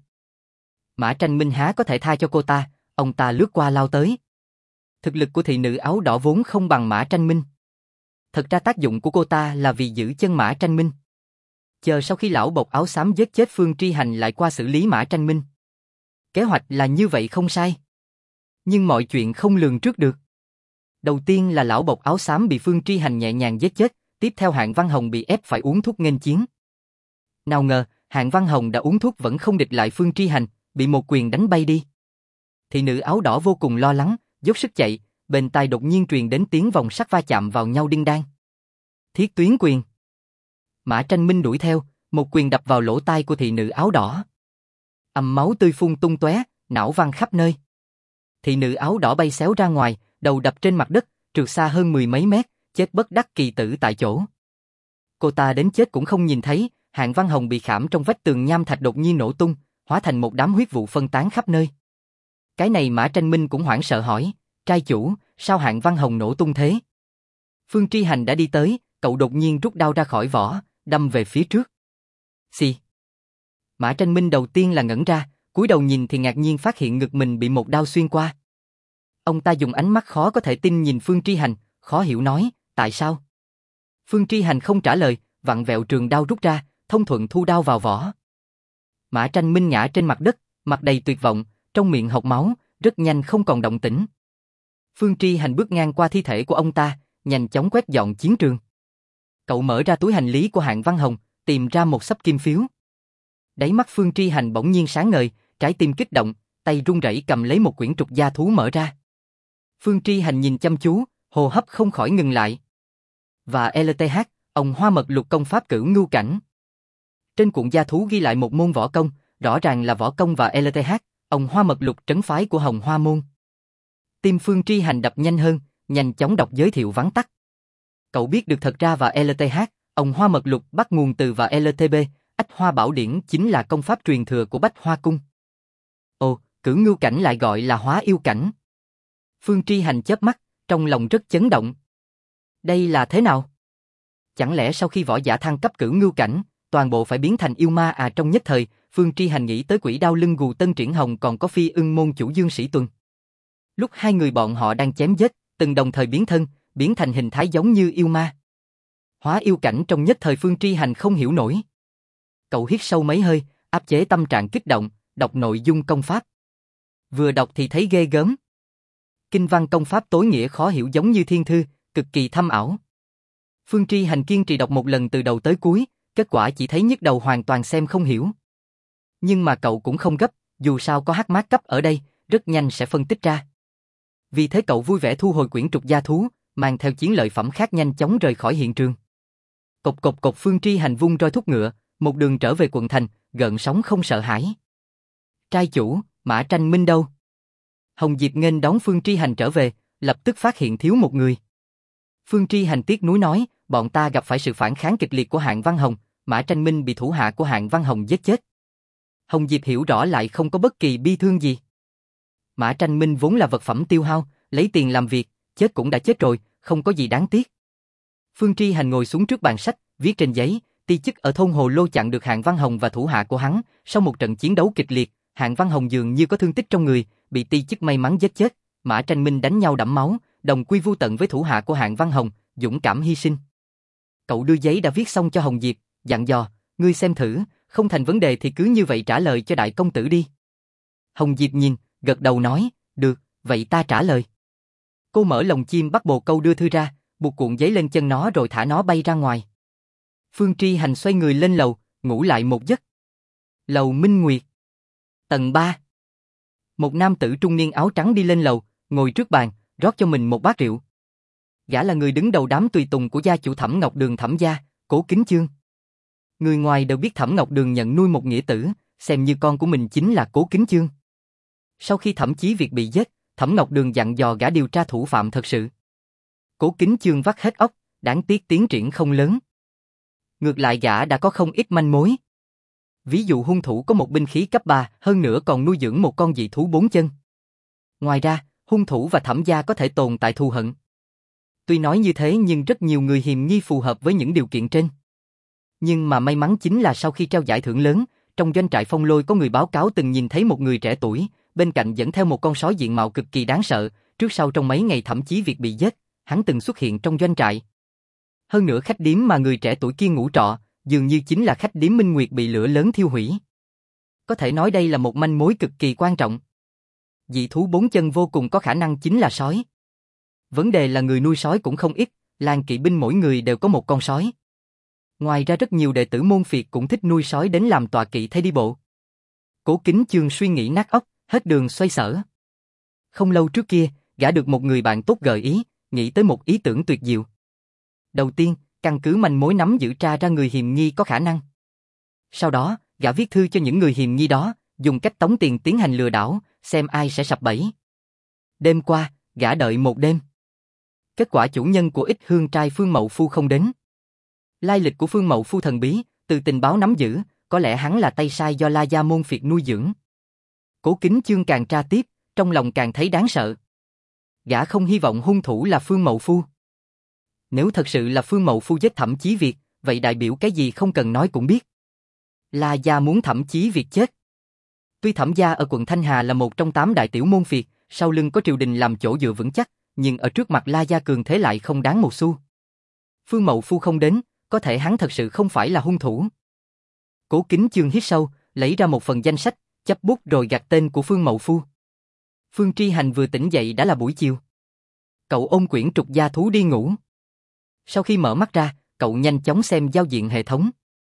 Mã Tranh Minh há có thể tha cho cô ta, ông ta lướt qua lao tới. Thực lực của thị nữ áo đỏ vốn không bằng Mã Tranh Minh. Thật ra tác dụng của cô ta là vì giữ chân Mã Tranh Minh. Chờ sau khi lão bộc áo xám giết chết Phương Tri Hành lại qua xử lý Mã Tranh Minh. Kế hoạch là như vậy không sai. Nhưng mọi chuyện không lường trước được. Đầu tiên là lão bộc áo xám bị Phương Tri Hành nhẹ nhàng giết chết, tiếp theo Hạng Văn Hồng bị ép phải uống thuốc nghênh chiến. Nào ngờ, Hạng Văn Hồng đã uống thuốc vẫn không địch lại Phương Tri Hành, bị một quyền đánh bay đi. Thị nữ áo đỏ vô cùng lo lắng, dốc sức chạy, bên tai đột nhiên truyền đến tiếng vòng sắt va chạm vào nhau đinh đan. Thiết tuyến quyền. Mã Tranh Minh đuổi theo, một quyền đập vào lỗ tai của thị nữ áo đỏ. Máu tươi phun tung tóe, não văng khắp nơi. Thị nữ áo đỏ bay xéo ra ngoài, đầu đập trên mặt đất, trượt xa hơn 10 mấy mét, chết bất đắc kỳ tử tại chỗ. Cô ta đến chết cũng không nhìn thấy, Hạng Văn Hồng bị khảm trong vách tường nham thạch đột nhiên nổ tung, hóa thành một đám huyết vụ phân tán khắp nơi. Cái này Mã Tranh Minh cũng hoảng sợ hỏi, trai chủ, sao Hạng Văn Hồng nổ tung thế? Phương Tri Hành đã đi tới, cậu đột nhiên rút đao ra khỏi vỏ, đâm về phía trước. Xì. Mã Tranh Minh đầu tiên là ngẩn ra, cúi đầu nhìn thì ngạc nhiên phát hiện ngực mình bị một đao xuyên qua. Ông ta dùng ánh mắt khó có thể tin nhìn Phương Tri Hành, khó hiểu nói, tại sao? Phương Tri Hành không trả lời, vặn vẹo trường đao rút ra, thông thuận thu đao vào vỏ. Mã Tranh Minh ngã trên mặt đất, mặt đầy tuyệt vọng, trong miệng hộc máu, rất nhanh không còn động tĩnh. Phương Tri Hành bước ngang qua thi thể của ông ta, nhanh chóng quét dọn chiến trường. Cậu mở ra túi hành lý của Hạng Văn Hồng, tìm ra một xấp kim phiếu. Đáy mắt Phương Tri Hành bỗng nhiên sáng ngời, trái tim kích động, tay run rẩy cầm lấy một quyển trục gia thú mở ra. Phương Tri Hành nhìn chăm chú, hô hấp không khỏi ngừng lại. Và LTH, ông Hoa Mật Lục công pháp Cửu Ngưu Cảnh. Trên cuộn gia thú ghi lại một môn võ công, rõ ràng là võ công và LTH, ông Hoa Mật Lục trấn phái của Hồng Hoa môn. Tim Phương Tri Hành đập nhanh hơn, nhanh chóng đọc giới thiệu vắn tắt. Cậu biết được thật ra và LTH, ông Hoa Mật Lục bắt nguồn từ và LTB, Ách Hoa Bảo Điển chính là công pháp truyền thừa của Bách Hoa Cung. Ồ, Cửu Ngưu Cảnh lại gọi là Hóa Yêu Cảnh. Phương Tri Hành chớp mắt, trong lòng rất chấn động. Đây là thế nào? Chẳng lẽ sau khi võ giả thăng cấp Cửu Ngưu Cảnh, toàn bộ phải biến thành yêu ma à? Trong nhất thời, Phương Tri Hành nghĩ tới Quỷ Đao Lưng Gù Tân Triển Hồng còn có Phi Ưng môn chủ Dương Sĩ Tuần. Lúc hai người bọn họ đang chém giết, từng đồng thời biến thân, biến thành hình thái giống như yêu ma. Hóa yêu cảnh trong nhất thời Phương Tri Hành không hiểu nổi. Cậu hít sâu mấy hơi, áp chế tâm trạng kích động, đọc nội dung công pháp. Vừa đọc thì thấy ghê gớm. Kinh văn công pháp tối nghĩa khó hiểu giống như thiên thư, cực kỳ thâm ảo. Phương Tri Hành kiên trì đọc một lần từ đầu tới cuối, kết quả chỉ thấy nhức đầu hoàn toàn xem không hiểu. Nhưng mà cậu cũng không gấp, dù sao có hắc mát cấp ở đây, rất nhanh sẽ phân tích ra. Vì thế cậu vui vẻ thu hồi quyển trục gia thú, mang theo chiến lợi phẩm khác nhanh chóng rời khỏi hiện trường. Cộc cộc cộc Phương Tri Hành vung roi thúc ngựa, một đường trở về quận thành, gợn sóng không sợ hãi. Trai chủ, Mã Tranh Minh đâu? Hồng Diệp nghênh đón Phương Tri Hành trở về, lập tức phát hiện thiếu một người. Phương Tri Hành tiếc nuối nói, bọn ta gặp phải sự phản kháng kịch liệt của Hạng Văn Hồng, Mã Tranh Minh bị thủ hạ của Hạng Văn Hồng giết chết. Hồng Diệp hiểu rõ lại không có bất kỳ bi thương gì. Mã Tranh Minh vốn là vật phẩm tiêu hao, lấy tiền làm việc, chết cũng đã chết rồi, không có gì đáng tiếc. Phương Tri Hành ngồi xuống trước bàn sách, viết trên giấy, ti chức ở thôn Hồ Lô chặn được Hạng Văn Hồng và thủ hạ của hắn, sau một trận chiến đấu kịch liệt, Hạng Văn Hồng dường như có thương tích trong người, bị ti chức may mắn giết chết, Mã Tranh Minh đánh nhau đẫm máu, đồng quy vu tận với thủ hạ của Hạng Văn Hồng, dũng cảm hy sinh. Cậu đưa giấy đã viết xong cho Hồng Diệp, dặn dò, ngươi xem thử, không thành vấn đề thì cứ như vậy trả lời cho đại công tử đi. Hồng Diệp nhìn, gật đầu nói, được, vậy ta trả lời. Cô mở lồng chim bắt bồ câu đưa thư ra, buộc cuộn giấy lên chân nó rồi thả nó bay ra ngoài. Phương Tri Hành xoay người lên lầu, ngủ lại một giấc. Lầu Minh Nguyệt. Tầng 3. Một nam tử trung niên áo trắng đi lên lầu, ngồi trước bàn, rót cho mình một bát rượu. Gã là người đứng đầu đám tùy tùng của gia chủ Thẩm Ngọc Đường Thẩm gia, Cố Kính Chương. Người ngoài đều biết Thẩm Ngọc Đường nhận nuôi một nghĩa tử, xem như con của mình chính là Cố Kính Chương. Sau khi Thẩm Chí Việt bị giết, Thẩm Ngọc Đường dặn dò gã điều tra thủ phạm thật sự. Cố Kính Chương vắt hết óc, đáng tiếc tiến triển không lớn. Ngược lại gã đã có không ít manh mối. Ví dụ hung thủ có một binh khí cấp 3, hơn nữa còn nuôi dưỡng một con dị thú 4 chân. Ngoài ra, hung thủ và Thẩm gia có thể tồn tại thù hận. Tuy nói như thế nhưng rất nhiều người hiềm nghi phù hợp với những điều kiện trên. Nhưng mà may mắn chính là sau khi trao giải thưởng lớn, trong doanh trại Phong Lôi có người báo cáo từng nhìn thấy một người trẻ tuổi, bên cạnh dẫn theo một con sói diện mạo cực kỳ đáng sợ, trước sau trong mấy ngày Thẩm Chí Việt bị giết, hắn từng xuất hiện trong doanh trại. Hơn nữa khách điếm mà người trẻ tuổi kia ngủ trọ, dường như chính là khách điếm Minh Nguyệt bị lửa lớn thiêu hủy. Có thể nói đây là một manh mối cực kỳ quan trọng. Dị thú 4 chân vô cùng có khả năng chính là sói. Vấn đề là người nuôi sói cũng không ít, làng kỵ binh mỗi người đều có một con sói. Ngoài ra rất nhiều đệ tử môn phiệt cũng thích nuôi sói đến làm tọa kỵ thay đi bộ. Cố Kính Chương suy nghĩ nát óc, hết đường xoay sở. Không lâu trước kia, gã được một người bạn tốt gợi ý, nghĩ tới một ý tưởng tuyệt diệu. Đầu tiên, căn cứ manh mối nắm giữ tra ra người hiềm nghi có khả năng. Sau đó, gã viết thư cho những người hiềm nghi đó, dùng cách tống tiền tiến hành lừa đảo, xem ai sẽ sập bẫy. Đêm qua, gã đợi một đêm. Kết quả chủ nhân của Ích Hương trai Phương Mậu Phu không đến. Lai lịch của Phương Mậu Phu thần bí, từ tình báo nắm giữ, có lẽ hắn là tay sai do La Gia môn phiệt nuôi dưỡng. Cố Kính Chương càng tra tiếp, trong lòng càng thấy đáng sợ. Gã không hy vọng hung thủ là Phương Mậu Phu. Nếu thật sự là Phương Mậu Phu giết Thẩm Chí Việt, vậy đại biểu cái gì không cần nói cũng biết. La Gia muốn Thẩm Chí Việt chết. Tuy Thẩm gia ở quận Thanh Hà là một trong 8 đại tiểu môn phiệt, sau lưng có triều đình làm chỗ dựa vững chắc, nhưng ở trước mặt La Gia cường thế lại không đáng một xu. Phương Mậu Phu không đến, có thể hắn thật sự không phải là hung thủ. Cố Kính Chương hít sâu, lấy ra một phần danh sách, chắp bút rồi gạch tên của Phương Mậu Phu. Phương Tri Hành vừa tỉnh dậy đã là buổi chiều. Cậu ôm quyển trục gia thú đi ngủ. Sau khi mở mắt ra, cậu nhanh chóng xem giao diện hệ thống.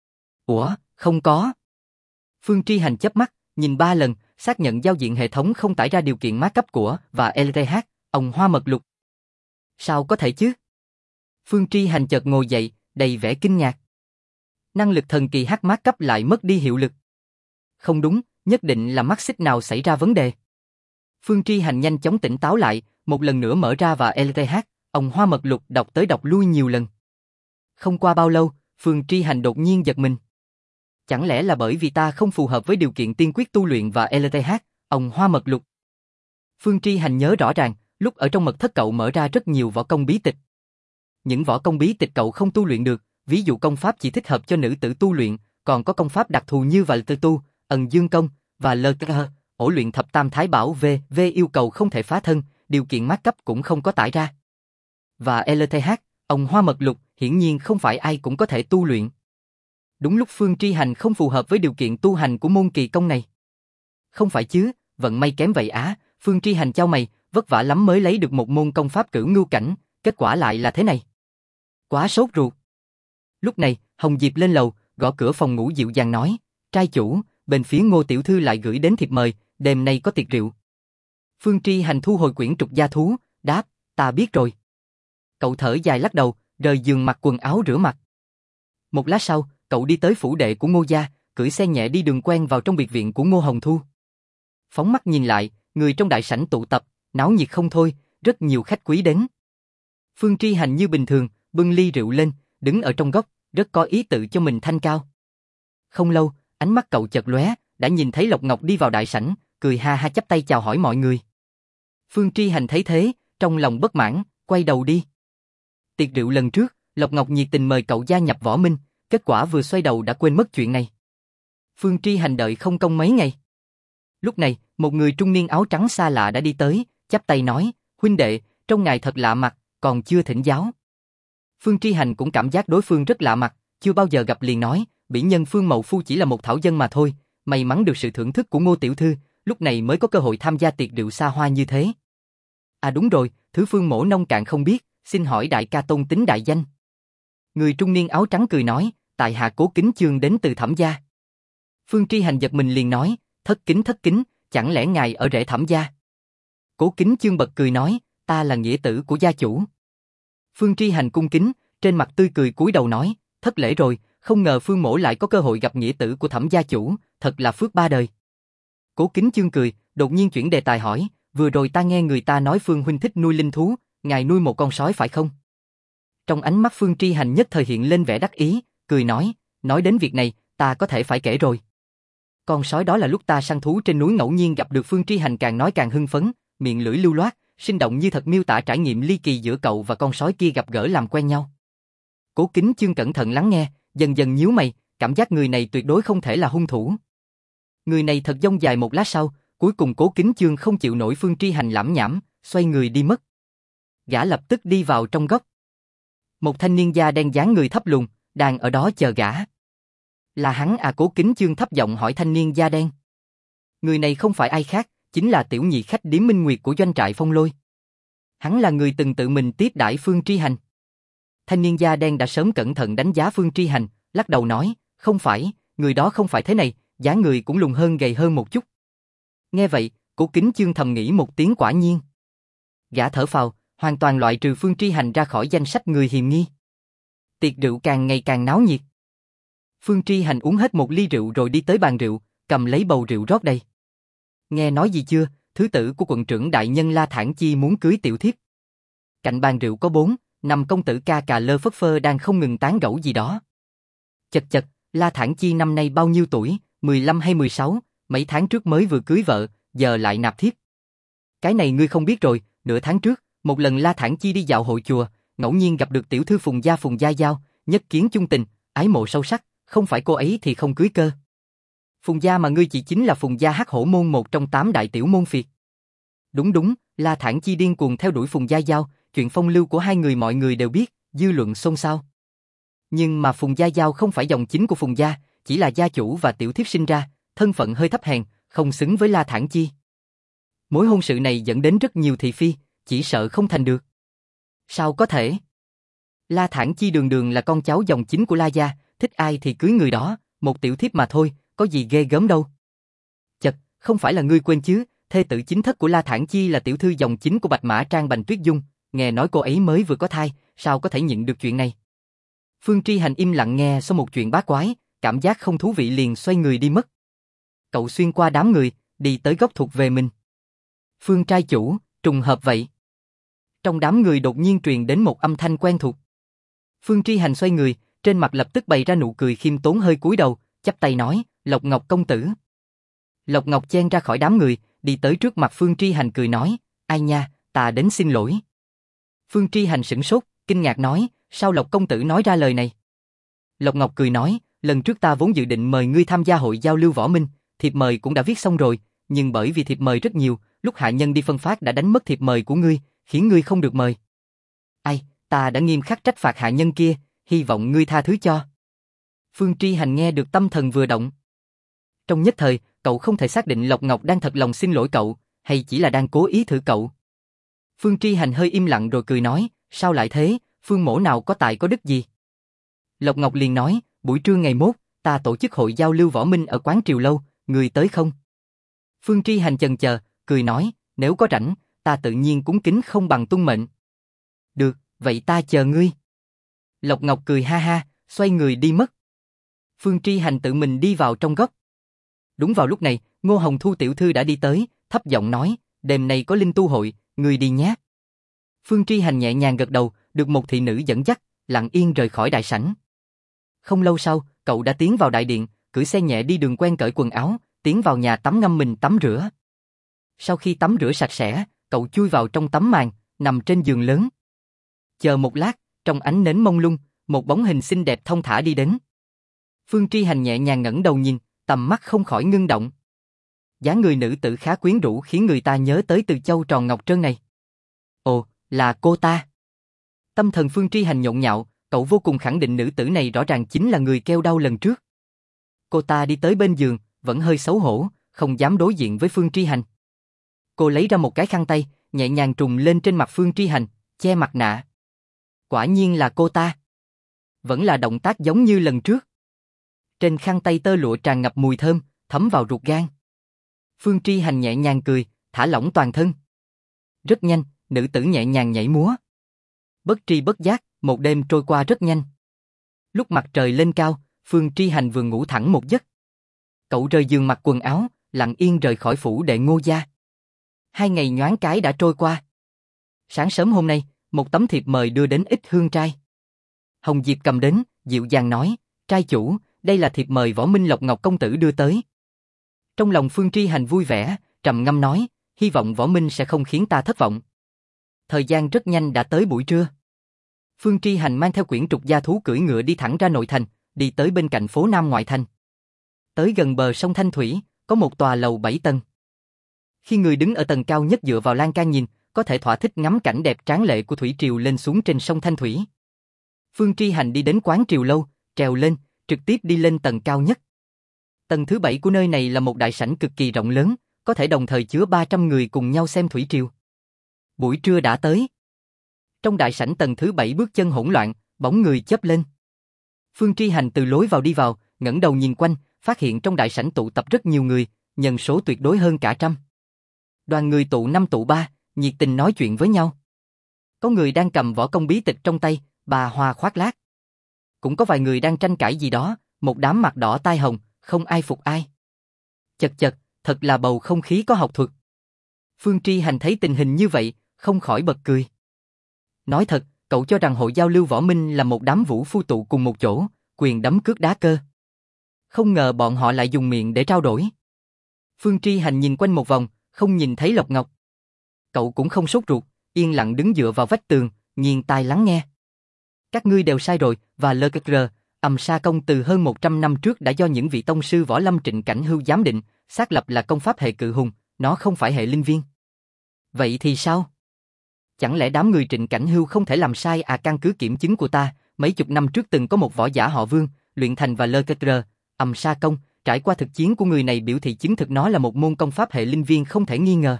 Ủa, không có. Phương Tri Hành chớp mắt, nhìn 3 lần, xác nhận giao diện hệ thống không tải ra điều kiện mã cấp của và LTH, ông Hoa Mật Lục. Sao có thể chứ? Phương Tri Hành chợt ngồi dậy, đầy vẻ kinh ngạc. Năng lực thần kỳ H mát cấp lại mất đi hiệu lực. Không đúng, nhất định là mắt xích nào xảy ra vấn đề. Phương Tri Hành nhanh chóng tỉnh táo lại, một lần nữa mở ra và LTH, ông Hoa Mật Lục đọc tới đọc lui nhiều lần. Không qua bao lâu, Phương Tri Hành đột nhiên giật mình. Chẳng lẽ là bởi vì ta không phù hợp với điều kiện tiên quyết tu luyện và LTH, ông Hoa Mật Lục? Phương Tri Hành nhớ rõ ràng, lúc ở trong mật thất cậu mở ra rất nhiều võ công bí tịch. Những võ công bí tịch cậu không tu luyện được, ví dụ công pháp chỉ thích hợp cho nữ tử tu luyện, còn có công pháp đặc thù như Vạn Tư Tu, Ẩn Dương Công và LTH, ổ luyện thập tam thái bảo V yêu cầu không thể phá thân, điều kiện mát cấp cũng không có tải ra. Và LTH, ông Hoa Mật Lục, hiển nhiên không phải ai cũng có thể tu luyện. Đúng lúc Phương Tri Hành không phù hợp với điều kiện tu hành của môn kỳ công này. Không phải chứ, vận may kém vậy á, Phương Tri Hành chau mày, vất vả lắm mới lấy được một môn công pháp cửu ngưu cảnh, kết quả lại là thế này. Quá sốt ruột. Lúc này, Hồng Diệp lên lầu, gõ cửa phòng ngủ dịu dàng nói, trai chủ, bên phía Ngô tiểu thư lại gửi đến thiệp mời, đêm nay có tiệc rượu. Phương Tri Hành thu hồi quyển trục gia thú, đáp, ta biết rồi. Cậu thở dài lắc đầu, rời giường mặc quần áo rửa mặt. Một lát sau, cậu đi tới phủ đệ của Ngô gia, cưỡi xe nhẹ đi đường quen vào trong biệt viện của Ngô Hồng Thu. Phóng mắt nhìn lại, người trong đại sảnh tụ tập, náo nhiệt không thôi, rất nhiều khách quý đến. Phương Tri Hành như bình thường, bưng ly rượu lên, đứng ở trong góc, rất có ý tự cho mình thanh cao. Không lâu, ánh mắt cậu chợt lóe, đã nhìn thấy Lộc Ngọc đi vào đại sảnh, cười ha ha chắp tay chào hỏi mọi người. Phương Tri Hành thấy thế, trong lòng bất mãn, quay đầu đi. Tiệc rượu lần trước, Lộc Ngọc nhiệt tình mời cậu gia nhập Võ Minh, kết quả vừa xoay đầu đã quên mất chuyện này. Phương Tri Hành đợi không công mấy ngày. Lúc này, một người trung niên áo trắng xa lạ đã đi tới, chắp tay nói, huynh đệ, trông ngài thật lạ mặt, còn chưa thỉnh giáo. Phương Tri Hành cũng cảm giác đối phương rất lạ mặt, chưa bao giờ gặp liền nói, bỉ nhân Phương Mậu Phu chỉ là một thảo dân mà thôi, may mắn được sự thưởng thức của Ngô tiểu thư, lúc này mới có cơ hội tham gia tiệc rượu xa hoa như thế. À đúng rồi, thứ Phương mỗ nông cạn không biết, xin hỏi đại ca tôn tính đại danh. Người trung niên áo trắng cười nói, tại hạ Cố Kính Chương đến từ Thẩm gia. Phương Tri Hành giật mình liền nói, thất kính, chẳng lẽ ngài ở rễ Thẩm gia? Cố Kính Chương bật cười nói, ta là nghĩa tử của gia chủ. Phương Tri Hành cung kính, trên mặt tươi cười cúi đầu nói, thất lễ rồi, không ngờ Phương mỗ lại có cơ hội gặp nghĩa tử của Thẩm gia chủ, thật là phước ba đời. Cố Kính Chương cười, đột nhiên chuyển đề tài hỏi, vừa rồi ta nghe người ta nói Phương huynh thích nuôi linh thú, ngài nuôi một con sói phải không? Trong ánh mắt Phương Tri Hành nhất thời hiện lên vẻ đắc ý, cười nói đến việc này, ta có thể phải kể rồi. Con sói đó là lúc ta săn thú trên núi ngẫu nhiên gặp được Phương Tri Hành, càng nói càng hưng phấn, miệng lưỡi lưu loát, sinh động như thật miêu tả trải nghiệm ly kỳ giữa cậu và con sói kia gặp gỡ làm quen nhau. Cố Kính Chương cẩn thận lắng nghe, dần dần nhíu mày, cảm giác người này tuyệt đối không thể là hung thủ. Người này thật dông dài một lát sau, cuối cùng Cố Kính Chương không chịu nổi Phương Tri Hành lảm nhảm, xoay người đi mất. Gã lập tức đi vào trong góc. Một thanh niên da đen dáng người thấp lùn, đang ở đó chờ gã. Là hắn à? Cố Kính Chương thấp giọng hỏi thanh niên da đen. Người này không phải ai khác, chính là tiểu nhị khách điếm Minh Nguyệt của doanh trại Phong Lôi. Hắn là người từng tự mình tiếp đãi Phương Tri Hành. Thanh niên da đen đã sớm cẩn thận đánh giá Phương Tri Hành, lắc đầu nói, không phải, người đó không phải thế này, dáng người cũng lùn hơn gầy hơn một chút. Nghe vậy, Cố Kính Chương thầm nghĩ một tiếng quả nhiên. Gã thở phào, hoàn toàn loại trừ Phương Tri Hành ra khỏi danh sách người hiềm nghi. Tiệc rượu càng ngày càng náo nhiệt. Phương Tri Hành uống hết một ly rượu rồi đi tới bàn rượu, cầm lấy bầu rượu rót đầy. Nghe nói gì chưa, thứ tử của quận trưởng đại nhân La Thản Chi muốn cưới tiểu thiếp. Cạnh bàn rượu có 4-5 công tử ca cà lơ phất phơ đang không ngừng tán gẫu gì đó. Chật chật, La Thản Chi năm nay bao nhiêu tuổi, 15 hay 16, mấy tháng trước mới vừa cưới vợ, giờ lại nạp thiếp. Cái này ngươi không biết rồi, nửa tháng trước, một lần La Thản Chi đi dạo hội chùa, ngẫu nhiên gặp được tiểu thư Phùng Gia Giao, nhất kiến chung tình, ái mộ sâu sắc, không phải cô ấy thì không cưới cơ. Phùng Gia mà ngươi chỉ chính là Phùng Gia Hắc Hổ môn, một trong 8 đại tiểu môn phiệt. Đúng, La Thản Chi điên cuồng theo đuổi Phùng Gia Giao, chuyện phong lưu của hai người mọi người đều biết, dư luận xôn xao. Nhưng mà Phùng Gia Giao không phải dòng chính của Phùng Gia, chỉ là gia chủ và tiểu thiếp sinh ra, thân phận hơi thấp hèn, không xứng với La Thản Chi. Mối hôn sự này dẫn đến rất nhiều thị phi, chỉ sợ không thành được. Sao có thể? La Thản Chi đường đường là con cháu dòng chính của La Gia, thích ai thì cưới người đó, một tiểu thiếp mà thôi, có gì ghê gớm đâu. Chật, không phải là ngươi quên chứ, thê tử chính thất của La Thản Chi là tiểu thư dòng chính của Bạch Mã Trang Bành Tuyết Dung, nghe nói cô ấy mới vừa có thai, sao có thể nhịn được chuyện này. Phương Tri Hành im lặng nghe xong một chuyện bá quái, cảm giác không thú vị liền xoay người đi mất. Cậu xuyên qua đám người, đi tới góc thuộc về mình. Phương trai chủ, trùng hợp vậy. Trong đám người đột nhiên truyền đến một âm thanh quen thuộc. Phương Tri Hành xoay người, trên mặt lập tức bày ra nụ cười khiêm tốn, hơi cúi đầu, chắp tay nói, Lộc Ngọc công tử. Lộc Ngọc chen ra khỏi đám người, đi tới trước mặt Phương Tri Hành cười nói, ai nha, ta đến xin lỗi. Phương Tri Hành sửng sốt, kinh ngạc nói, sao Lộc công tử nói ra lời này? Lộc Ngọc cười nói, lần trước ta vốn dự định mời ngươi tham gia hội giao lưu võ minh, thiệp mời cũng đã viết xong rồi, nhưng bởi vì thiệp mời rất nhiều, lúc hạ nhân đi phân phát đã đánh mất thiệp mời của ngươi, khiến ngươi không được mời. Ai, ta đã nghiêm khắc trách phạt hạ nhân kia, hy vọng ngươi tha thứ cho. Phương Tri Hành nghe được tâm thần vừa động. Trong nhất thời, cậu không thể xác định Lộc Ngọc đang thật lòng xin lỗi cậu, hay chỉ là đang cố ý thử cậu. Phương Tri Hành hơi im lặng rồi cười nói, sao lại thế, Phương mỗ nào có tài có đức gì. Lộc Ngọc liền nói, buổi trưa ngày mốt, ta tổ chức hội giao lưu võ minh ở quán Triều Lâu, người tới không? Phương Tri Hành chần chờ, cười nói, nếu có rảnh, ta tự nhiên cúng kính không bằng tuân mệnh. Được, vậy ta chờ ngươi. Lộc Ngọc cười ha ha, xoay người đi mất. Phương Tri Hành tự mình đi vào trong góc. Đúng vào lúc này, Ngô Hồng Thu tiểu thư đã đi tới, thấp giọng nói, đêm nay có linh tu hội, người đi nhé. Phương Tri Hành nhẹ nhàng gật đầu, được một thị nữ dẫn dắt, lặng yên rời khỏi đại sảnh. Không lâu sau, cậu đã tiến vào đại điện, cưỡi xe nhẹ đi đường quen, cởi quần áo, tiến vào nhà tắm ngâm mình tắm rửa. Sau khi tắm rửa sạch sẽ, cậu chui vào trong tấm màn, nằm trên giường lớn. Chờ một lát, trong ánh nến mông lung, một bóng hình xinh đẹp thong thả đi đến. Phương Tri Hành nhẹ nhàng ngẩng đầu nhìn, tầm mắt không khỏi ngưng động. Dáng người nữ tử khá quyến rũ khiến người ta nhớ tới Từ Châu tròn ngọc trơn này. Ồ, là cô ta. Tâm thần Phương Tri Hành nhộn nhạo, cậu vô cùng khẳng định nữ tử này rõ ràng chính là người kêu đau lần trước. Cô ta đi tới bên giường, vẫn hơi xấu hổ, không dám đối diện với Phương Tri Hành. Cô lấy ra một cái khăn tay, nhẹ nhàng trùm lên trên mặt Phương Tri Hành, che mặt nạ. Quả nhiên là cô ta. Vẫn là động tác giống như lần trước. Trên khăn tay tơ lụa tràn ngập mùi thơm, thấm vào ruột gan. Phương Tri Hành nhẹ nhàng cười, thả lỏng toàn thân. Rất nhanh, nữ tử nhẹ nhàng nhảy múa. Bất tri bất giác, một đêm trôi qua rất nhanh. Lúc mặt trời lên cao, Phương Tri Hành vừa ngủ thẳng một giấc. Cậu rời giường mặc quần áo, lặng yên rời khỏi phủ đệ Ngô gia. 2 ngày nhoáng cái đã trôi qua. Sáng sớm hôm nay, một tấm thiệp mời đưa đến ít hương trai. Hồng Diệp cầm đến, dịu dàng nói, trai chủ, đây là thiệp mời Võ Minh Lộc Ngọc công tử đưa tới. Trong lòng Phương Tri Hành vui vẻ, trầm ngâm nói, hy vọng Võ Minh sẽ không khiến ta thất vọng. Thời gian rất nhanh đã tới buổi trưa. Phương Tri Hành mang theo quyển trục gia thú cưỡi ngựa đi thẳng ra nội thành, đi tới bên cạnh phố Nam ngoại thành. Tới gần bờ sông Thanh Thủy, có một tòa lầu 7 tầng. Khi người đứng ở tầng cao nhất dựa vào lan can nhìn, có thể thỏa thích ngắm cảnh đẹp tráng lệ của thủy triều lên xuống trên sông Thanh Thủy. Phương Tri Hành đi đến quán triều lâu, trèo lên, trực tiếp đi lên tầng cao nhất. Tầng thứ 7 của nơi này là một đại sảnh cực kỳ rộng lớn, có thể đồng thời chứa 300 người cùng nhau xem thủy triều. Buổi trưa đã tới. Trong đại sảnh tầng thứ 7 bước chân hỗn loạn, bóng người chớp lên. Phương Tri Hành từ lối vào đi vào, ngẩng đầu nhìn quanh, phát hiện trong đại sảnh tụ tập rất nhiều người, nhân số tuyệt đối hơn cả trăm. Đoàn người tụ 5 tụ 3, nhiệt tình nói chuyện với nhau. Có người đang cầm võ công bí tịch trong tay, bà hoa khoác lác. Cũng có vài người đang tranh cãi gì đó, một đám mặt đỏ tai hồng, không ai phục ai. Chật chật, thật là bầu không khí có học thuật. Phương Tri Hành thấy tình hình như vậy, không khỏi bật cười. Nói thật, cậu cho rằng hội giao lưu võ minh là một đám vũ phu tụ cùng một chỗ, quyền đấm cước đá cơ. Không ngờ bọn họ lại dùng miệng để trao đổi. Phương Tri Hành nhìn quanh một vòng, không nhìn thấy Lộc Ngọc. Cậu cũng không sốt ruột, yên lặng đứng dựa vào vách tường, nghiêng tai lắng nghe. Các ngươi đều sai rồi, và LKR, Ầm Sa Công từ hơn 100 năm trước đã do những vị tông sư võ lâm Trịnh Cảnh Hưu giám định, xác lập là công pháp hệ cự hùng, nó không phải hệ linh viên. Vậy thì sao? Chẳng lẽ đám người Trịnh Cảnh Hưu không thể làm sai à? Căn cứ kiểm chứng của ta, mấy chục năm trước từng có một võ giả họ Vương, luyện thành và LKR, Ầm Sa Công, trải qua thực chiến của người này biểu thị chứng thực nó là một môn công pháp hệ linh viên không thể nghi ngờ.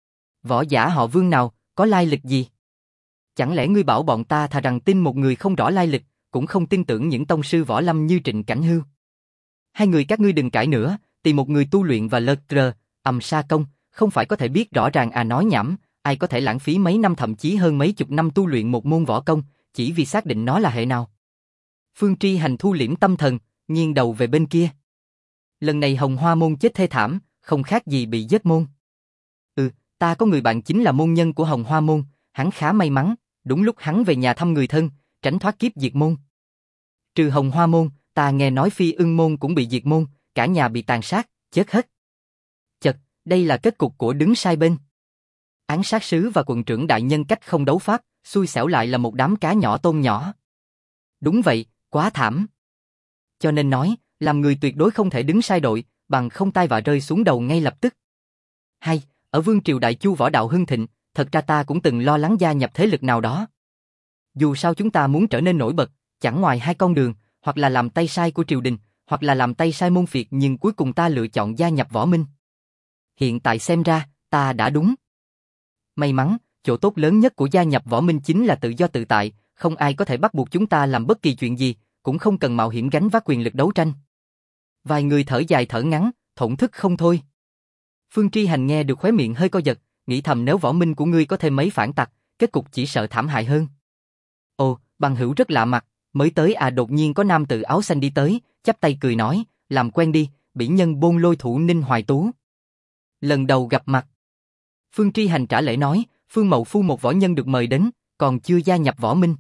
Võ giả họ Vương nào, có lai lịch gì? Chẳng lẽ ngươi bảo bọn ta thà rằng tin một người không rõ lai lịch, cũng không tin tưởng những tông sư võ lâm như Trịnh Cảnh Hưu? Hai người các ngươi đừng cãi nữa, tìm một người tu luyện và LKR, Ầm Sa Công, không phải có thể biết rõ ràng à? Nói nhảm, ai có thể lãng phí mấy năm thậm chí hơn mấy chục năm tu luyện một môn võ công, chỉ vì xác định nó là hệ nào? Phương Tri Hành thu liễm tâm thần, nghiêng đầu về bên kia. Lần này Hồng Hoa môn chết thê thảm, không khác gì bị giết môn. Ta có người bạn chính là môn nhân của Hồng Hoa môn, hắn khá may mắn, đúng lúc hắn về nhà thăm người thân, tránh thoát kiếp diệt môn. Trừ Hồng Hoa môn, ta nghe nói Phi Ưng môn cũng bị diệt môn, cả nhà bị tàn sát, chết hết. Chật, đây là kết cục của đứng sai bên. Án sát sứ và quận trưởng đại nhân cách không đấu pháp, xui xẻo lại là một đám cá nhỏ tôm nhỏ. Đúng vậy, quá thảm. Cho nên nói, làm người tuyệt đối không thể đứng sai đội, bằng không tai vạ rơi xuống đầu ngay lập tức. Hay, ở Vương triều Đại Chu võ đạo hưng thịnh, thật ra ta cũng từng lo lắng gia nhập thế lực nào đó. Dù sao chúng ta muốn trở nên nổi bật, chẳng ngoài 2 con đường, hoặc là làm tay sai của triều đình, hoặc là làm tay sai môn phiệt, nhưng cuối cùng ta lựa chọn gia nhập võ minh. Hiện tại xem ra, ta đã đúng. May mắn, chỗ tốt lớn nhất của gia nhập võ minh chính là tự do tự tại, không ai có thể bắt buộc chúng ta làm bất kỳ chuyện gì, cũng không cần mạo hiểm gánh vác quyền lực đấu tranh. Vài người thở dài thở ngắn, thổn thức không thôi. Phương Tri Hành nghe được khóe miệng hơi co giật, nghĩ thầm nếu võ minh của ngươi có thêm mấy phản tặc, kết cục chỉ sợ thảm hại hơn. Ồ, bằng hữu rất lạ mặt, mới tới à? Đột nhiên có nam tử áo xanh đi tới, chắp tay cười nói, làm quen đi, bỉ nhân Bôn Lôi thủ Ninh Hoài Tú. Lần đầu gặp mặt. Phương Tri Hành trả lễ nói, Phương Mậu Phu một võ nhân được mời đến, còn chưa gia nhập võ minh.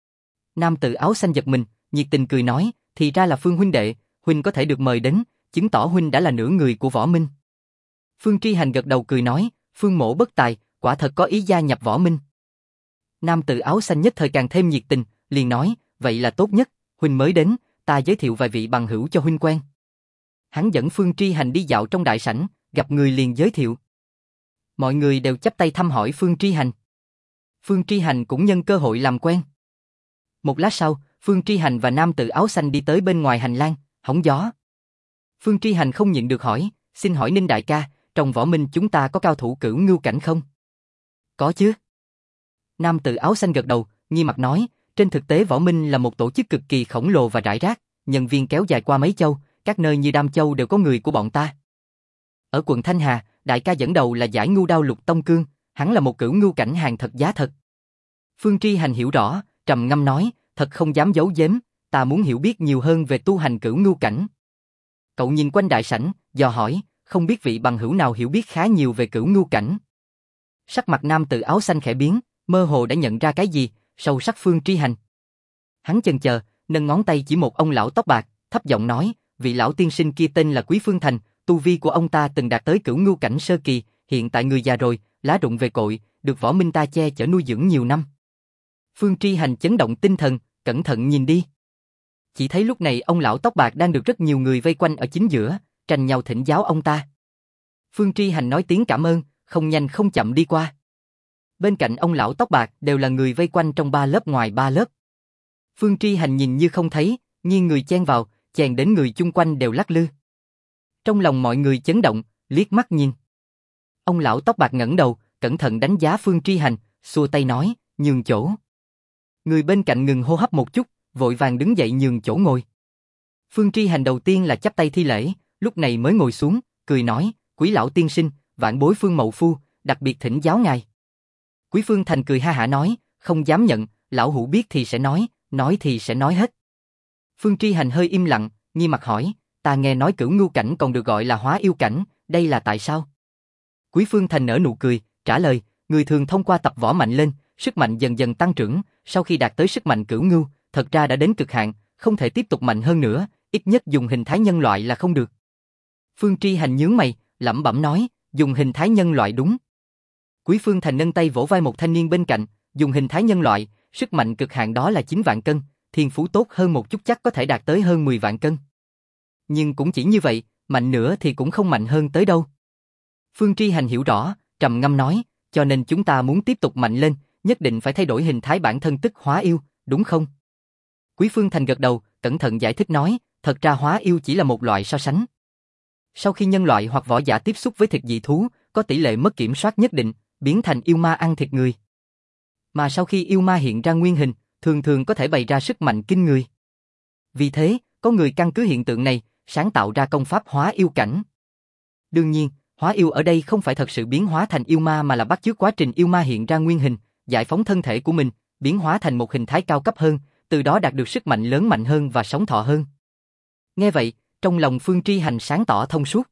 Nam tử áo xanh giật mình, nhiệt tình cười nói, thì ra là Phương huynh đệ, huynh có thể được mời đến, chứng tỏ huynh đã là nửa người của võ minh. Phương Tri Hành gật đầu cười nói, Phương mỗ bất tài, quả thật có ý gia nhập võ minh. Nam tử áo xanh nhất thời càng thêm nhiệt tình, liền nói, vậy là tốt nhất, huynh mới đến, ta giới thiệu vài vị bằng hữu cho huynh quen. Hắn dẫn Phương Tri Hành đi dạo trong đại sảnh, gặp người liền giới thiệu. Mọi người đều chắp tay thăm hỏi Phương Tri Hành. Phương Tri Hành cũng nhân cơ hội làm quen. Một lát sau, Phương Tri Hành và nam tử áo xanh đi tới bên ngoài hành lang, hóng gió. Phương Tri Hành không nhịn được hỏi, xin hỏi Ninh đại ca, trong võ minh chúng ta có cao thủ cửu ngưu cảnh không? Có chứ. Nam tử áo xanh gật đầu, nghiêm mặt nói, trên thực tế võ minh là một tổ chức cực kỳ khổng lồ và rải rác, nhân viên kéo dài qua mấy châu, các nơi như Đam Châu đều có người của bọn ta. Ở quận Thanh Hà, đại ca dẫn đầu là Giải Ngưu Đao Lục Tông Cương, hắn là một cửu ngưu cảnh hàng thật giá thật. Phương Tri Hành hiểu rõ, trầm ngâm nói, thật không dám giấu giếm, ta muốn hiểu biết nhiều hơn về tu hành cửu ngưu cảnh. Cậu nhìn quanh đại sảnh, dò hỏi, không biết vị bằng hữu nào hiểu biết khá nhiều về cửu ngưu cảnh. Sắc mặt nam tử áo xanh khẽ biến, mơ hồ đã nhận ra cái gì, sâu sắc Phương Tri Hành. Hắn chần chờ, nâng ngón tay chỉ một ông lão tóc bạc, thấp giọng nói, vị lão tiên sinh kia tên là Quý Phương Thành, tu vi của ông ta từng đạt tới cửu ngưu cảnh sơ kỳ, hiện tại người già rồi, lá rụng về cội, được võ minh ta che chở nuôi dưỡng nhiều năm. Phương Tri Hành chấn động tinh thần, cẩn thận nhìn đi. Chỉ thấy lúc này ông lão tóc bạc đang được rất nhiều người vây quanh ở chính giữa, tranh nhau thỉnh giáo ông ta. Phương Tri Hành nói tiếng cảm ơn, không nhanh không chậm đi qua. Bên cạnh ông lão tóc bạc đều là người vây quanh trong 3 lớp ngoài 3 lớp. Phương Tri Hành nhìn như không thấy, nghiêng người chen vào, chèn đến người chung quanh đều lắc lư. Trong lòng mọi người chấn động, liếc mắt nhìn. Ông lão tóc bạc ngẩng đầu, cẩn thận đánh giá Phương Tri Hành, xua tay nói, nhường chỗ. Người bên cạnh ngừng hô hấp một chút, vội vàng đứng dậy nhường chỗ ngồi. Phương Tri Hành đầu tiên là chắp tay thi lễ, lúc này mới ngồi xuống, cười nói, Quý lão tiên sinh, vạn bối Phương Mậu Phu, đặc biệt thỉnh giáo ngài. Quý Phương Thành cười ha hả nói, không dám nhận, lão hữu biết thì sẽ nói thì sẽ nói hết. Phương Tri Hành hơi im lặng, nghi mặt hỏi, ta nghe nói cửu ngưu cảnh còn được gọi là hóa yêu cảnh, đây là tại sao? Quý Phương Thành nở nụ cười, trả lời, người thường thông qua tập võ mạnh lên, sức mạnh dần dần tăng trưởng, sau khi đạt tới sức mạnh cửu ngưu, thật ra đã đến cực hạn, không thể tiếp tục mạnh hơn nữa, ít nhất dùng hình thái nhân loại là không được. Phương Tri Hành nhướng mày, lẩm bẩm nói, dùng hình thái nhân loại đúng. Quý Phương Thành nâng tay vỗ vai một thanh niên bên cạnh, dùng hình thái nhân loại, sức mạnh cực hạn đó là 9 vạn cân, thiên phú tốt hơn một chút chắc có thể đạt tới hơn 10 vạn cân. Nhưng cũng chỉ như vậy, mạnh nữa thì cũng không mạnh hơn tới đâu. Phương Tri Hành hiểu rõ, trầm ngâm nói, cho nên chúng ta muốn tiếp tục mạnh lên, nhất định phải thay đổi hình thái bản thân tức hóa yêu, đúng không? Quý Phương Thành gật đầu, cẩn thận giải thích nói, thật ra hóa yêu chỉ là một loại so sánh. Sau khi nhân loại hoặc võ giả tiếp xúc với thịt dị thú, có tỷ lệ mất kiểm soát nhất định, biến thành yêu ma ăn thịt người. Mà sau khi yêu ma hiện ra nguyên hình, thường thường có thể bày ra sức mạnh kinh người. Vì thế, có người căn cứ hiện tượng này, sáng tạo ra công pháp hóa yêu cảnh. Đương nhiên, hóa yêu ở đây không phải thật sự biến hóa thành yêu ma mà là bắt chước quá trình yêu ma hiện ra nguyên hình, giải phóng thân thể của mình, biến hóa thành một hình thái cao cấp hơn, từ đó đạt được sức mạnh lớn mạnh hơn và sống thọ hơn. Nghe vậy, trong lòng Phương Tri Hành sáng tỏ thông suốt.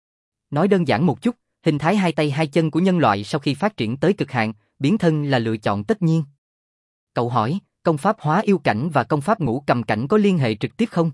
Nói đơn giản một chút, hình thái hai tay hai chân của nhân loại sau khi phát triển tới cực hạn, biến thân là lựa chọn tất nhiên. Cậu hỏi, công pháp hóa yêu cảnh và công pháp ngũ cầm cảnh có liên hệ trực tiếp không?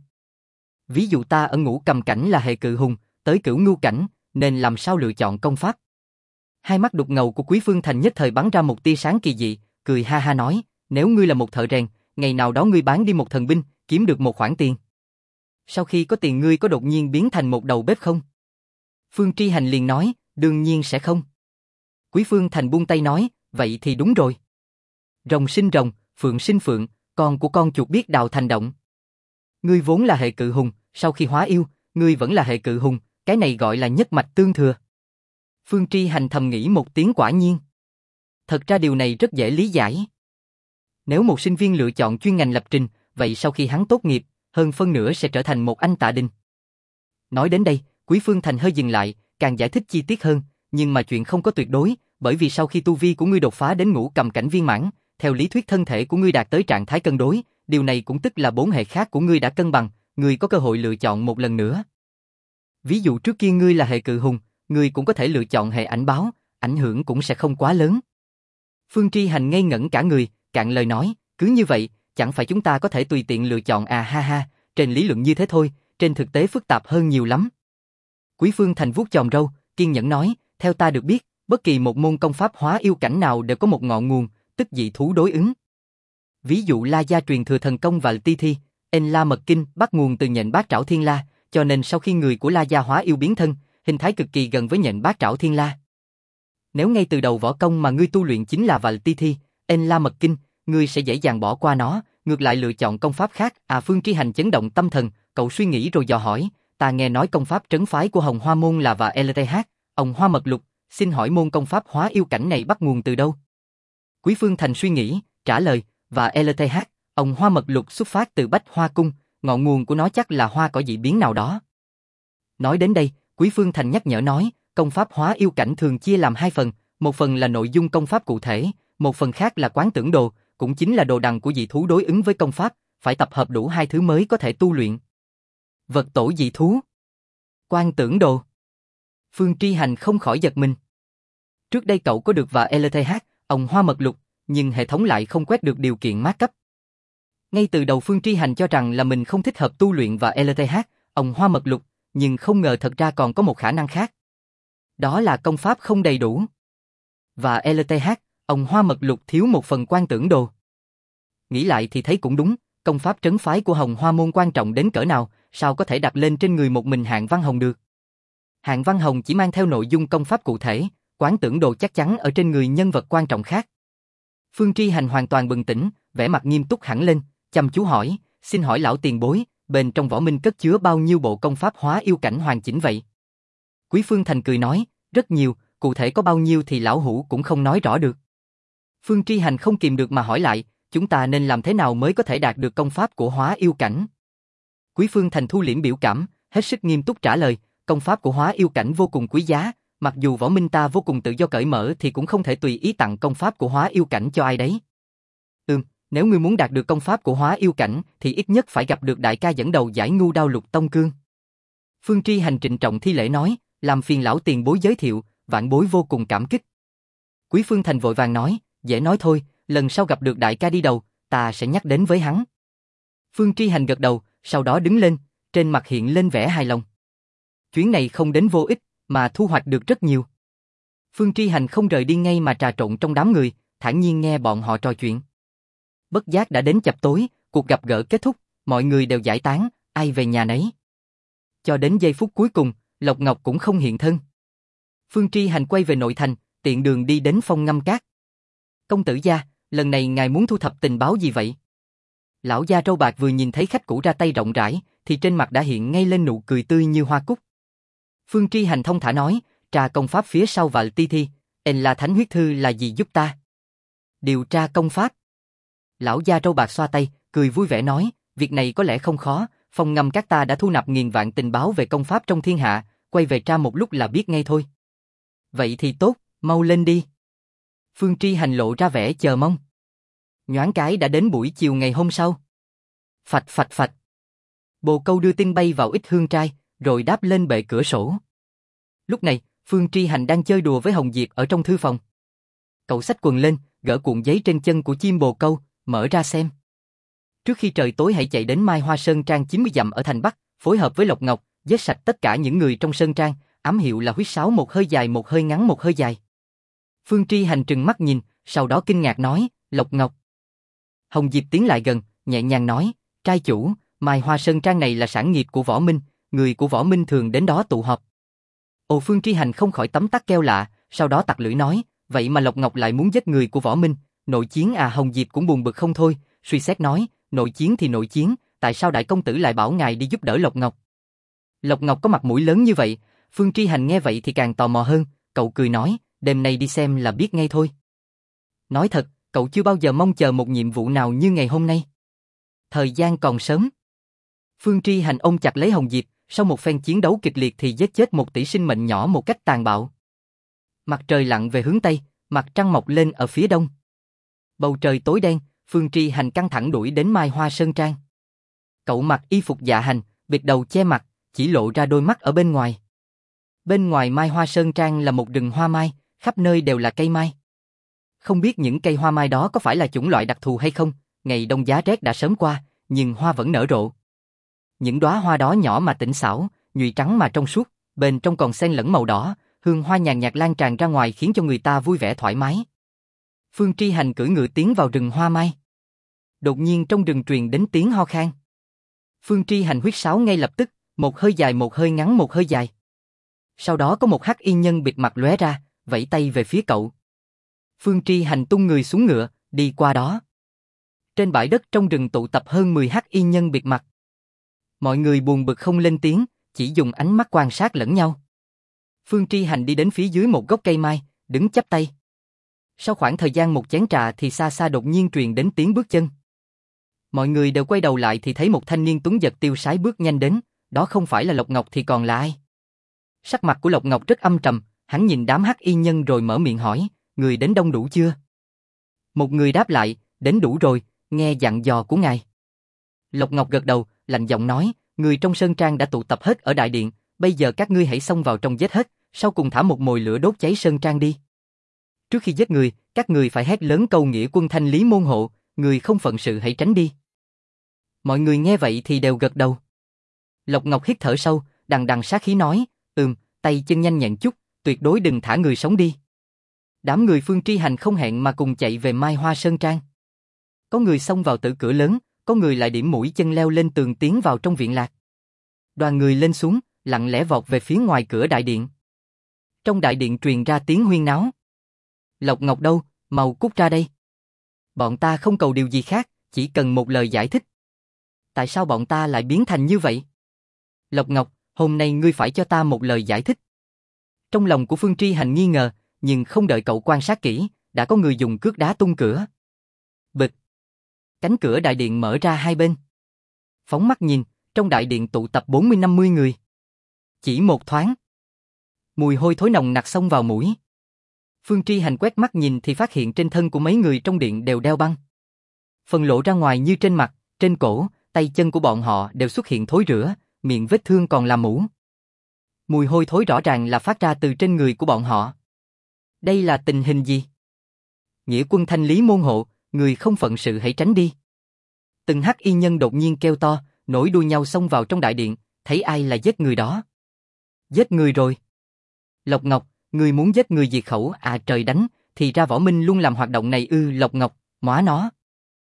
Ví dụ ta ở ngũ cầm cảnh là hệ cự hùng, tới cửu ngưu cảnh, nên làm sao lựa chọn công pháp? Hai mắt đục ngầu của Quý Phương Thành nhất thời bắn ra một tia sáng kỳ dị, cười ha ha nói, nếu ngươi là một thợ rèn, ngày nào đó ngươi bán đi một thần binh, kiếm được một khoản tiền. Sau khi có tiền ngươi có đột nhiên biến thành một đầu bếp không? Phương Tri Hành liền nói, đương nhiên sẽ không. Quý Phương Thành buông tay nói, vậy thì đúng rồi. Rồng sinh rồng, phượng sinh phượng, con của con chuột biết đào thành động. Ngươi vốn là hệ cự hùng, sau khi hóa yêu, ngươi vẫn là hệ cự hùng, cái này gọi là nhất mạch tương thừa. Phương Tri Hành thầm nghĩ một tiếng quả nhiên. Thật ra điều này rất dễ lý giải. Nếu một sinh viên lựa chọn chuyên ngành lập trình, vậy sau khi hắn tốt nghiệp, hơn phân nửa sẽ trở thành một anh tạ đình. Nói đến đây, Quý Phương Thành hơi dừng lại, càng giải thích chi tiết hơn, nhưng mà chuyện không có tuyệt đối, bởi vì sau khi tu vi của ngươi đột phá đến ngũ cầm cảnh viên mãn, theo lý thuyết thân thể của ngươi đạt tới trạng thái cân đối, điều này cũng tức là 4 hệ khác của ngươi đã cân bằng, ngươi có cơ hội lựa chọn một lần nữa. Ví dụ trước kia ngươi là hệ cự hùng, ngươi cũng có thể lựa chọn hệ ảnh báo, ảnh hưởng cũng sẽ không quá lớn. Phương Tri Hành ngây ngẩn cả người, cạn lời nói, cứ như vậy, chẳng phải chúng ta có thể tùy tiện lựa chọn à ha ha, trên lý luận như thế thôi, trên thực tế phức tạp hơn nhiều lắm. Quý Phương Thành vuốt chòm râu, kiên nhẫn nói, theo ta được biết, bất kỳ một môn công pháp hóa yêu cảnh nào đều có một ngọn nguồn, tức dị thú đối ứng. Ví dụ La Gia truyền thừa thần công và Ti Thi, En La Mật Kinh bắt nguồn từ nhện bát trảo thiên la, cho nên sau khi người của La Gia hóa yêu biến thân, hình thái cực kỳ gần với nhện bát trảo thiên la. Nếu ngay từ đầu võ công mà ngươi tu luyện chính là Vạn Ti Thi, En La Mật Kinh, ngươi sẽ dễ dàng bỏ qua nó, ngược lại lựa chọn công pháp khác. Phương Tri Hành chấn động tâm thần, cậu suy nghĩ rồi dò hỏi, ta nghe nói công pháp trấn phái của Hồng Hoa môn là và LTH, ông Hoa Mật Lục, xin hỏi môn công pháp hóa yêu cảnh này bắt nguồn từ đâu? Quý Phương Thành suy nghĩ, trả lời, và LTH, ông Hoa Mật Lục xuất phát từ Bách Hoa Cung, ngọn nguồn của nó chắc là hoa cỏ dị biến nào đó. Nói đến đây, Quý Phương Thành nhắc nhở nói, công pháp hóa yêu cảnh thường chia làm 2 phần, một phần là nội dung công pháp cụ thể, một phần khác là quán tưởng đồ, cũng chính là đồ đằng của dị thú đối ứng với công pháp, phải tập hợp đủ hai thứ mới có thể tu luyện. Vật tổ dị thú. Quan tưởng đồ. Phương Tri Hành không khỏi giật mình. Trước đây cậu có được và LTH, ông hoa mật lục, nhưng hệ thống lại không quét được điều kiện mát cấp. Ngay từ đầu Phương Tri Hành cho rằng là mình không thích hợp tu luyện và LTH, ông hoa mật lục, nhưng không ngờ thật ra còn có một khả năng khác. Đó là công pháp không đầy đủ. Và LTH, ông hoa mật lục thiếu một phần quan tưởng đồ. Nghĩ lại thì thấy cũng đúng, công pháp trấn phái của Hồng Hoa Môn quan trọng đến cỡ nào, sao có thể đặt lên trên người một mình Hạng Văn Hồng được. Hạng Văn Hồng chỉ mang theo nội dung công pháp cụ thể, quán tưởng đồ chắc chắn ở trên người nhân vật quan trọng khác. Phương Tri Hành hoàn toàn bừng tỉnh, vẻ mặt nghiêm túc hẳn lên, chăm chú hỏi, xin hỏi lão tiền bối, bên trong võ minh cất chứa bao nhiêu bộ công pháp hóa yêu cảnh hoàn chỉnh vậy? Quý Phương Thành cười nói, rất nhiều, cụ thể có bao nhiêu thì lão hủ cũng không nói rõ được. Phương Tri Hành không kìm được mà hỏi lại, chúng ta nên làm thế nào mới có thể đạt được công pháp của hóa yêu cảnh? Quý Phương Thành thu liễm biểu cảm, hết sức nghiêm túc trả lời, công pháp của hóa yêu cảnh vô cùng quý giá, mặc dù võ minh ta vô cùng tự do cởi mở thì cũng không thể tùy ý tặng công pháp của hóa yêu cảnh cho ai đấy. Nếu ngươi muốn đạt được công pháp của hóa yêu cảnh thì ít nhất phải gặp được đại ca dẫn đầu giải Ngưu Đao Lục Tông Cương. Phương Tri Hành trịnh trọng thi lễ nói, làm phiền lão tiền bối giới thiệu, vạn bối vô cùng cảm kích. Quý Phương Thành vội vàng nói, dễ nói thôi, lần sau gặp được đại ca đi đầu, ta sẽ nhắc đến với hắn. Phương Tri Hành gật đầu, sau đó đứng lên, trên mặt hiện lên vẻ hài lòng. Chuyến này không đến vô ích, mà thu hoạch được rất nhiều. Phương Tri Hành không rời đi ngay mà trà trộn trong đám người, thản nhiên nghe bọn họ trò chuyện. Bất giác đã đến chập tối, cuộc gặp gỡ kết thúc, mọi người đều giải tán, ai về nhà nấy. Cho đến giây phút cuối cùng, Lộc Ngọc cũng không hiện thân. Phương Tri Hành quay về nội thành, tiện đường đi đến Phong Ngâm Các. Công tử gia, lần này ngài muốn thu thập tình báo gì vậy? Lão gia râu bạc vừa nhìn thấy khách cũ ra tay rộng rãi, thì trên mặt đã hiện ngay lên nụ cười tươi như hoa cúc. Phương Tri Hành thông thả nói, tra công pháp phía sau Vạn Ti Thi, là thánh huyết thư là gì giúp ta? Điều tra công pháp. Lão gia râu bạc xoa tay, cười vui vẻ nói, việc này có lẽ không khó, Phong Ngâm Các ta đã thu nạp nghìn vạn tình báo về công pháp trong thiên hạ, quay về tra một lúc là biết ngay thôi. Vậy thì tốt, mau lên đi. Phương Tri Hành lộ ra vẻ chờ mong. Nhoáng cái đã đến buổi chiều ngày hôm sau. Phạch phạch phạch. Bồ câu đưa tin bay vào ít hương trai, rồi đáp lên bệ cửa sổ. Lúc này, Phương Tri Hành đang chơi đùa với Hồng Diệp ở trong thư phòng. Cậu xách quần lên, gỡ cuộn giấy trên chân của chim bồ câu, mở ra xem. Trước khi trời tối hãy chạy đến Mai Hoa Sơn Trang 90 dặm ở thành Bắc, phối hợp với Lộc Ngọc, giết sạch tất cả những người trong Sơn Trang, ám hiệu là huyết sáo một hơi dài một hơi ngắn một hơi dài. Phương Tri Hành trừng mắt nhìn, sau đó kinh ngạc nói, Lộc Ngọc. Hồng Diệp tiến lại gần, nhẹ nhàng nói, trai chủ, Mai Hoa Sơn Trang này là sản nghiệp của Võ Minh, người của Võ Minh thường đến đó tụ họp. Ồ, Phương Tri Hành không khỏi tấm tắc keo lạ, sau đó tặc lưỡi nói, vậy mà Lộc Ngọc lại muốn giết người của Võ Minh, nội chiến à? Hồng Diệp cũng buồn bực không thôi, suy xét nói, nội chiến thì nội chiến, tại sao đại công tử lại bảo ngài đi giúp đỡ Lộc Ngọc? Lộc Ngọc có mặt mũi lớn như vậy, Phương Tri Hành nghe vậy thì càng tò mò hơn, cậu cười nói, đêm nay đi xem là biết ngay thôi. Nói thật, cậu chưa bao giờ mong chờ một nhiệm vụ nào như ngày hôm nay. Thời gian còn sớm. Phương Tri Hành ôm chặt lấy Hồng Diệp, sau một phen chiến đấu kịch liệt thì giết chết một tỷ sinh mệnh nhỏ một cách tàn bạo. Mặt trời lặn về hướng Tây, mặt trăng mọc lên ở phía Đông. Bầu trời tối đen, Phương Tri Hành căng thẳng đuổi đến Mai Hoa Sơn Trang. Cậu mặc y phục dạ hành, bịt đầu che mặt, chỉ lộ ra đôi mắt ở bên ngoài. Bên ngoài Mai Hoa Sơn Trang là một rừng hoa mai, khắp nơi đều là cây mai. Không biết những cây hoa mai đó có phải là chủng loại đặc thù hay không, ngày đông giá rét đã sớm qua, nhưng hoa vẫn nở rộ. Những đóa hoa đó nhỏ mà tinh xảo, nhụy trắng mà trong suốt, bên trong còn xen lẫn màu đỏ, hương hoa nhàn nhạt lan tràn ra ngoài khiến cho người ta vui vẻ thoải mái. Phương Tri Hành cưỡi ngựa tiến vào rừng hoa mai. Đột nhiên trong rừng truyền đến tiếng ho khan. Phương Tri Hành huýt sáo ngay lập tức, một hơi dài một hơi ngắn một hơi dài. Sau đó có một hắc y nhân bịt mặt lóe ra, vẫy tay về phía cậu. Phương Tri Hành tung người xuống ngựa, đi qua đó. Trên bãi đất trong rừng tụ tập hơn 10 hắc y nhân bịt mặt. Mọi người buồn bực không lên tiếng, chỉ dùng ánh mắt quan sát lẫn nhau. Phương Tri Hành đi đến phía dưới một gốc cây mai, đứng chắp tay. Sau khoảng thời gian một chén trà thì xa xa đột nhiên truyền đến tiếng bước chân. Mọi người đều quay đầu lại thì thấy một thanh niên tuấn giật tiêu sái bước nhanh đến, đó không phải là Lộc Ngọc thì còn là ai? Sắc mặt của Lộc Ngọc rất âm trầm, hắn nhìn đám hắc y nhân rồi mở miệng hỏi, người đến đông đủ chưa? Một người đáp lại, đến đủ rồi, nghe dặn dò của ngài. Lộc Ngọc gật đầu, lạnh giọng nói, người trong sơn trang đã tụ tập hết ở đại điện, bây giờ các ngươi hãy xông vào trong giết hết, sau cùng thả một mồi lửa đốt cháy sơn trang đi. Trước khi giết người, các người phải hét lớn câu nghĩa quân thanh lý môn hộ, người không phận sự hãy tránh đi. Mọi người nghe vậy thì đều gật đầu. Lộc Ngọc hít thở sâu, đằng đằng sát khí nói, tay chân nhanh nhẹn chút, tuyệt đối đừng thả người sống đi. Đám người Phương Tri Hành không hẹn mà cùng chạy về Mai Hoa Sơn Trang. Có người xông vào tử cửa lớn, có người lại điểm mũi chân leo lên tường tiến vào trong viện lạc. Đoàn người lên xuống, lặng lẽ vọt về phía ngoài cửa đại điện. Trong đại điện truyền ra tiếng huyên náo. Lộc Ngọc đâu, mau cút ra đây. Bọn ta không cầu điều gì khác, chỉ cần một lời giải thích. Tại sao bọn ta lại biến thành như vậy? Lộc Ngọc, hôm nay ngươi phải cho ta một lời giải thích. Trong lòng của Phương Tri Hành nghi ngờ, nhưng không đợi cậu quan sát kỹ, đã có người dùng cước đá tung cửa. Bịch. Cánh cửa đại điện mở ra hai bên. Phóng mắt nhìn, trong đại điện tụ tập 40-50 người. Chỉ một thoáng, mùi hôi thối nồng nặc xông vào mũi. Phương Tri Hành quét mắt nhìn thì phát hiện trên thân của mấy người trong điện đều đeo băng. Phần lộ ra ngoài như trên mặt, trên cổ, tay chân của bọn họ đều xuất hiện thối rữa, miệng vết thương còn là mũ. Mùi hôi thối rõ ràng là phát ra từ trên người của bọn họ. Đây là tình hình gì? Nghĩa quân thanh lý môn hộ, người không phận sự hãy tránh đi. Từng hắc y nhân đột nhiên kêu to, nổi đuôi nhau xông vào trong đại điện, thấy ai là giết người đó. Giết người rồi. Lộc Ngọc, người muốn giết người diệt khẩu à, trời đánh, thì ra Võ Minh luôn làm hoạt động này ư? Lộc Ngọc, móa nó.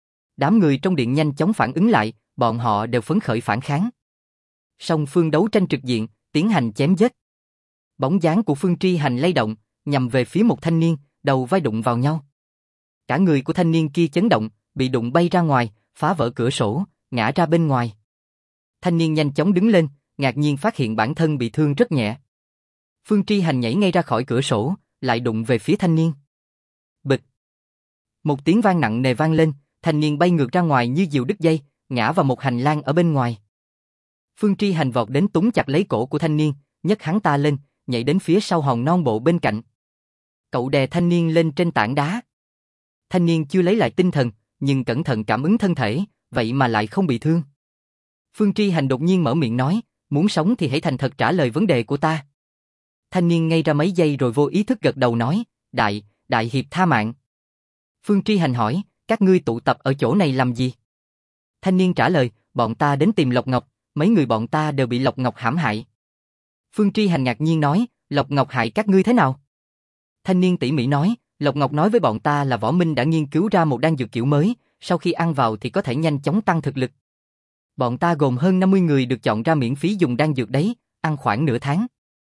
Đám người trong điện nhanh chóng phản ứng lại, bọn họ đều phấn khởi phản kháng. Song phương đấu tranh trực diện, tiến hành chém giết. Bóng dáng của Phương Tri Hành lay động, nhằm về phía một thanh niên, đầu vai đụng vào nhau. Cả người của thanh niên kia chấn động, bị đụng bay ra ngoài, phá vỡ cửa sổ, ngã ra bên ngoài. Thanh niên nhanh chóng đứng lên, ngạc nhiên phát hiện bản thân bị thương rất nhẹ. Phương Tri Hành nhảy ngay ra khỏi cửa sổ, lại đụng về phía thanh niên. Bịch. Một tiếng vang nặng nề vang lên, thanh niên bay ngược ra ngoài như diều đứt dây, ngã vào một hành lang ở bên ngoài. Phương Tri Hành vọt đến túm chặt lấy cổ của thanh niên, nhấc hắn ta lên, nhảy đến phía sau hòn non bộ bên cạnh. Cậu đè thanh niên lên trên tảng đá. Thanh niên chưa lấy lại tinh thần, nhưng cẩn thận cảm ứng thân thể, vậy mà lại không bị thương. Phương Tri Hành đột nhiên mở miệng nói, muốn sống thì hãy thành thật trả lời vấn đề của ta. Thanh niên ngây ra mấy giây rồi vô ý thức gật đầu nói, đại hiệp tha mạng. Phương Tri Hành hỏi, các ngươi tụ tập ở chỗ này làm gì? Thanh niên trả lời, bọn ta đến tìm Lộc Ngọc, mấy người bọn ta đều bị Lộc Ngọc hãm hại. Phương Tri Hành ngạc nhiên nói, Lộc Ngọc hại các ngươi thế nào? Thanh niên tỉ mỉ nói, Lộc Ngọc nói với bọn ta là Võ Minh đã nghiên cứu ra một đan dược kiểu mới, sau khi ăn vào thì có thể nhanh chóng tăng thực lực. Bọn ta gồm hơn 50 người được chọn ra miễn phí dùng đan dược đấy, ăn khoảng nửa tháng.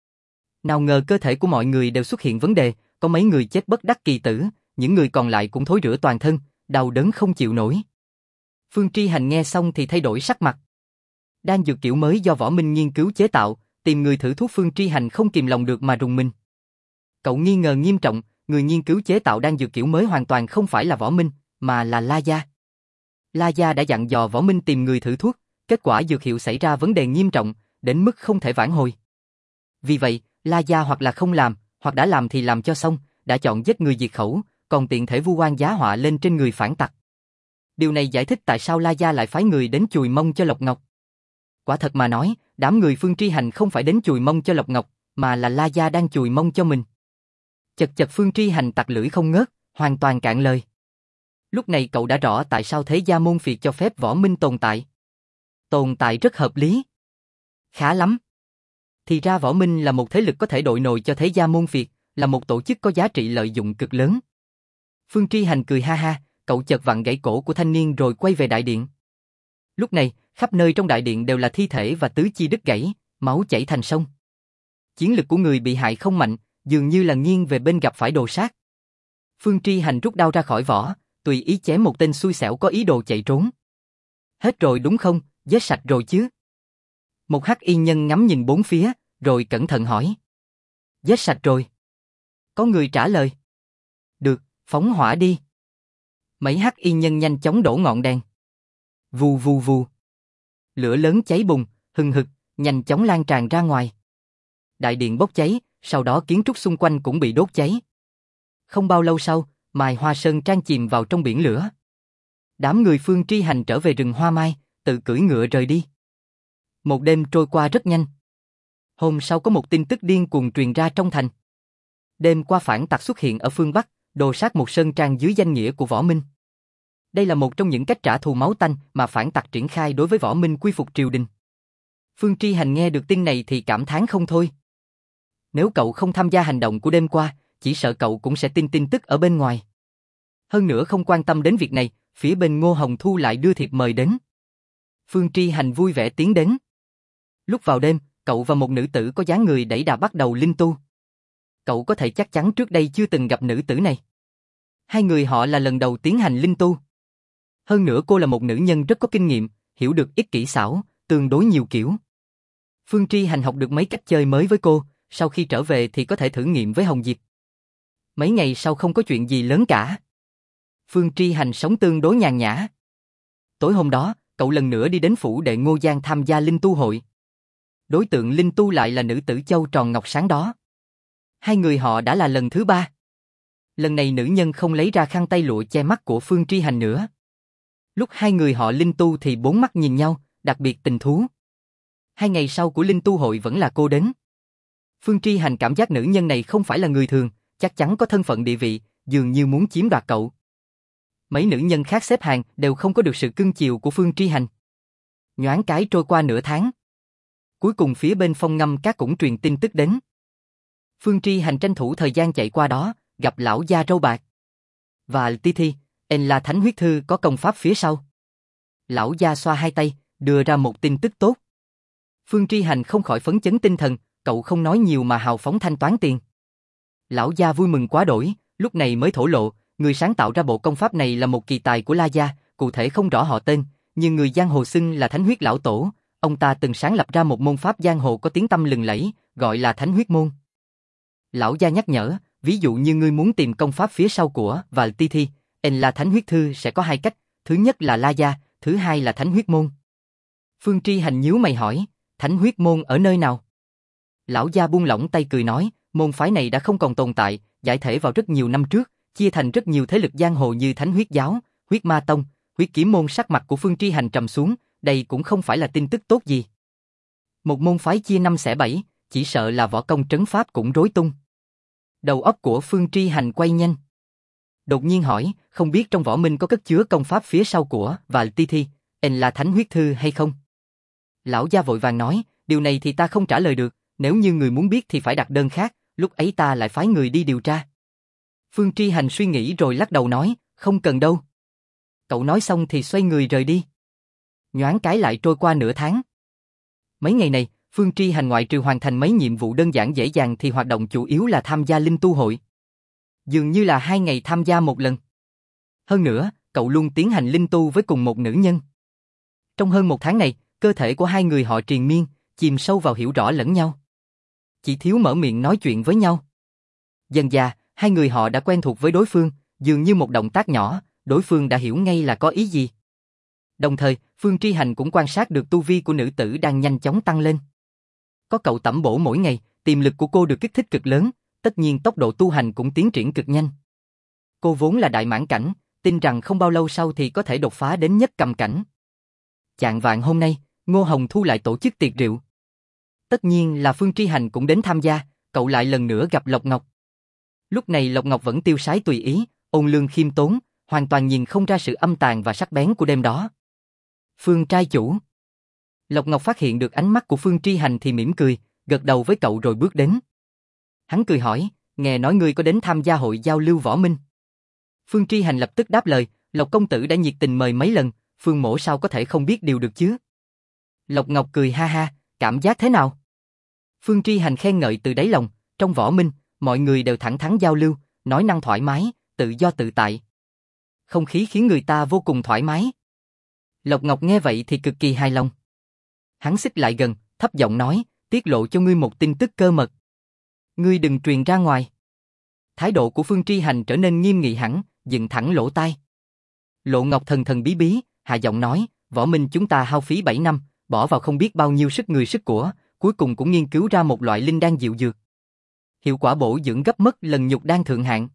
Nào ngờ cơ thể của mọi người đều xuất hiện vấn đề, có mấy người chết bất đắc kỳ tử, những người còn lại cũng thối rữa toàn thân, đau đớn không chịu nổi. Phương Tri Hành nghe xong thì thay đổi sắc mặt. Đan dược kiểu mới do Võ Minh nghiên cứu chế tạo, tìm người thử thuốc. Phương Tri Hành không kìm lòng được mà rùng mình. Cậu nghi ngờ nghiêm trọng, người nghiên cứu chế tạo đan dược kiểu mới hoàn toàn không phải là Võ Minh, mà là La Gia. La Gia đã dặn dò Võ Minh tìm người thử thuốc, kết quả dược hiệu xảy ra vấn đề nghiêm trọng, đến mức không thể vãn hồi. Vì vậy, La Gia hoặc là không làm, hoặc đã làm thì làm cho xong, đã chọn giết người diệt khẩu, còn tiện thể vu oan giá họa lên trên người phản tặc. Điều này giải thích tại sao La Gia lại phái người đến chùi mông cho Lộc Ngọc. Quả thật mà nói, đám người Phương Tri Hành không phải đến chùi mông cho Lộc Ngọc, mà là La Gia đang chùi mông cho mình. Chật chật, Phương Tri Hành tặc lưỡi không ngớt, hoàn toàn cạn lời. Lúc này cậu đã rõ tại sao Thế Gia môn phiệt cho phép Võ Minh tồn tại. Tồn tại rất hợp lý. Khá lắm. Thì ra Võ Minh là một thế lực có thể đội nồi cho Thế Gia môn phiệt, là một tổ chức có giá trị lợi dụng cực lớn. Phương Tri Hành cười ha ha, cậu chợt vặn gãy cổ của thanh niên rồi quay về đại điện. Lúc này, khắp nơi trong đại điện đều là thi thể và tứ chi đứt gãy, máu chảy thành sông. Chiến lực của người bị hại không mạnh, dường như là nghiêng về bên gặp phải đồ sát. Phương Tri Hành rút đao ra khỏi vỏ, tùy ý chém một tên xui xẻo có ý đồ chạy trốn. Hết rồi đúng không, giết sạch rồi chứ? Một hắc y nhân ngắm nhìn bốn phía, rồi cẩn thận hỏi. Giết sạch rồi. Có người trả lời. Được, phóng hỏa đi. Mấy hắc y nhân nhanh chóng đổ ngọn đèn. Vù vù vù. Lửa lớn cháy bùng, hừng hực, nhanh chóng lan tràn ra ngoài. Đại điện bốc cháy, sau đó kiến trúc xung quanh cũng bị đốt cháy. Không bao lâu sau, Mai Hoa Sơn Trang chìm vào trong biển lửa. Đám người Phương Tri Hành trở về rừng Hoa Mai, tự cưỡi ngựa rời đi. Một đêm trôi qua rất nhanh. Hôm sau có một tin tức điên cuồng truyền ra trong thành. Đêm qua phản tặc xuất hiện ở phương Bắc, đồ sát một sơn trang dưới danh nghĩa của Võ Minh. Đây là một trong những cách trả thù máu tanh mà phản tặc triển khai đối với Võ Minh quy phục triều đình. Phương Tri Hành nghe được tin này thì cảm thán không thôi. Nếu cậu không tham gia hành động của đêm qua, chỉ sợ cậu cũng sẽ tin tin tức ở bên ngoài. Hơn nữa không quan tâm đến việc này, phía bên Ngô Hồng Thu lại đưa thiệp mời đến. Phương Tri Hành vui vẻ tiến đến. Lúc vào đêm, cậu và một nữ tử có dáng người đẩy đà bắt đầu linh tu. Cậu có thể chắc chắn trước đây chưa từng gặp nữ tử này. Hai người họ là lần đầu tiến hành linh tu. Hơn nữa cô là một nữ nhân rất có kinh nghiệm, hiểu được ít kỹ xảo, tương đối nhiều kiểu. Phương Tri Hành học được mấy cách chơi mới với cô, sau khi trở về thì có thể thử nghiệm với Hồng Diệp. Mấy ngày sau không có chuyện gì lớn cả. Phương Tri Hành sống tương đối nhàn nhã. Tối hôm đó, cậu lần nữa đi đến phủ đệ Ngô Giang tham gia linh tu hội. Đối tượng linh tu lại là nữ tử Châu Tròn Ngọc Sáng đó. Hai người họ đã là lần thứ 3. Lần này nữ nhân không lấy ra khăn tay lụa che mắt của Phương Tri Hành nữa. Lúc hai người họ linh tu thì bốn mắt nhìn nhau, đặc biệt tình thú. 2 ngày sau của linh tu hội vẫn là cô đến. Phương Tri Hành cảm giác nữ nhân này không phải là người thường, chắc chắn có thân phận địa vị, dường như muốn chiếm đoạt cậu. Mấy nữ nhân khác xếp hàng đều không có được sự cưng chiều của Phương Tri Hành. Nhoáng cái trôi qua nửa tháng. Cuối cùng phía bên Phong Ngâm Các cũng truyền tin tức đến. Phương Tri Hành tranh thủ thời gian chạy qua đó, gặp lão gia râu bạc. Và Ti Thi, En là thánh huyết thư có công pháp phía sau. Lão gia xoa hai tay, đưa ra một tin tức tốt. Phương Tri Hành không khỏi phấn chấn tinh thần, cậu không nói nhiều mà hào phóng thanh toán tiền. Lão gia vui mừng quá đổi, lúc này mới thổ lộ, người sáng tạo ra bộ công pháp này là một kỳ tài của La gia, cụ thể không rõ họ tên, nhưng người giang hồ xưng là Thánh Huyết lão tổ, ông ta từng sáng lập ra một môn pháp giang hồ có tiếng tăm lừng lẫy, gọi là Thánh Huyết môn. Lão gia nhắc nhở, ví dụ như ngươi muốn tìm công pháp phía sau của và Ti Thi, En là Thánh Huyết thư sẽ có 2 cách, thứ nhất là La gia, thứ hai là Thánh Huyết môn. Phương Tri Hành nhíu mày hỏi, Thánh Huyết môn ở nơi nào? Lão gia buông lỏng tay cười nói, môn phái này đã không còn tồn tại, giải thể vào rất nhiều năm trước, chia thành rất nhiều thế lực giang hồ như Thánh Huyết giáo, Huyết Ma tông, Huyết Kiếm môn. Sắc mặt của Phương Tri Hành trầm xuống, đây cũng không phải là tin tức tốt gì. Một môn phái chia 5 xẻ 7, chỉ sợ là võ công trấn pháp cũng rối tung. Đầu óc của Phương Tri Hành quay nhanh. Đột nhiên hỏi, không biết trong Võ Minh có cất chứa công pháp phía sau của và Ti Thi, En là Thánh Huyết thư hay không? Lão gia vội vàng nói, điều này thì ta không trả lời được, nếu như người muốn biết thì phải đặt đơn khác, lúc ấy ta lại phái người đi điều tra. Phương Tri Hành suy nghĩ rồi lắc đầu nói, không cần đâu. Cậu nói xong thì xoay người rời đi. Nhoáng cái lại trôi qua nửa tháng. Mấy ngày này, Phương Tri Hành ngoại trừ hoàn thành mấy nhiệm vụ đơn giản dễ dàng thì hoạt động chủ yếu là tham gia linh tu hội. Dường như là 2 ngày tham gia một lần. Hơn nữa, cậu luôn tiến hành linh tu với cùng một nữ nhân. Trong hơn 1 tháng này, cơ thể của hai người họ triền miên, chìm sâu vào hiểu rõ lẫn nhau. Chỉ thiếu mở miệng nói chuyện với nhau. Dần dà, hai người họ đã quen thuộc với đối phương, dường như một động tác nhỏ, đối phương đã hiểu ngay là có ý gì. Đồng thời, Phương Tri Hành cũng quan sát được tu vi của nữ tử đang nhanh chóng tăng lên. Có cậu tẩm bổ mỗi ngày, tiềm lực của cô được kích thích cực lớn, tất nhiên tốc độ tu hành cũng tiến triển cực nhanh. Cô vốn là đại mãn cảnh, tin rằng không bao lâu sau thì có thể đột phá đến nhất cầm cảnh. Chạng vạng hôm nay, Ngô Hồng Thu lại tổ chức tiệc rượu. Tất nhiên là Phương Tri Hành cũng đến tham gia, cậu lại lần nữa gặp Lộc Ngọc. Lúc này Lộc Ngọc vẫn tiêu sái tùy ý, ôn lương khiêm tốn, hoàn toàn nhìn không ra sự âm tàn và sắc bén của đêm đó. Phương trai chủ. Lộc Ngọc phát hiện được ánh mắt của Phương Tri Hành thì mỉm cười, gật đầu với cậu rồi bước đến. Hắn cười hỏi, nghe nói ngươi có đến tham gia hội giao lưu Võ Minh. Phương Tri Hành lập tức đáp lời, Lộc công tử đã nhiệt tình mời mấy lần, Phương mỗ sao có thể không biết điều được chứ. Lộc Ngọc cười ha ha, cảm giác thế nào? Phương Tri Hành khen ngợi từ đáy lòng, trong Võ Minh, mọi người đều thẳng thắn giao lưu, nói năng thoải mái, tự do tự tại. Không khí khiến người ta vô cùng thoải mái. Lộc Ngọc nghe vậy thì cực kỳ hài lòng. Hắn xích lại gần, thấp giọng nói, tiết lộ cho ngươi một tin tức cơ mật. Ngươi đừng truyền ra ngoài. Thái độ của Phương Tri Hành trở nên nghiêm nghị hẳn, dựng thẳng lỗ tai. Lộ Ngọc thần thần bí bí, hạ giọng nói, Võ Minh chúng ta hao phí 7 năm, bỏ vào không biết bao nhiêu sức người sức của, cuối cùng cũng nghiên cứu ra một loại linh đan diệu dược. Hiệu quả bổ dưỡng gấp mất lần nhục đan thượng hạng.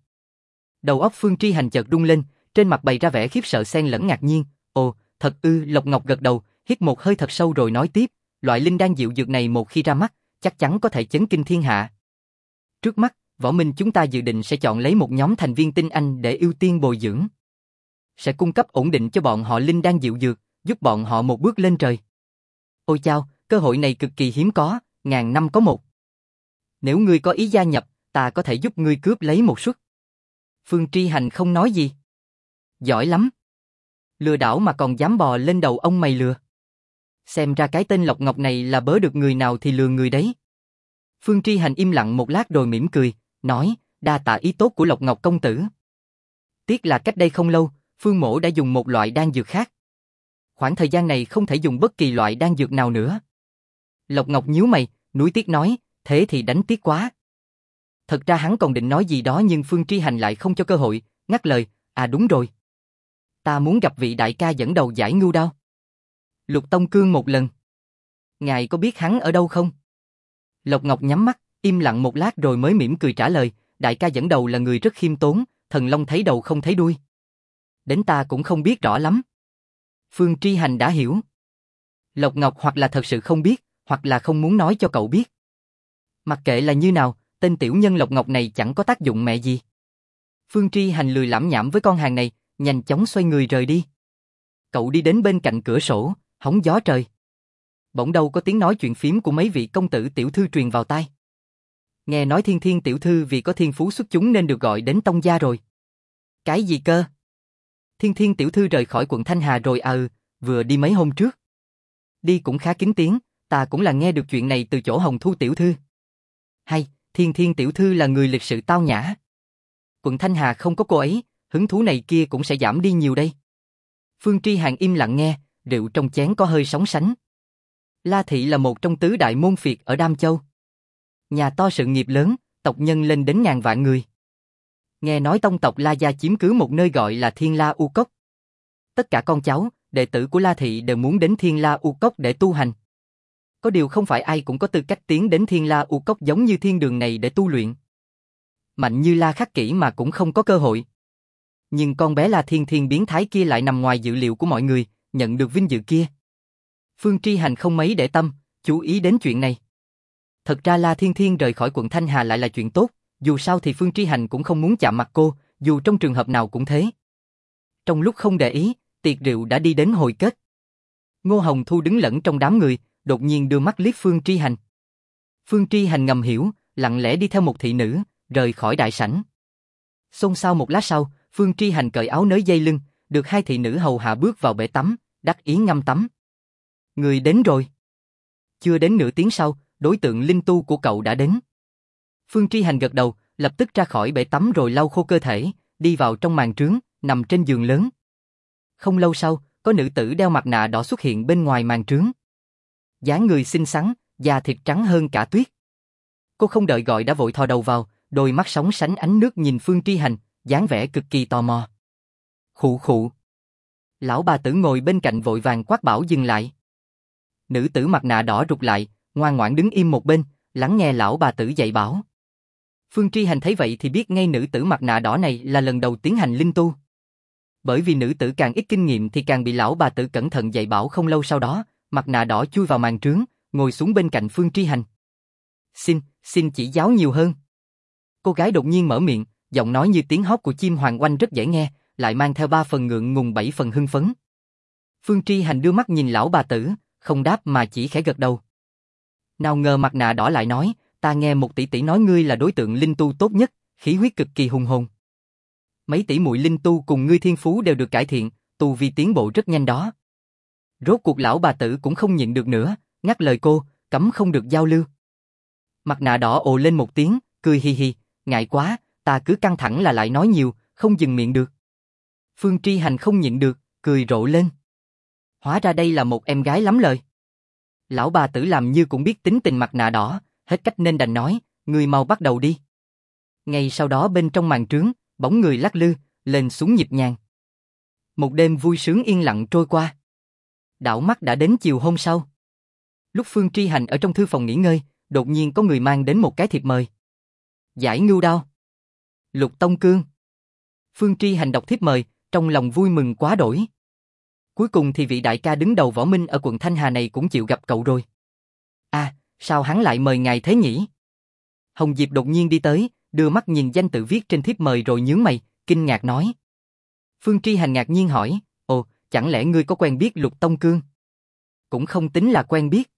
Đầu óc Phương Tri Hành chợt rung lên, trên mặt bày ra vẻ khiếp sợ xen lẫn ngạc nhiên. Ồ, thật ư? Lộc Ngọc gật đầu, hít một hơi thật sâu rồi nói tiếp, loại linh đan diệu dược này một khi ra mắt, chắc chắn có thể chấn kinh thiên hạ. Trước mắt, Võ Minh chúng ta dự định sẽ chọn lấy một nhóm thành viên tinh anh để ưu tiên bồi dưỡng. Sẽ cung cấp ổn định cho bọn họ linh đan diệu dược, giúp bọn họ một bước lên trời. Ôi chao, cơ hội này cực kỳ hiếm có, ngàn năm có một. Nếu ngươi có ý gia nhập, ta có thể giúp ngươi cướp lấy một suất. Phương Tri Hành không nói gì. Giỏi lắm. Lừa đảo mà còn dám bò lên đầu ông mày lừa. Xem ra cái tên Lộc Ngọc này là bớ được người nào thì lừa người đấy. Phương Tri Hành im lặng một lát rồi mỉm cười, nói, đa tạ ý tốt của Lộc Ngọc công tử. Tiếc là cách đây không lâu, Phương Mỗ đã dùng một loại đan dược khác. Khoảng thời gian này không thể dùng bất kỳ loại đan dược nào nữa. Lộc Ngọc nhíu mày, nuối tiếc nói, thế thì đánh tiếc quá. Thật ra hắn còn định nói gì đó nhưng Phương Tri Hành lại không cho cơ hội, ngắt lời, à đúng rồi. Ta muốn gặp vị đại ca dẫn đầu giải ngưu đao. Lục Tông Cương một lần. Ngài có biết hắn ở đâu không? Lộc Ngọc nhắm mắt, im lặng một lát rồi mới mỉm cười trả lời, đại ca dẫn đầu là người rất khiêm tốn, thần long thấy đầu không thấy đuôi. Đến ta cũng không biết rõ lắm. Phương Tri Hành đã hiểu. Lộc Ngọc hoặc là thật sự không biết, hoặc là không muốn nói cho cậu biết. Mặc kệ là như nào, tên tiểu nhân Lộc Ngọc này chẳng có tác dụng mẹ gì. Phương Tri Hành lười lảm nhảm với con hàng này, nhanh chóng xoay người rời đi. Cậu đi đến bên cạnh cửa sổ, hóng gió trời. Bỗng đâu có tiếng nói chuyện phím của mấy vị công tử tiểu thư truyền vào tai. Nghe nói Thiên Thiên tiểu thư vì có thiên phú xuất chúng nên được gọi đến tông gia rồi. Cái gì cơ? Thiên Thiên tiểu thư rời khỏi quận Thanh Hà rồi à? Vừa đi mấy hôm trước. Đi cũng khá kín tiếng, ta cũng là nghe được chuyện này từ chỗ Hồng Thu tiểu thư. Hay, Thiên Thiên tiểu thư là người lịch sự tao nhã. Quận Thanh Hà không có cô ấy, hứng thú này kia cũng sẽ giảm đi nhiều đây. Phương Tri Hàn im lặng nghe, rượu trong chén có hơi sóng sánh. La Thị là một trong tứ đại môn phiệt ở Đam Châu. Nhà to sự nghiệp lớn, tộc nhân lên đến ngàn vạn người. Nghe nói tông tộc La Gia chiếm cứ một nơi gọi là Thiên La U Cốc. Tất cả con cháu, đệ tử của La Thị đều muốn đến Thiên La U Cốc để tu hành. Có điều không phải ai cũng có tư cách tiến đến Thiên La U Cốc giống như thiên đường này để tu luyện. Mạnh như La Khắc Kỷ mà cũng không có cơ hội. Nhưng con bé La Thiên Thiên biến thái kia lại nằm ngoài dự liệu của mọi người, nhận được vinh dự kia. Phương Tri Hành không mấy để tâm, chú ý đến chuyện này. Thật ra La Thiên Thiên rời khỏi quận Thanh Hà lại là chuyện tốt, dù sao thì Phương Tri Hành cũng không muốn chạm mặt cô, dù trong trường hợp nào cũng thế. Trong lúc không để ý, tiệc rượu đã đi đến hồi kết. Ngô Hồng Thu đứng lẫn trong đám người, đột nhiên đưa mắt liếc Phương Tri Hành. Phương Tri Hành ngầm hiểu, lặng lẽ đi theo một thị nữ, rời khỏi đại sảnh. Xôn xao một lát sau, Phương Tri Hành cởi áo nới dây lưng, được hai thị nữ hầu hạ bước vào bể tắm, đắc ý ngâm tắm. Người đến rồi. Chưa đến nửa tiếng sau, đối tượng linh tu của cậu đã đến. Phương Tri Hành gật đầu, lập tức ra khỏi bể tắm rồi lau khô cơ thể, đi vào trong màn trướng, nằm trên giường lớn. Không lâu sau, có nữ tử đeo mặt nạ đỏ xuất hiện bên ngoài màn trướng. Dáng người xinh xắn, da thịt trắng hơn cả tuyết. Cô không đợi gọi đã vội thò đầu vào, đôi mắt sóng sánh ánh nước nhìn Phương Tri Hành, dáng vẻ cực kỳ tò mò. Khụ khụ. Lão bà tử ngồi bên cạnh vội vàng quát bảo dừng lại. Nữ tử mặt nạ đỏ rụt lại, ngoan ngoãn đứng im một bên, lắng nghe lão bà tử dạy bảo. Phương Tri Hành thấy vậy thì biết ngay nữ tử mặt nạ đỏ này là lần đầu tiến hành linh tu. Bởi vì nữ tử càng ít kinh nghiệm thì càng bị lão bà tử cẩn thận dạy bảo. Không lâu sau đó, mặt nạ đỏ chui vào màn trướng, ngồi xuống bên cạnh Phương Tri Hành. Xin chỉ giáo nhiều hơn. Cô gái đột nhiên mở miệng, giọng nói như tiếng hót của chim hoàng oanh rất dễ nghe, lại mang theo 3 phần ngượng ngùng 7 phần hưng phấn. Phương Tri Hành đưa mắt nhìn lão bà tử, không đáp mà chỉ khẽ gật đầu. Nào ngờ mặt nạ đỏ lại nói, ta nghe một tỷ tỷ nói ngươi là đối tượng linh tu tốt nhất, khí huyết cực kỳ hùng hồn. Mấy tỷ muội linh tu cùng ngươi thiên phú đều được cải thiện, tu vi tiến bộ rất nhanh đó. Rốt cuộc lão bà tử cũng không nhịn được nữa, ngắt lời cô, cấm không được giao lưu. Mặt nạ đỏ ồ lên một tiếng, cười hi hi, ngại quá, ta cứ căng thẳng là lại nói nhiều, không dừng miệng được. Phương Tri Hành không nhịn được, cười rộ lên. Hóa ra đây là một em gái lắm lời. Lão bà tử làm như cũng biết tính tình mặt nạ đỏ, hết cách nên đành nói, ngươi mau bắt đầu đi. Ngay sau đó bên trong màn trướng, bóng người lắc lư, lên xuống nhịp nhàng. Một đêm vui sướng yên lặng trôi qua. Đảo mắt đã đến chiều hôm sau. Lúc Phương Tri Hành ở trong thư phòng nghỉ ngơi, đột nhiên có người mang đến một cái thiệp mời. Giải ngưu đao. Lục Tông Cương. Phương Tri Hành đọc thiếp mời, trong lòng vui mừng quá đổi. Cuối cùng thì vị đại ca đứng đầu võ minh ở quận Thanh Hà này cũng chịu gặp cậu rồi. À, sao hắn lại mời ngài thế nhỉ? Hồng Diệp đột nhiên đi tới, đưa mắt nhìn danh tự viết trên thiếp mời rồi nhướng mày, kinh ngạc nói. Phương Tri Hành ngạc nhiên hỏi, ồ, chẳng lẽ ngươi có quen biết Lục Tông Cương? Cũng không tính là quen biết.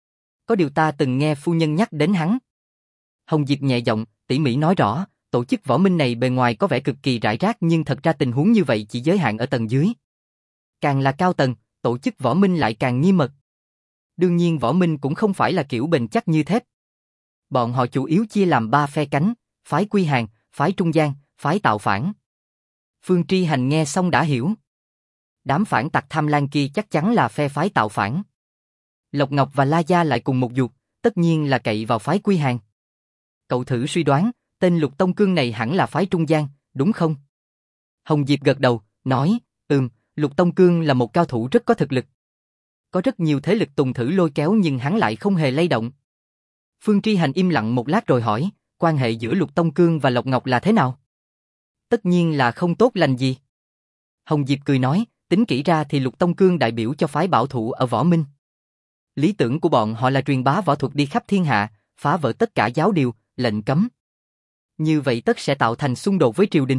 Có điều ta từng nghe phu nhân nhắc đến hắn. Hồng Diệp nhẹ giọng, tỉ mỉ nói rõ, tổ chức võ minh này bề ngoài có vẻ cực kỳ rải rác nhưng thật ra tình huống như vậy chỉ giới hạn ở tầng dưới. Càng là cao tầng, tổ chức võ minh lại càng nghiêm mật. Đương nhiên võ minh cũng không phải là kiểu bền chắc như thép. Bọn họ chủ yếu chia làm 3 phe cánh, phái Quy Hàng, phái Trung Gian, phái Tạo Phản. Phương Tri Hành nghe xong đã hiểu. Đám phản tặc tham lam kia chắc chắn là phe phái Tạo Phản. Lộc Ngọc và La Gia lại cùng một ruột, tất nhiên là cậy vào phái Quy Hàng. Cậu thử suy đoán, tên Lục Tông Cương này hẳn là phái Trung Gian, đúng không? Hồng Diệp gật đầu, nói, Lục Tông Cương là một cao thủ rất có thực lực. Có rất nhiều thế lực tùng thử lôi kéo nhưng hắn lại không hề lay động. Phương Tri Hành im lặng một lát rồi hỏi, quan hệ giữa Lục Tông Cương và Lộc Ngọc là thế nào? Tất nhiên là không tốt lành gì. Hồng Diệp cười nói, tính kỹ ra thì Lục Tông Cương đại biểu cho phái bảo thủ ở võ minh. Lý tưởng của bọn họ là truyền bá võ thuật đi khắp thiên hạ, phá vỡ tất cả giáo điều, lệnh cấm. Như vậy tất sẽ tạo thành xung đột với triều đình.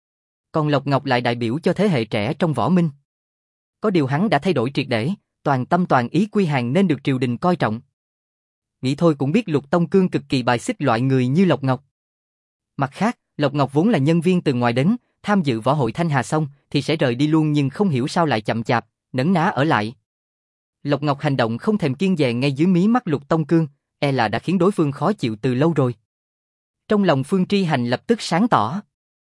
Còn Lộc Ngọc lại đại biểu cho thế hệ trẻ trong võ minh. Có điều hắn đã thay đổi triệt để, toàn tâm toàn ý Quy Hàng nên được triều đình coi trọng. Nghĩ thôi cũng biết Lục Tông Cương cực kỳ bài xích loại người như Lộc Ngọc. Mặt khác, Lộc Ngọc vốn là nhân viên từ ngoài đến, tham dự võ hội Thanh Hà xong thì sẽ rời đi luôn nhưng không hiểu sao lại chậm chạp, nấn ná ở lại. Lộc Ngọc hành động không thèm kiêng dè ngay dưới mí mắt Lục Tông Cương, e là đã khiến đối phương khó chịu từ lâu rồi. Trong lòng Phương Tri Hành lập tức sáng tỏ.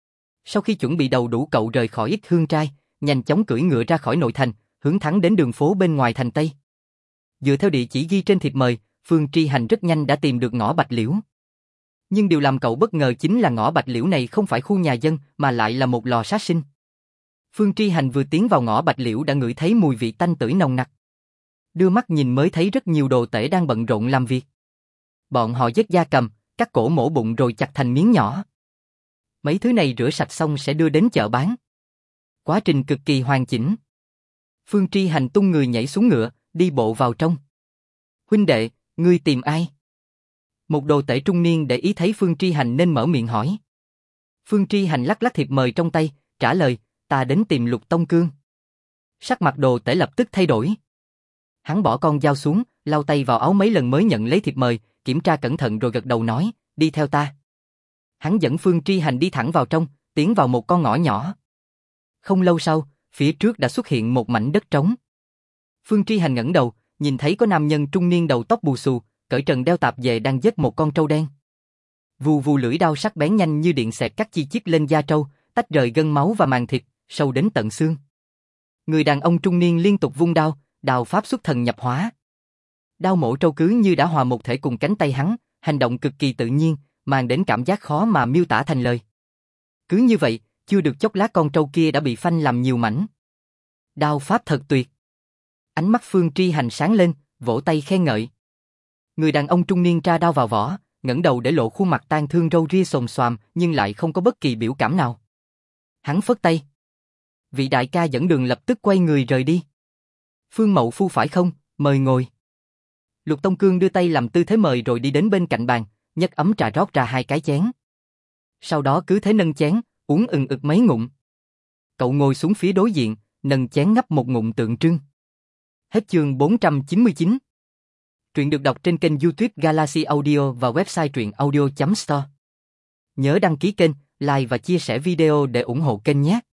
Sau khi chuẩn bị đầu đủ cậu rời khỏi Ích Hương Trai, nhanh chóng cưỡi ngựa ra khỏi nội thành, hướng thẳng đến đường phố bên ngoài thành Tây. Dựa theo địa chỉ ghi trên thiệp mời, Phương Tri Hành rất nhanh đã tìm được ngõ Bạch Liễu. Nhưng điều làm cậu bất ngờ chính là ngõ Bạch Liễu này không phải khu nhà dân mà lại là một lò sát sinh. Phương Tri Hành vừa tiến vào ngõ Bạch Liễu đã ngửi thấy mùi vị tanh tưởi nồng nặc. Đưa mắt nhìn mới thấy rất nhiều đồ tể đang bận rộn làm việc. Bọn họ giết gia cầm, cắt cổ mổ bụng rồi chặt thành miếng nhỏ. Mấy thứ này rửa sạch xong sẽ đưa đến chợ bán. Quá trình cực kỳ hoàn chỉnh. Phương Tri Hành tung người nhảy xuống ngựa, đi bộ vào trong. Huynh đệ, ngươi tìm ai? Một đồ tể trung niên để ý thấy Phương Tri Hành nên mở miệng hỏi. Phương Tri Hành lắc lắc thiệp mời trong tay, trả lời, ta đến tìm Lục Tông Cương. Sắc mặt đồ tể lập tức thay đổi. Hắn bỏ con dao xuống, lau tay vào áo mấy lần mới nhận lấy thiệp mời, kiểm tra cẩn thận rồi gật đầu nói, đi theo ta. Hắn dẫn Phương Tri Hành đi thẳng vào trong, tiến vào một con ngõ nhỏ. Không lâu sau, phía trước đã xuất hiện một mảnh đất trống. Phương Tri Hành ngẩng đầu, nhìn thấy có nam nhân trung niên đầu tóc bù xù, cởi trần đeo tạp dề đang giết một con trâu đen. Vù vù lưỡi đao sắc bén nhanh như điện xẹt cắt chi chít lên da trâu, tách rời gân máu và màng thịt, sâu đến tận xương. Người đàn ông trung niên liên tục vung đao, đao pháp xuất thần nhập hóa. Đao mổ trâu cứ như đã hòa một thể cùng cánh tay hắn, hành động cực kỳ tự nhiên, mang đến cảm giác khó mà miêu tả thành lời. Cứ như vậy, chưa được chốc lát con trâu kia đã bị phanh làm nhiều mảnh. Đao pháp thật tuyệt. Ánh mắt Phương Tri Hành sáng lên, vỗ tay khen ngợi. Người đàn ông trung niên tra đao vào vỏ, ngẩng đầu để lộ khuôn mặt tang thương râu ria xồm xoàm nhưng lại không có bất kỳ biểu cảm nào. Hắn phất tay. Vị đại ca dẫn đường lập tức quay người rời đi. Phương Mậu Phu phải không, mời ngồi. Lục Tông Cương đưa tay làm tư thế mời rồi đi đến bên cạnh bàn, nhấc ấm trà rót ra 2 cái chén. Sau đó cứ thế nâng chén, uống ực mấy ngụm. Cậu ngồi xuống phía đối diện, nâng chén ngấp một ngụm tượng trưng. Hết chương 499. Truyện được đọc trên kênh YouTube Galaxy Audio và website truyệnaudio.store. Nhớ đăng ký kênh, like và chia sẻ video để ủng hộ kênh nhé.